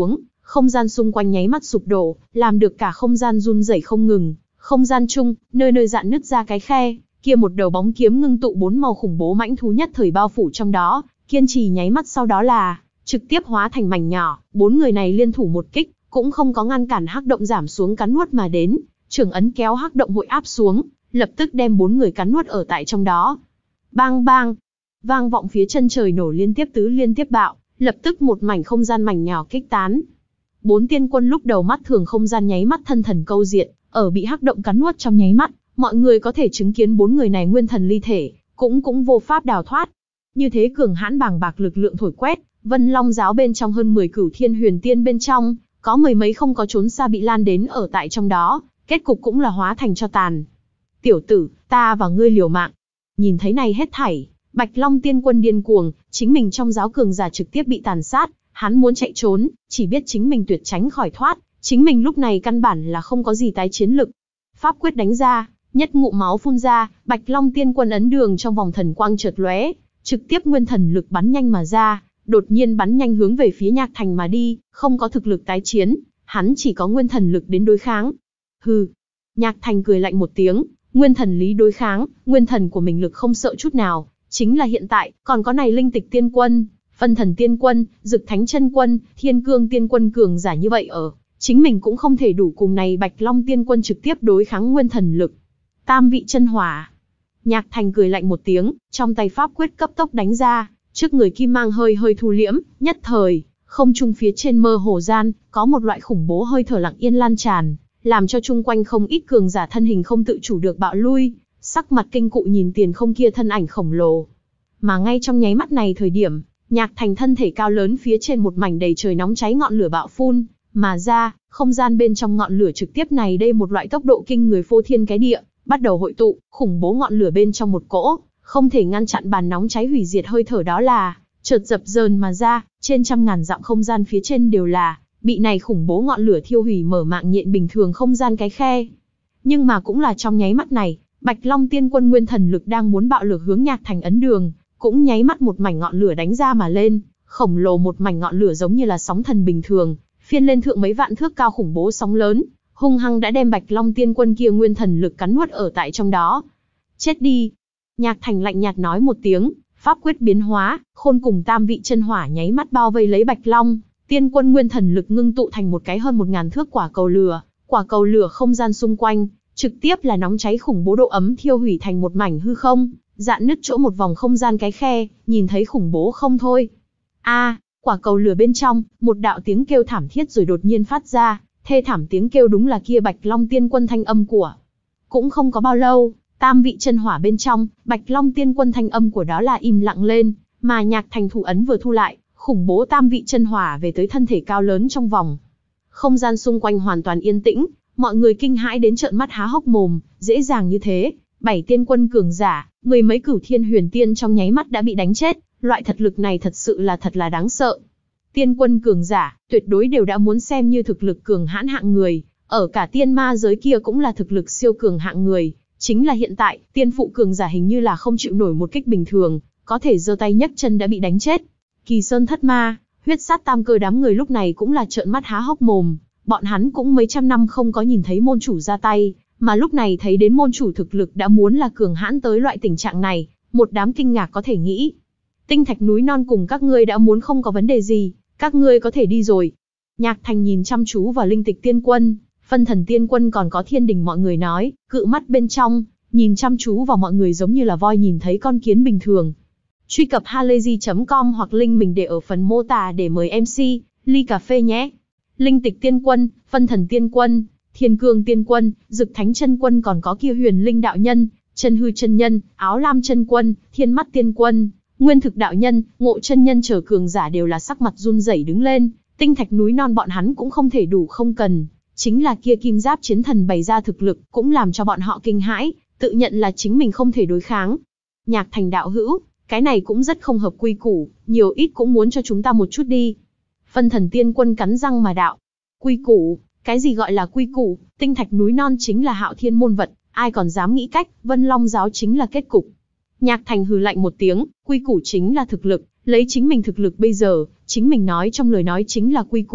Không gian xung quanh nháy mắt sụp đổ, làm được cả không gian run rẩy không ngừng. Không gian chung, nơi nơi rạn nứt ra cái khe, kia một đầu bóng kiếm ngưng tụ bốn màu khủng bố mãnh thú nhất thời bao phủ trong đó, kiên trì nháy mắt sau đó là trực tiếp hóa thành mảnh nhỏ. Bốn người này liên thủ một kích, cũng không có ngăn cản hắc động giảm xuống cắn nuốt mà đến. Trưởng ấn kéo hắc động hội áp xuống, lập tức đem bốn người cắn nuốt ở tại trong đó. Bang bang, vang vọng phía chân trời nổ liên tiếp tứ liên tiếp bạo, lập tức một mảnh không gian mảnh nhỏ kích tán. Bốn tiên quân lúc đầu mắt thường không gian nháy mắt thân thần câu diệt, ở bị hắc động cắn nuốt trong nháy mắt, mọi người có thể chứng kiến bốn người này nguyên thần ly thể, cũng cũng vô pháp đào thoát. Như thế cường hãn bàng bạc lực lượng thổi quét, Vân Long giáo bên trong hơn mười cửu thiên huyền tiên bên trong, có mười mấy không có trốn xa bị lan đến ở tại trong đó, kết cục cũng là hóa thành cho tàn. Tiểu tử, ta và ngươi liều mạng. Nhìn thấy này hết thảy, Bạch Long tiên quân điên cuồng, chính mình trong giáo cường giả trực tiếp bị tàn sát, hắn muốn chạy trốn, chỉ biết chính mình tuyệt tránh khỏi thoát, chính mình lúc này căn bản là không có gì tái chiến lực. Pháp quyết đánh ra, nhất ngụm máu phun ra, Bạch Long tiên quân ấn đường trong vòng thần quang chợt lóe, trực tiếp nguyên thần lực bắn nhanh mà ra, đột nhiên bắn nhanh hướng về phía Nhạc Thành mà đi, không có thực lực tái chiến, hắn chỉ có nguyên thần lực đến đối kháng. Hừ. Nhạc Thành cười lạnh một tiếng, nguyên thần lý đối kháng, nguyên thần của mình lực không sợ chút nào, chính là hiện tại, còn có này Linh Tịch tiên quân, Phân Thần tiên quân, Dực Thánh chân quân, Thiên Cương tiên quân cường giả như vậy ở, chính mình cũng không thể đủ cùng này Bạch Long tiên quân trực tiếp đối kháng nguyên thần lực. Tam vị chân hỏa. Nhạc Thành cười lạnh một tiếng, trong tay pháp quyết cấp tốc đánh ra, trước người kim mang hơi hơi thu liễm, nhất thời, không trung phía trên mơ hồ gian, có một loại khủng bố hơi thở lặng yên lan tràn, làm cho chung quanh không ít cường giả thân hình không tự chủ được bạo lui, sắc mặt kinh cụ nhìn tiền không kia thân ảnh khổng lồ. Mà ngay trong nháy mắt này thời điểm, Nhạc Thành thân thể cao lớn phía trên một mảnh đầy trời nóng cháy ngọn lửa bạo phun mà ra, không gian bên trong ngọn lửa trực tiếp này đây một loại tốc độ kinh người phô thiên cái địa, bắt đầu hội tụ, khủng bố ngọn lửa bên trong một cỗ, không thể ngăn chặn bàn nóng cháy hủy diệt hơi thở đó là, chợt dập dờn mà ra, trên trăm ngàn dặm không gian phía trên đều là, bị này khủng bố ngọn lửa thiêu hủy mở mạng nhện bình thường không gian cái khe. Nhưng mà cũng là trong nháy mắt này, Bạch Long tiên quân nguyên thần lực đang muốn bạo lực hướng Nhạc Thành ấn đường, cũng nháy mắt một mảnh ngọn lửa đánh ra mà lên, khổng lồ một mảnh ngọn lửa giống như là sóng thần bình thường, phiên lên thượng mấy vạn thước cao khủng bố sóng lớn, hung hăng đã đem Bạch Long tiên quân kia nguyên thần lực cắn nuốt ở tại trong đó. Chết đi! Nhạc Thành lạnh nhạt nói một tiếng, pháp quyết biến hóa, khôn cùng tam vị chân hỏa nháy mắt bao vây lấy Bạch Long tiên quân nguyên thần lực ngưng tụ thành một cái hơn một ngàn thước quả cầu lửa, quả cầu lửa không gian xung quanh, trực tiếp là nóng cháy khủng bố độ ấm thiêu hủy thành một mảnh hư không, dạn nứt chỗ một vòng không gian cái khe, nhìn thấy khủng bố không thôi. A, à, quả cầu lửa bên trong, một đạo tiếng kêu thảm thiết rồi đột nhiên phát ra, thê thảm tiếng kêu đúng là kia Bạch Long tiên quân thanh âm của. Cũng không có bao lâu, tam vị chân hỏa bên trong, Bạch Long tiên quân thanh âm của đó là im lặng lên, mà Nhạc Thành thủ ấn vừa thu lại, khủng bố tam vị chân hỏa về tới thân thể cao lớn trong vòng. Không gian xung quanh hoàn toàn yên tĩnh, mọi người kinh hãi đến trợn mắt há hốc mồm, dễ dàng như thế, bảy tiên quân cường giả, mười mấy cửu thiên huyền tiên trong nháy mắt đã bị đánh chết, loại thật lực này thật sự là thật là đáng sợ. Tiên quân cường giả, tuyệt đối đều đã muốn xem như thực lực cường hãn hạng người, ở cả tiên ma giới kia cũng là thực lực siêu cường hạng người, chính là hiện tại, tiên phụ cường giả hình như là không chịu nổi một kích bình thường, có thể giơ tay nhấc chân đã bị đánh chết. Kỳ Sơn Thất Ma, Huyết Sát Tam Cơ đám người lúc này cũng là trợn mắt há hốc mồm, bọn hắn cũng mấy trăm năm không có nhìn thấy môn chủ ra tay, mà lúc này thấy đến môn chủ thực lực đã muốn là cường hãn tới loại tình trạng này, một đám kinh ngạc có thể nghĩ. Tinh Thạch núi non cùng các ngươi đã muốn không có vấn đề gì, các ngươi có thể đi rồi. Nhạc Thành nhìn chăm chú vào Linh Tịch tiên quân, Phân Thần tiên quân còn có Thiên Đình mọi người nói, cự mắt bên trong, nhìn chăm chú vào mọi người giống như là voi nhìn thấy con kiến bình thường. Truy cập halayzi chấm com hoặc link mình để ở phần mô tả để mời em xê, ly cà phê nhé. Linh Tịch tiên quân, Phân Thần tiên quân, Thiên Cương tiên quân, Dực Thánh chân quân còn có kia Huyền Linh đạo nhân, Chân Hư chân nhân, Áo Lam chân quân, Thiên Mắt tiên quân, Nguyên Thực đạo nhân, Ngộ chân nhân chờ cường giả đều là sắc mặt run rẩy đứng lên, Tinh Thạch núi non bọn hắn cũng không thể đủ không cần, chính là kia Kim Giáp chiến thần bày ra thực lực, cũng làm cho bọn họ kinh hãi, tự nhận là chính mình không thể đối kháng. Nhạc Thành đạo hữu, cái này cũng rất không hợp quy củ, nhiều ít cũng muốn cho chúng ta một chút đi. Phân Thần tiên quân cắn răng mà đạo. Quy củ, cái gì gọi là quy củ, Tinh Thạch núi non chính là Hạo Thiên môn vật, ai còn dám nghĩ cách, Vân Long giáo chính là kết cục. Nhạc Thành hừ lạnh một tiếng, quy củ chính là thực lực, lấy chính mình thực lực bây giờ, chính mình nói trong lời nói chính là quy củ,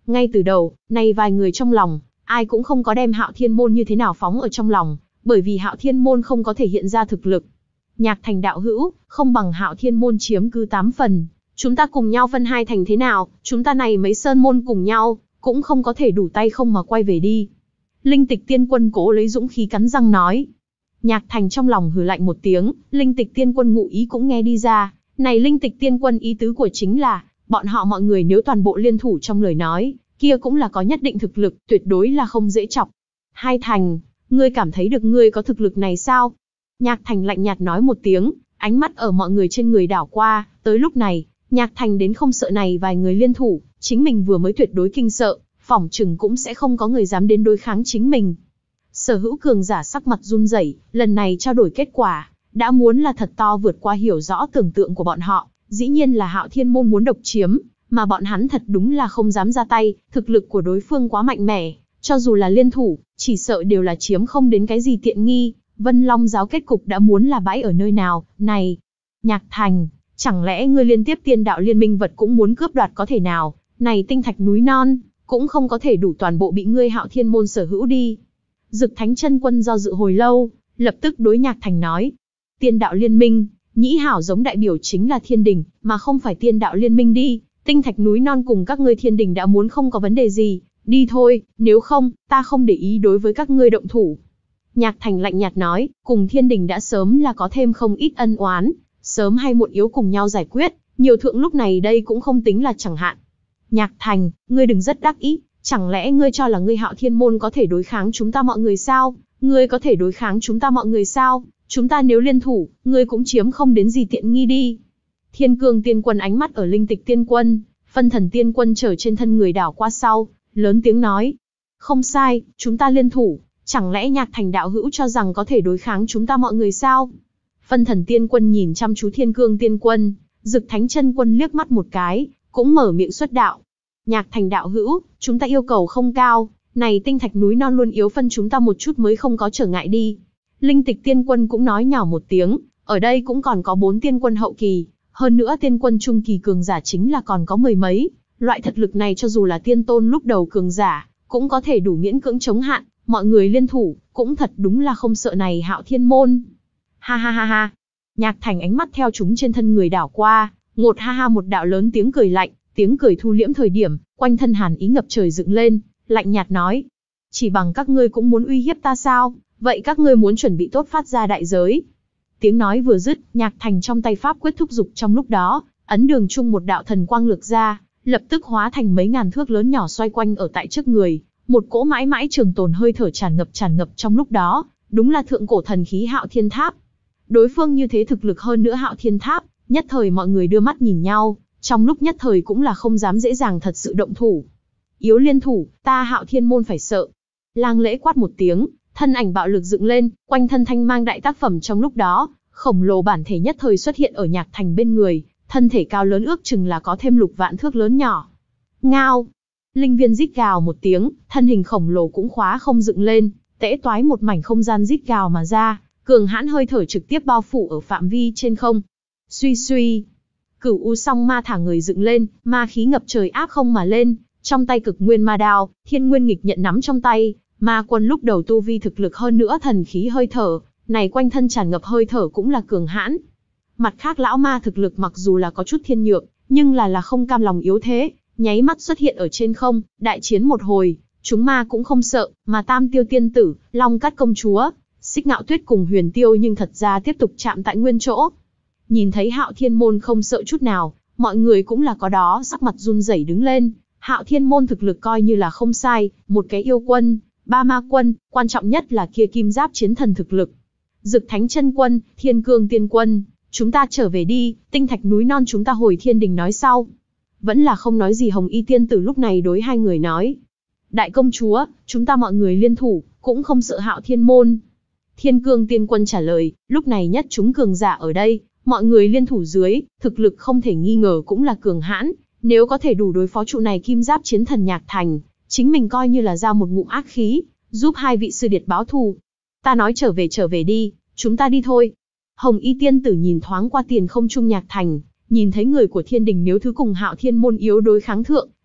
Ngay từ đầu, này vài người trong lòng, ai cũng không có đem Hạo Thiên Môn như thế nào phóng ở trong lòng, bởi vì Hạo Thiên Môn không có thể hiện ra thực lực. Nhạc Thành đạo hữu, không bằng Hạo Thiên Môn chiếm cứ tám phần, chúng ta cùng nhau phân hai thành thế nào, chúng ta này mấy sơn môn cùng nhau, cũng không có thể đủ tay không mà quay về đi. Linh Tịch Tiên Quân cố lấy dũng khí cắn răng nói. Nhạc Thành trong lòng hừ lạnh một tiếng, Linh Tịch Tiên Quân ngụ ý cũng nghe đi ra, này Linh Tịch Tiên Quân ý tứ của chính là, bọn họ mọi người nếu toàn bộ liên thủ trong lời nói, kia cũng là có nhất định thực lực, tuyệt đối là không dễ chọc. Hai thành, ngươi cảm thấy được ngươi có thực lực này sao? Nhạc Thành lạnh nhạt nói một tiếng, ánh mắt ở mọi người trên người đảo qua, tới lúc này, Nhạc Thành đến không sợ này vài người liên thủ, chính mình vừa mới tuyệt đối kinh sợ, phỏng chừng cũng sẽ không có người dám đến đối kháng chính mình. Sở Hữu cường giả sắc mặt run rẩy, lần này trao đổi kết quả, đã muốn là thật to vượt qua hiểu rõ tưởng tượng của bọn họ, dĩ nhiên là Hạo Thiên Môn muốn độc chiếm, mà bọn hắn thật đúng là không dám ra tay, thực lực của đối phương quá mạnh mẽ, cho dù là liên thủ, chỉ sợ đều là chiếm không đến cái gì tiện nghi. Vân Long giáo kết cục đã muốn là bãi ở nơi nào, này, Nhạc Thành, chẳng lẽ ngươi liên tiếp tiên đạo liên minh vật cũng muốn cướp đoạt có thể nào, này tinh thạch núi non, cũng không có thể đủ toàn bộ bị ngươi Hạo Thiên Môn sở hữu đi. Dực Thánh Chân Quân do dự hồi lâu, lập tức đối Nhạc Thành nói, tiên đạo liên minh, nhĩ hảo giống đại biểu chính là thiên đình, mà không phải tiên đạo liên minh đi, tinh thạch núi non cùng các ngươi thiên đình đã muốn không có vấn đề gì, đi thôi, nếu không, ta không để ý đối với các ngươi động thủ. Nhạc Thành lạnh nhạt nói, cùng thiên đình đã sớm là có thêm không ít ân oán, sớm hay muộn yếu cùng nhau giải quyết, nhiều thượng lúc này đây cũng không tính là chẳng hạn. Nhạc Thành, ngươi đừng rất đắc ý, chẳng lẽ ngươi cho là ngươi Hạo Thiên Môn có thể đối kháng chúng ta mọi người sao? Ngươi có thể đối kháng chúng ta mọi người sao? Chúng ta nếu liên thủ, ngươi cũng chiếm không đến gì tiện nghi đi. Thiên Cương Tiên Quân ánh mắt ở Linh Tịch Tiên Quân, Phân Thần Tiên Quân trở trên thân người đảo qua sau, lớn tiếng nói. Không sai, chúng ta liên thủ, chẳng lẽ Nhạc Thành đạo hữu cho rằng có thể đối kháng chúng ta mọi người sao? Phân Thần Tiên Quân nhìn chăm chú Thiên Cương Tiên Quân, Dực Thánh Chân Quân liếc mắt một cái, cũng mở miệng xuất đạo. Nhạc Thành đạo hữu, chúng ta yêu cầu không cao, này tinh thạch núi non luôn yếu phân chúng ta một chút mới không có trở ngại đi. Linh Tịch Tiên Quân cũng nói nhỏ một tiếng, ở đây cũng còn có bốn tiên quân hậu kỳ, hơn nữa tiên quân trung kỳ cường giả chính là còn có mười mấy, loại thực lực này cho dù là tiên tôn lúc đầu cường giả, cũng có thể đủ miễn cưỡng chống hạn, mọi người liên thủ, cũng thật đúng là không sợ này Hạo Thiên Môn. Ha ha ha ha. Nhạc Thành ánh mắt theo chúng trên thân người đảo qua, ngột ha ha một đạo lớn tiếng cười lạnh, tiếng cười thu liễm thời điểm, quanh thân hàn ý ngập trời dựng lên, lạnh nhạt nói: "Chỉ bằng các ngươi cũng muốn uy hiếp ta sao? Vậy các ngươi muốn chuẩn bị tốt phát ra đại giới." Tiếng nói vừa dứt, Nhạc Thành trong tay pháp quyết thúc dục trong lúc đó, ấn đường chung một đạo thần quang lược ra, lập tức hóa thành mấy ngàn thước lớn nhỏ xoay quanh ở tại trước người, một cỗ mãi mãi trường tồn hơi thở tràn ngập tràn ngập trong lúc đó, đúng là thượng cổ thần khí Hạo Thiên Tháp. Đối phương như thế thực lực hơn nữa Hạo Thiên Tháp, nhất thời mọi người đưa mắt nhìn nhau, trong lúc nhất thời cũng là không dám dễ dàng thật sự động thủ. Yếu liên thủ, ta Hạo Thiên Môn phải sợ. Lang Lễ quát một tiếng, thân ảnh bạo lực dựng lên, quanh thân thanh mang đại tác phẩm trong lúc đó, khổng lồ bản thể nhất thời xuất hiện ở Nhạc Thành bên người, thân thể cao lớn ước chừng là có thêm lục vạn thước lớn nhỏ. Ngao! Linh viên rít gào một tiếng, thân hình khổng lồ cũng khóa không dựng lên, tễ toái một mảnh không gian rít gào mà ra, cường hãn hơi thở trực tiếp bao phủ ở phạm vi trên không. Suy suy! Cửu U Song Ma thả người dựng lên, ma khí ngập trời áp không mà lên, trong tay Cực Nguyên Ma Đao, Thiên Nguyên Nghịch Nhận nắm trong tay, ma quân lúc đầu tu vi thực lực hơn nữa thần khí hơi thở, này quanh thân tràn ngập hơi thở cũng là cường hãn. Mặt khác lão ma thực lực mặc dù là có chút thiên nhược, nhưng là là không cam lòng yếu thế, nháy mắt xuất hiện ở trên không, đại chiến một hồi, chúng ma cũng không sợ, mà Tam Tiêu Tiên Tử, Long Cát Công Chúa, Xích Ngạo Tuyết cùng Huyền Tiêu nhưng thật ra tiếp tục chạm tại nguyên chỗ. Nhìn thấy Hạo Thiên Môn không sợ chút nào, mọi người cũng là có đó sắc mặt run rẩy đứng lên. Hạo Thiên Môn thực lực coi như là không sai, một cái yêu quân, ba ma quân, quan trọng nhất là kia kim giáp chiến thần thực lực. Dực Thánh Chân Quân, Thiên Cương Tiên Quân, chúng ta trở về đi, tinh thạch núi non chúng ta hồi thiên đình nói sau. Vẫn là không nói gì Hồng Y Tiên Tử lúc này đối hai người nói. Đại công chúa, chúng ta mọi người liên thủ, cũng không sợ Hạo Thiên Môn. Thiên Cương Tiên Quân trả lời, lúc này nhất chúng cường giả ở đây, mọi người liên thủ dưới, thực lực không thể nghi ngờ cũng là cường hãn, nếu có thể đủ đối phó trụ này kim giáp chiến thần Nhạc Thành, chính mình coi như là ra một ngụm ác khí, giúp hai vị sư điệt báo thù. Ta nói trở về trở về đi, chúng ta đi thôi. Hồng Y Tiên Tử nhìn thoáng qua tiền không trung Nhạc Thành, nhìn thấy người của thiên đình nếu thứ cùng Hạo Thiên Môn yếu đối kháng thượng,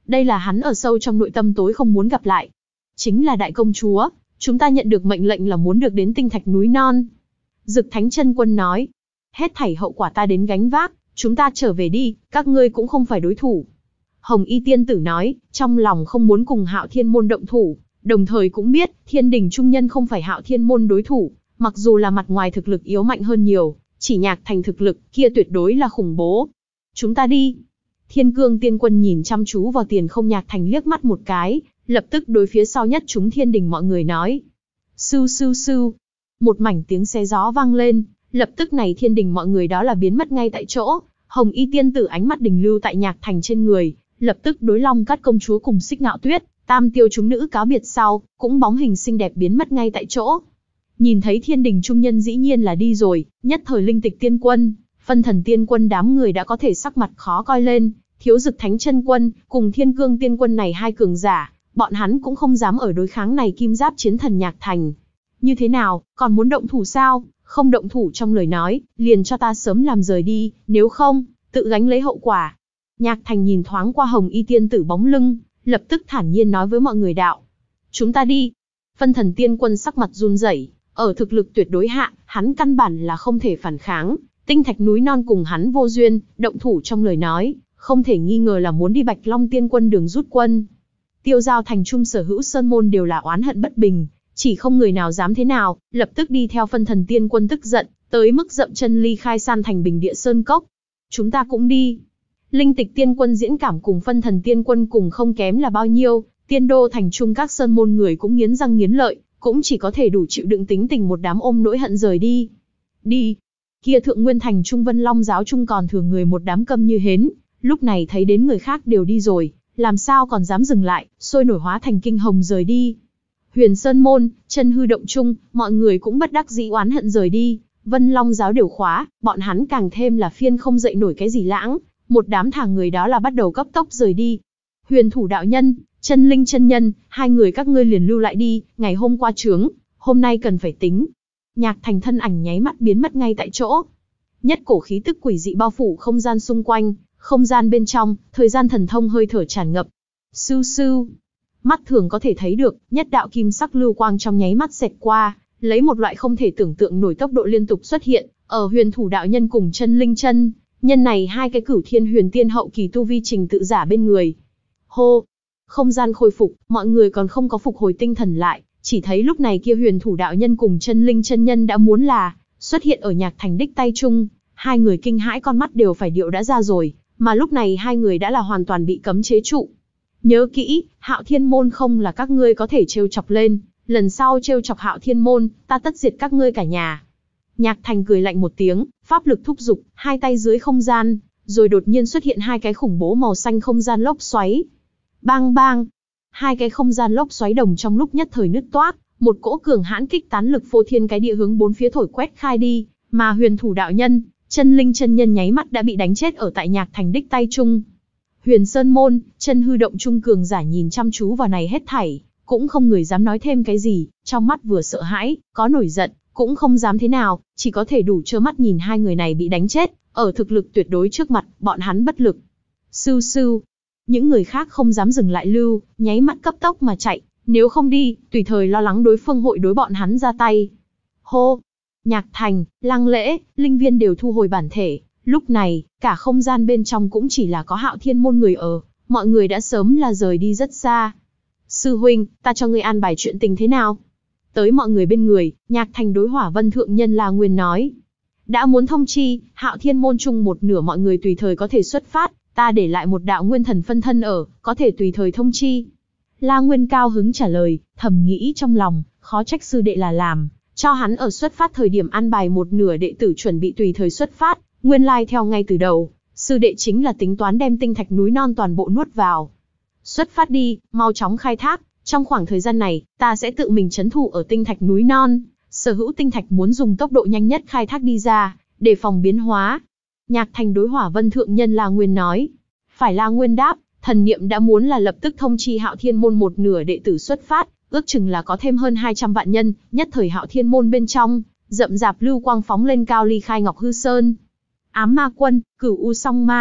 Đây là hắn ở sâu trong nội tâm tối không muốn gặp lại. Chính là đại công chúa, chúng ta nhận được mệnh lệnh là muốn được đến tinh thạch núi non. Dực Thánh Chân Quân nói, hết thảy hậu quả ta đến gánh vác, chúng ta trở về đi, các ngươi cũng không phải đối thủ. Hồng Y Tiên Tử nói, trong lòng không muốn cùng Hạo Thiên Môn động thủ, đồng thời cũng biết, Thiên Đình Trung Nhân không phải Hạo Thiên Môn đối thủ, mặc dù là mặt ngoài thực lực yếu mạnh hơn nhiều, chỉ Nhạc Thành thực lực kia tuyệt đối là khủng bố. Chúng ta đi. Thiên Cương Tiên Quân nhìn chăm chú vào Tiền Không Nhạc Thành liếc mắt một cái, lập tức đối phía sau nhất chúng Thiên Đình mọi người nói. Sưu sưu sưu. Một mảnh tiếng xe gió vang lên, lập tức này Thiên Đình mọi người đó là biến mất ngay tại chỗ. Hồng Y Tiên Tử ánh mắt đình lưu tại Nhạc Thành trên người, lập tức đối Long Cát công chúa cùng Xích Ngạo Tuyết, Tam Tiêu chúng nữ cáo biệt sau, cũng bóng hình xinh đẹp biến mất ngay tại chỗ. Nhìn thấy Thiên Đình Trung Nhân dĩ nhiên là đi rồi, nhất thời Linh Tịch Tiên Quân, Phân Thần Tiên Quân đám người đã có thể sắc mặt khó coi lên, thiếu Dực Thánh Chân Quân, cùng Thiên Cương Tiên Quân này hai cường giả, bọn hắn cũng không dám ở đối kháng này Kim Giáp Chiến Thần Nhạc Thành. Như thế nào, còn muốn động thủ sao? Không động thủ trong lời nói, liền cho ta sớm làm rời đi, nếu không, tự gánh lấy hậu quả. Nhạc Thành nhìn thoáng qua Hồng Y Tiên Tử bóng lưng, lập tức thản nhiên nói với mọi người đạo. Chúng ta đi. Phân Thần Tiên Quân sắc mặt run rẩy, ở thực lực tuyệt đối hạ, hắn căn bản là không thể phản kháng. Tinh thạch núi non cùng hắn vô duyên, động thủ trong lời nói, không thể nghi ngờ là muốn đi Bạch Long Tiên Quân đường rút quân. Tiêu Giao thành trung sở hữu sơn môn đều là oán hận bất bình, chỉ không người nào dám thế nào, lập tức đi theo Phân Thần Tiên Quân tức giận, tới mức dậm chân ly khai san thành Bình Địa Sơn Cốc. Chúng ta cũng đi. Linh Tịch Tiên Quân diễn cảm cùng Phân Thần Tiên Quân cùng không kém là bao nhiêu, Tiên Đô thành trung các sơn môn người cũng nghiến răng nghiến lợi, cũng chỉ có thể đủ chịu đựng tính tình một đám ôm nỗi hận rời đi. Đi. Kia Thượng Nguyên thành Trung Vân Long giáo trung còn thừa người một đám câm như hến, lúc này thấy đến người khác đều đi rồi, làm sao còn dám dừng lại, sôi nổi hóa thành kinh hồng rời đi. Huyền Sơn môn, Chân Hư động trung, mọi người cũng bất đắc dĩ oán hận rời đi, Vân Long giáo đều khóa, bọn hắn càng thêm là phiên không dậy nổi cái gì lãng, một đám thả người đó là bắt đầu cấp tốc rời đi. Huyền Thủ đạo nhân, Chân Linh chân nhân, hai người các ngươi liền lưu lại đi, ngày hôm qua chướng, hôm nay cần phải tính. Nhạc Thành thân ảnh nháy mắt biến mất ngay tại chỗ. Nhất cổ khí tức quỷ dị bao phủ không gian xung quanh, không gian bên trong, thời gian thần thông hơi thở tràn ngập. Sưu sưu. Mắt thường có thể thấy được, nhất đạo kim sắc lưu quang trong nháy mắt xẹt qua, lấy một loại không thể tưởng tượng nổi tốc độ liên tục xuất hiện, ở Huyền Thủ đạo nhân cùng Chân Linh chân nhân này hai cái cửu thiên huyền tiên hậu kỳ tu vi trình tự giả bên người. Hô. Không gian khôi phục, mọi người còn không có phục hồi tinh thần lại, chỉ thấy lúc này kia Huyền Thủ đạo nhân cùng Chân Linh chân nhân đã muốn là xuất hiện ở Nhạc Thành đích tay chung, hai người kinh hãi con mắt đều phải điệu đã ra rồi, mà lúc này hai người đã là hoàn toàn bị cấm chế trụ. Nhớ kỹ, Hạo Thiên môn không là các ngươi có thể trêu chọc lên, lần sau trêu chọc Hạo Thiên môn, ta tất diệt các ngươi cả nhà. Nhạc Thành cười lạnh một tiếng, pháp lực thúc dục, hai tay dưới không gian, rồi đột nhiên xuất hiện hai cái khủng bố màu xanh không gian lốc xoáy. Bang bang, hai cái không gian lốc xoáy đồng trong lúc nhất thời nứt toác, một cỗ cường hãn kích tán lực phô thiên cái địa hướng bốn phía thổi quét khai đi, mà Huyền Thủ đạo nhân, Chân Linh chân nhân nháy mắt đã bị đánh chết ở tại Nhạc Thành đích tay chung. Huyền Sơn môn, Chân Hư động trung cường giả nhìn chăm chú vào này hết thảy, cũng không người dám nói thêm cái gì, trong mắt vừa sợ hãi, có nổi giận, cũng không dám thế nào, chỉ có thể đủ trơ mắt nhìn hai người này bị đánh chết, ở thực lực tuyệt đối trước mặt, bọn hắn bất lực. Sưu sưu, những người khác không dám dừng lại lưu, nháy mắt cấp tốc mà chạy, nếu không đi, tùy thời lo lắng đối phương hội đối bọn hắn ra tay. Hô, Nhạc Thành, Lăng Lễ, Linh Viên đều thu hồi bản thể, lúc này, cả không gian bên trong cũng chỉ là có Hạo Thiên môn người ở, mọi người đã sớm là rời đi rất xa. Sư huynh, ta cho ngươi an bài chuyện tình thế nào? Tới mọi người bên người, Nhạc Thành đối Hỏa Vân thượng nhân La Nguyên nói. Đã muốn thông chi, Hạo Thiên môn chung một nửa mọi người tùy thời có thể xuất phát, ta để lại một đạo nguyên thần phân thân ở, có thể tùy thời thông chi. La Nguyên cao hứng trả lời, thầm nghĩ trong lòng, khó trách sư đệ là làm, cho hắn ở xuất phát thời điểm an bài một nửa đệ tử chuẩn bị tùy thời xuất phát, nguyên lai theo ngay từ đầu, sư đệ chính là tính toán đem tinh thạch núi non toàn bộ nuốt vào. Xuất phát đi, mau chóng khai thác, trong khoảng thời gian này, ta sẽ tự mình trấn thủ ở tinh thạch núi non, sở hữu tinh thạch muốn dùng tốc độ nhanh nhất khai thác đi ra, để phòng biến hóa. Nhạc Thành đối Hỏa Vân thượng nhân La Nguyên nói. Phải La Nguyên đáp, thần niệm đã muốn là lập tức thông chi Hạo Thiên môn một nửa đệ tử xuất phát, ước chừng là có thêm hơn hai trăm vạn nhân, nhất thời Hạo Thiên môn bên trong, rậm rạp lưu quang phóng lên cao ly khai Ngọc Hư Sơn. Ám Ma Quân, Cửu U Song Ma,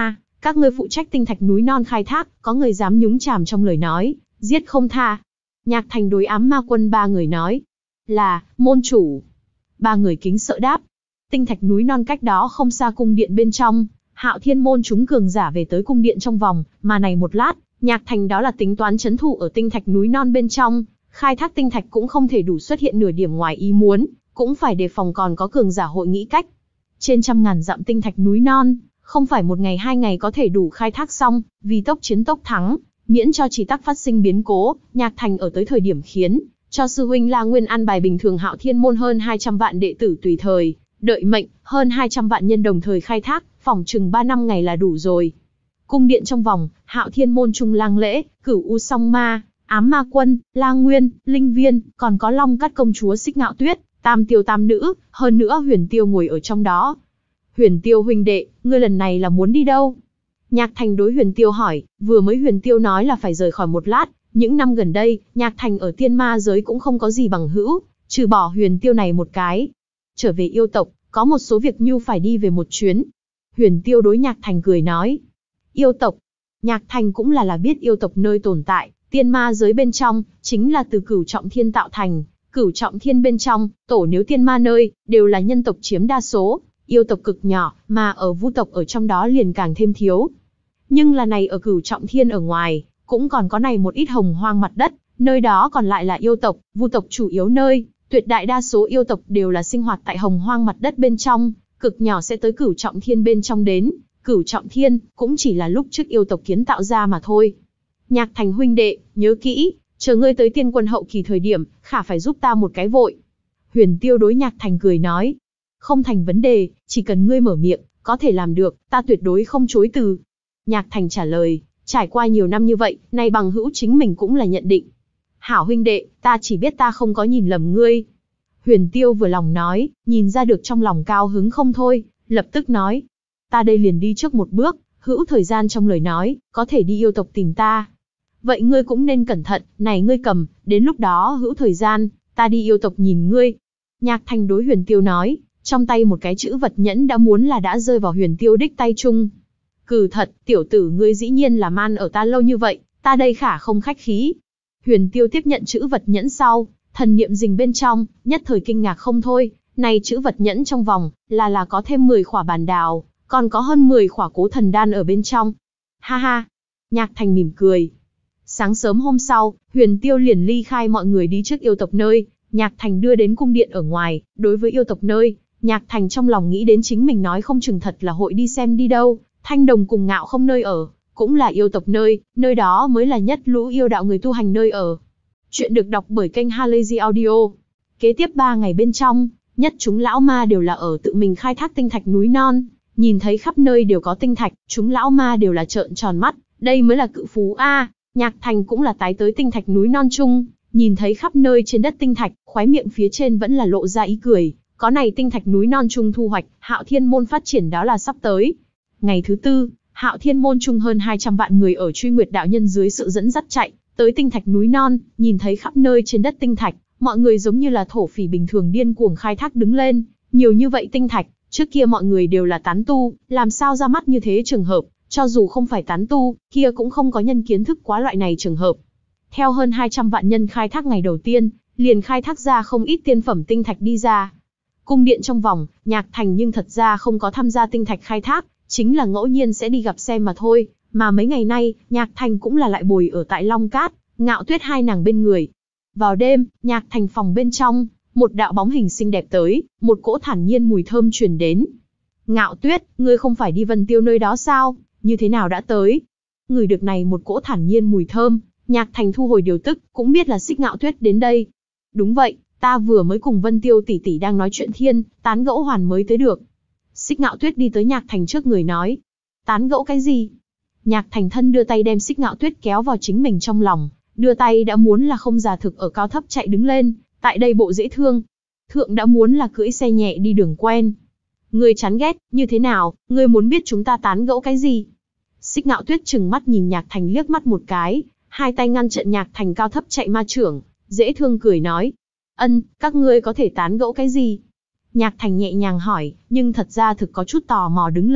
Các ngươi phụ trách tinh thạch núi non khai thác, có người dám nhúng chàm trong lời nói, giết không tha. Nhạc Thành đối ám ma quân ba người nói. Là, môn chủ. Ba người kính sợ đáp. Tinh thạch núi non cách đó không xa cung điện bên trong, Hạo Thiên môn chúng cường giả về tới cung điện trong vòng, mà này một lát, Nhạc Thành đó là tính toán trấn thủ ở tinh thạch núi non bên trong, khai thác tinh thạch cũng không thể đủ xuất hiện nửa điểm ngoài ý muốn, cũng phải đề phòng còn có cường giả hội nghĩ cách. Trên trăm ngàn dặm tinh thạch núi non, không phải một ngày hai ngày có thể đủ khai thác xong, vì tốc chiến tốc thắng, miễn cho chỉ tắc phát sinh biến cố, Nhạc Thành ở tới thời điểm khiến cho sư huynh La Nguyên an bài bình thường Hạo Thiên môn hơn hai trăm vạn đệ tử tùy thời đợi mệnh, hơn hai trăm vạn nhân đồng thời khai thác, phòng chừng ba năm ngày là đủ rồi. Cung điện trong vòng, Hạo Thiên môn trung lang lễ, Cửu U Song Ma, Ám Ma Quân, La Nguyên, Linh Viên, còn có Long Cát công chúa Xích Ngạo Tuyết, Tam Tiêu Tam Nữ, hơn nữa Huyền Tiêu ngồi ở trong đó. Huyền Tiêu huynh đệ, ngươi lần này là muốn đi đâu? Nhạc Thành đối Huyền Tiêu hỏi, vừa mới Huyền Tiêu nói là phải rời khỏi một lát, những năm gần đây, Nhạc Thành ở tiên ma giới cũng không có gì bằng hữu, trừ bỏ Huyền Tiêu này một cái. Trở về yêu tộc, có một số việc nhu phải đi về một chuyến. Huyền Tiêu đối Nhạc Thành cười nói. Yêu tộc. Nhạc Thành cũng là là biết yêu tộc nơi tồn tại, tiên ma giới bên trong, chính là từ Cửu Trọng Thiên tạo thành. Cửu Trọng Thiên bên trong, tổ nếu tiên ma nơi, đều là nhân tộc chiếm đa số, yêu tộc cực nhỏ, mà ở vu tộc ở trong đó liền càng thêm thiếu. Nhưng là này ở Cửu Trọng Thiên ở ngoài, cũng còn có này một ít hồng hoang mặt đất, nơi đó còn lại là yêu tộc, vu tộc chủ yếu nơi, tuyệt đại đa số yêu tộc đều là sinh hoạt tại hồng hoang mặt đất bên trong, cực nhỏ sẽ tới Cửu Trọng Thiên bên trong đến. Cửu Trọng Thiên, cũng chỉ là lúc trước yêu tộc kiến tạo ra mà thôi. Nhạc Thành huynh đệ, nhớ kỹ, chờ ngươi tới tiên quân hậu kỳ thời điểm, khả phải giúp ta một cái vội. Huyền Tiêu đối Nhạc Thành cười nói. Không thành vấn đề, chỉ cần ngươi mở miệng, có thể làm được, ta tuyệt đối không chối từ. Nhạc Thành trả lời, trải qua nhiều năm như vậy, nay bằng hữu chính mình cũng là nhận định. Hảo huynh đệ, ta chỉ biết ta không có nhìn lầm ngươi. Huyền Tiêu vừa lòng nói, nhìn ra được trong lòng cao hứng không thôi, lập tức nói. Ta đây liền đi trước một bước, hữu thời gian trong lời nói, có thể đi yêu tộc tìm ta. Vậy ngươi cũng nên cẩn thận, này ngươi cầm, đến lúc đó hữu thời gian, ta đi yêu tộc nhìn ngươi. Nhạc Thành đối Huyền Tiêu nói, trong tay một cái chữ vật nhẫn đã muốn là đã rơi vào Huyền Tiêu đích tay chung. Cừ thật, tiểu tử ngươi dĩ nhiên là man ở ta lâu như vậy, ta đây khả không khách khí. Huyền Tiêu tiếp nhận chữ vật nhẫn sau, thần niệm rình bên trong, nhất thời kinh ngạc không thôi, này chữ vật nhẫn trong vòng, là là có thêm mười khỏa bàn đào, còn có hơn mười khỏa cố thần đan ở bên trong. Ha ha, Nhạc Thành mỉm cười. Sáng sớm hôm sau, Huyền Tiêu liền ly khai mọi người đi trước yêu tộc nơi, Nhạc Thành đưa đến cung điện ở ngoài, đối với yêu tộc nơi, Nhạc Thành trong lòng nghĩ đến chính mình nói không chừng thật là hội đi xem đi đâu, Thanh Đồng cùng Ngạo Không nơi ở, cũng là yêu tộc nơi, nơi đó mới là nhất lũ yêu đạo người tu hành nơi ở. Chuyện được đọc bởi kênh Halazy Audio. Kế tiếp ba ngày bên trong, nhất chúng lão ma đều là ở tự mình khai thác tinh thạch núi non, nhìn thấy khắp nơi đều có tinh thạch, chúng lão ma đều là trợn tròn mắt, đây mới là cự phú a. Nhạc Thành cũng là tái tới tinh thạch núi non chung, nhìn thấy khắp nơi trên đất tinh thạch, khóe miệng phía trên vẫn là lộ ra ý cười, có này tinh thạch núi non chung thu hoạch, Hạo Thiên môn phát triển đó là sắp tới. Ngày thứ tư, Hạo Thiên môn chung hơn hai trăm vạn người ở Truy Nguyệt đạo nhân dưới sự dẫn dắt chạy tới tinh thạch núi non, nhìn thấy khắp nơi trên đất tinh thạch, mọi người giống như là thổ phỉ bình thường điên cuồng khai thác đứng lên, nhiều như vậy tinh thạch, trước kia mọi người đều là tán tu, làm sao ra mắt như thế trường hợp, cho dù không phải tán tu, kia cũng không có nhân kiến thức quá loại này trường hợp. Theo hơn hai trăm vạn nhân khai thác ngày đầu tiên, liền khai thác ra không ít tiên phẩm tinh thạch đi ra. Cung điện trong vòng, Nhạc Thành nhưng thật ra không có tham gia tinh thạch khai thác, chính là ngẫu nhiên sẽ đi gặp xem mà thôi, mà mấy ngày nay, Nhạc Thành cũng là lại bồi ở tại Long Cát, Ngạo Tuyết hai nàng bên người. Vào đêm, Nhạc Thành phòng bên trong, một đạo bóng hình xinh đẹp tới, một cỗ thản nhiên mùi thơm truyền đến. Ngạo Tuyết, ngươi không phải đi Vân Tiêu nơi đó sao, như thế nào đã tới? Ngửi được này một cỗ thản nhiên mùi thơm, Nhạc Thành thu hồi điều tức, cũng biết là Xích Ngạo Tuyết đến đây. Đúng vậy, ta vừa mới cùng Vân Tiêu tỷ tỷ đang nói chuyện thiên, tán gẫu hoàn mới tới được. Xích Ngạo Tuyết đi tới Nhạc Thành trước người nói. Tán gẫu cái gì? Nhạc Thành thân đưa tay đem Xích Ngạo Tuyết kéo vào chính mình trong lòng, đưa tay đã muốn là không giả thực ở cao thấp chạy đứng lên, tại đây bộ dễ thương. Thượng đã muốn là cưỡi xe nhẹ đi đường quen. Ngươi chán ghét, như thế nào, ngươi muốn biết chúng ta tán gẫu cái gì? Xích Ngạo Tuyết trừng mắt nhìn Nhạc Thành liếc mắt một cái, hai tay ngăn chặn Nhạc Thành cao thấp chạy ma trưởng, dễ thương cười nói. Ân, các ngươi có thể tán gẫu cái gì? Nhạc Thành nhẹ nhàng hỏi, nhưng thật ra thực có chút tò mò đứng lên,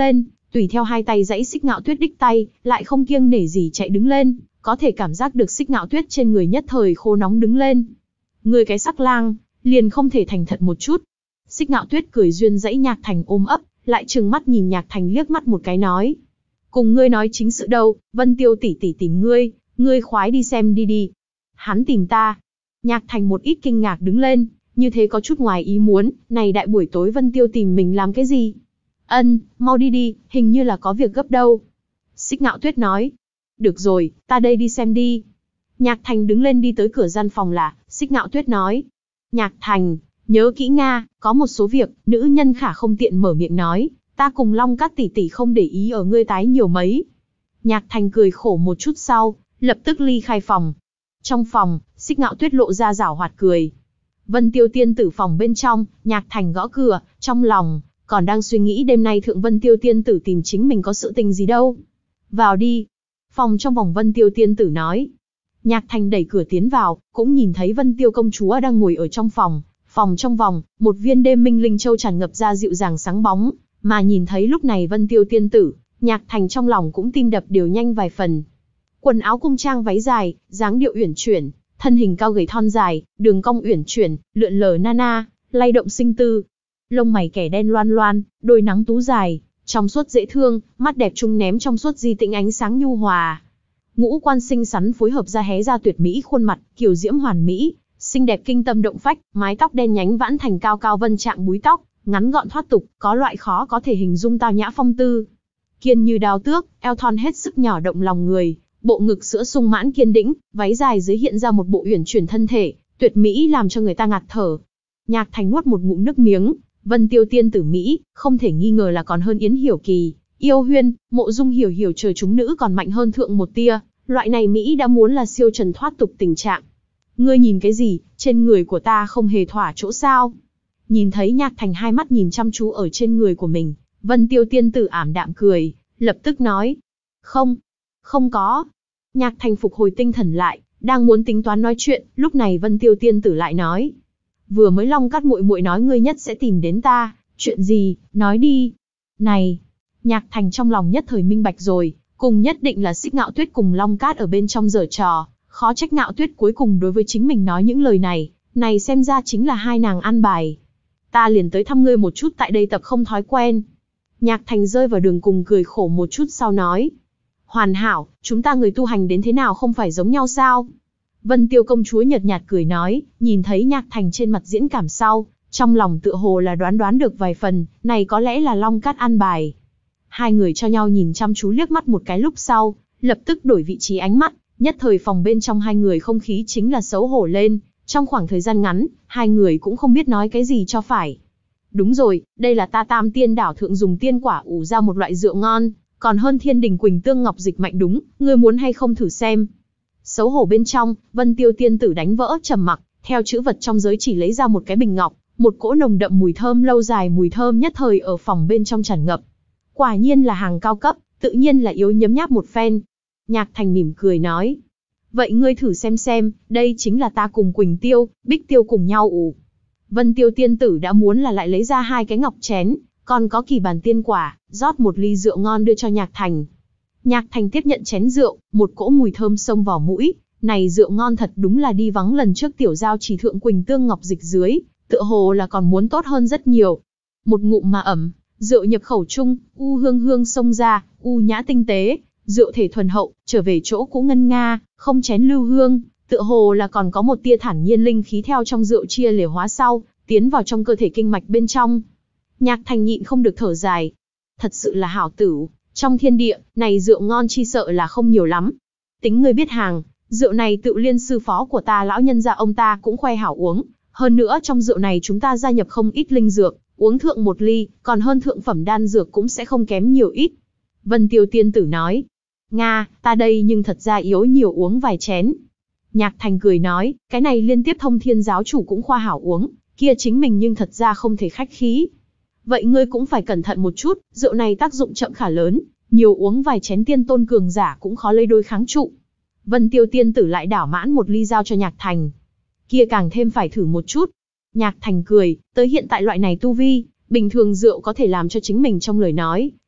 tùy theo hai tay dãy Xích Ngạo Tuyết đích tay, lại không kiêng nể gì chạy đứng lên, có thể cảm giác được Xích Ngạo Tuyết trên người nhất thời khô nóng đứng lên. Ngươi cái sắc lang, liền không thể thành thật một chút. Xích Ngạo Tuyết cười duyên dãy Nhạc Thành ôm ấp, lại trừng mắt nhìn Nhạc Thành liếc mắt một cái nói. Cùng ngươi nói chính sự đâu, Vân Tiêu tỷ tỷ tìm ngươi, ngươi khoái đi xem đi đi. Hắn tìm ta. Nhạc Thành một ít kinh ngạc đứng lên, như thế có chút ngoài ý muốn, này đại buổi tối Vân Tiêu tìm mình làm cái gì? Ân, mau đi đi, hình như là có việc gấp đâu. Xích Ngạo Tuyết nói. Được rồi, ta đây đi xem đi. Nhạc Thành đứng lên đi tới cửa gian phòng là, Xích Ngạo Tuyết nói. Nhạc Thành, nhớ kỹ Nga, có một số việc, nữ nhân khả không tiện mở miệng nói, ta cùng Long Cát tỷ tỷ không để ý ở ngươi tái nhiều mấy. Nhạc Thành cười khổ một chút sau, lập tức ly khai phòng. Trong phòng, Xích Ngạo Tuyết lộ ra giảo hoạt cười. Vân Tiêu tiên tử phòng bên trong, Nhạc Thành gõ cửa, trong lòng còn đang suy nghĩ đêm nay thượng Vân Tiêu tiên tử tìm chính mình có sự tình gì đâu. Vào đi. Phòng trong vòng Vân Tiêu tiên tử nói. Nhạc Thành đẩy cửa tiến vào, cũng nhìn thấy Vân Tiêu công chúa đang ngồi ở trong phòng. Phòng trong vòng, một viên đêm minh linh châu tràn ngập ra dịu dàng sáng bóng, mà nhìn thấy lúc này Vân Tiêu tiên tử, Nhạc Thành trong lòng cũng tim đập đều nhanh vài phần. Quần áo cung trang váy dài, dáng điệu uyển chuyển, thân hình cao gầy thon dài, đường cong uyển chuyển, lượn lờ nana, lay động sinh tư. Lông mày kẻ đen loan loan, đôi nắng tú dài, trong suốt dễ thương, mắt đẹp trung ném trong suốt di tĩnh ánh sáng nhu hòa. Ngũ quan xinh xắn phối hợp ra hé ra tuyệt mỹ khuôn mặt, kiều diễm hoàn mỹ, xinh đẹp kinh tâm động phách, mái tóc đen nhánh vãn thành cao cao vân trạng búi tóc, ngắn gọn thoát tục, có loại khó có thể hình dung tao nhã phong tư. Kiên như đao tước, eo thon hết sức nhỏ động lòng người, bộ ngực sữa sung mãn kiên đĩnh, váy dài dưới hiện ra một bộ uyển chuyển thân thể, tuyệt mỹ làm cho người ta ngạt thở. Nhạc Thành nuốt một ngụm nước miếng, Vân Tiêu tiên tử mỹ, không thể nghi ngờ là còn hơn Yến Hiểu Kỳ, Yêu Huyên, Mộ Dung Hiểu Hiểu trời chúng nữ còn mạnh hơn thượng một tia, loại này mỹ đã muốn là siêu trần thoát tục tình trạng. Ngươi nhìn cái gì, trên người của ta không hề thỏa chỗ sao? Nhìn thấy Nhạc Thành hai mắt nhìn chăm chú ở trên người của mình, Vân Tiêu tiên tử ảm đạm cười, lập tức nói. Không, không có. Nhạc Thành phục hồi tinh thần lại, đang muốn tính toán nói chuyện, lúc này Vân Tiêu tiên tử lại nói. Vừa mới Long Cát muội muội nói ngươi nhất sẽ tìm đến ta, chuyện gì, nói đi. Này, Nhạc Thành trong lòng nhất thời minh bạch rồi, cùng nhất định là Xích Ngạo Tuyết cùng Long Cát ở bên trong giở trò, khó trách Ngạo Tuyết cuối cùng đối với chính mình nói những lời này, này xem ra chính là hai nàng an bài. Ta liền tới thăm ngươi một chút tại đây tập không thói quen. Nhạc Thành rơi vào đường cùng cười khổ một chút sau nói. Hoàn hảo, chúng ta người tu hành đến thế nào không phải giống nhau sao? Vân Tiêu công chúa nhợt nhạt cười nói, nhìn thấy Nhạc Thành trên mặt diễn cảm sau, trong lòng tựa hồ là đoán đoán được vài phần, này có lẽ là Long Cát an bài. Hai người cho nhau nhìn chăm chú liếc mắt một cái lúc sau, lập tức đổi vị trí ánh mắt, nhất thời phòng bên trong hai người không khí chính là xấu hổ lên, trong khoảng thời gian ngắn, hai người cũng không biết nói cái gì cho phải. Đúng rồi, đây là ta Tam Tiên đảo thượng dùng tiên quả ủ ra một loại rượu ngon, còn hơn Thiên Đình Quỳnh Tương Ngọc Dịch mạnh đúng, ngươi muốn hay không thử xem. Xấu hổ bên trong, Vân Tiêu tiên tử đánh vỡ trầm mặc, theo chữ vật trong giới chỉ lấy ra một cái bình ngọc, một cỗ nồng đậm mùi thơm lâu dài mùi thơm nhất thời ở phòng bên trong tràn ngập. Quả nhiên là hàng cao cấp, tự nhiên là yếu nhấm nháp một phen. Nhạc Thành mỉm cười nói. Vậy ngươi thử xem xem, đây chính là ta cùng Quỳnh Tiêu, Bích Tiêu cùng nhau ủ. Vân Tiêu tiên tử đã muốn là lại lấy ra hai cái ngọc chén, còn có kỳ bàn tiên quả, rót một ly rượu ngon đưa cho Nhạc Thành. Nhạc Thành tiếp nhận chén rượu, một cỗ mùi thơm xông vào mũi, này rượu ngon thật đúng là đi vắng lần trước tiểu giao chỉ thượng Quỳnh Tương Ngọc Dịch dưới, tựa hồ là còn muốn tốt hơn rất nhiều. Một ngụm mà ẩm, rượu nhập khẩu chung, u hương hương xông ra, u nhã tinh tế, rượu thể thuần hậu, trở về chỗ cũ ngân nga, không chén lưu hương, tựa hồ là còn có một tia thản nhiên linh khí theo trong rượu chia lìa hóa sau, tiến vào trong cơ thể kinh mạch bên trong. Nhạc Thành nhịn không được thở dài. Thật sự là hảo tửu, trong thiên địa, này rượu ngon chi sợ là không nhiều lắm. Tính ngươi biết hàng, rượu này tự liên sư phó của ta lão nhân gia ông ta cũng khoe hảo uống. Hơn nữa trong rượu này chúng ta gia nhập không ít linh dược, uống thượng một ly, còn hơn thượng phẩm đan dược cũng sẽ không kém nhiều ít. Vân Tiêu tiên tử nói. Nga, ta đây nhưng thật ra yếu nhiều uống vài chén. Nhạc Thành cười nói, cái này liên tiếp thông thiên giáo chủ cũng khoa hảo uống, kia chính mình nhưng thật ra không thể khách khí. Vậy ngươi cũng phải cẩn thận một chút, rượu này tác dụng chậm khả lớn, nhiều uống vài chén tiên tôn cường giả cũng khó lấy đôi kháng trụ. Vân Tiêu tiên tử lại đảo mãn một ly giao cho Nhạc Thành. Kia càng thêm phải thử một chút. Nhạc Thành cười, tới hiện tại loại này tu vi, bình thường rượu có thể làm cho chính mình trong lời nói,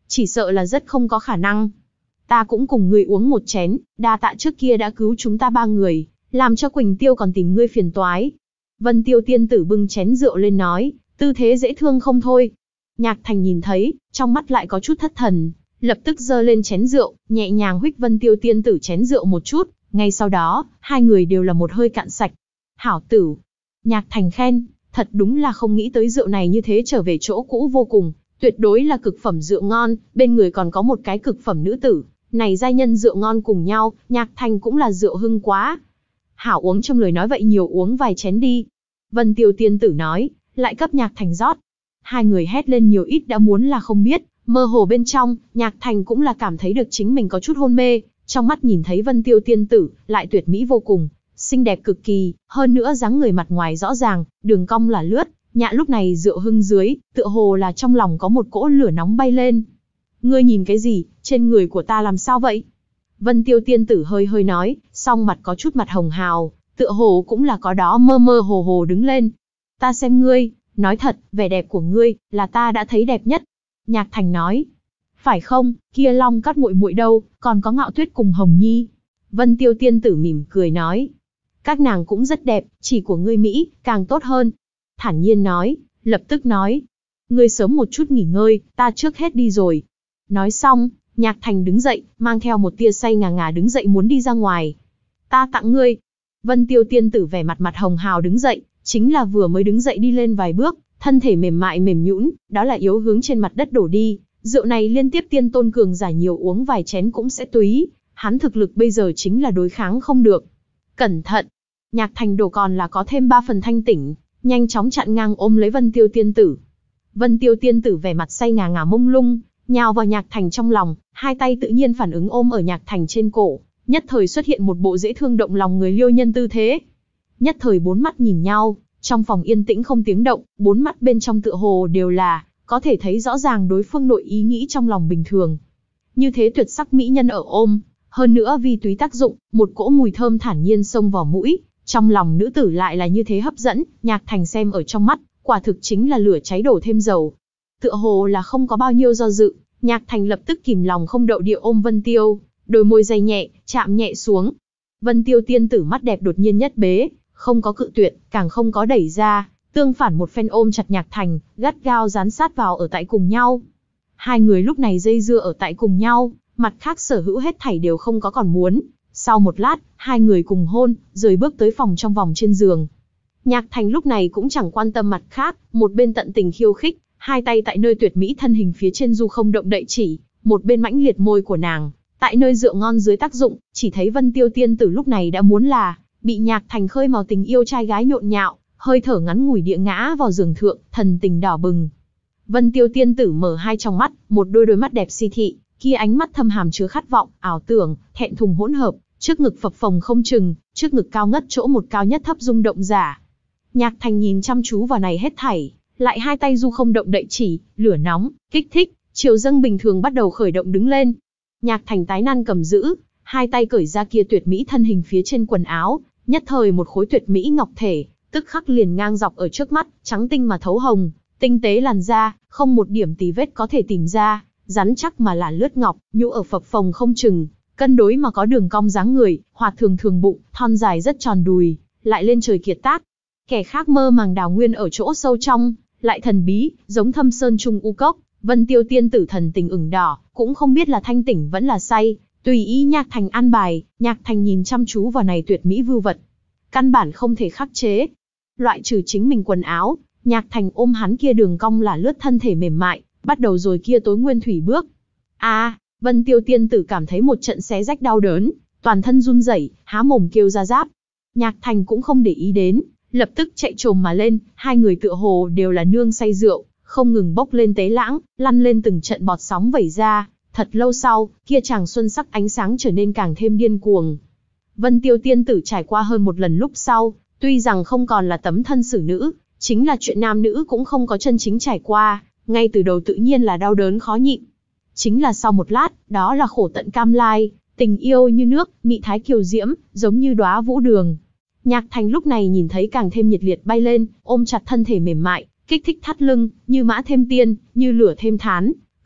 chỉ sợ là rất không có khả năng. Ta cũng cùng ngươi uống một chén, đa tạ trước kia đã cứu chúng ta ba người, làm cho Quỳnh Tiêu còn tìm ngươi phiền toái. Vân Tiêu tiên tử bưng chén rượu lên nói, tư thế dễ thương không thôi. Nhạc Thành nhìn thấy, trong mắt lại có chút thất thần, lập tức giơ lên chén rượu, nhẹ nhàng huých Vân Tiêu tiên tử chén rượu một chút, ngay sau đó, hai người đều là một hơi cạn sạch. Hảo tử. Nhạc Thành khen, thật đúng là không nghĩ tới rượu này như thế trở về chỗ cũ vô cùng, tuyệt đối là cực phẩm rượu ngon, bên người còn có một cái cực phẩm nữ tử, này giai nhân rượu ngon cùng nhau, Nhạc Thành cũng là rượu hưng quá. Hảo uống trong lời nói vậy nhiều uống vài chén đi. Vân Tiêu tiên tử nói, lại cấp Nhạc Thành rót. Hai người hét lên nhiều ít đã muốn là không biết, mơ hồ bên trong, Nhạc Thành cũng là cảm thấy được chính mình có chút hôn mê, trong mắt nhìn thấy Vân Tiêu tiên tử, lại tuyệt mỹ vô cùng, xinh đẹp cực kỳ, hơn nữa dáng người mặt ngoài rõ ràng, đường cong là lướt, nhạ lúc này rượu hưng dưới, tựa hồ là trong lòng có một cỗ lửa nóng bay lên. Ngươi nhìn cái gì, trên người của ta làm sao vậy? Vân Tiêu tiên tử hơi hơi nói, song mặt có chút mặt hồng hào, tựa hồ cũng là có đó mơ mơ hồ hồ đứng lên. Ta xem ngươi, nói thật, vẻ đẹp của ngươi, là ta đã thấy đẹp nhất. Nhạc Thành nói, phải không, kia Long Cát muội muội đâu, còn có Ngạo Tuyết cùng Hồng Nhi. Vân Tiêu tiên tử mỉm cười nói, các nàng cũng rất đẹp, chỉ của ngươi Mỹ, càng tốt hơn. Thản nhiên nói, lập tức nói, ngươi sớm một chút nghỉ ngơi, ta trước hết đi rồi. Nói xong, Nhạc Thành đứng dậy, mang theo một tia say ngà ngà đứng dậy muốn đi ra ngoài. Ta tặng ngươi. Vân Tiêu tiên tử vẻ mặt mặt hồng hào đứng dậy, chính là vừa mới đứng dậy đi lên vài bước, thân thể mềm mại mềm nhũn, đó là yếu hướng trên mặt đất đổ đi. Rượu này liên tiếp tiên tôn cường giả nhiều uống vài chén cũng sẽ túy, hắn thực lực bây giờ chính là đối kháng không được. Cẩn thận. Nhạc Thành đổ còn là có thêm ba phần thanh tỉnh, nhanh chóng chặn ngang ôm lấy Vân Tiêu tiên tử. Vân Tiêu tiên tử vẻ mặt say ngà ngà mông lung, nhào vào Nhạc Thành trong lòng, hai tay tự nhiên phản ứng ôm ở Nhạc Thành trên cổ, nhất thời xuất hiện một bộ dễ thương động lòng người liêu nhân tư thế. Nhất thời bốn mắt nhìn nhau, trong phòng yên tĩnh không tiếng động, bốn mắt bên trong tựa hồ đều là có thể thấy rõ ràng đối phương nội ý nghĩ trong lòng bình thường. Như thế tuyệt sắc mỹ nhân ở ôm, hơn nữa vì túy tác dụng, một cỗ mùi thơm thản nhiên xông vào mũi, trong lòng nữ tử lại là như thế hấp dẫn, Nhạc Thành xem ở trong mắt, quả thực chính là lửa cháy đổ thêm dầu. Tựa hồ là không có bao nhiêu do dự, Nhạc Thành lập tức kìm lòng không đậu địa ôm Vân Tiêu, đôi môi dày nhẹ, chạm nhẹ xuống. Vân Tiêu tiên tử mắt đẹp đột nhiên nhất bế, không có cự tuyệt, càng không có đẩy ra, tương phản một phen ôm chặt Nhạc Thành, gắt gao dán sát vào ở tại cùng nhau. Hai người lúc này dây dưa ở tại cùng nhau, mặt khác sở hữu hết thảy đều không có còn muốn. Sau một lát, hai người cùng hôn, rời bước tới phòng trong vòng trên giường. Nhạc Thành lúc này cũng chẳng quan tâm mặt khác, một bên tận tình khiêu khích, hai tay tại nơi tuyệt mỹ thân hình phía trên du không động đậy chỉ, một bên mãnh liệt môi của nàng, tại nơi rượu ngon dưới tác dụng, chỉ thấy Vân Tiêu tiên tử lúc này đã muốn là bị Nhạc Thành khơi mào tình yêu trai gái nhộn nhạo, hơi thở ngắn ngủi địa ngã vào giường thượng, thần tình đỏ bừng. Vân Tiêu tiên tử mở hai tròng mắt, một đôi đôi mắt đẹp si thị, kia ánh mắt thâm hàm chứa khát vọng, ảo tưởng, thẹn thùng hỗn hợp, trước ngực phập phồng không chừng, trước ngực cao ngất chỗ một cao nhất thấp rung động giả. Nhạc Thành nhìn chăm chú vào này hết thảy, lại hai tay du không động đậy chỉ, lửa nóng, kích thích, chiều dâng bình thường bắt đầu khởi động đứng lên. Nhạc Thành tái nan cầm giữ, hai tay cởi ra kia tuyệt mỹ thân hình phía trên quần áo, nhất thời một khối tuyệt mỹ ngọc thể, tức khắc liền ngang dọc ở trước mắt, trắng tinh mà thấu hồng, tinh tế làn da, không một điểm tì vết có thể tìm ra, rắn chắc mà là lướt ngọc, nhũ ở phập phồng không chừng, cân đối mà có đường cong dáng người, hoạt thường thường bụng, thon dài rất tròn đùi, lại lên trời kiệt tác. Kẻ khác mơ màng đào nguyên ở chỗ sâu trong, lại thần bí, giống thâm sơn trung u cốc. Vân Tiêu tiên tử thần tình ửng đỏ, cũng không biết là thanh tỉnh vẫn là say, tùy ý Nhạc Thành an bài. Nhạc Thành nhìn chăm chú vào này tuyệt mỹ vưu vật, căn bản không thể khắc chế. Loại trừ chính mình quần áo, Nhạc Thành ôm hắn kia đường cong là lướt thân thể mềm mại, bắt đầu rồi kia tối nguyên thủy bước. A, à, Vân Tiêu tiên tử cảm thấy một trận xé rách đau đớn, toàn thân run rẩy, há mồm kêu ra giáp. Nhạc Thành cũng không để ý đến, lập tức chạy trồm mà lên, hai người tựa hồ đều là nương say rượu, không ngừng bốc lên tế lãng, lăn lên từng trận bọt sóng vẩy ra. Thật lâu sau, kia chàng xuân sắc ánh sáng trở nên càng thêm điên cuồng. Vân Tiêu tiên tử trải qua hơn một lần lúc sau, tuy rằng không còn là tấm thân xử nữ, chính là chuyện nam nữ cũng không có chân chính trải qua, ngay từ đầu tự nhiên là đau đớn khó nhịn. Chính là sau một lát, đó là khổ tận cam lai, tình yêu như nước, mị thái kiều diễm, giống như đóa vũ đường. Nhạc Thành lúc này nhìn thấy càng thêm nhiệt liệt bay lên, ôm chặt thân thể mềm mại, kích thích thắt lưng, như mã thêm tiên, như lửa thêm thán,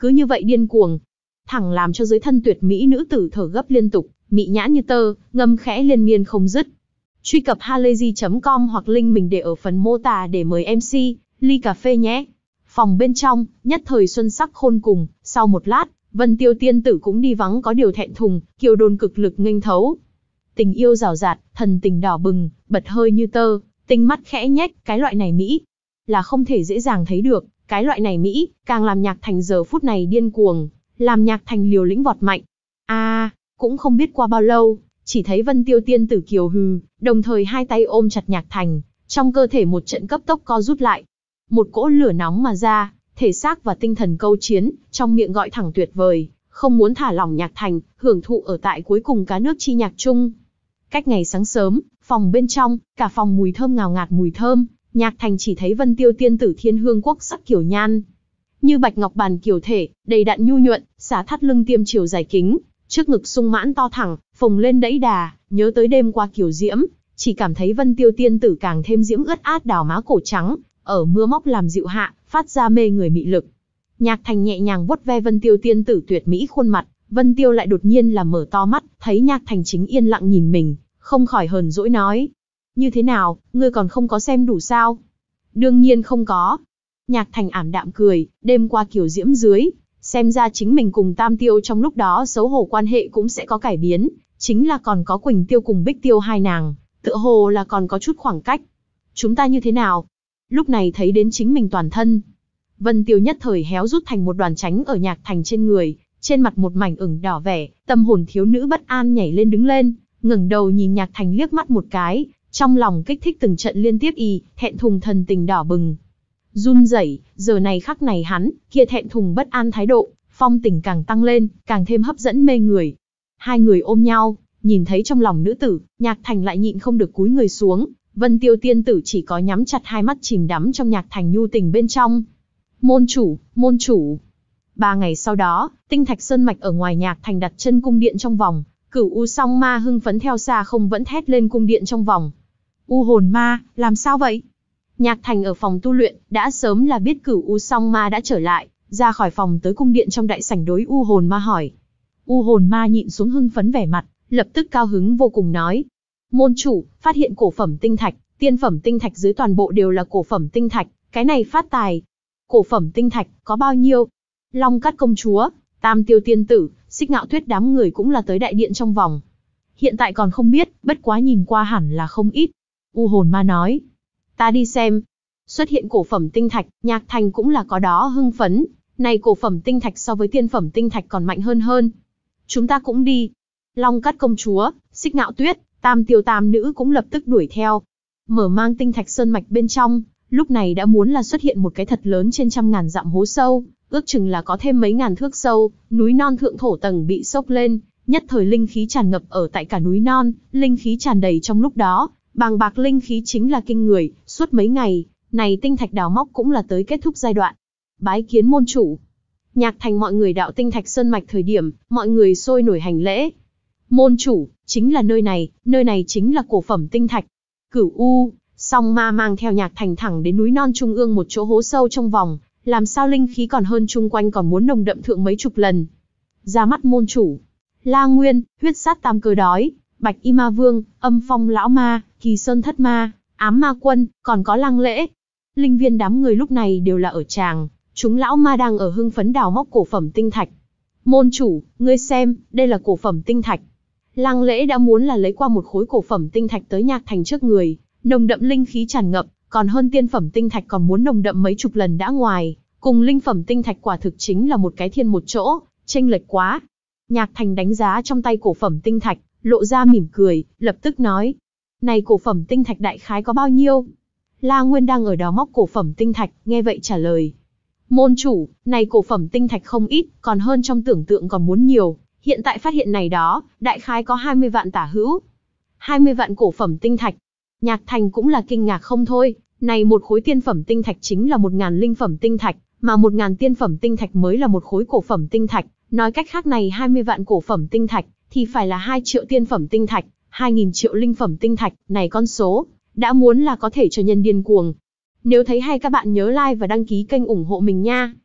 cứ như vậy điên cuồng, thẳng làm cho dưới thân tuyệt mỹ nữ tử thở gấp liên tục, mị nhãn như tơ, ngâm khẽ liên miên không dứt. Truy cập halayzi chấm com hoặc link mình để ở phần mô tả để mời em xê, ly cà phê nhé. Phòng bên trong, nhất thời xuân sắc khôn cùng, sau một lát, Vân Tiêu tiên tử cũng đi vắng có điều thẹn thùng, kiều đồn cực lực nghênh thấu. Tình yêu rào rạt, thần tình đỏ bừng, bật hơi như tơ, tinh mắt khẽ nhếch, cái loại này mỹ là không thể dễ dàng thấy được, cái loại này mỹ càng làm Nhạc Thành giờ phút này điên cuồng, làm Nhạc Thành liều lĩnh vọt mạnh. A, à, cũng không biết qua bao lâu, chỉ thấy Vân Tiêu tiên tử kiều hừ, đồng thời hai tay ôm chặt Nhạc Thành, trong cơ thể một trận cấp tốc co rút lại. Một cỗ lửa nóng mà ra, thể xác và tinh thần câu chiến, trong miệng gọi thẳng tuyệt vời, không muốn thả lỏng Nhạc Thành, hưởng thụ ở tại cuối cùng cá nước chi nhạc chung. Cách ngày sáng sớm, phòng bên trong, cả phòng mùi thơm ngào ngạt mùi thơm, Nhạc Thành chỉ thấy Vân Tiêu tiên tử thiên hương quốc sắc kiểu nhan. Như bạch ngọc bàn kiểu thể, đầy đặn nhu nhuận, xả thắt lưng tiêm chiều dài kính, trước ngực sung mãn to thẳng, phồng lên đẫy đà, nhớ tới đêm qua kiểu diễm, chỉ cảm thấy Vân Tiêu tiên tử càng thêm diễm ướt át đào má cổ trắng, ở mưa móc làm dịu hạ, phát ra mê người mị lực. Nhạc Thành nhẹ nhàng vuốt ve Vân Tiêu tiên tử tuyệt mỹ khuôn mặt, Vân Tiêu lại đột nhiên là mở to mắt, thấy Nhạc Thành chính yên lặng nhìn mình, không khỏi hờn dỗi nói: "Như thế nào, ngươi còn không có xem đủ sao?" "Đương nhiên không có." Nhạc Thành ảm đạm cười, đêm qua kiểu diễm dưới, xem ra chính mình cùng Tam Tiêu trong lúc đó xấu hổ quan hệ cũng sẽ có cải biến, chính là còn có Quỳnh Tiêu cùng Bích Tiêu hai nàng, tựa hồ là còn có chút khoảng cách. "Chúng ta như thế nào?" Lúc này thấy đến chính mình toàn thân, Vân Tiêu nhất thời héo rút thành một đoàn tránh ở Nhạc Thành trên người, trên mặt một mảnh ửng đỏ vẻ, tâm hồn thiếu nữ bất an nhảy lên đứng lên, ngẩng đầu nhìn Nhạc Thành liếc mắt một cái, trong lòng kích thích từng trận liên tiếp y, thẹn thùng thần tình đỏ bừng. Run rẩy, giờ này khắc này hắn, kia thẹn thùng bất an thái độ, phong tình càng tăng lên, càng thêm hấp dẫn mê người. Hai người ôm nhau, nhìn thấy trong lòng nữ tử, Nhạc Thành lại nhịn không được cúi người xuống, Vân Tiêu tiên tử chỉ có nhắm chặt hai mắt chìm đắm trong Nhạc Thành nhu tình bên trong. Môn chủ, môn chủ. Ba ngày sau đó, Tinh Thạch Sơn Mạch ở ngoài Nhạc Thành đặt chân cung điện trong vòng, Cửu U Song Ma hưng phấn theo xa không vẫn thét lên cung điện trong vòng. U hồn ma, làm sao vậy? Nhạc Thành ở phòng tu luyện, đã sớm là biết Cửu U Song Ma đã trở lại, ra khỏi phòng tới cung điện trong đại sảnh đối U hồn ma hỏi. U hồn ma nhịn xuống hưng phấn vẻ mặt, lập tức cao hứng vô cùng nói: "Môn chủ, phát hiện cổ phẩm tinh thạch, tiên phẩm tinh thạch dưới toàn bộ đều là cổ phẩm tinh thạch, cái này phát tài." "Cổ phẩm tinh thạch, có bao nhiêu?" Long Cát công chúa, Tam Tiêu tiên tử, Xích Ngạo Tuyết đám người cũng là tới đại điện trong vòng. "Hiện tại còn không biết, bất quá nhìn qua hẳn là không ít." U hồn ma nói. "Ta đi xem." Xuất hiện cổ phẩm tinh thạch, Nhạc Thành cũng là có đó hưng phấn, này cổ phẩm tinh thạch so với tiên phẩm tinh thạch còn mạnh hơn hơn. "Chúng ta cũng đi." Long Cát công chúa, Xích Ngạo Tuyết, Tam Tiêu tam nữ cũng lập tức đuổi theo. Mở mang Tinh Thạch Sơn Mạch bên trong, lúc này đã muốn là xuất hiện một cái thật lớn trên trăm ngàn dặm hố sâu, ước chừng là có thêm mấy ngàn thước sâu, núi non thượng thổ tầng bị sốc lên, nhất thời linh khí tràn ngập ở tại cả núi non, linh khí tràn đầy trong lúc đó, bàng bạc linh khí chính là kinh người, suốt mấy ngày, này tinh thạch đào móc cũng là tới kết thúc giai đoạn. Bái kiến môn chủ. Nhạc Thành mọi người đạo Tinh Thạch Sơn Mạch thời điểm, mọi người sôi nổi hành lễ. Môn chủ, chính là nơi này, nơi này chính là cổ phẩm tinh thạch. Cửu U Song Ma mang theo Nhạc Thành thẳng đến núi non trung ương một chỗ hố sâu trong vòng, làm sao linh khí còn hơn chung quanh còn muốn nồng đậm thượng mấy chục lần. Ra mắt môn chủ, La Nguyên, Huyết Sát Tam Cơ Đói, Bạch Y Ma Vương, Âm Phong Lão Ma, Kỳ Sơn Thất Ma, Ám Ma Quân, còn có Lăng Lễ. Linh viên đám người lúc này đều là ở tràng, chúng lão ma đang ở hưng phấn đào móc cổ phẩm tinh thạch. Môn chủ, ngươi xem, đây là cổ phẩm tinh thạch. Lăng Lễ đã muốn là lấy qua một khối cổ phẩm tinh thạch tới Nhạc Thành trước người, nồng đậm linh khí tràn ngập, còn hơn tiên phẩm tinh thạch còn muốn nồng đậm mấy chục lần đã ngoài, cùng linh phẩm tinh thạch quả thực chính là một cái thiên một chỗ, chênh lệch quá. Nhạc Thành đánh giá trong tay cổ phẩm tinh thạch, lộ ra mỉm cười, lập tức nói: "Này cổ phẩm tinh thạch đại khái có bao nhiêu?" La Nguyên đang ở đó móc cổ phẩm tinh thạch, nghe vậy trả lời: "Môn chủ, này cổ phẩm tinh thạch không ít, còn hơn trong tưởng tượng còn muốn nhiều, hiện tại phát hiện này đó, đại khái có hai mươi vạn tả hữu." hai mươi vạn cổ phẩm tinh thạch. Nhạc Thành cũng là kinh ngạc không thôi, này một khối tiên phẩm tinh thạch chính là một ngàn linh phẩm tinh thạch, mà một ngàn tiên phẩm tinh thạch mới là một khối cổ phẩm tinh thạch, nói cách khác này hai mươi vạn cổ phẩm tinh thạch, thì phải là hai triệu tiên phẩm tinh thạch, hai nghìn triệu linh phẩm tinh thạch, này con số, đã muốn là có thể cho nhân điên cuồng. Nếu thấy hay các bạn nhớ like và đăng ký kênh ủng hộ mình nha.